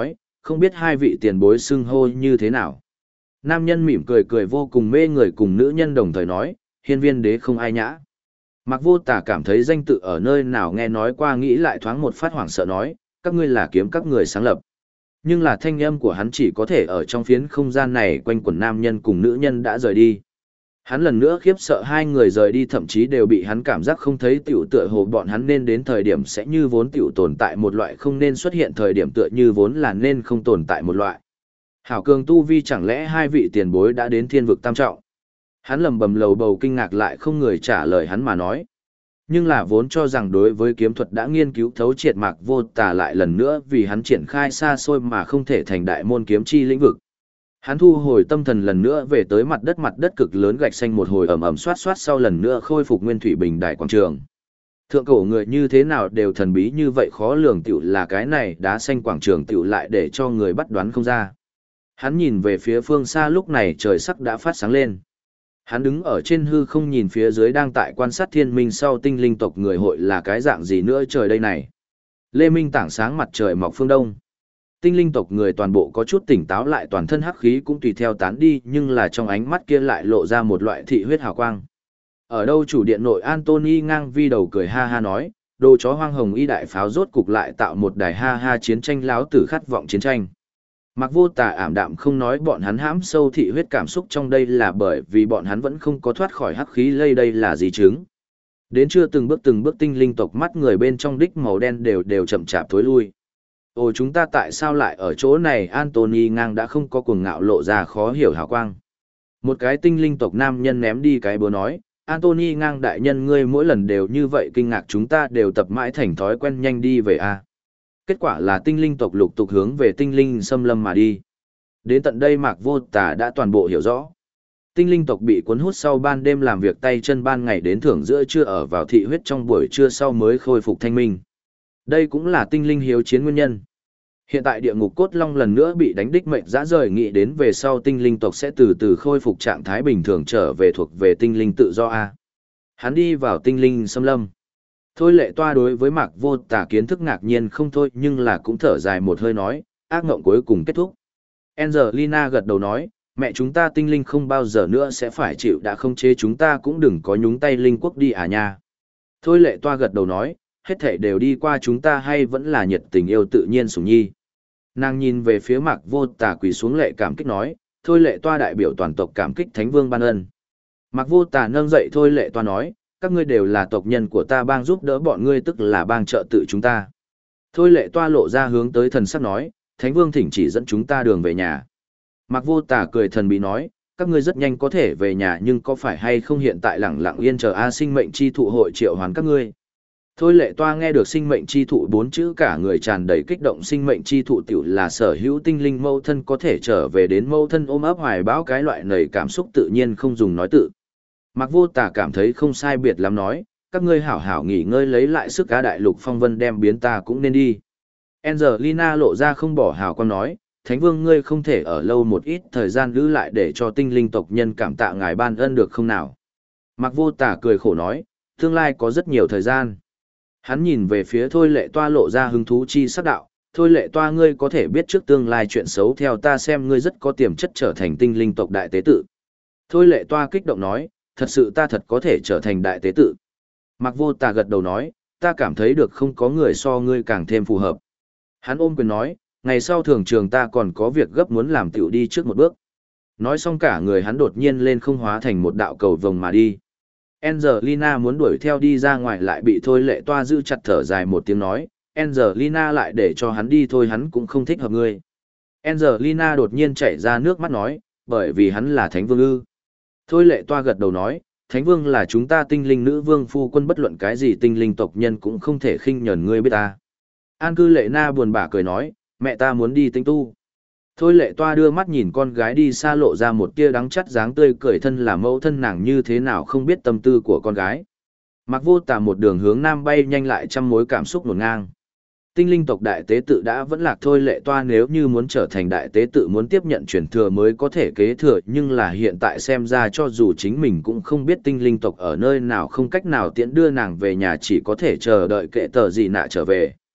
không biết hai vị tiền bối xưng hô như thế nào. Nam nhân mỉm cười cười vô cùng mê người cùng nữ nhân đồng thời nói, hiên viên đế không ai nhã. Mạc Vô Tà cảm thấy danh tự ở nơi nào nghe nói qua nghĩ lại thoáng một phát hoảng sợ nói, các ngươi là kiếm các người sáng lập. Nhưng là thanh âm của hắn chỉ có thể ở trong phiến không gian này quanh quẩn nam nhân cùng nữ nhân đã rời đi. Hắn lần nữa khiếp sợ hai người rời đi thậm chí đều bị hắn cảm giác không thấy tiểu tựa hồ bọn hắn nên đến thời điểm sẽ như vốn tiểu tồn tại một loại không nên xuất hiện thời điểm tựa như vốn là nên không tồn tại một loại. Hảo cường tu vi chẳng lẽ hai vị tiền bối đã đến thiên vực tam trọng. Hắn lầm bầm lầu bầu kinh ngạc lại không người trả lời hắn mà nói. Nhưng là vốn cho rằng đối với kiếm thuật đã nghiên cứu thấu triệt Mạc Vô Tà lại lần nữa vì hắn triển khai xa xôi mà không thể thành đại môn kiếm chi lĩnh vực. Hắn thu hồi tâm thần lần nữa về tới mặt đất cực lớn gạch xanh một hồi ầm ầm xoát xoát sau lần nữa khôi phục nguyên thủy bình đại quảng trường. Thượng cổ người như thế nào đều thần bí như vậy khó lường tiểu là cái này đá xanh quảng trường tiểu lại để cho người bắt đoán không ra. Hắn nhìn về phía phương xa lúc này trời sắc đã phát sáng lên. Hắn đứng ở trên hư không nhìn phía dưới đang tại quan sát thiên minh sau tinh linh tộc người hội là cái dạng gì nữa trời đây này. Lê Minh tảng sáng mặt trời mọc phương đông. Tinh linh tộc người toàn bộ có chút tỉnh táo lại toàn thân hắc khí cũng tùy theo tán đi nhưng là trong ánh mắt kia lại lộ ra một loại thị huyết hào quang. Ở đâu chủ điện nội Anthony ngang vi đầu cười ha ha nói, đồ chó hoang hồng y đại pháo rốt cục lại tạo một đài ha ha chiến tranh láo tử khát vọng chiến tranh. Mạc Vô Tà ảm đạm không nói bọn hắn hãm sâu thị huyết cảm xúc trong đây là bởi vì bọn hắn vẫn không có thoát khỏi hắc khí lây đây là gì chứng. Đến chưa từng bước tinh linh tộc mắt người bên trong đích màu đen đều chậm chạp thối lui. Ồ chúng ta tại sao lại ở chỗ này Anthony ngang đã không có cuồng ngạo lộ ra khó hiểu hào quang. Một cái tinh linh tộc nam nhân ném đi cái búa nói, Anthony ngang đại nhân ngươi mỗi lần đều như vậy kinh ngạc chúng ta đều tập mãi thành thói quen nhanh đi về a. Kết quả là tinh linh tộc lục tục hướng về tinh linh xâm lâm mà đi. Đến tận đây Mạc Vô Tà đã toàn bộ hiểu rõ. Tinh linh tộc bị cuốn hút sau ban đêm làm việc tay chân ban ngày đến thưởng giữa trưa ở vào thị huyết trong buổi trưa sau mới khôi phục thanh minh. Đây cũng là tinh linh hiếu chiến nguyên nhân. Hiện tại địa ngục cốt long lần nữa bị đánh đích mệnh dã rời nghĩ đến về sau tinh linh tộc sẽ từ từ khôi phục trạng thái bình thường trở về thuộc về tinh linh tự do A. Hắn đi vào tinh linh xâm lâm. Thôi Lệ Toa đối với Mạc Vô Tà kiến thức ngạc nhiên không thôi nhưng là cũng thở dài một hơi nói, ác mộng cuối cùng kết thúc. Angelina gật đầu nói, mẹ chúng ta tinh linh không bao giờ nữa sẽ phải chịu đã không chế chúng ta cũng đừng có nhúng tay linh quốc đi à nha. Thôi Lệ Toa gật đầu nói, hết thảy đều đi qua chúng ta hay vẫn là nhiệt tình yêu tự nhiên sủng nhi. Nàng nhìn về phía Mạc Vô Tà quỳ xuống lệ cảm kích nói, Thôi Lệ Toa đại biểu toàn tộc cảm kích Thánh Vương ban ân. Mạc Vô Tà nâng dậy Thôi Lệ Toa nói, các ngươi đều là tộc nhân của ta bang giúp đỡ bọn ngươi tức là bang trợ tự chúng ta. Thôi Lệ Toa lộ ra hướng tới thần sắc nói, Thánh Vương thỉnh chỉ dẫn chúng ta đường về nhà. Mạc Vô Tà cười thần bí nói, các ngươi rất nhanh có thể về nhà nhưng có phải hay không hiện tại lẳng lặng yên chờ A sinh mệnh chi thụ hội triệu hoàn các ngươi. Thôi Lệ Toa nghe được sinh mệnh chi thụ 4 chữ cả người tràn đầy kích động sinh mệnh chi thụ tiểu là sở hữu tinh linh mâu thân có thể trở về đến mâu thân ôm ấp hoài bão cái loại nầy cảm xúc tự nhiên không dùng nói tự. Mạc Vô Tà cảm thấy không sai biệt lắm nói, các ngươi hảo hảo nghỉ ngơi lấy lại sức cá đại lục phong vân đem biến ta cũng nên đi. Angelina lộ ra không bỏ hào con nói, Thánh Vương ngươi không thể ở lâu một ít thời gian giữ lại để cho tinh linh tộc nhân cảm tạ ngài ban ân được không nào. Mạc Vô Tà cười khổ nói, tương lai có rất nhiều thời gian. Hắn nhìn về phía Thôi Lệ Toa lộ ra hứng thú chi sắc đạo, Thôi Lệ Toa ngươi có thể biết trước tương lai chuyện xấu theo ta xem ngươi rất có tiềm chất trở thành tinh linh tộc đại tế tự. Thôi Lệ Toa kích động nói, thật sự ta thật có thể trở thành đại tế tự. Mạc Vô Tà gật đầu nói, ta cảm thấy được không có người so ngươi càng thêm phù hợp. Hắn ôm quyền nói, ngày sau thường trường ta còn có việc gấp muốn làm tiểu đi trước một bước. Nói xong cả người hắn đột nhiên lên không hóa thành một đạo cầu vồng mà đi. Angelina muốn đuổi theo đi ra ngoài lại bị Thôi Lệ Toa giữ chặt thở dài một tiếng nói, Angelina lại để cho hắn đi thôi hắn cũng không thích hợp ngươi. Angelina đột nhiên chảy ra nước mắt nói, bởi vì hắn là Thánh Vương ư. Thôi Lệ Toa gật đầu nói, Thánh Vương là chúng ta tinh linh nữ vương phu quân bất luận cái gì tinh linh tộc nhân cũng không thể khinh nhẫn ngươi biết ta. An Cư Lệ Na buồn bã cười nói, mẹ ta muốn đi tinh tu. Thôi Lệ Toa đưa mắt nhìn con gái đi xa lộ ra một tia đắng chắt dáng tươi cười thân là mẫu thân nàng như thế nào không biết tâm tư của con gái. Mạc Vô Tà một đường hướng nam bay nhanh lại trăm mối cảm xúc ngổn ngang. Tinh linh tộc đại tế tự đã vẫn lạc Thôi Lệ Toa nếu như muốn trở thành đại tế tự muốn tiếp nhận truyền thừa mới có thể kế thừa nhưng là hiện tại xem ra cho dù chính mình cũng không biết tinh linh tộc ở nơi nào không cách nào tiễn đưa nàng về nhà chỉ có thể chờ đợi kệ tờ gì nạ trở về.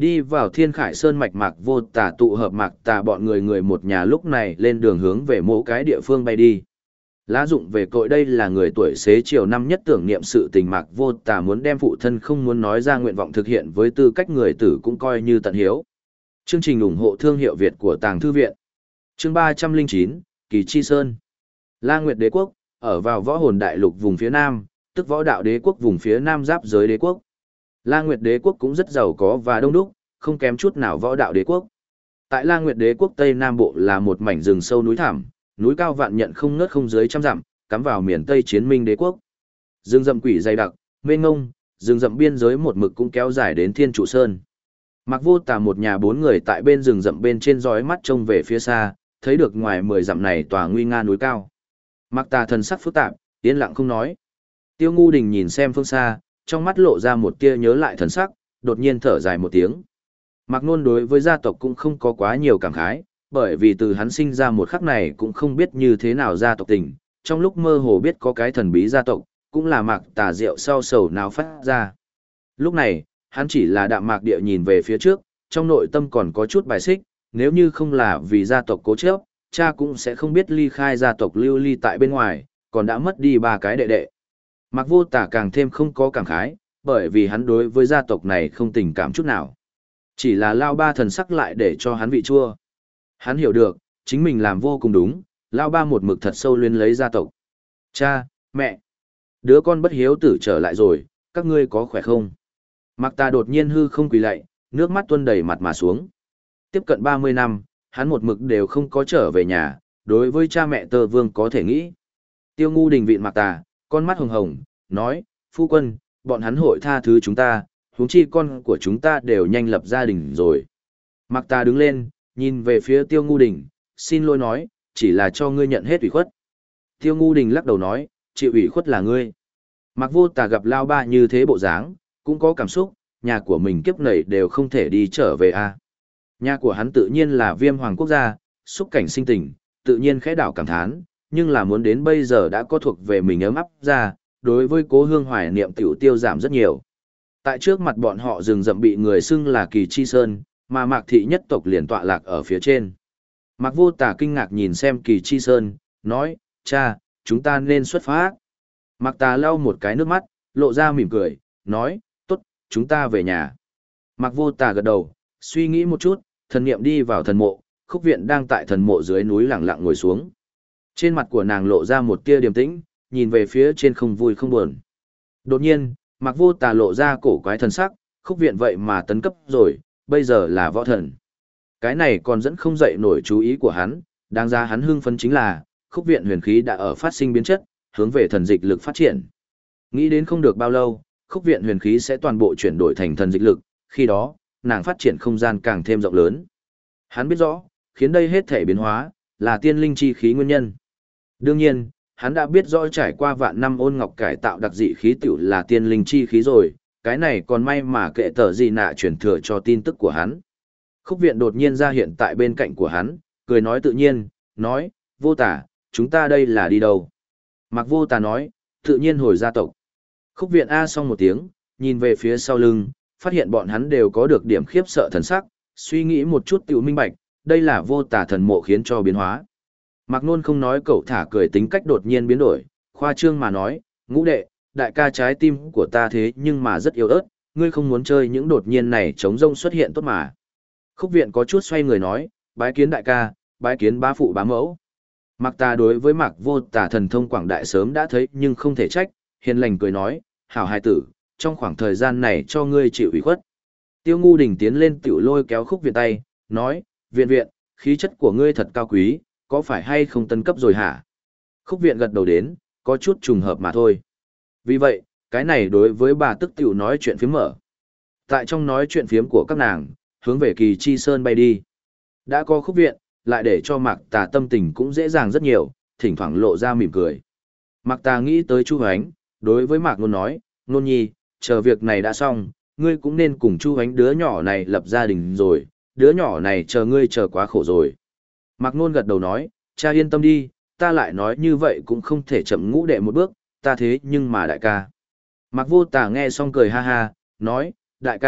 Đi vào Thiên Khải Sơn mạch Mạc Vô Tà tụ hợp Mạc Tà bọn người người một nhà lúc này lên đường hướng về mỗi cái địa phương bay đi. Lá dụng về cội đây là người tuổi xế chiều năm nhất tưởng niệm sự tình Mạc Vô Tà muốn đem phụ thân không muốn nói ra nguyện vọng thực hiện với tư cách người tử cũng coi như tận hiếu. Chương trình ủng hộ thương hiệu Việt của Tàng Thư Viện. Chương 309, Kỳ Chi Sơn. La Nguyệt Đế Quốc, ở vào Võ Hồn Đại Lục vùng phía Nam, tức Võ Đạo Đế Quốc vùng phía Nam giáp giới đế quốc. La Nguyệt Đế Quốc cũng rất giàu có và đông đúc, không kém chút nào Võ Đạo Đế Quốc. Tại La Nguyệt Đế Quốc Tây Nam Bộ là một mảnh rừng sâu núi thẳm, núi cao vạn nhận không ngớt không dưới trăm dặm, cắm vào miền Tây Chiến Minh Đế Quốc. Rừng rậm quỷ dày đặc, mênh ngông, rừng rậm biên giới một mực cũng kéo dài đến Thiên Trụ Sơn. Mạc Vô Tà một nhà bốn người tại bên rừng rậm bên trên dõi mắt trông về phía xa, thấy được ngoài 10 dặm này tòa nguy nga núi cao. Mạc Tà thần sắc phức tạp, yên lặng không nói. Tiêu Ngu Đình nhìn xem phương xa, trong mắt lộ ra một tia nhớ lại thần sắc, đột nhiên thở dài một tiếng. Mạc Nôn đối với gia tộc cũng không có quá nhiều cảm khái, bởi vì từ hắn sinh ra một khắc này cũng không biết như thế nào gia tộc tình, trong lúc mơ hồ biết có cái thần bí gia tộc, cũng là Mạc Tà rượu sau sầu nào phát ra. Lúc này, hắn chỉ là đạm mạc địa nhìn về phía trước, trong nội tâm còn có chút bài xích, nếu như không là vì gia tộc cố chấp, cha cũng sẽ không biết ly khai gia tộc lưu ly tại bên ngoài, còn đã mất đi 3 cái đệ đệ. Mạc Vô Tà càng thêm không có cảm khái, bởi vì hắn đối với gia tộc này không tình cảm chút nào. Chỉ là Lao Ba thần sắc lại để cho hắn vị chua. Hắn hiểu được, chính mình làm vô cùng đúng, Lao Ba một mực thật sâu luyến lấy gia tộc. Cha, mẹ, đứa con bất hiếu tử trở lại rồi, các ngươi có khỏe không? Mạc Tà đột nhiên hư không quỳ lạy, nước mắt tuôn đầy mặt mà xuống. Tiếp cận 30 năm, hắn một mực đều không có trở về nhà, đối với cha mẹ Tơ Vương có thể nghĩ. Tiêu Ngu Đình vịn Mạc Tà, con mắt hồng hồng, nói, phu quân, bọn hắn hội tha thứ chúng ta, huống chi con của chúng ta đều nhanh lập gia đình rồi. Mạc Tà đứng lên, nhìn về phía Tiêu Ngu Đình, xin lỗi nói, chỉ là cho ngươi nhận hết ủy khuất. Tiêu Ngu Đình lắc đầu nói, chịu ủy khuất là ngươi. Mạc Vô Tà gặp Lao Ba như thế bộ dáng, cũng có cảm xúc, nhà của mình kiếp nảy đều không thể đi trở về a. Nhà của hắn tự nhiên là Viêm Hoàng quốc gia, xúc cảnh sinh tình, tự nhiên khẽ đảo cảm thán, nhưng là muốn đến bây giờ đã có thuộc về mình ấm áp ra, đối với cố hương hoài niệm tiểu tiêu giảm rất nhiều. Tại trước mặt bọn họ rừng rậm bị người xưng là Kỳ Chi Sơn, mà Mạc thị nhất tộc liền tọa lạc ở phía trên. Mạc Vô Tà kinh ngạc nhìn xem Kỳ Chi Sơn, nói, cha, chúng ta nên xuất phát. Mạc Tà lau một cái nước mắt, lộ ra mỉm cười, nói, tốt, chúng ta về nhà. Mạc Vô Tà gật đầu, suy nghĩ một chút, thần niệm đi vào thần mộ, Khúc Viện đang tại thần mộ dưới núi lặng lặng ngồi xuống. Trên mặt của nàng lộ ra một tia điềm tĩnh, nhìn về phía trên không vui không buồn. Đột nhiên, Mạc Vô Tà lộ ra cổ quái thần sắc, Khúc Viện vậy mà tấn cấp rồi, bây giờ là võ thần. Cái này còn dẫn không dậy nổi chú ý của hắn, đáng ra hắn hưng phấn chính là, Khúc Viện huyền khí đã ở phát sinh biến chất, hướng về thần dịch lực phát triển. Nghĩ đến không được bao lâu, Khúc Viện huyền khí sẽ toàn bộ chuyển đổi thành thần dịch lực, khi đó, nàng phát triển không gian càng thêm rộng lớn. Hắn biết rõ, khiến đây hết thể biến hóa, là tiên linh chi khí nguyên nhân. Đương nhiên, hắn đã biết rõ trải qua vạn năm ôn ngọc cải tạo đặc dị khí tiểu là tiên linh chi khí rồi, cái này còn may mà kệ tờ gì nạ chuyển thừa cho tin tức của hắn. Khúc Viện đột nhiên ra hiện tại bên cạnh của hắn, cười nói tự nhiên, nói, Vô Tà, chúng ta đây là đi đâu? Mạc Vô Tà nói, tự nhiên hồi gia tộc. Khúc Viện A xong một tiếng, nhìn về phía sau lưng, phát hiện bọn hắn đều có được điểm khiếp sợ thần sắc, suy nghĩ một chút tiểu minh bạch, đây là Vô Tà thần mộ khiến cho biến hóa. Mạc Nôn không nói cậu thả cười tính cách đột nhiên biến đổi, khoa trương mà nói, Ngũ đệ, đại ca trái tim của ta thế nhưng mà rất yếu ớt, ngươi không muốn chơi những đột nhiên này trống rông xuất hiện tốt mà. Khúc Viện có chút xoay người nói, bái kiến đại ca, bái kiến bá phụ bá mẫu. Mạc Tà đối với Mạc Vô Tà thần thông quảng đại sớm đã thấy nhưng không thể trách, hiền lành cười nói, hảo hài tử, trong khoảng thời gian này cho ngươi chịu ủy khuất. Tiêu Ngu Đình tiến lên tiểu lôi kéo Khúc Viện tay, nói, Viện, khí chất của ngươi thật cao quý, có phải hay không tấn cấp rồi hả? Khúc Viện gật đầu đến, có chút trùng hợp mà thôi. Vì vậy, cái này đối với bà tức tiểu nói chuyện phiếm mở. Tại trong nói chuyện phiếm của các nàng, hướng về Kỳ Chi Sơn bay đi. Đã có Khúc Viện, lại để cho Mạc Tà tâm tình cũng dễ dàng rất nhiều, thỉnh thoảng lộ ra mỉm cười. Mạc Tà nghĩ tới Chu Hoánh, đối với Mạc Nôn nói, Nôn nhi, chờ việc này đã xong, ngươi cũng nên cùng Chu Hoánh đứa nhỏ này lập gia đình rồi, đứa nhỏ này chờ ngươi chờ quá khổ rồi. Mạc Nôn gật đầu nói, cha yên tâm đi, ta lại nói như vậy cũng không thể chậm Ngũ đệ một bước, ta thế nhưng mà đại ca. Mạc Vô Tà nghe xong cười ha ha, nói, đại ca,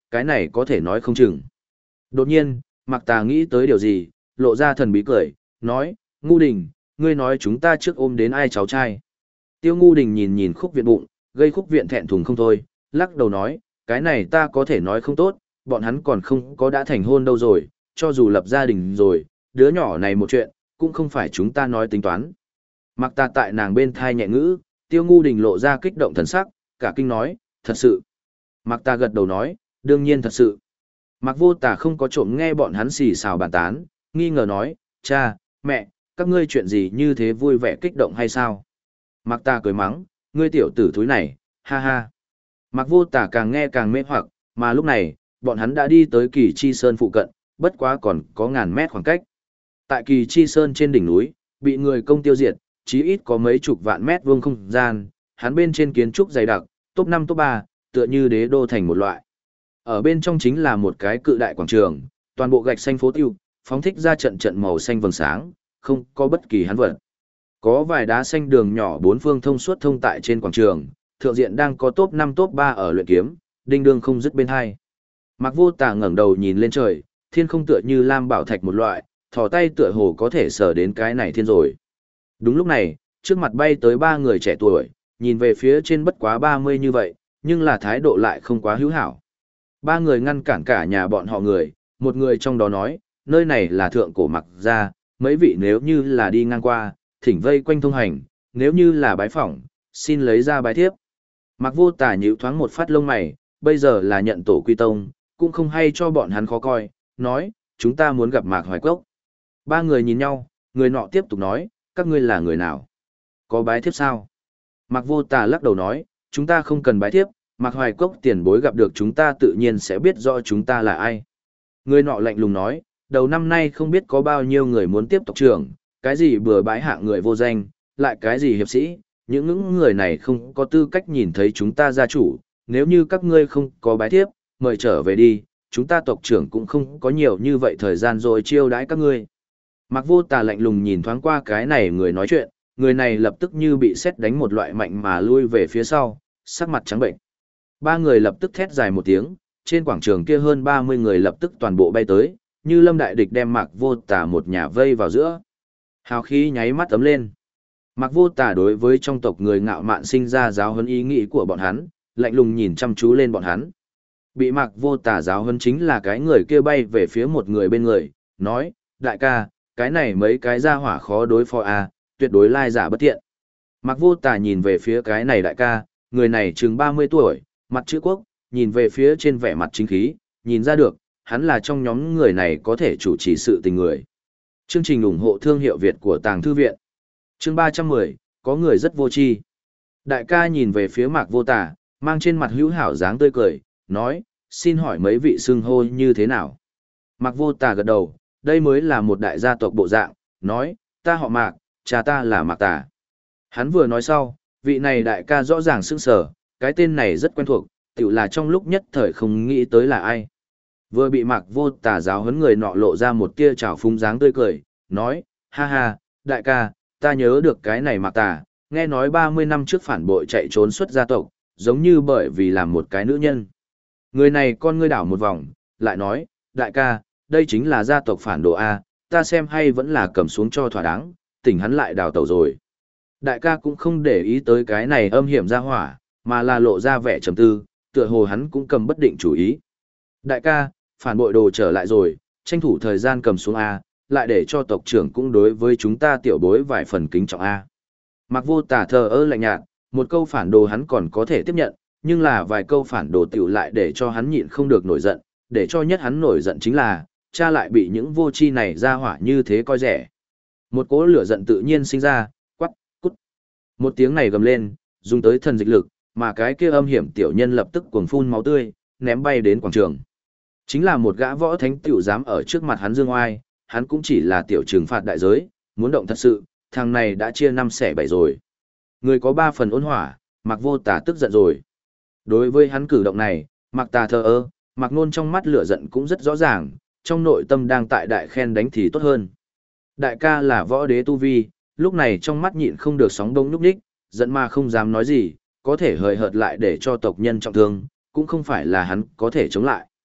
cái này có thể nói không chừng. Đột nhiên, Mạc Tà nghĩ tới điều gì, lộ ra thần bí cười, nói, Ngu Đình, ngươi nói chúng ta trước ôm đến ai cháu trai. Tiêu Ngu Đình nhìn nhìn Khúc Viện bụng, gây Khúc Viện thẹn thùng không thôi, lắc đầu nói, cái này ta có thể nói không tốt, bọn hắn còn không có đã thành hôn đâu rồi, cho dù lập gia đình rồi, đứa nhỏ này một chuyện, cũng không phải chúng ta nói tính toán. Mạc Tà tại nàng bên thai nhẹ ngữ, Tiêu Ngu Đình lộ ra kích động thần sắc, cả kinh nói, thật sự. Mạc Tà gật đầu nói, đương nhiên thật sự. Mạc Vô Tà không có trộm nghe bọn hắn xì xào bàn tán, nghi ngờ nói, cha, mẹ, các ngươi chuyện gì như thế vui vẻ kích động hay sao? Mạc Tà cười mắng, ngươi tiểu tử thúi này, ha ha. Mạc Vô Tà càng nghe càng mê hoặc, mà lúc này, bọn hắn đã đi tới Kỳ Chi Sơn phụ cận, bất quá còn có ngàn mét khoảng cách. Tại Kỳ Chi Sơn trên đỉnh núi, bị người công tiêu diệt, chí ít có mấy chục vạn mét vuông không gian, hắn bên trên kiến trúc dày đặc, top 5 top 3, tựa như đế đô thành một loại. Ở bên trong chính là một cái cự đại quảng trường, toàn bộ gạch xanh phố tiêu, phóng thích ra trận trận màu xanh vầng sáng, không có bất kỳ hắn vật. Có vài đá xanh đường nhỏ bốn phương thông suốt thông tại trên quảng trường, thượng diện đang có top 5 top 3 ở luyện kiếm, đinh đương không dứt bên hai. Mạc Vô Tà ngẩng đầu nhìn lên trời, thiên không tựa như lam bảo thạch một loại, thò tay tựa hồ có thể sờ đến cái này thiên rồi. Đúng lúc này, trước mặt bay tới ba người trẻ tuổi, nhìn về phía trên bất quá 30 như vậy, nhưng là thái độ lại không quá hữu hảo. Ba người ngăn cản cả nhà bọn họ người, một người trong đó nói, nơi này là thượng cổ Mạc gia, mấy vị nếu như là đi ngang qua, thỉnh vây quanh thông hành, nếu như là bái phỏng, xin lấy ra bái thiếp. Mạc Vô Tà nhíu thoáng một phát lông mày, bây giờ là nhận tổ quy tông, cũng không hay cho bọn hắn khó coi, nói, chúng ta muốn gặp Mạc Hoài Cốc. Ba người nhìn nhau, người nọ tiếp tục nói, các ngươi là người nào? Có bái thiếp sao? Mạc Vô Tà lắc đầu nói, chúng ta không cần bái thiếp, Mạc Hoài Cốc tiền bối gặp được chúng ta tự nhiên sẽ biết rõ chúng ta là ai. Người nọ lạnh lùng nói, đầu năm nay không biết có bao nhiêu người muốn tiếp tộc trưởng, cái gì bừa bãi hạ người vô danh, lại cái gì hiệp sĩ, những người này không có tư cách nhìn thấy chúng ta gia chủ, nếu như các ngươi không có bái thiếp, mời trở về đi, chúng ta tộc trưởng cũng không có nhiều như vậy thời gian rồi chiêu đãi các ngươi. Mạc Vô Tà lạnh lùng nhìn thoáng qua cái này người nói chuyện, người này lập tức như bị sét đánh một loại mạnh mà lui về phía sau, sắc mặt trắng bệnh. Ba người lập tức thét dài một tiếng, trên quảng trường kia hơn 30 người lập tức toàn bộ bay tới, như lâm đại địch đem Mạc Vô Tà một nhà vây vào giữa. Hào khí nháy mắt ấm lên. Mạc Vô Tà đối với trong tộc người ngạo mạn sinh ra giáo huấn ý nghĩ của bọn hắn, lạnh lùng nhìn chăm chú lên bọn hắn. Bị Mạc Vô Tà giáo huấn chính là cái người kia bay về phía một người bên người, nói, đại ca, cái này mấy cái gia hỏa khó đối phó à, tuyệt đối lai giả bất thiện. Mạc Vô Tà nhìn về phía cái này đại ca, người này chừng 30 tuổi, mặt chữ quốc, nhìn về phía trên vẻ mặt chính khí, nhìn ra được, hắn là trong nhóm người này có thể chủ trì sự tình người. Chương trình ủng hộ thương hiệu Việt của Tàng Thư Viện. Chương 310, có người rất vô tri. Đại ca nhìn về phía Mạc Vô Tà, mang trên mặt hữu hảo dáng tươi cười, nói, xin hỏi mấy vị xưng hô như thế nào? Mạc Vô Tà gật đầu, đây mới là một đại gia tộc bộ dạng, nói, ta họ Mạc, cha ta là Mạc Tà. Hắn vừa nói sau, vị này đại ca rõ ràng sững sờ, cái tên này rất quen thuộc, tựu là trong lúc nhất thời không nghĩ tới là ai. Vừa bị Mạc Vô Tà giáo huấn người nọ lộ ra một tia trào phúng dáng tươi cười, nói, ha ha, đại ca, ta nhớ được cái này Mạc Tà, nghe nói 30 năm trước phản bội chạy trốn xuất gia tộc, giống như bởi vì làm một cái nữ nhân. Người này con ngươi đảo một vòng, lại nói, đại ca, đây chính là gia tộc phản đồ A, ta xem hay vẫn là cầm xuống cho thỏa đáng, tỉnh hắn lại đào tẩu rồi. Đại ca cũng không để ý tới cái này âm hiểm ra hỏa, mà là lộ ra vẻ trầm tư, tựa hồ hắn cũng cầm bất định chủ ý. Đại ca, phản bội đồ trở lại rồi, tranh thủ thời gian cầm xuống A, lại để cho tộc trưởng cũng đối với chúng ta tiểu bối vài phần kính trọng A. Mạc Vô Tà thờ ơ lạnh nhạt, một câu phản đồ hắn còn có thể tiếp nhận, nhưng là vài câu phản đồ tiểu lại để cho hắn nhịn không được nổi giận, để cho nhất hắn nổi giận chính là, cha lại bị những vô tri này ra hỏa như thế coi rẻ. Một cỗ lửa giận tự nhiên sinh ra, quắc, cút. Một tiếng này gầm lên, dùng tới thần dịch lực, mà cái kia âm hiểm tiểu nhân lập tức cuồng phun máu tươi, ném bay đến quảng trường. Chính là một gã võ thánh tiểu dám ở trước mặt hắn dương oai, hắn cũng chỉ là tiểu trừng phạt đại giới, muốn động thật sự, thằng này đã chia 5 xẻ 7 rồi. Người có 3 phần ôn hỏa, Mạc Vô Tà tức giận rồi. Đối với hắn cử động này, Mạc Tà thờ ơ, Mạc Nôn trong mắt lửa giận cũng rất rõ ràng, trong nội tâm đang tại đại khen đánh thì tốt hơn. Đại ca là võ đế tu vi, lúc này trong mắt nhịn không được sóng đông nhúc nhích, giận mà không dám nói gì, có thể hời hợt lại để cho tộc nhân trọng thương, cũng không phải là hắn có thể chống lại.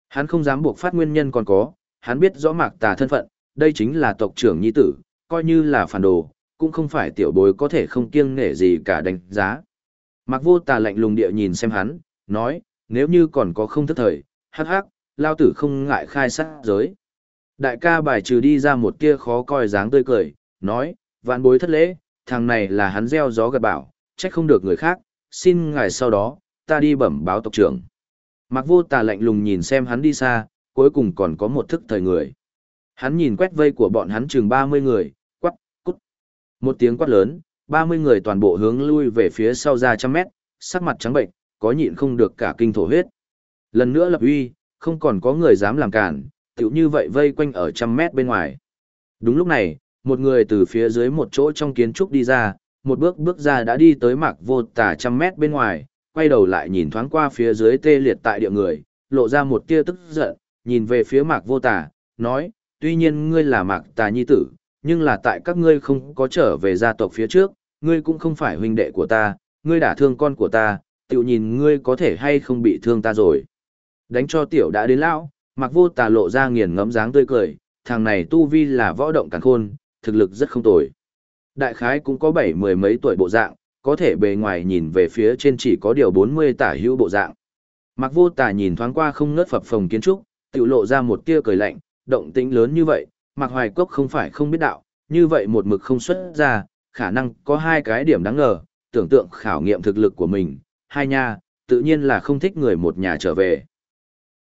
Hắn không dám buộc phát nguyên nhân còn có, hắn biết rõ Mạc Tà thân phận, đây chính là tộc trưởng nhi tử, coi như là phản đồ, cũng không phải tiểu bối có thể không kiêng nể gì cả đánh giá. Mạc Vô Tà lạnh lùng địa nhìn xem hắn, nói, nếu như còn có không thức thời, hắc hắc, lao tử không ngại khai sát giới. Đại ca bài trừ đi ra một tia khó coi dáng tươi cười, nói, vạn bối thất lễ, thằng này là hắn gieo gió gặt bão, trách không được người khác, xin ngài sau đó, ta đi bẩm báo tộc trưởng. Mạc Vô Tà lạnh lùng nhìn xem hắn đi xa, cuối cùng còn có một thức thời người. Hắn nhìn quét vây của bọn hắn chừng 30 người, quắc, cút. Một tiếng quát lớn, 30 người toàn bộ hướng lui về phía sau ra trăm mét, sắc mặt trắng bệnh, có nhịn không được cả kinh thổ huyết. Lần nữa lập uy, không còn có người dám làm cản, tiểu như vậy vây quanh ở trăm mét bên ngoài. Đúng lúc này, một người từ phía dưới một chỗ trong kiến trúc đi ra, một bước bước ra đã đi tới Mạc Vô Tà trăm mét bên ngoài, quay đầu lại nhìn thoáng qua phía dưới tê liệt tại địa người, lộ ra một tia tức giận, nhìn về phía Mạc Vô Tà, nói, tuy nhiên ngươi là Mạc Tà nhi tử, nhưng là tại các ngươi không có trở về gia tộc phía trước, ngươi cũng không phải huynh đệ của ta, ngươi đả thương con của ta, tiểu nhìn ngươi có thể hay không bị thương ta rồi. Đánh cho tiểu đã đến lão, Mạc Vô Tà lộ ra nghiền ngẫm dáng tươi cười, thằng này tu vi là võ động càn khôn, thực lực rất không tồi. Đại khái cũng có 70 mấy tuổi bộ dạng, có thể bề ngoài nhìn về phía trên chỉ có điều 40 tả hữu bộ dạng. Mạc Vô Tà nhìn thoáng qua không ngớt phập phồng kiến trúc, tiểu lộ ra một tia cười lạnh, động tĩnh lớn như vậy, Mạc Hoài Cốc không phải không biết đạo, như vậy một mực không xuất ra, khả năng có hai cái điểm đáng ngờ, tưởng tượng khảo nghiệm thực lực của mình, hai nha, tự nhiên là không thích người một nhà trở về.